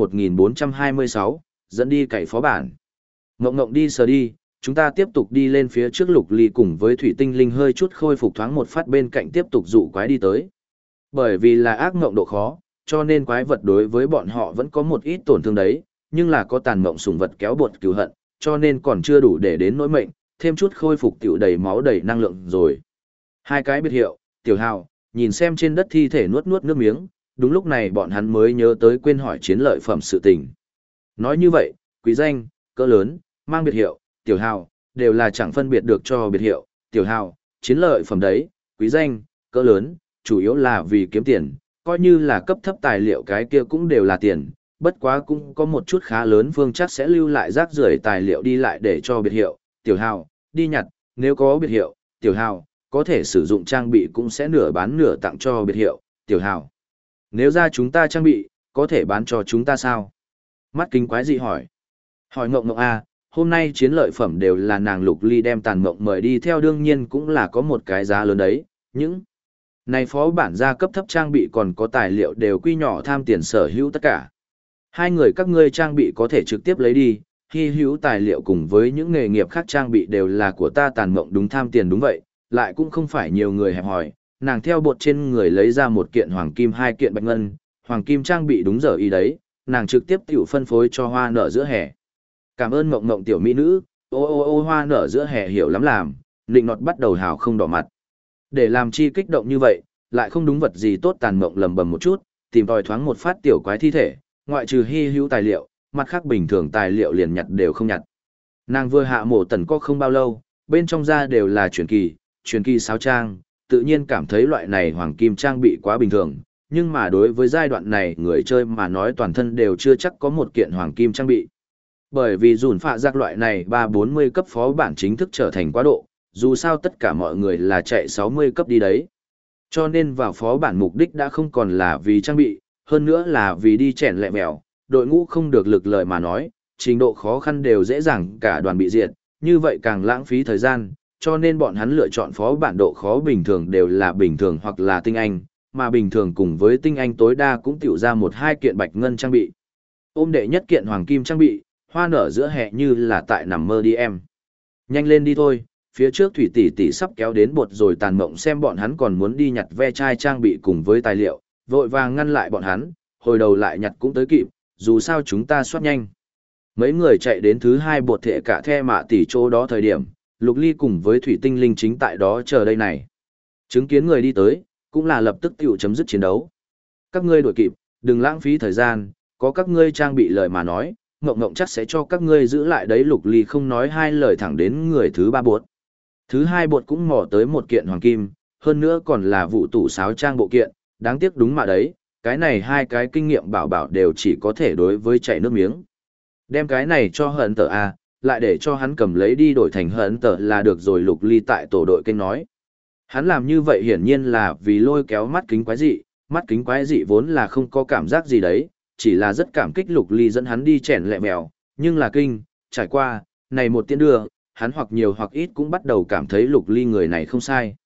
1426, dẫn đi cày phó bản. Ngộng ngộng đi sờ đi, chúng ta tiếp tục đi lên phía trước. Lục Ly cùng với thủy tinh linh hơi chút khôi phục thoáng một phát bên cạnh tiếp tục dụ quái đi tới. Bởi vì là ác ngộng độ khó, cho nên quái vật đối với bọn họ vẫn có một ít tổn thương đấy, nhưng là có tàn mộng sủng vật kéo bột cứu hận, cho nên còn chưa đủ để đến nỗi mệnh, thêm chút khôi phục tiểu đầy máu đầy năng lượng rồi. Hai cái biệt hiệu, Tiểu Hào, nhìn xem trên đất thi thể nuốt nuốt nước miếng, đúng lúc này bọn hắn mới nhớ tới quên hỏi chiến lợi phẩm sự tình. Nói như vậy, quý danh, cỡ lớn, mang biệt hiệu, Tiểu Hào, đều là chẳng phân biệt được cho biệt hiệu, Tiểu Hào, chiến lợi phẩm đấy, quý danh, cỡ lớn, chủ yếu là vì kiếm tiền, coi như là cấp thấp tài liệu cái kia cũng đều là tiền, bất quá cũng có một chút khá lớn phương chắc sẽ lưu lại rác rưởi tài liệu đi lại để cho biệt hiệu, Tiểu Hào, đi nhặt, nếu có biệt hiệu, Tiểu Hào, có thể sử dụng trang bị cũng sẽ nửa bán nửa tặng cho biệt hiệu, Tiểu Hào. Nếu ra chúng ta trang bị, có thể bán cho chúng ta sao? Mắt kính quái dị hỏi. Hỏi Ngộng Ngộng a, hôm nay chiến lợi phẩm đều là nàng Lục Ly đem tàn mộng mời đi theo, đương nhiên cũng là có một cái giá lớn đấy, những này phó bản gia cấp thấp trang bị còn có tài liệu đều quy nhỏ tham tiền sở hữu tất cả. Hai người các ngươi trang bị có thể trực tiếp lấy đi, hy hữu tài liệu cùng với những nghề nghiệp khác trang bị đều là của ta tàn mộng đúng tham tiền đúng vậy, lại cũng không phải nhiều người hẹp hòi, nàng theo bột trên người lấy ra một kiện hoàng kim hai kiện bạch ngân, hoàng kim trang bị đúng giờ y đấy, nàng trực tiếp tiểu phân phối cho hoa nở giữa hè. Cảm ơn Ngộng Ngộng tiểu mỹ nữ, ô hoa nở giữa hè hiểu lắm làm, nịnh nọt bắt đầu hào không đỏ mặt. Để làm chi kích động như vậy, lại không đúng vật gì tốt, tàn mộng lầm bầm một chút, tìm tòi thoáng một phát tiểu quái thi thể, ngoại trừ hy hữu tài liệu, mặt khác bình thường tài liệu liền nhặt đều không nhặt. Nàng vừa hạ mổ tần có không bao lâu, bên trong da đều là truyền kỳ sáo trang, tự nhiên cảm thấy loại này hoàng kim trang bị quá bình thường, nhưng mà đối với giai đoạn này người chơi mà nói toàn thân đều chưa chắc có một kiện hoàng kim trang bị. Bởi vì dùn phạ giác loại này 340 cấp phó bản chính thức trở thành quá độ, dù sao tất cả mọi người là chạy 60 cấp đi đấy. Cho nên vào phó bản mục đích đã không còn là vì trang bị, hơn nữa là vì đi chèn lẹ mèo, đội ngũ không được lực lời mà nói, trình độ khó khăn đều dễ dàng cả đoàn bị diệt, như vậy càng lãng phí thời gian, cho nên bọn hắn lựa chọn phó bản độ khó bình thường đều là bình thường hoặc là tinh anh, mà bình thường cùng với tinh anh tối đa cũng tiểu ra một hai kiện bạch ngân trang bị. Ôm đệ nhất kiện hoàng kim trang bị, hoa nở giữa hè như là tại nằm mơ đi em. Nhanh lên đi thôi, phía trước thủy tỷ tỷ sắp kéo đến bột rồi, tàn mộng xem bọn hắn còn muốn đi nhặt ve chai trang bị cùng với tài liệu, vội vàng ngăn lại bọn hắn, hồi đầu lại nhặt cũng tới kịp, dù sao chúng ta soát nhanh. Mấy người chạy đến thứ hai bột thệ cả the mạ tỷ chỗ đó thời điểm, Lục Ly cùng với thủy tinh linh chính tại đó chờ đây này. Chứng kiến người đi tới, cũng là lập tức tiểu chấm dứt chiến đấu. Các ngươi đuổi kịp, đừng lãng phí thời gian, có các ngươi trang bị lời mà nói, Ngộng Ngộng chắc sẽ cho các ngươi giữ lại đấy. Lục Ly không nói hai lời thẳng đến người thứ ba bột. Thứ hai bột cũng mò tới một kiện hoàng kim, hơn nữa còn là vụ tủ sáo trang bộ kiện, đáng tiếc đúng mà đấy, cái này hai cái kinh nghiệm bảo bảo đều chỉ có thể đối với chảy nước miếng. Đem cái này cho hận tờ A, lại để cho hắn cầm lấy đi đổi thành hận tờ là được rồi. Lục Ly tại tổ đội kênh nói. Hắn làm như vậy hiển nhiên là vì lôi kéo mắt kính quái dị vốn là không có cảm giác gì đấy, chỉ là rất cảm kích Lục Ly dẫn hắn đi chèn lẹ mèo, nhưng là kinh, trải qua, này một tiến đưa, hắn hoặc nhiều hoặc ít cũng bắt đầu cảm thấy Lục Ly người này không sai.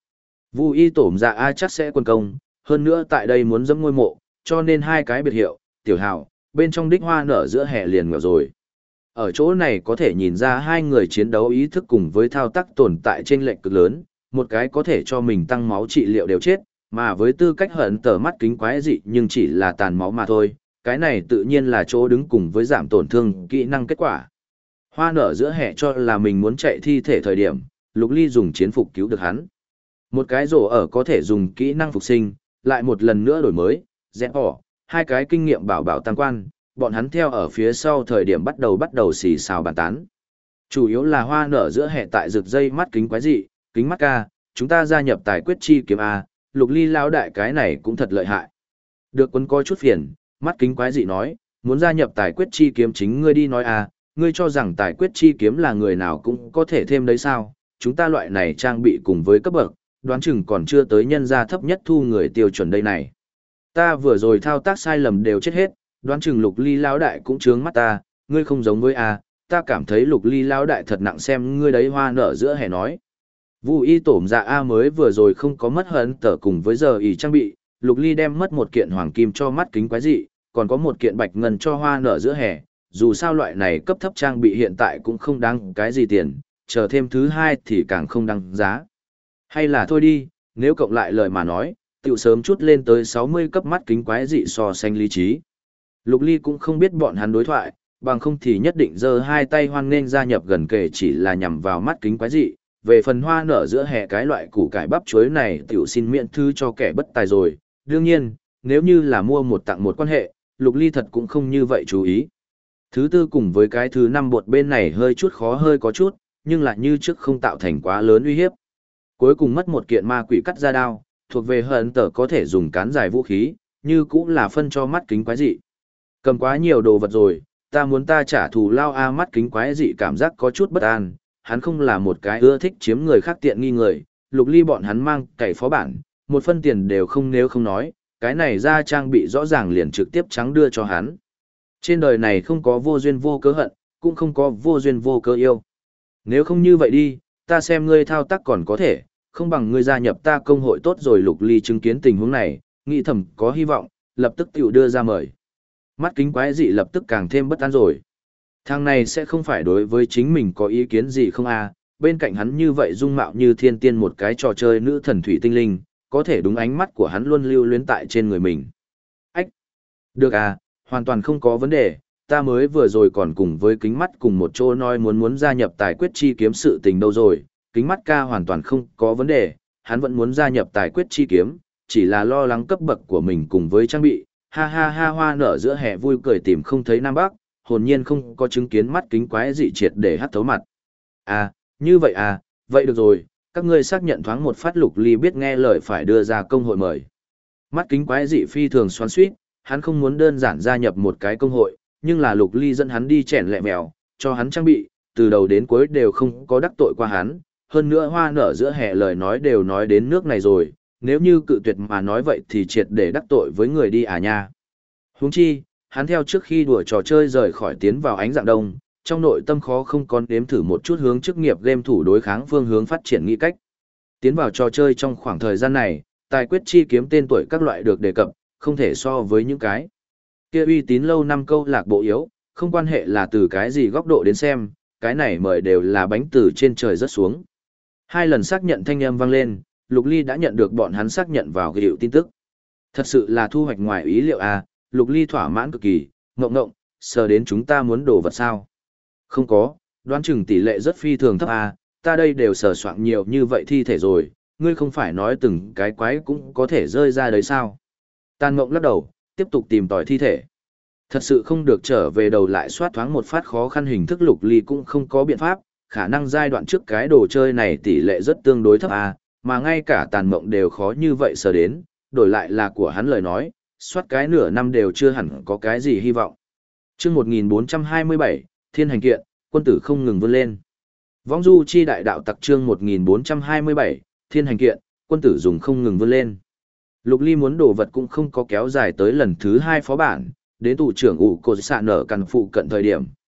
Vu y tổm dạ A chắc sẽ quân công, hơn nữa tại đây muốn dẫm ngôi mộ, cho nên hai cái biệt hiệu, tiểu hào, bên trong đích hoa nở giữa hè liền ngờ rồi. Ở chỗ này có thể nhìn ra hai người chiến đấu ý thức cùng với thao tác tồn tại trên lệnh cực lớn, một cái có thể cho mình tăng máu trị liệu đều chết, mà với tư cách hận tờ mắt kính quái dị nhưng chỉ là tàn máu mà thôi, cái này tự nhiên là chỗ đứng cùng với giảm tổn thương kỹ năng kết quả. Hoa nở giữa hè cho là mình muốn chạy thi thể thời điểm, Lục Ly dùng chiến phục cứu được hắn. Một cái rổ ở có thể dùng kỹ năng phục sinh, lại một lần nữa đổi mới, dẹp bỏ, hai cái kinh nghiệm bảo bảo tăng quan, bọn hắn theo ở phía sau thời điểm bắt đầu xì xào bàn tán. Chủ yếu là hoa nở giữa hệ tại rực dây mắt kính quái dị, kính mắt ca, chúng ta gia nhập tài quyết chi kiếm A, Lục Ly lao đại cái này cũng thật lợi hại. Được quân coi chút phiền, mắt kính quái dị nói, muốn gia nhập tài quyết chi kiếm chính ngươi đi nói A, ngươi cho rằng tài quyết chi kiếm là người nào cũng có thể thêm đấy sao, chúng ta loại này trang bị cùng với cấp bậc, đoán chừng còn chưa tới nhân gia thấp nhất thu người tiêu chuẩn đây này. Ta vừa rồi thao tác sai lầm đều chết hết, đoán chừng Lục Ly lão đại cũng trướng mắt ta, ngươi không giống với A, ta cảm thấy Lục Ly lão đại thật nặng xem ngươi đấy hoa nở giữa hè nói. Vu y tổm dạ A mới vừa rồi không có mất hấn tở cùng với giờ ý trang bị, Lục Ly đem mất một kiện hoàng kim cho mắt kính quái dị, còn có một kiện bạch ngân cho hoa nở giữa hè, dù sao loại này cấp thấp trang bị hiện tại cũng không đáng cái gì tiền, chờ thêm thứ hai thì càng không đăng giá. Hay là thôi đi, nếu cộng lại lời mà nói, tiểu sớm chút lên tới 60 cấp mắt kính quái dị so sánh lý trí. Lục Ly cũng không biết bọn hắn đối thoại, bằng không thì nhất định giơ hai tay hoan nghênh gia nhập gần kề chỉ là nhằm vào mắt kính quái dị. Về phần hoa nở giữa hè cái loại củ cải bắp chuối này tiểu xin miễn thư cho kẻ bất tài rồi. Đương nhiên, nếu như là mua một tặng một quan hệ, Lục Ly thật cũng không như vậy chú ý. Thứ tư cùng với cái thứ năm bột bên này hơi chút khó hơi có chút, nhưng lại như trước không tạo thành quá lớn uy hiếp. Cuối cùng mất một kiện ma quỷ cắt ra đao, thuộc về hận tở có thể dùng cán dài vũ khí, như cũng là phân cho mắt kính quái dị. Cầm quá nhiều đồ vật rồi, ta muốn ta trả thù lao a mắt kính quái dị cảm giác có chút bất an, hắn không là một cái ưa thích chiếm người khác tiện nghi người, Lục Ly bọn hắn mang cày phó bản, một phân tiền đều không nếu không nói, cái này ra trang bị rõ ràng liền trực tiếp trắng đưa cho hắn. Trên đời này không có vô duyên vô cớ hận, cũng không có vô duyên vô cớ yêu. Nếu không như vậy đi, ta xem ngươi thao tác còn có thể, không bằng ngươi gia nhập ta công hội tốt rồi. Lục Ly chứng kiến tình huống này, nghĩ thầm có hy vọng, lập tức tiểu đưa ra mời. Mắt kính quái dị lập tức càng thêm bất an rồi. Thằng này sẽ không phải đối với chính mình có ý kiến gì không à, bên cạnh hắn như vậy dung mạo như thiên tiên một cái trò chơi nữ thần thủy tinh linh, có thể đúng ánh mắt của hắn luôn lưu luyến tại trên người mình. Ách! Được à, hoàn toàn không có vấn đề, ta mới vừa rồi còn cùng với kính mắt cùng một chỗ nói muốn gia nhập tài quyết chi kiếm sự tình đâu rồi, kính mắt ca hoàn toàn không có vấn đề, hắn vẫn muốn gia nhập tài quyết chi kiếm, chỉ là lo lắng cấp bậc của mình cùng với trang bị, ha ha ha hoa nở giữa hè vui cười tìm không thấy Nam Bắc, hồn nhiên không có chứng kiến mắt kính quái dị triệt để hắt thấu mặt. À, như vậy à, vậy được rồi, các ngươi xác nhận thoáng một phát. Lục Ly biết nghe lời phải đưa ra công hội mời. Mắt kính quái dị phi thường xoắn xuýt, hắn không muốn đơn giản gia nhập một cái công hội, nhưng là Lục Ly dẫn hắn đi chèn lẹ mèo, cho hắn trang bị, từ đầu đến cuối đều không có đắc tội qua hắn, hơn nữa hoa nở giữa hè lời nói đều nói đến nước này rồi, nếu như cự tuyệt mà nói vậy thì triệt để đắc tội với người đi à nha. Huống chi, hắn theo trước khi đùa trò chơi rời khỏi tiến vào ánh dạng đông, trong nội tâm khó không còn đếm thử một chút hướng chức nghiệp game thủ đối kháng phương hướng phát triển nghĩ cách. Tiến vào trò chơi trong khoảng thời gian này, tài quyết chi kiếm tên tuổi các loại được đề cập, không thể so với những cái kia uy tín lâu năm câu lạc bộ yếu, không quan hệ là từ cái gì góc độ đến xem, cái này mời đều là bánh từ trên trời rớt xuống. Hai lần xác nhận thanh âm vang lên, Lục Ly đã nhận được bọn hắn xác nhận vào gửi tin tức. Thật sự là thu hoạch ngoài ý liệu à, Lục Ly thỏa mãn cực kỳ, ngộng, sờ đến chúng ta muốn đồ vật sao? Không có, đoán chừng tỷ lệ rất phi thường thấp à, ta đây đều sờ soạn nhiều như vậy thi thể rồi, ngươi không phải nói từng cái quái cũng có thể rơi ra đấy sao? Tàn Ngộng lắc đầu, tiếp tục tìm tòi thi thể. Thật sự không được trở về đầu lại soát thoáng một phát khó khăn hình thức. Lục Ly cũng không có biện pháp, khả năng giai đoạn trước cái đồ chơi này tỷ lệ rất tương đối thấp à, mà ngay cả Tàn Mộng đều khó như vậy sờ đến, đổi lại là của hắn lời nói, soát cái nửa năm đều chưa hẳn có cái gì hy vọng. Chương 1427, Thiên Hành Kiện, quân tử không ngừng vươn lên. Vong Du chi đại đạo tặc chương 1427, Thiên Hành Kiện, quân tử dùng không ngừng vươn lên. Lục Ly muốn đồ vật cũng không có kéo dài tới lần thứ 2 phó bản, đến tù trưởng ủ cột xạ nở cằn phụ cận thời điểm,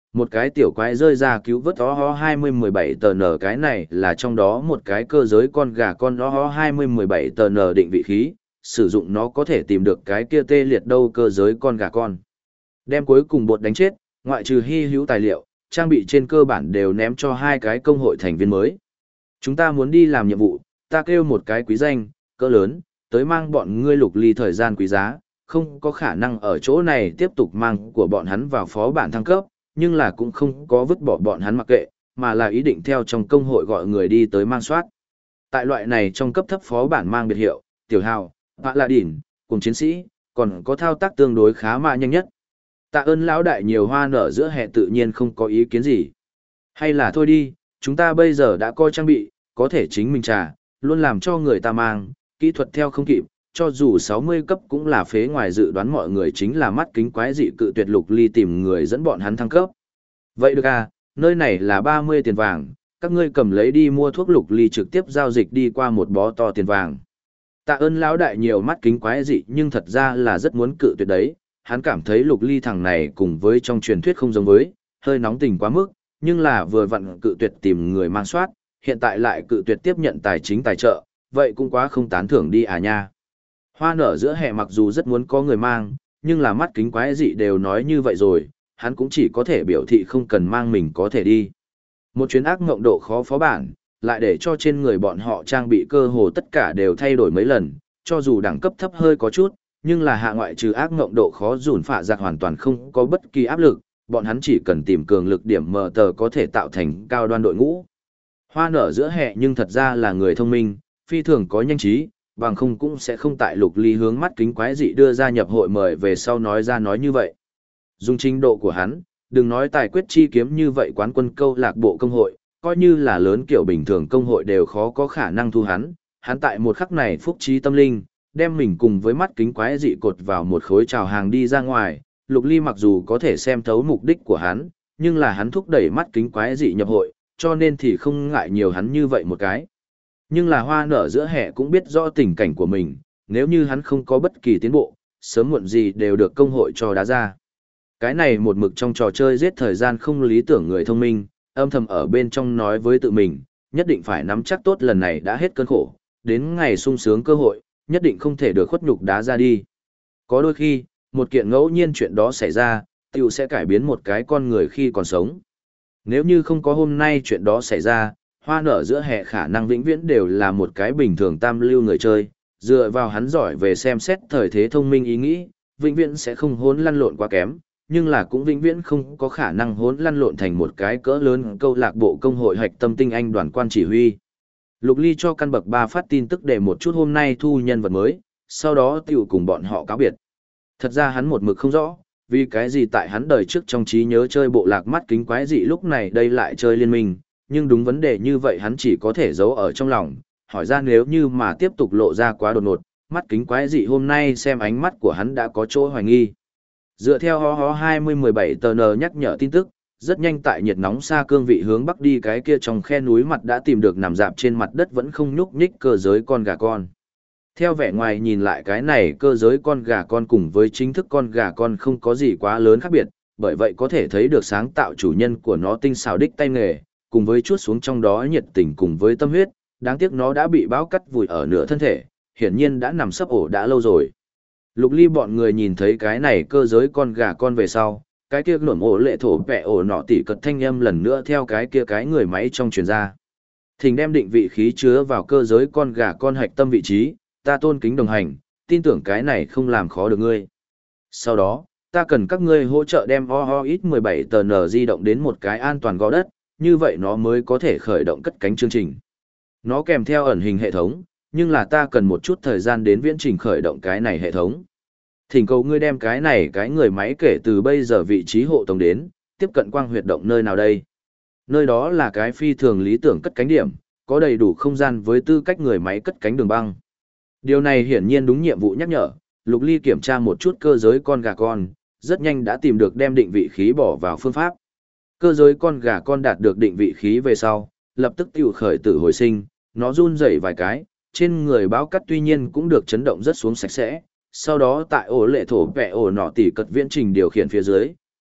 Một cái tiểu quái rơi ra cứu vớt ho 2017 tờ nở, cái này là trong đó một cái cơ giới con gà con ho 2017 tờ nở định vị khí, sử dụng nó có thể tìm được cái kia tê liệt đâu cơ giới con gà con. Đem cuối cùng bột đánh chết, ngoại trừ hy hữu tài liệu, trang bị trên cơ bản đều ném cho hai cái công hội thành viên mới. Chúng ta muốn đi làm nhiệm vụ, ta kêu một cái quý danh, cỡ lớn, tới mang bọn ngươi Lục Ly thời gian quý giá, không có khả năng ở chỗ này tiếp tục mang của bọn hắn vào phó bản thăng cấp, nhưng là cũng không có vứt bỏ bọn hắn mặc kệ, mà là ý định theo trong công hội gọi người đi tới mang soát. Tại loại này trong cấp thấp phó bản mang biệt hiệu, tiểu hào, bạ lạ đỉn, cùng chiến sĩ, còn có thao tác tương đối khá mà nhanh nhất. Tạ ơn lão đại nhiều hoa nở giữa hè tự nhiên không có ý kiến gì. Hay là thôi đi, chúng ta bây giờ đã coi trang bị, có thể chính mình trả, luôn làm cho người ta mang, kỹ thuật theo không kịp, cho dù 60 cấp cũng là phế, ngoài dự đoán mọi người chính là mắt kính quái dị cự tuyệt Lục Ly tìm người dẫn bọn hắn thăng cấp. Vậy được à, nơi này là 30 tiền vàng, các ngươi cầm lấy đi mua thuốc Lục Ly trực tiếp giao dịch đi qua một bó to tiền vàng. Tạ ơn lão đại nhiều mắt kính quái dị nhưng thật ra là rất muốn cự tuyệt đấy, hắn cảm thấy Lục Ly thằng này cùng với trong truyền thuyết không giống với, hơi nóng tình quá mức, nhưng là vừa vặn cự tuyệt tìm người mang soát, hiện tại lại cự tuyệt tiếp nhận tài chính tài trợ, vậy cũng quá không tán thưởng đi à nha. Hoa nở giữa hè mặc dù rất muốn có người mang, nhưng là mắt kính quái dị đều nói như vậy rồi, hắn cũng chỉ có thể biểu thị không cần mang mình có thể đi. Một chuyến ác ngộng độ khó phó bản, lại để cho trên người bọn họ trang bị cơ hồ tất cả đều thay đổi mấy lần, cho dù đẳng cấp thấp hơi có chút, nhưng là hạ ngoại trừ ác ngộng độ khó dùn phạ giặc hoàn toàn không có bất kỳ áp lực, bọn hắn chỉ cần tìm cường lực điểm mờ tờ có thể tạo thành cao đoan đội ngũ. Hoa nở giữa hè nhưng thật ra là người thông minh, phi thường có nhanh trí, bằng không cũng sẽ không tại Lục Ly hướng mắt kính quái dị đưa ra nhập hội mời về sau nói ra nói như vậy. Dùng trình độ của hắn, đừng nói tài quyết chi kiếm như vậy quán quân câu lạc bộ công hội, coi như là lớn kiểu bình thường công hội đều khó có khả năng thu hắn tại một khắc này phúc trí tâm linh, đem mình cùng với mắt kính quái dị cột vào một khối chào hàng đi ra ngoài. Lục Ly mặc dù có thể xem thấu mục đích của hắn, nhưng là hắn thúc đẩy mắt kính quái dị nhập hội, cho nên thì không ngại nhiều hắn như vậy một cái. Nhưng là hoa nở giữa hè cũng biết rõ tình cảnh của mình, nếu như hắn không có bất kỳ tiến bộ, sớm muộn gì đều được công hội cho đá ra. Cái này một mực trong trò chơi giết thời gian không lý tưởng người thông minh, âm thầm ở bên trong nói với tự mình, nhất định phải nắm chắc tốt lần này đã hết cơn khổ, đến ngày sung sướng cơ hội, nhất định không thể được khuất nhục đá ra đi. Có đôi khi, một kiện ngẫu nhiên chuyện đó xảy ra, tiểu sẽ cải biến một cái con người khi còn sống. Nếu như không có hôm nay chuyện đó xảy ra, hoa nở giữa hè khả năng vĩnh viễn đều là một cái bình thường tam lưu người chơi, dựa vào hắn giỏi về xem xét thời thế thông minh ý nghĩ, vĩnh viễn sẽ không hỗn lăn lộn quá kém, nhưng là cũng vĩnh viễn không có khả năng hỗn lăn lộn thành một cái cỡ lớn câu lạc bộ công hội hạch tâm tinh anh đoàn quan chỉ huy. Lục Ly cho căn bậc 3 phát tin tức để một chút hôm nay thu nhân vật mới, sau đó tiểu cùng bọn họ cáo biệt. Thật ra hắn một mực không rõ, vì cái gì tại hắn đời trước trong trí nhớ chơi bộ lạc mắt kính quái dị lúc này đây lại chơi liên minh, nhưng đúng vấn đề như vậy hắn chỉ có thể giấu ở trong lòng, hỏi ra nếu như mà tiếp tục lộ ra quá đột ngột, mắt kính quái dị hôm nay xem ánh mắt của hắn đã có chỗ hoài nghi. Dựa theo ho 2017 tờ N nhắc nhở tin tức, rất nhanh tại nhiệt nóng xa cương vị hướng bắc đi cái kia trong khe núi mặt đã tìm được nằm dạp trên mặt đất vẫn không nhúc nhích cơ giới con gà con. Theo vẻ ngoài nhìn lại cái này cơ giới con gà con cùng với chính thức con gà con không có gì quá lớn khác biệt, bởi vậy có thể thấy được sáng tạo chủ nhân của nó tinh xảo đích tay nghề, cùng với chuốt xuống trong đó nhiệt tình cùng với tâm huyết, đáng tiếc nó đã bị bão cắt vùi ở nửa thân thể, hiển nhiên đã nằm sấp ổ đã lâu rồi. Lục Ly bọn người nhìn thấy cái này cơ giới con gà con về sau, cái kia nổm ổ lệ thổ vẹ ổ nọ tỉ cật thanh âm lần nữa theo cái kia cái người máy trong truyền ra. Thỉnh đem định vị khí chứa vào cơ giới con gà con hạch tâm vị trí, ta tôn kính đồng hành, tin tưởng cái này không làm khó được ngươi. Sau đó, ta cần các ngươi hỗ trợ đem OOX17 tờ N di động đến một cái an toàn gò đất, như vậy nó mới có thể khởi động cất cánh chương trình. Nó kèm theo ẩn hình hệ thống, nhưng là ta cần một chút thời gian đến viễn trình khởi động cái này hệ thống. Thỉnh cầu ngươi đem cái này cái người máy kể từ bây giờ vị trí hộ tống đến, tiếp cận quang huyệt động nơi nào đây. Nơi đó là cái phi thường lý tưởng cất cánh điểm, có đầy đủ không gian với tư cách người máy cất cánh đường băng. Điều này hiển nhiên đúng nhiệm vụ nhắc nhở, Lục Ly kiểm tra một chút cơ giới con gà con, rất nhanh đã tìm được đem định vị khí bỏ vào phương pháp. Cơ giới con gà con đạt được định vị khí về sau, lập tức tiểu khởi tử hồi sinh, nó run rẩy vài cái, trên người báo cắt tuy nhiên cũng được chấn động rất xuống sạch sẽ. Sau đó tại ổ lệ thổ vẹ ổ nọ tỉ cật viễn trình điều khiển phía dưới,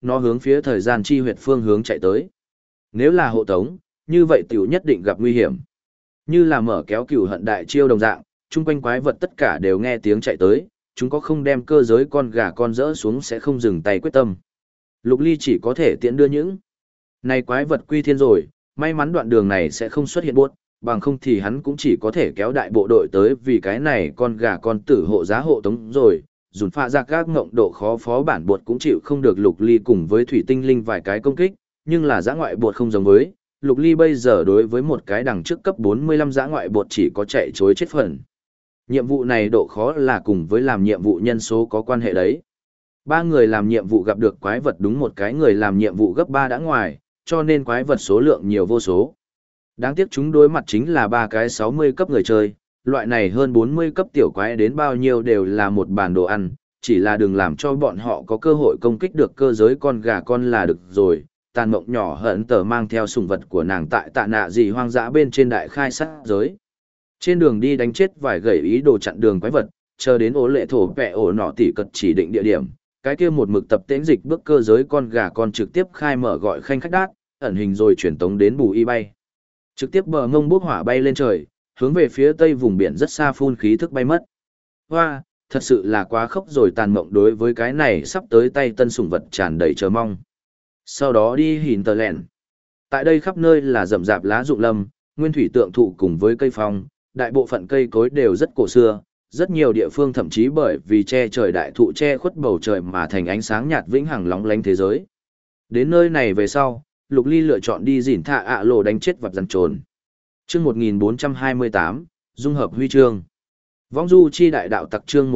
nó hướng phía thời gian chi huyệt phương hướng chạy tới. Nếu là hộ tống, như vậy tiểu nhất định gặp nguy hiểm. Như là mở kéo cửu hận đại chiêu đồng dạng, chung quanh quái vật tất cả đều nghe tiếng chạy tới, chúng có không đem cơ giới con gà con rỡ xuống sẽ không dừng tay quyết tâm. Lục Ly chỉ có thể tiện đưa những này quái vật quy thiên rồi, may mắn đoạn đường này sẽ không xuất hiện buốt, bằng không thì hắn cũng chỉ có thể kéo đại bộ đội tới vì cái này con gà con tử hộ giá hộ tống rồi. Dùn pha ra các ngộng độ khó phó bản bột cũng chịu không được Lục Ly cùng với thủy tinh linh vài cái công kích, nhưng là giã ngoại bột không giống với, Lục Ly bây giờ đối với một cái đằng trước cấp 45 giã ngoại bột chỉ có chạy chối chết phần. Nhiệm vụ này độ khó là cùng với làm nhiệm vụ nhân số có quan hệ đấy. 3 người làm nhiệm vụ gặp được quái vật đúng một cái người làm nhiệm vụ gấp 3 đã ngoài, cho nên quái vật số lượng nhiều vô số. Đáng tiếc chúng đối mặt chính là 3 cái 60 cấp người chơi, loại này hơn 40 cấp tiểu quái đến bao nhiêu đều là một bàn đồ ăn, chỉ là đừng làm cho bọn họ có cơ hội công kích được cơ giới con gà con là được rồi. Tàn mộng nhỏ hận tờ mang theo sủng vật của nàng tại tạ nạ gì hoang dã bên trên đại khai sát giới. Trên đường đi đánh chết vài gầy ý đồ chặn đường quái vật, chờ đến ố lệ thổ vẹ ổ nọ tỉ cật chỉ định địa điểm, cái kia một mực tập tễnh dịch bước cơ giới con gà con trực tiếp khai mở gọi khanh khách đát, ẩn hình rồi chuyển tống đến bù y bay. Trực tiếp bờ ngông bốc hỏa bay lên trời, hướng về phía tây vùng biển rất xa phun khí thức bay mất. Hoa, thật sự là quá khốc rồi. Tàn mộng đối với cái này sắp tới tay tân sủng vật tràn đầy chờ mong. Sau đó đi hìn tờ lẹn. Tại đây khắp nơi là rậm rạp lá rụng lâm, nguyên thủy tượng thụ cùng với cây phong, đại bộ phận cây cối đều rất cổ xưa, rất nhiều địa phương thậm chí bởi vì che trời đại thụ che khuất bầu trời mà thành ánh sáng nhạt vĩnh hằng lóng lánh thế giới. Đến nơi này về sau, Lục Ly lựa chọn đi dỉn thạ ạ lộ đánh chết vặt rắn trồn. Chương 1428, dung hợp huy chương. Vong du chi đại đạo tặc chương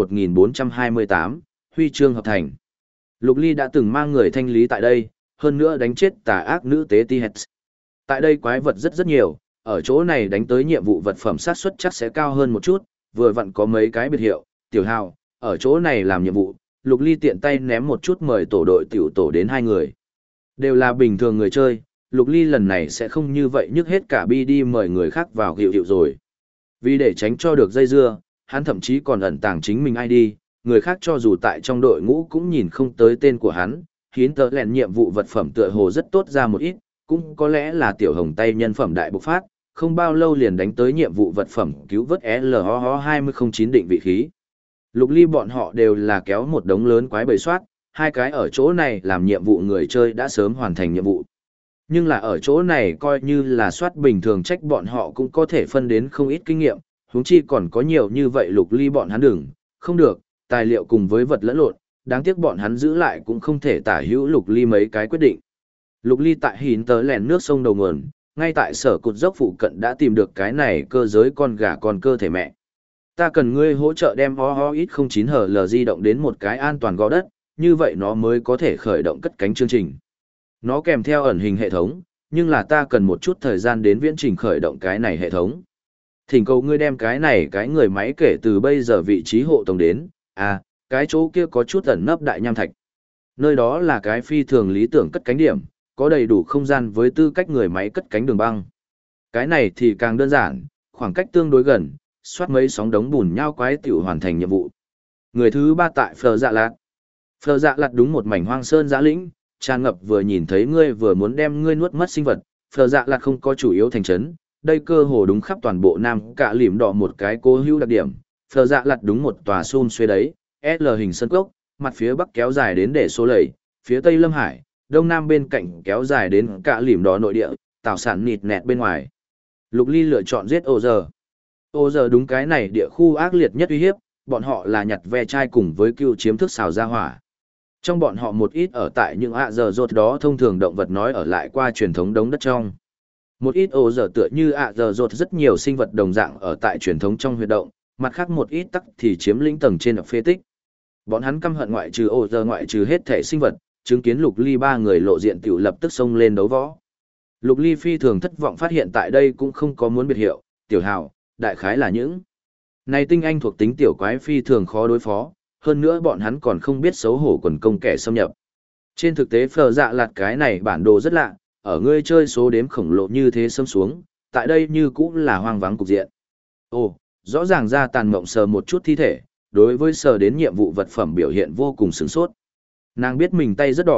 1428, huy chương hợp thành. Lục Ly đã từng mang người thanh lý tại đây, hơn nữa đánh chết tà ác nữ tế T-Hex. Tại đây quái vật rất nhiều, ở chỗ này đánh tới nhiệm vụ vật phẩm sát suất chắc sẽ cao hơn một chút, vừa vặn có mấy cái biệt hiệu, tiểu hào, ở chỗ này làm nhiệm vụ, Lục Ly tiện tay ném một chút mời tổ đội tiểu tổ đến 2 người. Đều là bình thường người chơi, Lục Ly lần này sẽ không như vậy nhức hết cả bi đi mời người khác vào hiệu rồi. Vì để tránh cho được dây dưa, hắn thậm chí còn ẩn tàng chính mình ID, người khác cho dù tại trong đội ngũ cũng nhìn không tới tên của hắn, hiến tớ lẹn nhiệm vụ vật phẩm tựa hồ rất tốt ra một ít, cũng có lẽ là tiểu hồng tay nhân phẩm đại bộc phát, không bao lâu liền đánh tới nhiệm vụ vật phẩm cứu vớt LHO 2009 định vị khí. Lục Ly bọn họ đều là kéo một đống lớn quái bầy soát, 2 cái ở chỗ này làm nhiệm vụ người chơi đã sớm hoàn thành nhiệm vụ. Nhưng là ở chỗ này coi như là soát bình thường trách bọn họ cũng có thể phân đến không ít kinh nghiệm, huống chi còn có nhiều như vậy Lục Ly bọn hắn đừng, không được, tài liệu cùng với vật lẫn lộn, đáng tiếc bọn hắn giữ lại cũng không thể tả hữu Lục Ly mấy cái quyết định. Lục Ly tại hìn tớ lèn nước sông đầu nguồn, ngay tại sở cụt dốc phụ cận đã tìm được cái này cơ giới con gà con cơ thể mẹ. Ta cần ngươi hỗ trợ đem OOX09 HL di động đến một cái an toàn gò đất, như vậy nó mới có thể khởi động cất cánh chương trình. Nó kèm theo ẩn hình hệ thống, nhưng là ta cần một chút thời gian đến viễn trình khởi động cái này hệ thống. Thỉnh cầu ngươi đem cái này cái người máy kể từ bây giờ vị trí hộ tống đến, cái chỗ kia có chút ẩn nấp đại nham thạch. Nơi đó là cái phi thường lý tưởng cất cánh điểm, có đầy đủ không gian với tư cách người máy cất cánh đường băng. Cái này thì càng đơn giản, khoảng cách tương đối gần, soát mấy sóng đống bùn nhau quái tiểu hoàn thành nhiệm vụ. Người thứ 3 tại Phờ Dạ Lạt. Phờ Dạ Lạt đúng một mảnh hoang sơn giã lĩnh, tràn ngập vừa nhìn thấy ngươi vừa muốn đem ngươi nuốt mất sinh vật. Phờ Dạ Lạt không có chủ yếu thành trấn, đây cơ hồ đúng khắp toàn bộ Nam Cả Lìm Đỏ một cái cố hữu đặc điểm. Phờ Dạ Lạt đúng một tòa xun xuê đấy, L hình sân cốc, mặt phía bắc kéo dài đến để số lầy, phía tây Lâm Hải, đông nam bên cạnh kéo dài đến Cả Lìm Đỏ nội địa, tạo sản nịt nẹt bên ngoài. Lục Ly lựa chọn giết ô giờ. Ô giờ đúng cái này địa khu ác liệt nhất uy hiếp, bọn họ là nhặt ve chai cùng với cưu chiếm thức xào ra hỏa. Trong bọn họ một ít ở tại những giờ rột đó thông thường động vật nói ở lại qua truyền thống đống đất trong. Một ít ô giờ tựa như giờ rột rất nhiều sinh vật đồng dạng ở tại truyền thống trong huyệt động, mặt khác một ít tắc thì chiếm lĩnh tầng trên ở phế tích. Bọn hắn căm hận ngoại trừ ô giờ ngoại trừ hết thể sinh vật, chứng kiến Lục Ly 3 người lộ diện tiểu lập tức xông lên đấu võ. Lục Ly phi thường thất vọng phát hiện tại đây cũng không có muốn biệt hiệu, tiểu hào, đại khái là những này tinh anh thuộc tính tiểu quái phi thường khó đối phó, hơn nữa bọn hắn còn không biết xấu hổ quần công kẻ xâm nhập. Trên thực tế Phờ Dạ Lạt cái này bản đồ rất lạ, ở ngươi chơi số đếm khổng lồ như thế xâm xuống, tại đây như cũng là hoang vắng cục diện. Ồ, rõ ràng ra Tàn Mộng sờ một chút thi thể, đối với sờ đến nhiệm vụ vật phẩm biểu hiện vô cùng sửng sốt. Nàng biết mình tay rất đỏ,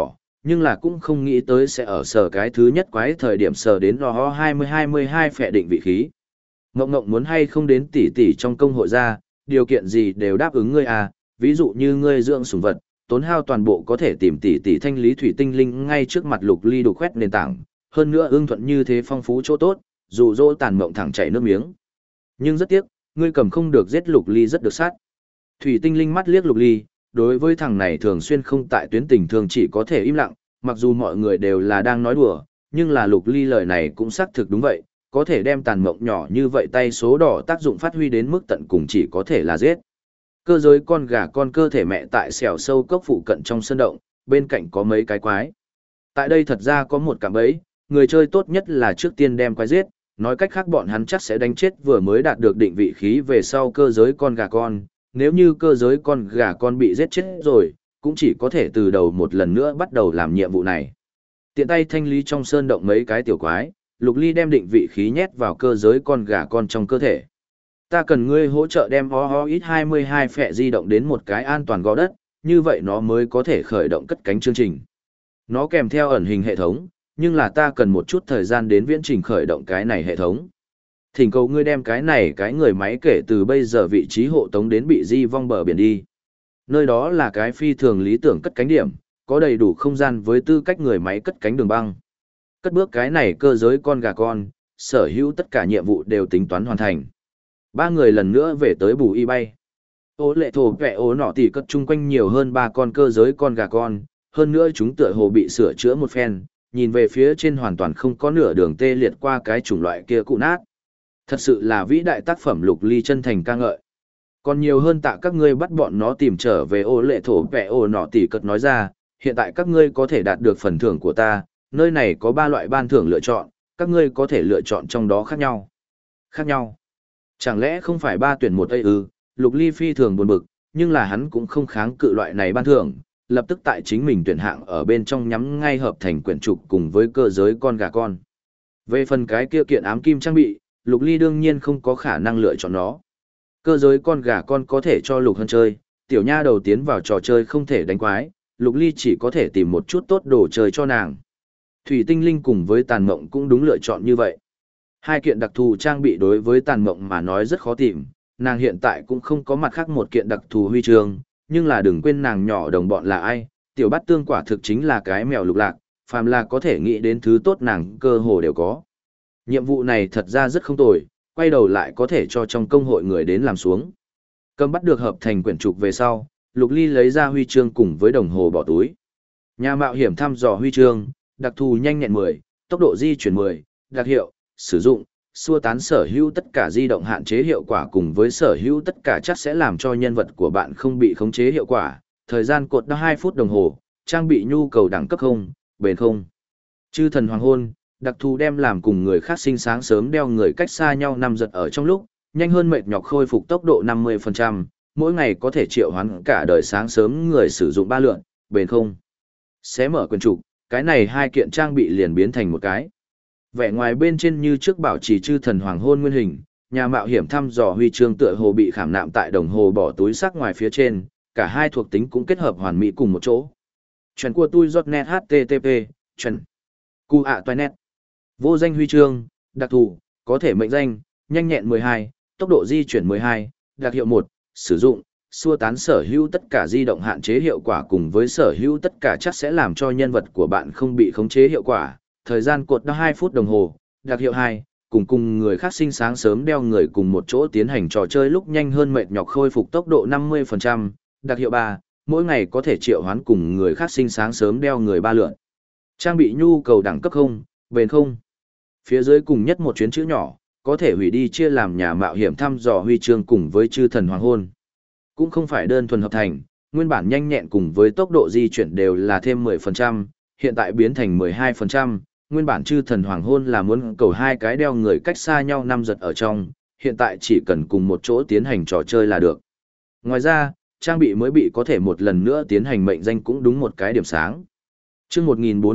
nhưng là cũng không nghĩ tới sẽ ở sở cái thứ nhất quái thời điểm sở đến lò ho 2022 phệ định vị khí. Ngộng ngộng muốn hay không đến tỷ tỷ trong công hội ra, điều kiện gì đều đáp ứng ngươi à, ví dụ như ngươi dưỡng sủng vật, tốn hao toàn bộ có thể tìm tỷ tỷ thanh lý thủy tinh linh ngay trước mặt Lục Ly đục khoét nền tảng, hơn nữa ưng thuận như thế phong phú chỗ tốt, dụ dỗ Tàn Mộng thẳng chảy nước miếng. Nhưng rất tiếc, ngươi cầm không được giết Lục Ly rất được sát. Thủy tinh linh mắt liếc Lục Ly, đối với thằng này thường xuyên không tại tuyến tình thường chỉ có thể im lặng, mặc dù mọi người đều là đang nói đùa, nhưng là Lục Ly lời này cũng xác thực đúng vậy, có thể đem Tàn Mộng nhỏ như vậy tay số đỏ tác dụng phát huy đến mức tận cùng chỉ có thể là giết. Cơ giới con gà con cơ thể mẹ tại xẻo sâu cốc phụ cận trong sân động, bên cạnh có mấy cái quái. Tại đây thật ra có một cạm bẫy, người chơi tốt nhất là trước tiên đem quái giết, nói cách khác bọn hắn chắc sẽ đánh chết vừa mới đạt được định vị khí về sau cơ giới con gà con, nếu như cơ giới con gà con bị giết chết rồi, cũng chỉ có thể từ đầu một lần nữa bắt đầu làm nhiệm vụ này. Tiện tay thanh lý trong sơn động mấy cái tiểu quái, Lục Ly đem định vị khí nhét vào cơ giới con gà con trong cơ thể. Ta cần ngươi hỗ trợ đem OOX 22 phệ di động đến một cái an toàn gò đất, như vậy nó mới có thể khởi động cất cánh chương trình. Nó kèm theo ẩn hình hệ thống, nhưng là ta cần một chút thời gian đến viễn trình khởi động cái này hệ thống. Thỉnh cầu ngươi đem cái này cái người máy kể từ bây giờ vị trí hộ tống đến bị di vong bờ biển đi. Nơi đó là cái phi thường lý tưởng cất cánh điểm, có đầy đủ không gian với tư cách người máy cất cánh đường băng. Cất bước cái này cơ giới con gà con, sở hữu tất cả nhiệm vụ đều tính toán hoàn thành. Ba người lần nữa về tới bù y bay. Ô lệ thổ vẹ ố nọ tỉ cất chung quanh nhiều hơn ba con cơ giới con gà con, hơn nữa chúng tựa hồ bị sửa chữa một phen, nhìn về phía trên hoàn toàn không có nửa đường tê liệt qua cái chủng loại kia cụ nát. Thật sự là vĩ đại tác phẩm. Lục Ly chân thành ca ngợi. Còn nhiều hơn tạ các ngươi bắt bọn nó tìm trở về. Ô lệ thổ vẹ ố nọ tỉ cất nói ra, hiện tại các ngươi có thể đạt được phần thưởng của ta, nơi này có 3 loại ban thưởng lựa chọn, các ngươi có thể lựa chọn trong đó khác nhau. Khác nhau? Chẳng lẽ không phải 3 tuyển 1 ư? Lục Ly phi thường buồn bực, nhưng là hắn cũng không kháng cự loại này ban thưởng, lập tức tại chính mình tuyển hạng ở bên trong nhắm ngay hợp thành quyển trục cùng với cơ giới con gà con. Về phần cái kia kiện ám kim trang bị, Lục Ly đương nhiên không có khả năng lựa chọn nó. Cơ giới con gà con có thể cho Lục Hân chơi, tiểu nha đầu tiến vào trò chơi không thể đánh quái, Lục Ly chỉ có thể tìm một chút tốt đồ chơi cho nàng. Thủy tinh linh cùng với Tàn Mộng cũng đúng lựa chọn như vậy. Hai kiện đặc thù trang bị đối với Tàn Mộng mà nói rất khó tìm, nàng hiện tại cũng không có mặt khác một kiện đặc thù huy chương, nhưng là đừng quên nàng nhỏ đồng bọn là ai, tiểu bát tương quả thực chính là cái mèo lục lạc, phàm là có thể nghĩ đến thứ tốt nàng cơ hồ đều có. Nhiệm vụ này thật ra rất không tồi, quay đầu lại có thể cho trong công hội người đến làm xuống. Cầm bắt được hợp thành quyển trục về sau, Lục Ly lấy ra huy chương cùng với đồng hồ bỏ túi. Nhà mạo hiểm thăm dò huy chương, đặc thù nhanh nhẹn 10, tốc độ di chuyển 10, đặc hiệu, sử dụng, xua tán sở hữu tất cả di động hạn chế hiệu quả cùng với sở hữu tất cả chắc sẽ làm cho nhân vật của bạn không bị khống chế hiệu quả, thời gian cột 2 phút đồng hồ, trang bị nhu cầu đẳng cấp không, bền không. Chư thần hoàng hôn, đặc thù đem làm cùng người khác sinh sáng sớm đeo người cách xa nhau 5 giật ở trong lúc, nhanh hơn mệt nhọc khôi phục tốc độ 50%, mỗi ngày có thể triệu hoán cả đời sáng sớm người sử dụng 3 lượn, bền không. Xé mở quyền trục, cái này 2 kiện trang bị liền biến thành một cái. Vẻ ngoài bên trên như trước bảo trì chư thần hoàng hôn nguyên hình, nhà mạo hiểm thăm dò huy chương tựa hồ bị khảm nạm tại đồng hồ bỏ túi sắc ngoài phía trên, cả hai thuộc tính cũng kết hợp hoàn mỹ cùng một chỗ. Chuyện của tôi .net http, chuyện. Cu ạ toilet. Vô danh huy chương, đặc thù, có thể mệnh danh, nhanh nhẹn 12, tốc độ di chuyển 12, đặc hiệu 1, sử dụng, xua tán sở hữu tất cả di động hạn chế hiệu quả cùng với sở hữu tất cả chắc sẽ làm cho nhân vật của bạn không bị khống chế hiệu quả. Thời gian cột 2 phút đồng hồ, đặc hiệu 2, cùng người khác sinh sáng sớm đeo người cùng một chỗ tiến hành trò chơi lúc nhanh hơn mệt nhọc khôi phục tốc độ 50%, đặc hiệu 3, mỗi ngày có thể triệu hoán cùng người khác sinh sáng sớm đeo người 3 lượn. Trang bị nhu cầu đẳng cấp không, bền không. Phía dưới cùng nhất một chuyến chữ nhỏ, có thể hủy đi chia làm nhà mạo hiểm thăm dò huy chương cùng với chư thần hoàng hôn. Cũng không phải đơn thuần hợp thành, nguyên bản nhanh nhẹn cùng với tốc độ di chuyển đều là thêm 10%, hiện tại biến thành 12%. Nguyên bản chư thần hoàng hôn là muốn cầu 2 cái đeo người cách xa nhau 5 giật ở trong, hiện tại chỉ cần cùng một chỗ tiến hành trò chơi là được. Ngoài ra, trang bị mới bị có thể một lần nữa tiến hành mệnh danh cũng đúng một cái điểm sáng. Chương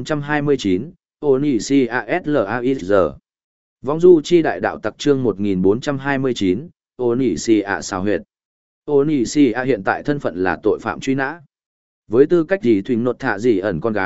1429, Onic-ASLAIZ. Vong du chi đại đạo tặc chương 1429, Onic-A xào huyệt. Onic-A hiện tại thân phận là tội phạm truy nã. Với tư cách gì thuyền nột thả gì ẩn con gái,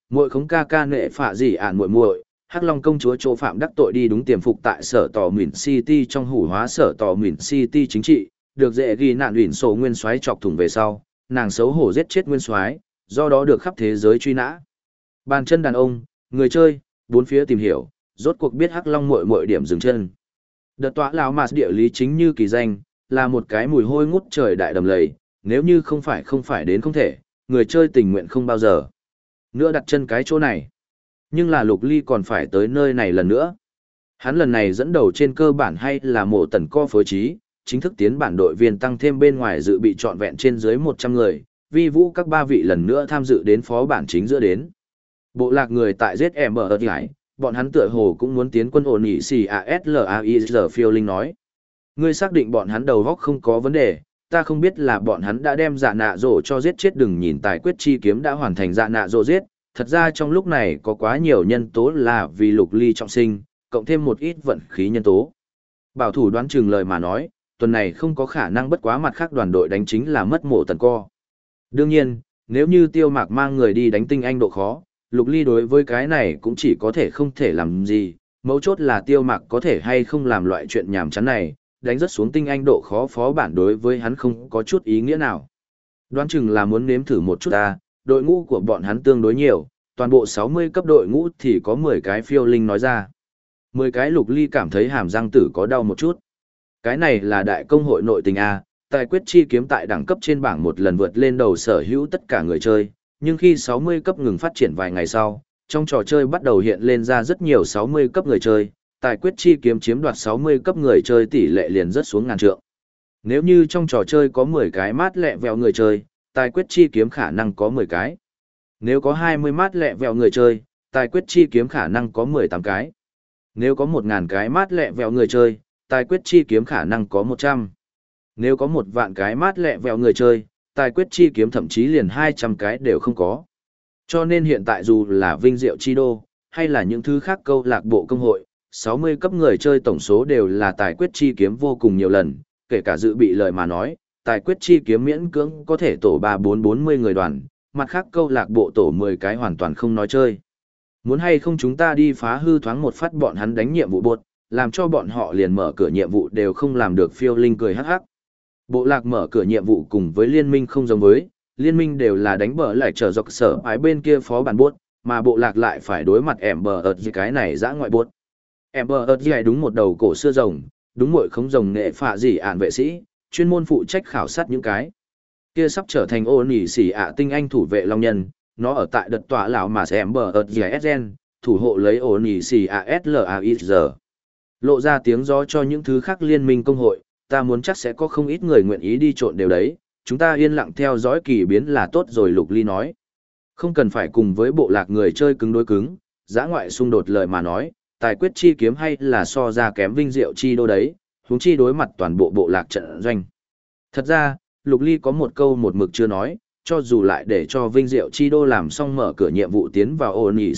muội khống ca ca nệ phạ gì ản muội muội, Hắc Long công chúa chỗ phạm đắc tội đi đúng tiềm phục tại sở tỏ Mìn City trong hủ hóa sở tỏ Mìn City chính trị, được dễ ghi nạn ủy sổ nguyên soái chọc thủng về sau, nàng xấu hổ giết chết nguyên soái, do đó được khắp thế giới truy nã. Bàn chân đàn ông, người chơi, bốn phía tìm hiểu, rốt cuộc biết Hắc Long muội muội điểm dừng chân. Đợt tọa lão mà địa lý chính như kỳ danh, là một cái mùi hôi ngút trời đại đầm lầy, nếu như không phải đến không thể, người chơi tình nguyện không bao giờ nữa đặt chân cái chỗ này. Nhưng là Lục Ly còn phải tới nơi này lần nữa. Hắn lần này dẫn đầu trên cơ bản hay là mộ tần co phối trí, chính thức tiến bản đội viên tăng thêm bên ngoài dự bị trọn vẹn trên dưới 100 người, vi vũ các ba vị lần nữa tham dự đến phó bản chính giữa đến. Bộ lạc người tại ZMR lại, bọn hắn tựa hồ cũng muốn tiến quân ổn nhị xì ASLAIZ phiêu linh nói. Ngươi xác định bọn hắn đầu góc không có vấn đề, ta không biết là bọn hắn đã đem dạ nạ rổ cho giết chết, đừng nhìn tài quyết chi kiếm đã hoàn thành dạ nạ rổ giết. Thật ra trong lúc này có quá nhiều nhân tố là vì Lục Ly trọng sinh, cộng thêm một ít vận khí nhân tố. Bảo thủ đoán chừng lời mà nói, tuần này không có khả năng bất quá mặt khác đoàn đội đánh chính là mất mộ tần co. Đương nhiên, nếu như Tiêu Mạc mang người đi đánh tinh anh độ khó, Lục Ly đối với cái này cũng chỉ có thể không thể làm gì, mấu chốt là Tiêu Mạc có thể hay không làm loại chuyện nhảm chán này, đánh rất xuống tinh anh độ khó phó bản đối với hắn không có chút ý nghĩa nào. Đoán chừng là muốn nếm thử một chút ta, đội ngũ của bọn hắn tương đối nhiều, toàn bộ 60 cấp đội ngũ thì có 10 cái phiêu linh nói ra. 10 cái Lục Ly cảm thấy hàm răng tử có đau một chút. Cái này là đại công hội nội tình A, tài quyết chi kiếm tại đẳng cấp trên bảng một lần vượt lên đầu sở hữu tất cả người chơi, nhưng khi 60 cấp ngừng phát triển vài ngày sau, trong trò chơi bắt đầu hiện lên ra rất nhiều 60 cấp người chơi, tài quyết chi kiếm chiếm đoạt 60 cấp người chơi tỷ lệ liền rất xuống ngàn trượng. Nếu như trong trò chơi có 10 cái mát lẹ vẹo người chơi, tài quyết chi kiếm khả năng có 10 cái. Nếu có 20 mát lẹ vẹo người chơi, tài quyết chi kiếm khả năng có 18 cái. Nếu có 1.000 cái mát lẹ vẹo người chơi, tài quyết chi kiếm khả năng có 100. Nếu có 1.000 cái mát lẹ vẹo người chơi, tài quyết chi kiếm thậm chí liền 200 cái đều không có. Cho nên hiện tại dù là Vinh Diệu Chi Đô, hay là những thứ khác câu lạc bộ công hội, 60 cấp người chơi tổng số đều là tài quyết chi kiếm vô cùng nhiều lần, kể cả dự bị lời mà nói, tài quyết chi kiếm miễn cưỡng có thể tổ 3-4-40 người đoàn, mặt khác câu lạc bộ tổ 10 cái hoàn toàn không nói chơi. Muốn hay không chúng ta đi phá hư thoáng một phát bọn hắn đánh nhiệm vụ bột, làm cho bọn họ liền mở cửa nhiệm vụ đều không làm được, phiêu linh cười hắc hắc. Bộ lạc mở cửa nhiệm vụ cùng với liên minh không giống với, liên minh đều là đánh bờ lại trở dọc sở ái bên kia phó bản bốt, mà bộ lạc lại phải đối mặt ẻm bờ ợt gì cái này dã ngoại bốt. Ẻm bờ ợt gì đúng một đầu cổ xưa rồng, đúng muội không rồng nghệ phạ gì ạn vệ sĩ, chuyên môn phụ trách khảo sát những cái kia sắp trở thành ô nỉ xỉ ạ tinh anh thủ vệ long nhân, nó ở tại đợt tọa lão mà ẻm bờ ợt gì SN, thủ hộ lấy ô nỉ xỉ ạ SLAIZ. Lộ ra tiếng gió cho những thứ khác liên minh công hội, ta muốn chắc sẽ có không ít người nguyện ý đi trộn đều đấy, chúng ta yên lặng theo dõi kỳ biến là tốt rồi, Lục Ly nói. Không cần phải cùng với bộ lạc người chơi cứng đối cứng, giã ngoại xung đột lời mà nói, tài quyết chi kiếm hay là so ra kém Vinh Diệu Chi Đô đấy, huống chi đối mặt toàn bộ bộ lạc trận doanh. Thật ra, Lục Ly có một câu một mực chưa nói, cho dù lại để cho Vinh Diệu Chi Đô làm xong mở cửa nhiệm vụ tiến vào ổn nhị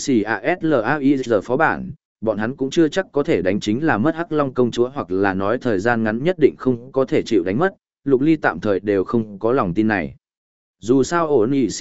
CASLAIZ phó bản, bọn hắn cũng chưa chắc có thể đánh chính là mất Hắc Long công chúa, hoặc là nói thời gian ngắn nhất định không có thể chịu đánh mất, Lục Ly tạm thời đều không có lòng tin này. Dù sao ổn nhị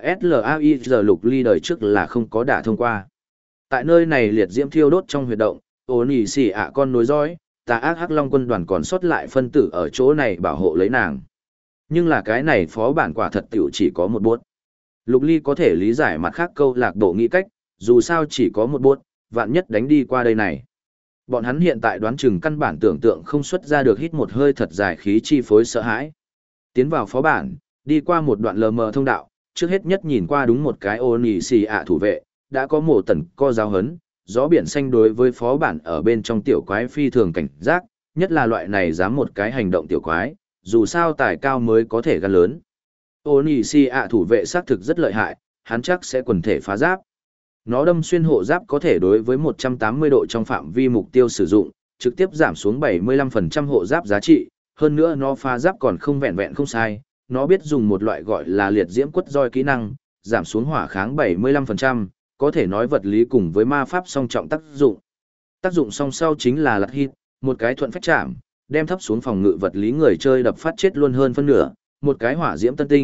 CASLAIZ Lục Ly đời trước là không có đả thông qua. Tại nơi này liệt diễm thiêu đốt trong huyệt động, ổn nhị CA con nối dõi, tà ác Hắc Long quân đoàn còn sót lại phân tử ở chỗ này bảo hộ lấy nàng. Nhưng là cái này phó bản quả thật tiểu chỉ có một bốt. Lục Ly có thể lý giải mặt khác câu lạc bộ nghĩ cách, dù sao chỉ có một bốt, vạn nhất đánh đi qua đây này. Bọn hắn hiện tại đoán chừng căn bản tưởng tượng không xuất ra được, hít một hơi thật dài khí chi phối sợ hãi. Tiến vào phó bản, đi qua một đoạn lờ mờ thông đạo, trước hết nhất nhìn qua đúng một cái ô nỉ xì ạ thủ vệ, đã có mổ tần co giáo hấn, gió biển xanh đối với phó bản ở bên trong tiểu quái phi thường cảnh giác, nhất là loại này dám một cái hành động tiểu quái, dù sao tài cao mới có thể gan lớn. Ô nỉ xì ạ thủ vệ xác thực rất lợi hại, hắn chắc sẽ quần thể phá giáp. Nó đâm xuyên hộ giáp có thể đối với 180 độ trong phạm vi mục tiêu sử dụng, trực tiếp giảm xuống 75% hộ giáp giá trị, hơn nữa nó phá giáp còn không vẹn vẹn không sai, nó biết dùng một loại gọi là liệt diễm quất roi kỹ năng, giảm xuống hỏa kháng 75%, có thể nói vật lý cùng với ma pháp song trọng tác dụng. Tác dụng song sau chính là lật hit, một cái thuận phách chạm, đem thấp xuống phòng ngự vật lý người chơi đập phát chết luôn hơn phân nửa, một cái hỏa diễm tân tinh,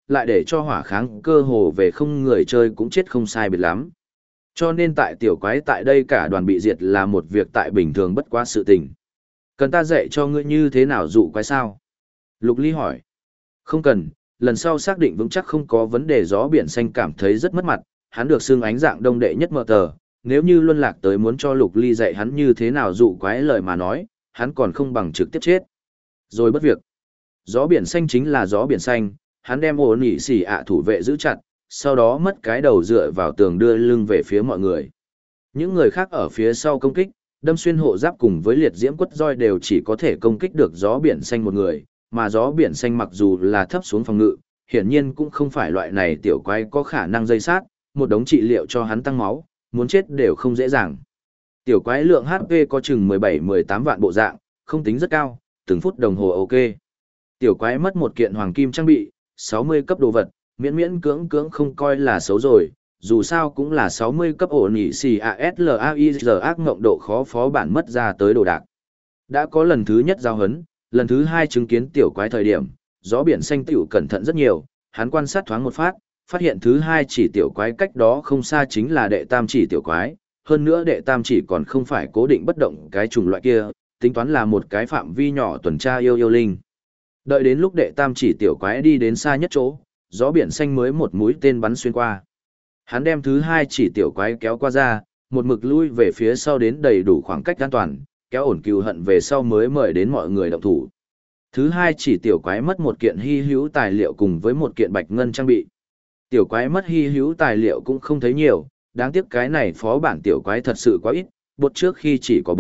lại để cho hỏa kháng cơ hồ về không người chơi cũng chết không sai biệt lắm. Cho nên tại tiểu quái tại đây cả đoàn bị diệt là một việc tại bình thường bất quá sự tình. Cần ta dạy cho ngươi như thế nào dụ quái sao? Lục Ly hỏi. Không cần, lần sau xác định vững chắc không có vấn đề. Gió biển xanh cảm thấy rất mất mặt, hắn được xưng ánh dạng đông đệ nhất mờ tờ, nếu như luân lạc tới muốn cho Lục Ly dạy hắn như thế nào dụ quái lời mà nói, hắn còn không bằng trực tiếp chết. Rồi bất việc. Gió biển xanh chính là gió biển xanh, hắn đem ổ nỉ xỉ ạ thủ vệ giữ chặt, sau đó mất cái đầu dựa vào tường đưa lưng về phía mọi người. Những người khác ở phía sau công kích, đâm xuyên hộ giáp cùng với liệt diễm quất roi đều chỉ có thể công kích được gió biển xanh một người, mà gió biển xanh mặc dù là thấp xuống phòng ngự, hiển nhiên cũng không phải loại này tiểu quái có khả năng dây sát, một đống trị liệu cho hắn tăng máu, muốn chết đều không dễ dàng. Tiểu quái lượng HP có chừng 17-18 vạn bộ dạng, không tính rất cao, từng phút đồng hồ ok. Tiểu quái mất một kiện hoàng kim trang bị, 60 cấp đồ vật, miễn miễn cưỡng cưỡng không coi là xấu rồi, dù sao cũng là 60 cấp ổ nỉ xì ASLAIZ ác ngộng độ khó phó bản mất ra tới đồ đạc. Đã có lần thứ nhất giao hấn, lần thứ hai chứng kiến tiểu quái thời điểm, gió biển xanh tiểu cẩn thận rất nhiều, hắn quan sát thoáng một phát hiện thứ hai chỉ tiểu quái cách đó không xa chính là đệ tam chỉ tiểu quái, hơn nữa đệ tam chỉ còn không phải cố định bất động cái chủng loại kia, tính toán là một cái phạm vi nhỏ tuần tra yêu linh. Đợi đến lúc đệ tam chỉ tiểu quái đi đến xa nhất chỗ, gió biển xanh mới một mũi tên bắn xuyên qua. Hắn đem thứ hai chỉ tiểu quái kéo qua ra, một mực lui về phía sau đến đầy đủ khoảng cách an toàn, kéo ổn cừu hận về sau mới mời đến mọi người động thủ. Thứ hai chỉ tiểu quái mất một kiện hy hữu tài liệu cùng với một kiện bạch ngân trang bị. Tiểu quái mất hy hữu tài liệu cũng không thấy nhiều, đáng tiếc cái này phó bản tiểu quái thật sự quá ít, bột trước khi chỉ có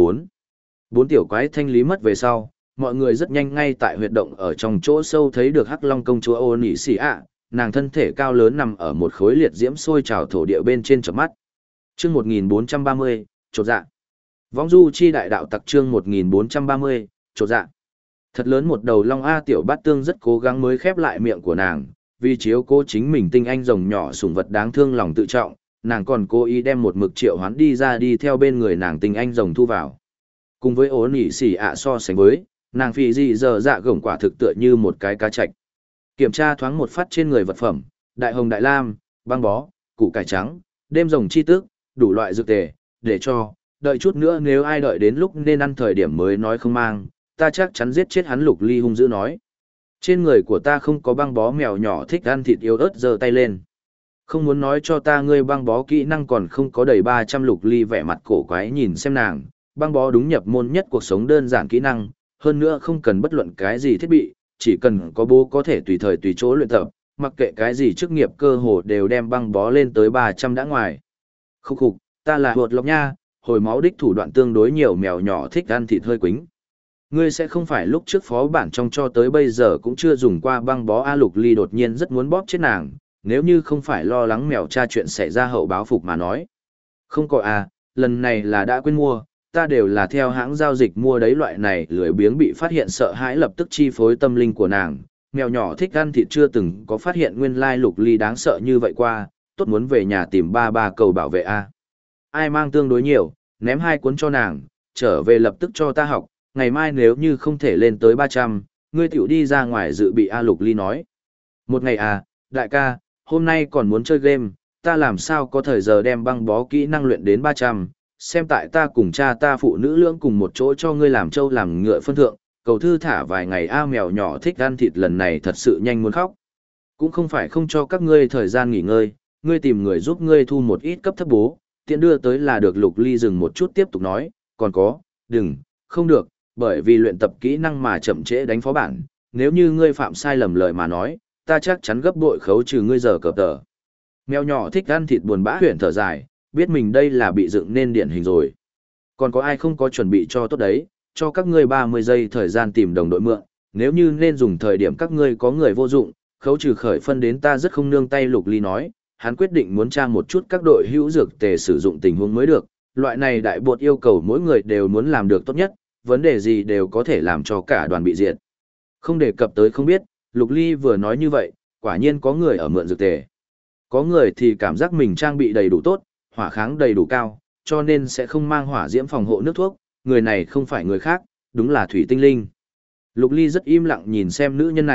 4 tiểu quái thanh lý mất về sau, mọi người rất nhanh ngay tại huyệt động ở trong chỗ sâu thấy được Hắc Long công chúa Ô Nỉ Xỉ ạ, nàng thân thể cao lớn nằm ở một khối liệt diễm sôi trào thổ địa bên trên chớp mắt. Chương 1430, chột dạ. Vong du chi đại đạo tặc chương 1430, chột dạ. Thật lớn một đầu long A tiểu bát tương rất cố gắng mới khép lại miệng của nàng, vì chiếu cố chính mình tinh anh rồng nhỏ sủng vật đáng thương lòng tự trọng, nàng còn cố ý đem một mực triệu hoán đi ra đi theo bên người nàng tinh anh rồng thu vào. Cùng với Ô Nỉ Xỉ ạ so sánh với, nàng phi dị giờ dạ gổng quả thực tựa như một cái cá trạch. Kiểm tra thoáng một phát trên người vật phẩm, đại hồng đại lam, băng bó, củ cải trắng, đêm rồng chi tước, đủ loại dược tề, để cho, đợi chút nữa nếu ai đợi đến lúc nên ăn thời điểm mới nói không mang, ta chắc chắn giết chết hắn. Lục Ly hung dữ nói. Trên người của ta không có băng bó. Mèo nhỏ thích ăn thịt yếu ớt giơ tay lên. Không muốn nói cho ta ngươi băng bó kỹ năng còn không có đầy 300. Lục Ly vẻ mặt cổ quái nhìn xem nàng, băng bó đúng nhập môn nhất cuộc sống đơn giản kỹ năng, hơn nữa không cần bất luận cái gì thiết bị, chỉ cần có bố có thể tùy thời tùy chỗ luyện tập, mặc kệ cái gì chức nghiệp cơ hồ đều đem băng bó lên tới 300 đã ngoài. Khúc khục, ta là Huột Lộc nha, hồi máu đích thủ đoạn tương đối nhiều. Mèo nhỏ thích ăn thịt hơi quính. Ngươi sẽ không phải lúc trước phó bản trong cho tới bây giờ cũng chưa dùng qua băng bó A. Lục Ly đột nhiên rất muốn bóp chết nàng, nếu như không phải lo lắng mèo cha chuyện xảy ra hậu báo phục mà nói. Không có à, lần này là đã quên mua, ta đều là theo hãng giao dịch mua đấy. Loại này lười biếng bị phát hiện sợ hãi lập tức chi phối tâm linh của nàng. Mèo nhỏ thích ăn thịt chưa từng có phát hiện nguyên lai Lục Ly đáng sợ như vậy qua, tốt muốn về nhà tìm ba cầu bảo vệ A. Ai mang tương đối nhiều, ném 2 cuốn cho nàng, trở về lập tức cho ta học, ngày mai nếu như không thể lên tới 300, ngươi tiểu đi ra ngoài dự bị A. Lục Ly nói. Một ngày à, đại ca, hôm nay còn muốn chơi game, ta làm sao có thời giờ đem băng bó kỹ năng luyện đến 300, xem tại ta cùng cha ta phụ nữ lưỡng cùng một chỗ cho ngươi làm trâu làm ngựa phân thượng, cầu thư thả vài ngày. A. Mèo nhỏ thích ăn thịt lần này thật sự nhanh muốn khóc. Cũng không phải không cho các ngươi thời gian nghỉ ngơi, ngươi tìm người giúp ngươi thu một ít cấp thấp bố, tiện đưa tới là được. Lục Ly dừng một chút tiếp tục nói, còn có, đừng, không được, bởi vì luyện tập kỹ năng mà chậm trễ đánh phó bản, nếu như ngươi phạm sai lầm lời mà nói, ta chắc chắn gấp bội khấu trừ ngươi giờ cờ tờ. Mèo nhỏ thích ăn thịt buồn bã huyền thở dài, biết mình đây là bị dựng nên điển hình rồi. Còn có ai không có chuẩn bị cho tốt đấy, cho các ngươi 30 giây thời gian tìm đồng đội mượn, nếu như nên dùng thời điểm các ngươi có người vô dụng, khấu trừ khởi phân đến ta rất không nương tay. Lục Ly nói, hắn quyết định muốn tra một chút các đội hữu dược tề sử dụng tình huống mới được, loại này đại bột yêu cầu mỗi người đều muốn làm được tốt nhất, vấn đề gì đều có thể làm cho cả đoàn bị diệt. Không đề cập tới không biết, Lục Ly vừa nói như vậy, quả nhiên có người ở mượn dược tề. Có người thì cảm giác mình trang bị đầy đủ tốt, hỏa kháng đầy đủ cao, cho nên sẽ không mang hỏa diễm phòng hộ nước thuốc, người này không phải người khác, đúng là Thủy Tinh Linh. Lục Ly rất im lặng nhìn xem nữ nhân này,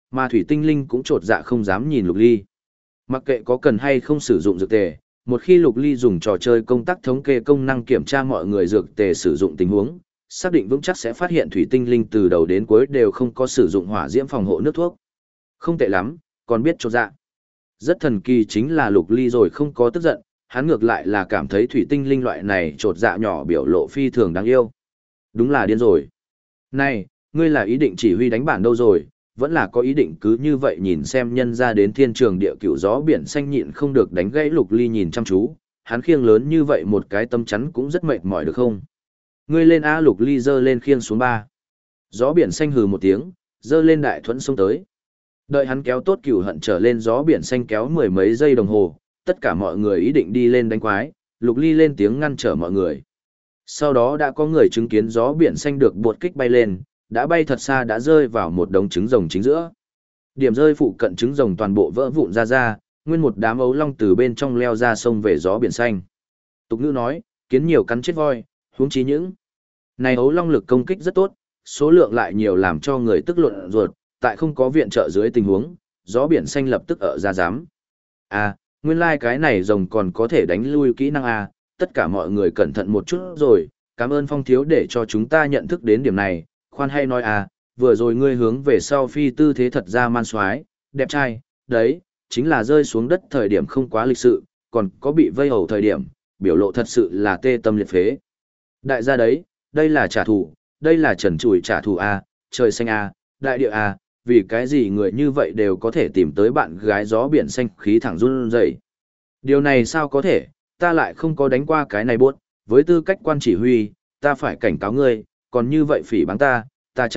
mà thủy tinh linh cũng trột dạ không dám nhìn Lục Ly. Mặc kệ có cần hay không sử dụng dược tề, một khi Lục Ly dùng trò chơi công tác thống kê công năng kiểm tra mọi người dược tề sử dụng tình huống, xác định vững chắc sẽ phát hiện thủy tinh linh từ đầu đến cuối đều không có sử dụng hỏa diễm phòng hộ nước thuốc. Không tệ lắm, còn biết trột dạ. Rất thần kỳ chính là Lục Ly rồi không có tức giận, hắn ngược lại là cảm thấy thủy tinh linh loại này trột dạ nhỏ biểu lộ phi thường đáng yêu. Đúng là điên rồi. Này, ngươi là ý định chỉ huy đánh bản đâu rồi, vẫn là có ý định cứ như vậy nhìn xem nhân ra đến thiên trường địa cửu gió biển xanh nhịn không được đánh gãy Lục Ly nhìn chăm chú, hắn khiêng lớn như vậy một cái tâm chắn cũng rất mệt mỏi được không? Ngươi lên A. Lục Ly giơ lên khiêng xuống 3. Gió biển xanh hừ một tiếng, giơ lên đại thuẫn xông tới. Đợi hắn kéo tốt cửu hận trở lên gió biển xanh kéo mười mấy giây đồng hồ, tất cả mọi người ý định đi lên đánh quái, Lục Ly lên tiếng ngăn trở mọi người. Sau đó đã có người chứng kiến gió biển xanh được bột kích bay lên, đã bay thật xa đã rơi vào một đống trứng rồng chính giữa. Điểm rơi phụ cận trứng rồng toàn bộ vỡ vụn ra, nguyên một đám ấu long từ bên trong leo ra sông về gió biển xanh. Tục ngữ nói, kiến nhiều cắn chết voi, huống chí những. Này ấu long lực công kích rất tốt, số lượng lại nhiều làm cho người tức luận ruột, tại không có viện trợ dưới tình huống, gió biển xanh lập tức ở ra giám. Nguyên lai cái này rồng còn có thể đánh lui kỹ năng tất cả mọi người cẩn thận một chút rồi, cảm ơn Phong thiếu để cho chúng ta nhận thức đến điểm này, khoan hay nói vừa rồi ngươi hướng về sau phi tư thế thật ra man soái, đẹp trai, đấy, chính là rơi xuống đất thời điểm không quá lịch sự, còn có bị vây hầu thời điểm, biểu lộ thật sự là tê tâm liệt phế. Đại gia đấy, đây là trả thù, đây là trần trụi trả thù trời xanh đại địa vì cái gì người như vậy đều có thể tìm tới bạn gái gió biển xanh khí thẳng run rẩy. Điều này sao có thể, ta lại không có đánh qua cái này buốt, với tư cách quan chỉ huy, ta phải cảnh cáo ngươi, còn như vậy phỉ báng ta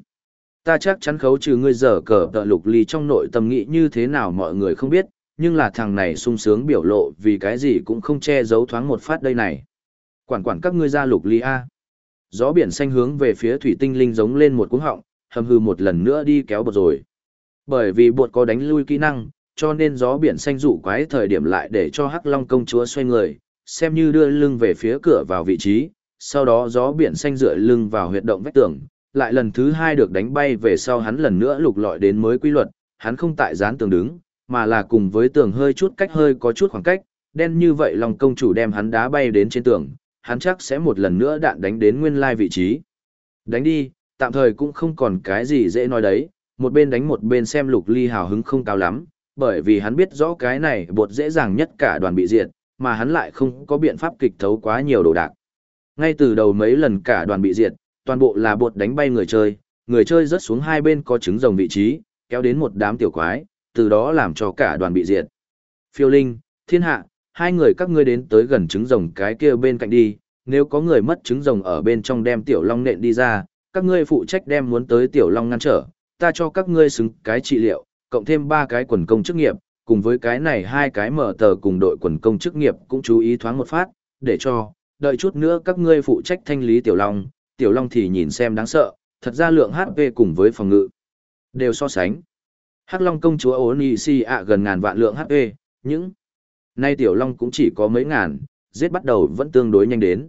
chắc chắn khấu trừ ngươi giờ cờ tợ. Lục Ly trong nội tâm nghĩ như thế nào mọi người không biết, nhưng là thằng này sung sướng biểu lộ vì cái gì cũng không che giấu thoáng một phát đây này. Quản các ngươi ra Lục Ly Gió biển xanh hướng về phía thủy tinh linh giống lên một cuống họng, hầm hư một lần nữa đi kéo bột rồi. Bởi vì bột có đánh lui kỹ năng, cho nên gió biển xanh dụ quái thời điểm lại để cho Hắc Long công chúa xoay người, xem như đưa lưng về phía cửa vào vị trí, sau đó gió biển xanh dựa lưng vào huyệt động vách tường, lại lần thứ 2 được đánh bay về sau hắn lần nữa lục lọi đến mới quy luật, hắn không tại dán tường đứng, mà là cùng với tường hơi chút cách hơi có chút khoảng cách, đen như vậy Long công chủ đem hắn đá bay đến trên tường, hắn chắc sẽ một lần nữa đạn đánh đến nguyên lai vị trí. Đánh đi, tạm thời cũng không còn cái gì dễ nói đấy, một bên đánh một bên xem Lục Ly hào hứng không cao lắm, bởi vì hắn biết rõ cái này bột dễ dàng nhất cả đoàn bị diệt, mà hắn lại không có biện pháp kịch thấu quá nhiều đồ đạc. Ngay từ đầu mấy lần cả đoàn bị diệt, toàn bộ là bột đánh bay người chơi rớt xuống hai bên có trứng rồng vị trí, kéo đến một đám tiểu quái, từ đó làm cho cả đoàn bị diệt. Phiêu Linh, Thiên Hạ, hai người các ngươi đến tới gần trứng rồng cái kia bên cạnh đi, nếu có người mất trứng rồng ở bên trong đem tiểu long nện đi ra, các ngươi phụ trách đem muốn tới tiểu long ngăn trở, ta cho các ngươi xứng cái trị liệu, cộng thêm 3 cái quần công chức nghiệp, cùng với cái này 2 cái mở tờ cùng đội quần công chức nghiệp cũng chú ý thoáng một phát, để cho, đợi chút nữa các ngươi phụ trách thanh lý tiểu long thì nhìn xem đáng sợ, thật ra lượng HP cùng với phòng ngự đều so sánh. Hắc Long công chúa Onicia gần ngàn vạn lượng HP, những nay tiểu long cũng chỉ có mấy ngàn, giết bắt đầu vẫn tương đối nhanh đến.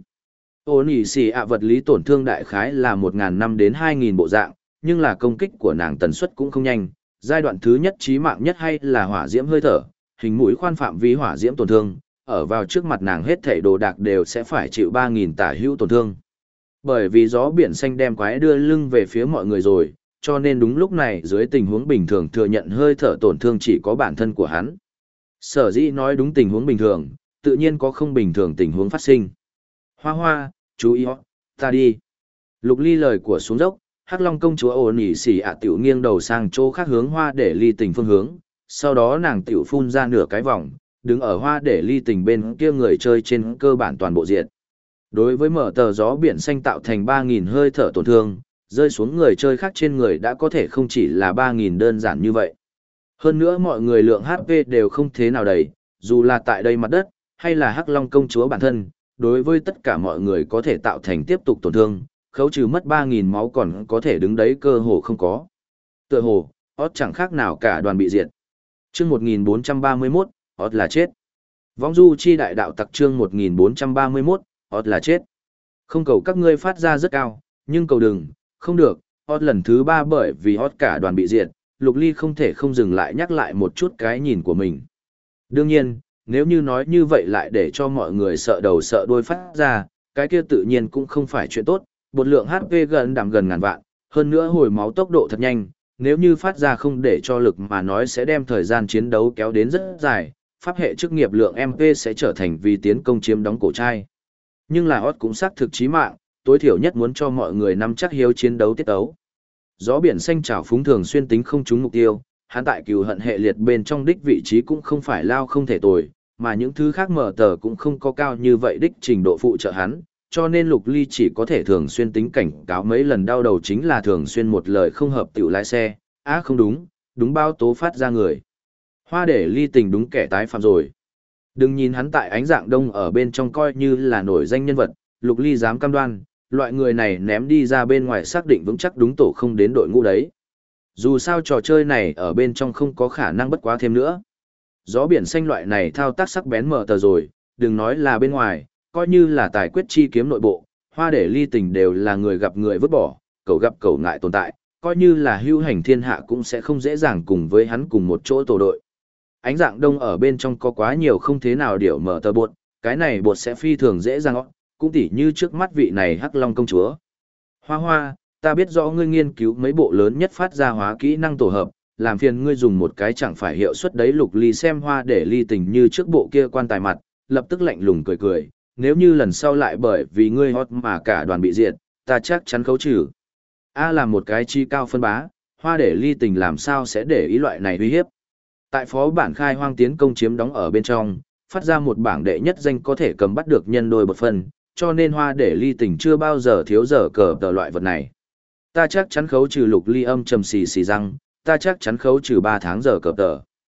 Onicia vật lý tổn thương đại khái là 1.000 năm đến 2.000 bộ dạng, nhưng là công kích của nàng tần suất cũng không nhanh. Giai đoạn thứ nhất chí mạng nhất hay là hỏa diễm hơi thở, hình mũi khoan phạm vi hỏa diễm tổn thương, ở vào trước mặt nàng hết thảy đồ đạc đều sẽ phải chịu 3.000 tả hữu tổn thương. Bởi vì gió biển xanh đem quái đưa lưng về phía mọi người rồi, cho nên đúng lúc này dưới tình huống bình thường thừa nhận hơi thở tổn thương chỉ có bản thân của hắn. Sở dĩ nói đúng tình huống bình thường, tự nhiên có không bình thường tình huống phát sinh. Hoa hoa, chú ý ta đi. Lục Ly lời của xuống dốc, Hắc Long công chúa ổn ỉ xỉ tiểu nghiêng đầu sang chỗ khác hướng Hoa để ly tình phương hướng, sau đó nàng tiểu phun ra nửa cái vòng, đứng ở Hoa để ly tình bên kia người chơi trên cơ bản toàn bộ diện. Đối với mở tờ gió biển xanh tạo thành 3.000 hơi thở tổn thương, rơi xuống người chơi khác trên người đã có thể không chỉ là 3.000 đơn giản như vậy. Hơn nữa mọi người lượng HP đều không thế nào đầy, dù là tại đây mặt đất, hay là Hắc Long công chúa bản thân, đối với tất cả mọi người có thể tạo thành tiếp tục tổn thương, khấu trừ mất 3.000 máu còn có thể đứng đấy cơ hồ không có. Tựa hồ, Hot chẳng khác nào cả đoàn bị diệt. Chương 1431, Hot là chết. Vong du chi đại đạo tặc chương 1431, Hot là chết. Không cầu các ngươi phát ra rất cao, nhưng cầu đừng, không được, Hot lần thứ 3 bởi vì Hot cả đoàn bị diệt, Lục Ly không thể không dừng lại nhắc lại một chút cái nhìn của mình. Đương nhiên, nếu như nói như vậy lại để cho mọi người sợ đầu sợ đuôi phát ra, cái kia tự nhiên cũng không phải chuyện tốt, bột lượng HP gần đảm gần ngàn vạn, hơn nữa hồi máu tốc độ thật nhanh, nếu như phát ra không để cho lực mà nói sẽ đem thời gian chiến đấu kéo đến rất dài, pháp hệ chức nghiệp lượng MP sẽ trở thành vì tiến công chiếm đóng cổ trai. Nhưng là hot cũng xác thực chí mạng, tối thiểu nhất muốn cho mọi người nắm chắc hiếu chiến đấu tiết tấu. Gió biển xanh trào phúng thường xuyên tính không trúng mục tiêu, hắn tại cừu hận hệ liệt bên trong đích vị trí cũng không phải lao không thể tồi, mà những thứ khác mở tờ cũng không có cao như vậy đích trình độ phụ trợ hắn, cho nên Lục Ly chỉ có thể thường xuyên tính cảnh cáo mấy lần đau đầu chính là thường xuyên một lời không hợp tiểu lái xe, không đúng, đúng bao tố phát ra người. Hoa để Ly tình đúng kẻ tái phạm rồi. Đừng nhìn hắn tại ánh dạng đông ở bên trong coi như là nổi danh nhân vật, Lục Ly dám cam đoan, loại người này ném đi ra bên ngoài xác định vững chắc đúng tổ không đến đội ngũ đấy. Dù sao trò chơi này ở bên trong không có khả năng bất quá thêm nữa. Gió biển xanh loại này thao tác sắc bén mở tờ rồi, đừng nói là bên ngoài, coi như là tài quyết chi kiếm nội bộ, Hoa để Ly tình đều là người gặp người vứt bỏ, cậu gặp cậu ngại tồn tại, coi như là hưu hành thiên hạ cũng sẽ không dễ dàng cùng với hắn cùng một chỗ tổ đội. Ánh dạng đông ở bên trong có quá nhiều không thế nào điểu mở tờ bột, cái này bột sẽ phi thường dễ dàng cũng tỉ như trước mắt vị này Hắc Long công chúa. Hoa Hoa, ta biết rõ ngươi nghiên cứu mấy bộ lớn nhất phát ra hóa kỹ năng tổ hợp, làm phiền ngươi dùng một cái chẳng phải hiệu suất đấy. Lục Ly xem Hoa để Ly tình như trước bộ kia quan tài mặt, lập tức lạnh lùng cười cười, nếu như lần sau lại bởi vì ngươi hot mà cả đoàn bị diệt, ta chắc chắn khấu trừ. Là một cái chi cao phân bá, Hoa để Ly tình làm sao sẽ để ý loại này uy hiếp. Tại phó bản khai hoang tiến công chiếm đóng ở bên trong, phát ra một bảng đệ nhất danh có thể cầm bắt được nhân đôi bột phân, cho nên Hoa để Ly tình chưa bao giờ thiếu giờ cờ tờ loại vật này. Ta chắc chắn khấu trừ. Lục Ly âm trầm xì xì răng, ta chắc chắn khấu trừ 3 tháng giờ cờ tờ.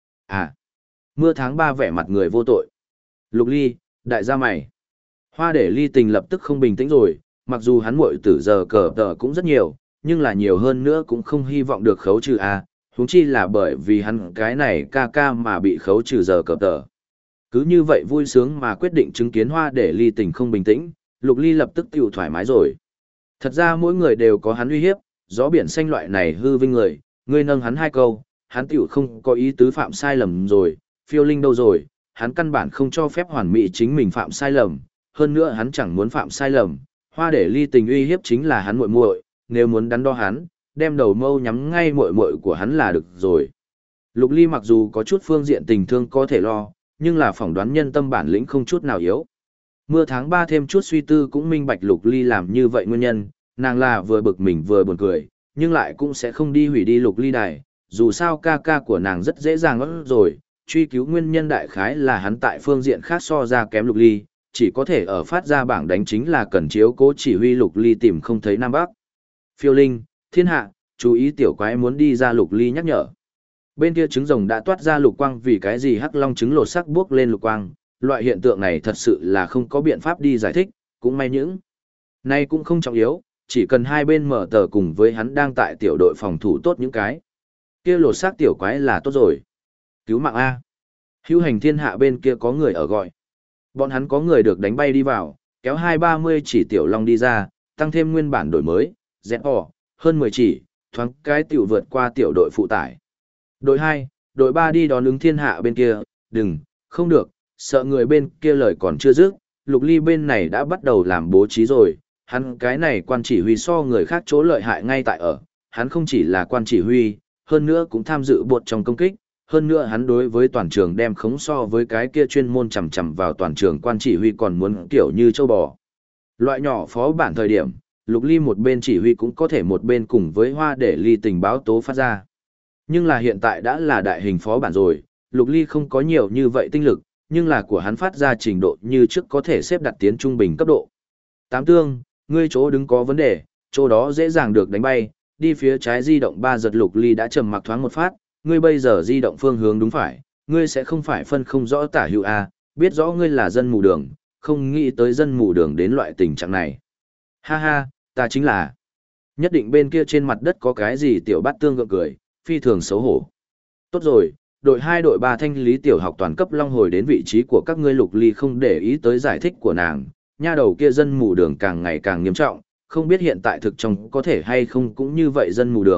Mưa tháng 3 vẻ mặt người vô tội. Lục Ly, đại gia mày. Hoa để Ly tình lập tức không bình tĩnh rồi, mặc dù hắn muội tử giờ cờ tờ cũng rất nhiều, nhưng là nhiều hơn nữa cũng không hy vọng được khấu trừ huống chi là bởi vì hắn cái này ca mà bị khấu trừ giờ cờ tờ. Cứ như vậy vui sướng mà quyết định chứng kiến Hoa để Ly tình không bình tĩnh, Lục Ly lập tức tiểu thoải mái rồi. Thật ra mỗi người đều có hắn uy hiếp, gió biển xanh loại này hư vinh người, ngươi nâng hắn 2 câu, hắn tiểu không có ý tứ phạm sai lầm rồi, phiêu linh đâu rồi, hắn căn bản không cho phép hoàn mỹ chính mình phạm sai lầm, hơn nữa hắn chẳng muốn phạm sai lầm, Hoa để Ly tình uy hiếp chính là hắn muội muội, nếu muốn đắn đo hắn, đem đầu mâu nhắm ngay muội muội của hắn là được rồi. Lục Ly mặc dù có chút phương diện tình thương có thể lo, nhưng là phỏng đoán nhân tâm bản lĩnh không chút nào yếu. Mưa tháng 3 thêm chút suy tư cũng minh bạch Lục Ly làm như vậy nguyên nhân, nàng là vừa bực mình vừa buồn cười, nhưng lại cũng sẽ không đi hủy đi Lục Ly đài, dù sao ca của nàng rất dễ dàng rồi, truy cứu nguyên nhân đại khái là hắn tại phương diện khác so ra kém Lục Ly, chỉ có thể ở phát ra bảng đánh chính là cần chiếu cố chỉ huy Lục Ly tìm không thấy Nam Bắc. Phiêu linh, thiên hạ, chú ý tiểu quái muốn đi ra. Lục Ly nhắc nhở. Bên kia trứng rồng đã toát ra lục quang, vì cái gì Hắc Long trứng lột sắc bước lên lục quang, loại hiện tượng này thật sự là không có biện pháp đi giải thích, cũng may những này cũng không trọng yếu, chỉ cần hai bên mở tờ cùng với hắn đang tại tiểu đội phòng thủ tốt những cái kia lột xác tiểu quái là tốt rồi. Cứu mạng A. Hữu hành thiên hạ bên kia có người ở gọi. Bọn hắn có người được đánh bay đi vào, kéo 2-30 chỉ tiểu long đi ra, tăng thêm nguyên bản đổi mới, dẹp hơn 10 chỉ, thoáng cái tiểu vượt qua tiểu đội phụ tải. Đội 2, đội 3 đi đón ứng thiên hạ bên kia, đừng, không được, sợ người bên kia lời còn chưa dứt, Lục Ly bên này đã bắt đầu làm bố trí rồi, hắn cái này quan chỉ huy so người khác chỗ lợi hại ngay tại ở, hắn không chỉ là quan chỉ huy, hơn nữa cũng tham dự bột trong công kích, hơn nữa hắn đối với toàn trường đem khống so với cái kia chuyên môn chằm chằm vào toàn trường quan chỉ huy còn muốn kiểu như châu bò. Loại nhỏ phó bản thời điểm, Lục Ly một bên chỉ huy cũng có thể một bên cùng với Hoa để Ly tình báo tố phát ra. Nhưng là hiện tại đã là đại hình phó bản rồi, Lục Ly không có nhiều như vậy tinh lực, nhưng là của hắn phát ra trình độ như trước có thể xếp đặt tiến trung bình cấp độ. Tám tương, ngươi chỗ đứng có vấn đề, chỗ đó dễ dàng được đánh bay, đi phía trái di động 3 giật. Lục Ly đã trầm mặc thoáng một phát, ngươi bây giờ di động phương hướng đúng phải, ngươi sẽ không phải phân không rõ tả hữu A, biết rõ ngươi là dân mù đường, không nghĩ tới dân mù đường đến loại tình trạng này. Ha ha, ta chính là. Nhất định bên kia trên mặt đất có cái gì tiểu bát tương gượng cười, phi thường xấu hổ. Tốt rồi, đội 2 đội 3 thanh lý tiểu học toàn cấp long hồi đến vị trí của các ngươi. Lục Ly không để ý tới giải thích của nàng, nha đầu kia dân mù đường càng ngày càng nghiêm trọng, không biết hiện tại thực trong có thể hay không cũng như vậy dân mù đường,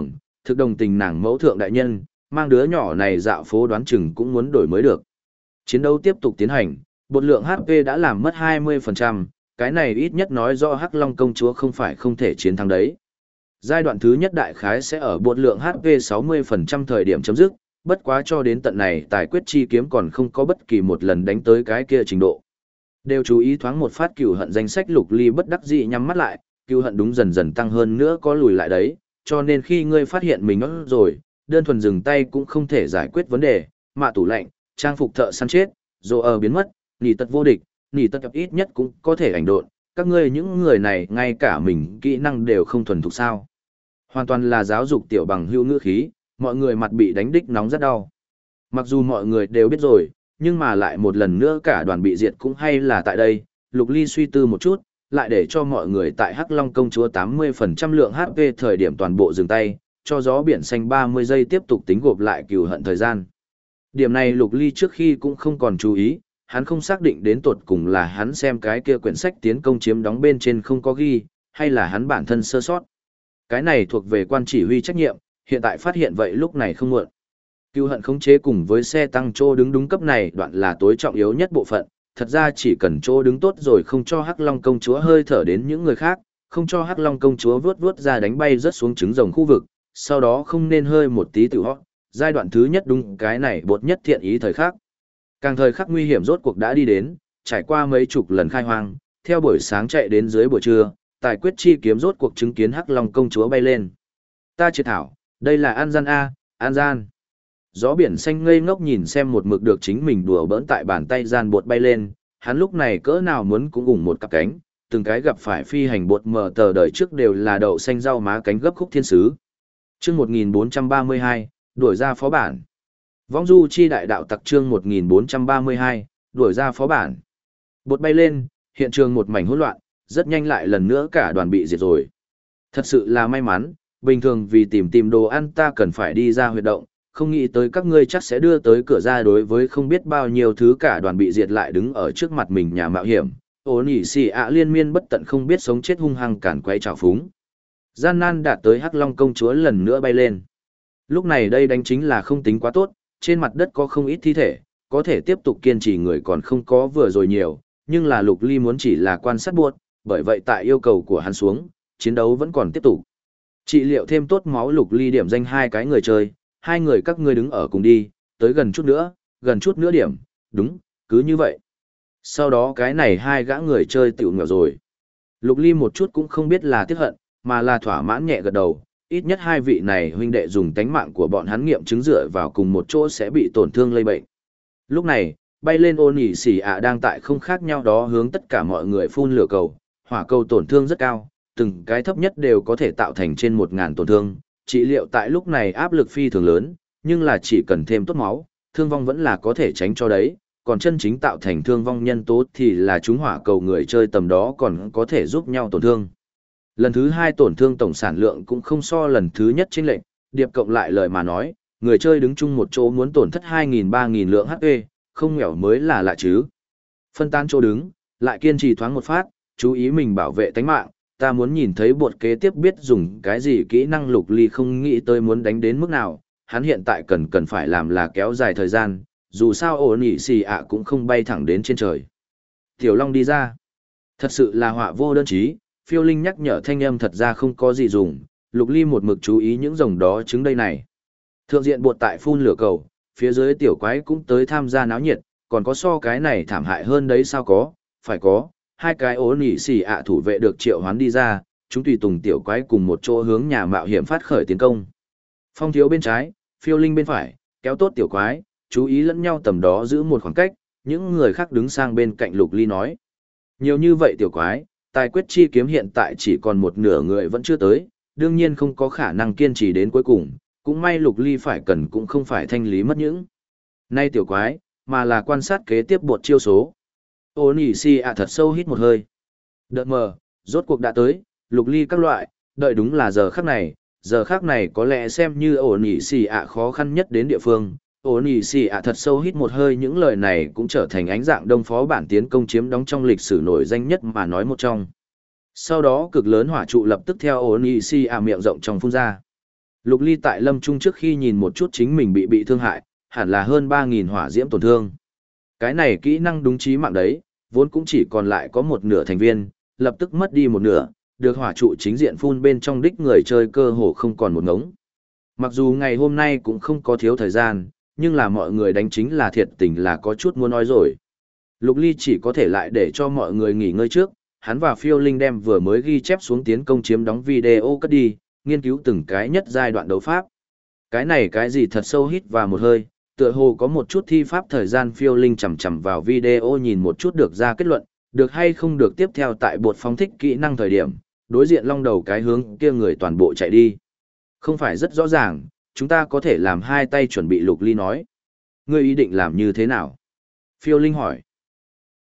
thực đồng tình nàng mẫu thượng đại nhân, mang đứa nhỏ này dạo phố đoán chừng cũng muốn đổi mới được. Chiến đấu tiếp tục tiến hành, bột lượng HP đã làm mất 20%, cái này ít nhất nói rõ Hắc Long công chúa không phải không thể chiến thắng đấy. Giai đoạn thứ nhất đại khái sẽ ở bột lượng HP 60% thời điểm chấm dứt, bất quá cho đến tận này tài quyết chi kiếm còn không có bất kỳ một lần đánh tới cái kia trình độ. Đều chú ý thoáng một phát cừu hận danh sách Lục Ly bất đắc dĩ nhắm mắt lại, cừu hận đúng dần dần tăng hơn nữa có lùi lại đấy, cho nên khi ngươi phát hiện mình nó rồi, đơn thuần dừng tay cũng không thể giải quyết vấn đề, mạ tủ lạnh, trang phục thợ săn chết, rồi ở biến mất, nỉ tật vô địch, nỉ tật ít nhất cũng có thể ảnh độn, các ngươi những người này ngay cả mình kỹ năng đều không thuần thục sao. Hoàn toàn là giáo dục tiểu bằng hữu ngữ khí, mọi người mặt bị đánh đích nóng rất đau. Mặc dù mọi người đều biết rồi, nhưng mà lại một lần nữa cả đoàn bị diệt cũng hay là tại đây, Lục Ly suy tư một chút, lại để cho mọi người tại Hắc Long công chúa 80% lượng HP thời điểm toàn bộ dừng tay, cho gió biển xanh 30 giây tiếp tục tính gộp lại cừu hận thời gian. Điểm này Lục Ly trước khi cũng không còn chú ý, hắn không xác định đến tột cùng là hắn xem cái kia quyển sách tiến công chiếm đóng bên trên không có ghi, hay là hắn bản thân sơ sót. Cái này thuộc về quan chỉ huy trách nhiệm, hiện tại phát hiện vậy lúc này không muộn. Cừu hận khống chế cùng với xe tăng chỗ đứng đúng cấp này đoạn là tối trọng yếu nhất bộ phận, thật ra chỉ cần chỗ đứng tốt rồi không cho Hắc Long công chúa hơi thở đến những người khác, không cho Hắc Long công chúa vuốt vuốt ra đánh bay rớt xuống trứng rồng khu vực, sau đó không nên hơi một tí tự hót. Giai đoạn thứ nhất đúng cái này bột nhất thiện ý thời khắc. Càng thời khắc nguy hiểm rốt cuộc đã đi đến, trải qua mấy chục lần khai hoang, theo buổi sáng chạy đến dưới buổi trưa, tài quyết chi kiếm rốt cuộc chứng kiến Hắc Long công chúa bay lên. Ta triệt thảo, đây là An Gian A, An Gian. Gió biển xanh ngây ngốc nhìn xem một mực được chính mình đùa bỡn tại bàn tay gian bột bay lên, hắn lúc này cỡ nào muốn cũng ủng một cặp cánh, từng cái gặp phải phi hành bột mờ tờ đời trước đều là đậu xanh rau má cánh gấp khúc thiên sứ. Chương 1432, đuổi ra phó bản. Vong du chi đại đạo tặc chương 1432, đuổi ra phó bản. Bột bay lên, hiện trường một mảnh hỗn loạn, rất nhanh lại lần nữa cả đoàn bị diệt rồi. Thật sự là may mắn, bình thường vì tìm đồ ăn ta cần phải đi ra huyệt động, không nghĩ tới các ngươi chắc sẽ đưa tới cửa ra đối với không biết bao nhiêu thứ cả đoàn bị diệt lại đứng ở trước mặt mình nhà mạo hiểm. Ô nỉ xì ạ liên miên bất tận không biết sống chết hung hăng cản quay trào phúng. Gian nan đạt tới Hắc Long công chúa lần nữa bay lên. Lúc này đây đánh chính là không tính quá tốt, trên mặt đất có không ít thi thể, có thể tiếp tục kiên trì người còn không có vừa rồi nhiều, nhưng là Lục Ly muốn chỉ là quan sát buộc, bởi vậy tại yêu cầu của hắn xuống, chiến đấu vẫn còn tiếp tục. Trị liệu thêm tốt máu Lục Ly điểm danh hai cái người chơi, hai người các ngươi đứng ở cùng đi, tới gần chút nữa điểm, đúng, cứ như vậy. Sau đó cái này hai gã người chơi tiểu nghèo rồi. Lục Ly một chút cũng không biết là tiếc hận, mà là thỏa mãn nhẹ gật đầu, ít nhất hai vị này huynh đệ dùng tánh mạng của bọn hắn nghiệm chứng dựa vào cùng một chỗ sẽ bị tổn thương lây bệnh. Lúc này, bay lên ôn nhỉ xỉ ạ đang tại không khác nhau đó hướng tất cả mọi người phun lửa cầu, hỏa cầu tổn thương rất cao, từng cái thấp nhất đều có thể tạo thành trên 1000 tổn thương, trị liệu tại lúc này áp lực phi thường lớn, nhưng là chỉ cần thêm tốt máu, thương vong vẫn là có thể tránh cho đấy, còn chân chính tạo thành thương vong nhân tố thì là chúng hỏa cầu người chơi tầm đó còn có thể giúp nhau tổn thương. Lần thứ hai tổn thương tổng sản lượng cũng không so lần thứ nhất chênh lệch, điệp cộng lại lời mà nói, người chơi đứng chung một chỗ muốn tổn thất 2.000-3.000 lượng HP, không nghèo mới là lạ chứ. Phân tán chỗ đứng, lại kiên trì thoáng một phát, chú ý mình bảo vệ tánh mạng, ta muốn nhìn thấy bột kế tiếp biết dùng cái gì kỹ năng. Lục Ly không nghĩ tới muốn đánh đến mức nào, hắn hiện tại cần phải làm là kéo dài thời gian, dù sao ổn ỉ xì ạ cũng không bay thẳng đến trên trời. Tiểu Long đi ra. Thật sự là họa vô đơn chí, phiêu linh nhắc nhở thanh âm thật ra không có gì dùng, Lục Ly một mực chú ý những rồng đó trứng đây này. Thượng diện bột tại phun lửa cầu, phía dưới tiểu quái cũng tới tham gia náo nhiệt, còn có so cái này thảm hại hơn đấy sao có, phải có, hai cái ổn ỉ xì ạ thủ vệ được triệu hoán đi ra, chúng tùy tùng tiểu quái cùng một chỗ hướng nhà mạo hiểm phát khởi tiến công. Phong thiếu bên trái, phiêu linh bên phải, kéo tốt tiểu quái, chú ý lẫn nhau tầm đó giữ một khoảng cách, những người khác đứng sang bên cạnh Lục Ly nói. Nhiều như vậy tiểu quái, tài quyết chi kiếm hiện tại chỉ còn một nửa người vẫn chưa tới, đương nhiên không có khả năng kiên trì đến cuối cùng, cũng may Lục Ly phải cần cũng không phải thanh lý mất những. Nay tiểu quái, mà là quan sát kế tiếp bột chiêu số. Ô nỉ si ạ thật sâu hít một hơi. Đợt mờ, rốt cuộc đã tới, Lục Ly các loại, đợi đúng là giờ khắc này có lẽ xem như ổ nỉ xì ạ khó khăn nhất đến địa phương. Ổ nỉ xì ạ thật sâu hít một hơi, những lời này cũng trở thành ánh dạng đông phó bản tiến công chiếm đóng trong lịch sử nổi danh nhất mà nói một trong. Sau đó cực lớn hỏa trụ lập tức theo ổ nỉ xì ạ miệng rộng trong phun ra. Lục Ly tại lâm trung trước khi nhìn một chút chính mình bị thương hại, hẳn là hơn 3.000 hỏa diễm tổn thương. Cái này kỹ năng đúng chí mạng đấy, vốn cũng chỉ còn lại có một nửa thành viên, lập tức mất đi một nửa, được hỏa trụ chính diện phun bên trong đích người chơi cơ hồ không còn một ngống. Mặc dù ngày hôm nay cũng không có thiếu thời gian, nhưng là mọi người đánh chính là thiệt tình là có chút muốn nói rồi. Lục Ly chỉ có thể lại để cho mọi người nghỉ ngơi trước, hắn và Phiêu Linh đem vừa mới ghi chép xuống tiến công chiếm đóng video cất đi, nghiên cứu từng cái nhất giai đoạn đấu pháp. Cái này cái gì thật sâu hít vào một hơi, tựa hồ có một chút thi pháp thời gian. Phiêu Linh chầm chầm vào video nhìn một chút được ra kết luận, được hay không được tiếp theo tại bột phóng thích kỹ năng thời điểm, đối diện long đầu cái hướng kia người toàn bộ chạy đi. Không phải rất rõ ràng, chúng ta có thể làm hai tay chuẩn bị. Lục Ly nói. Ngươi ý định làm như thế nào? Phiêu Linh hỏi.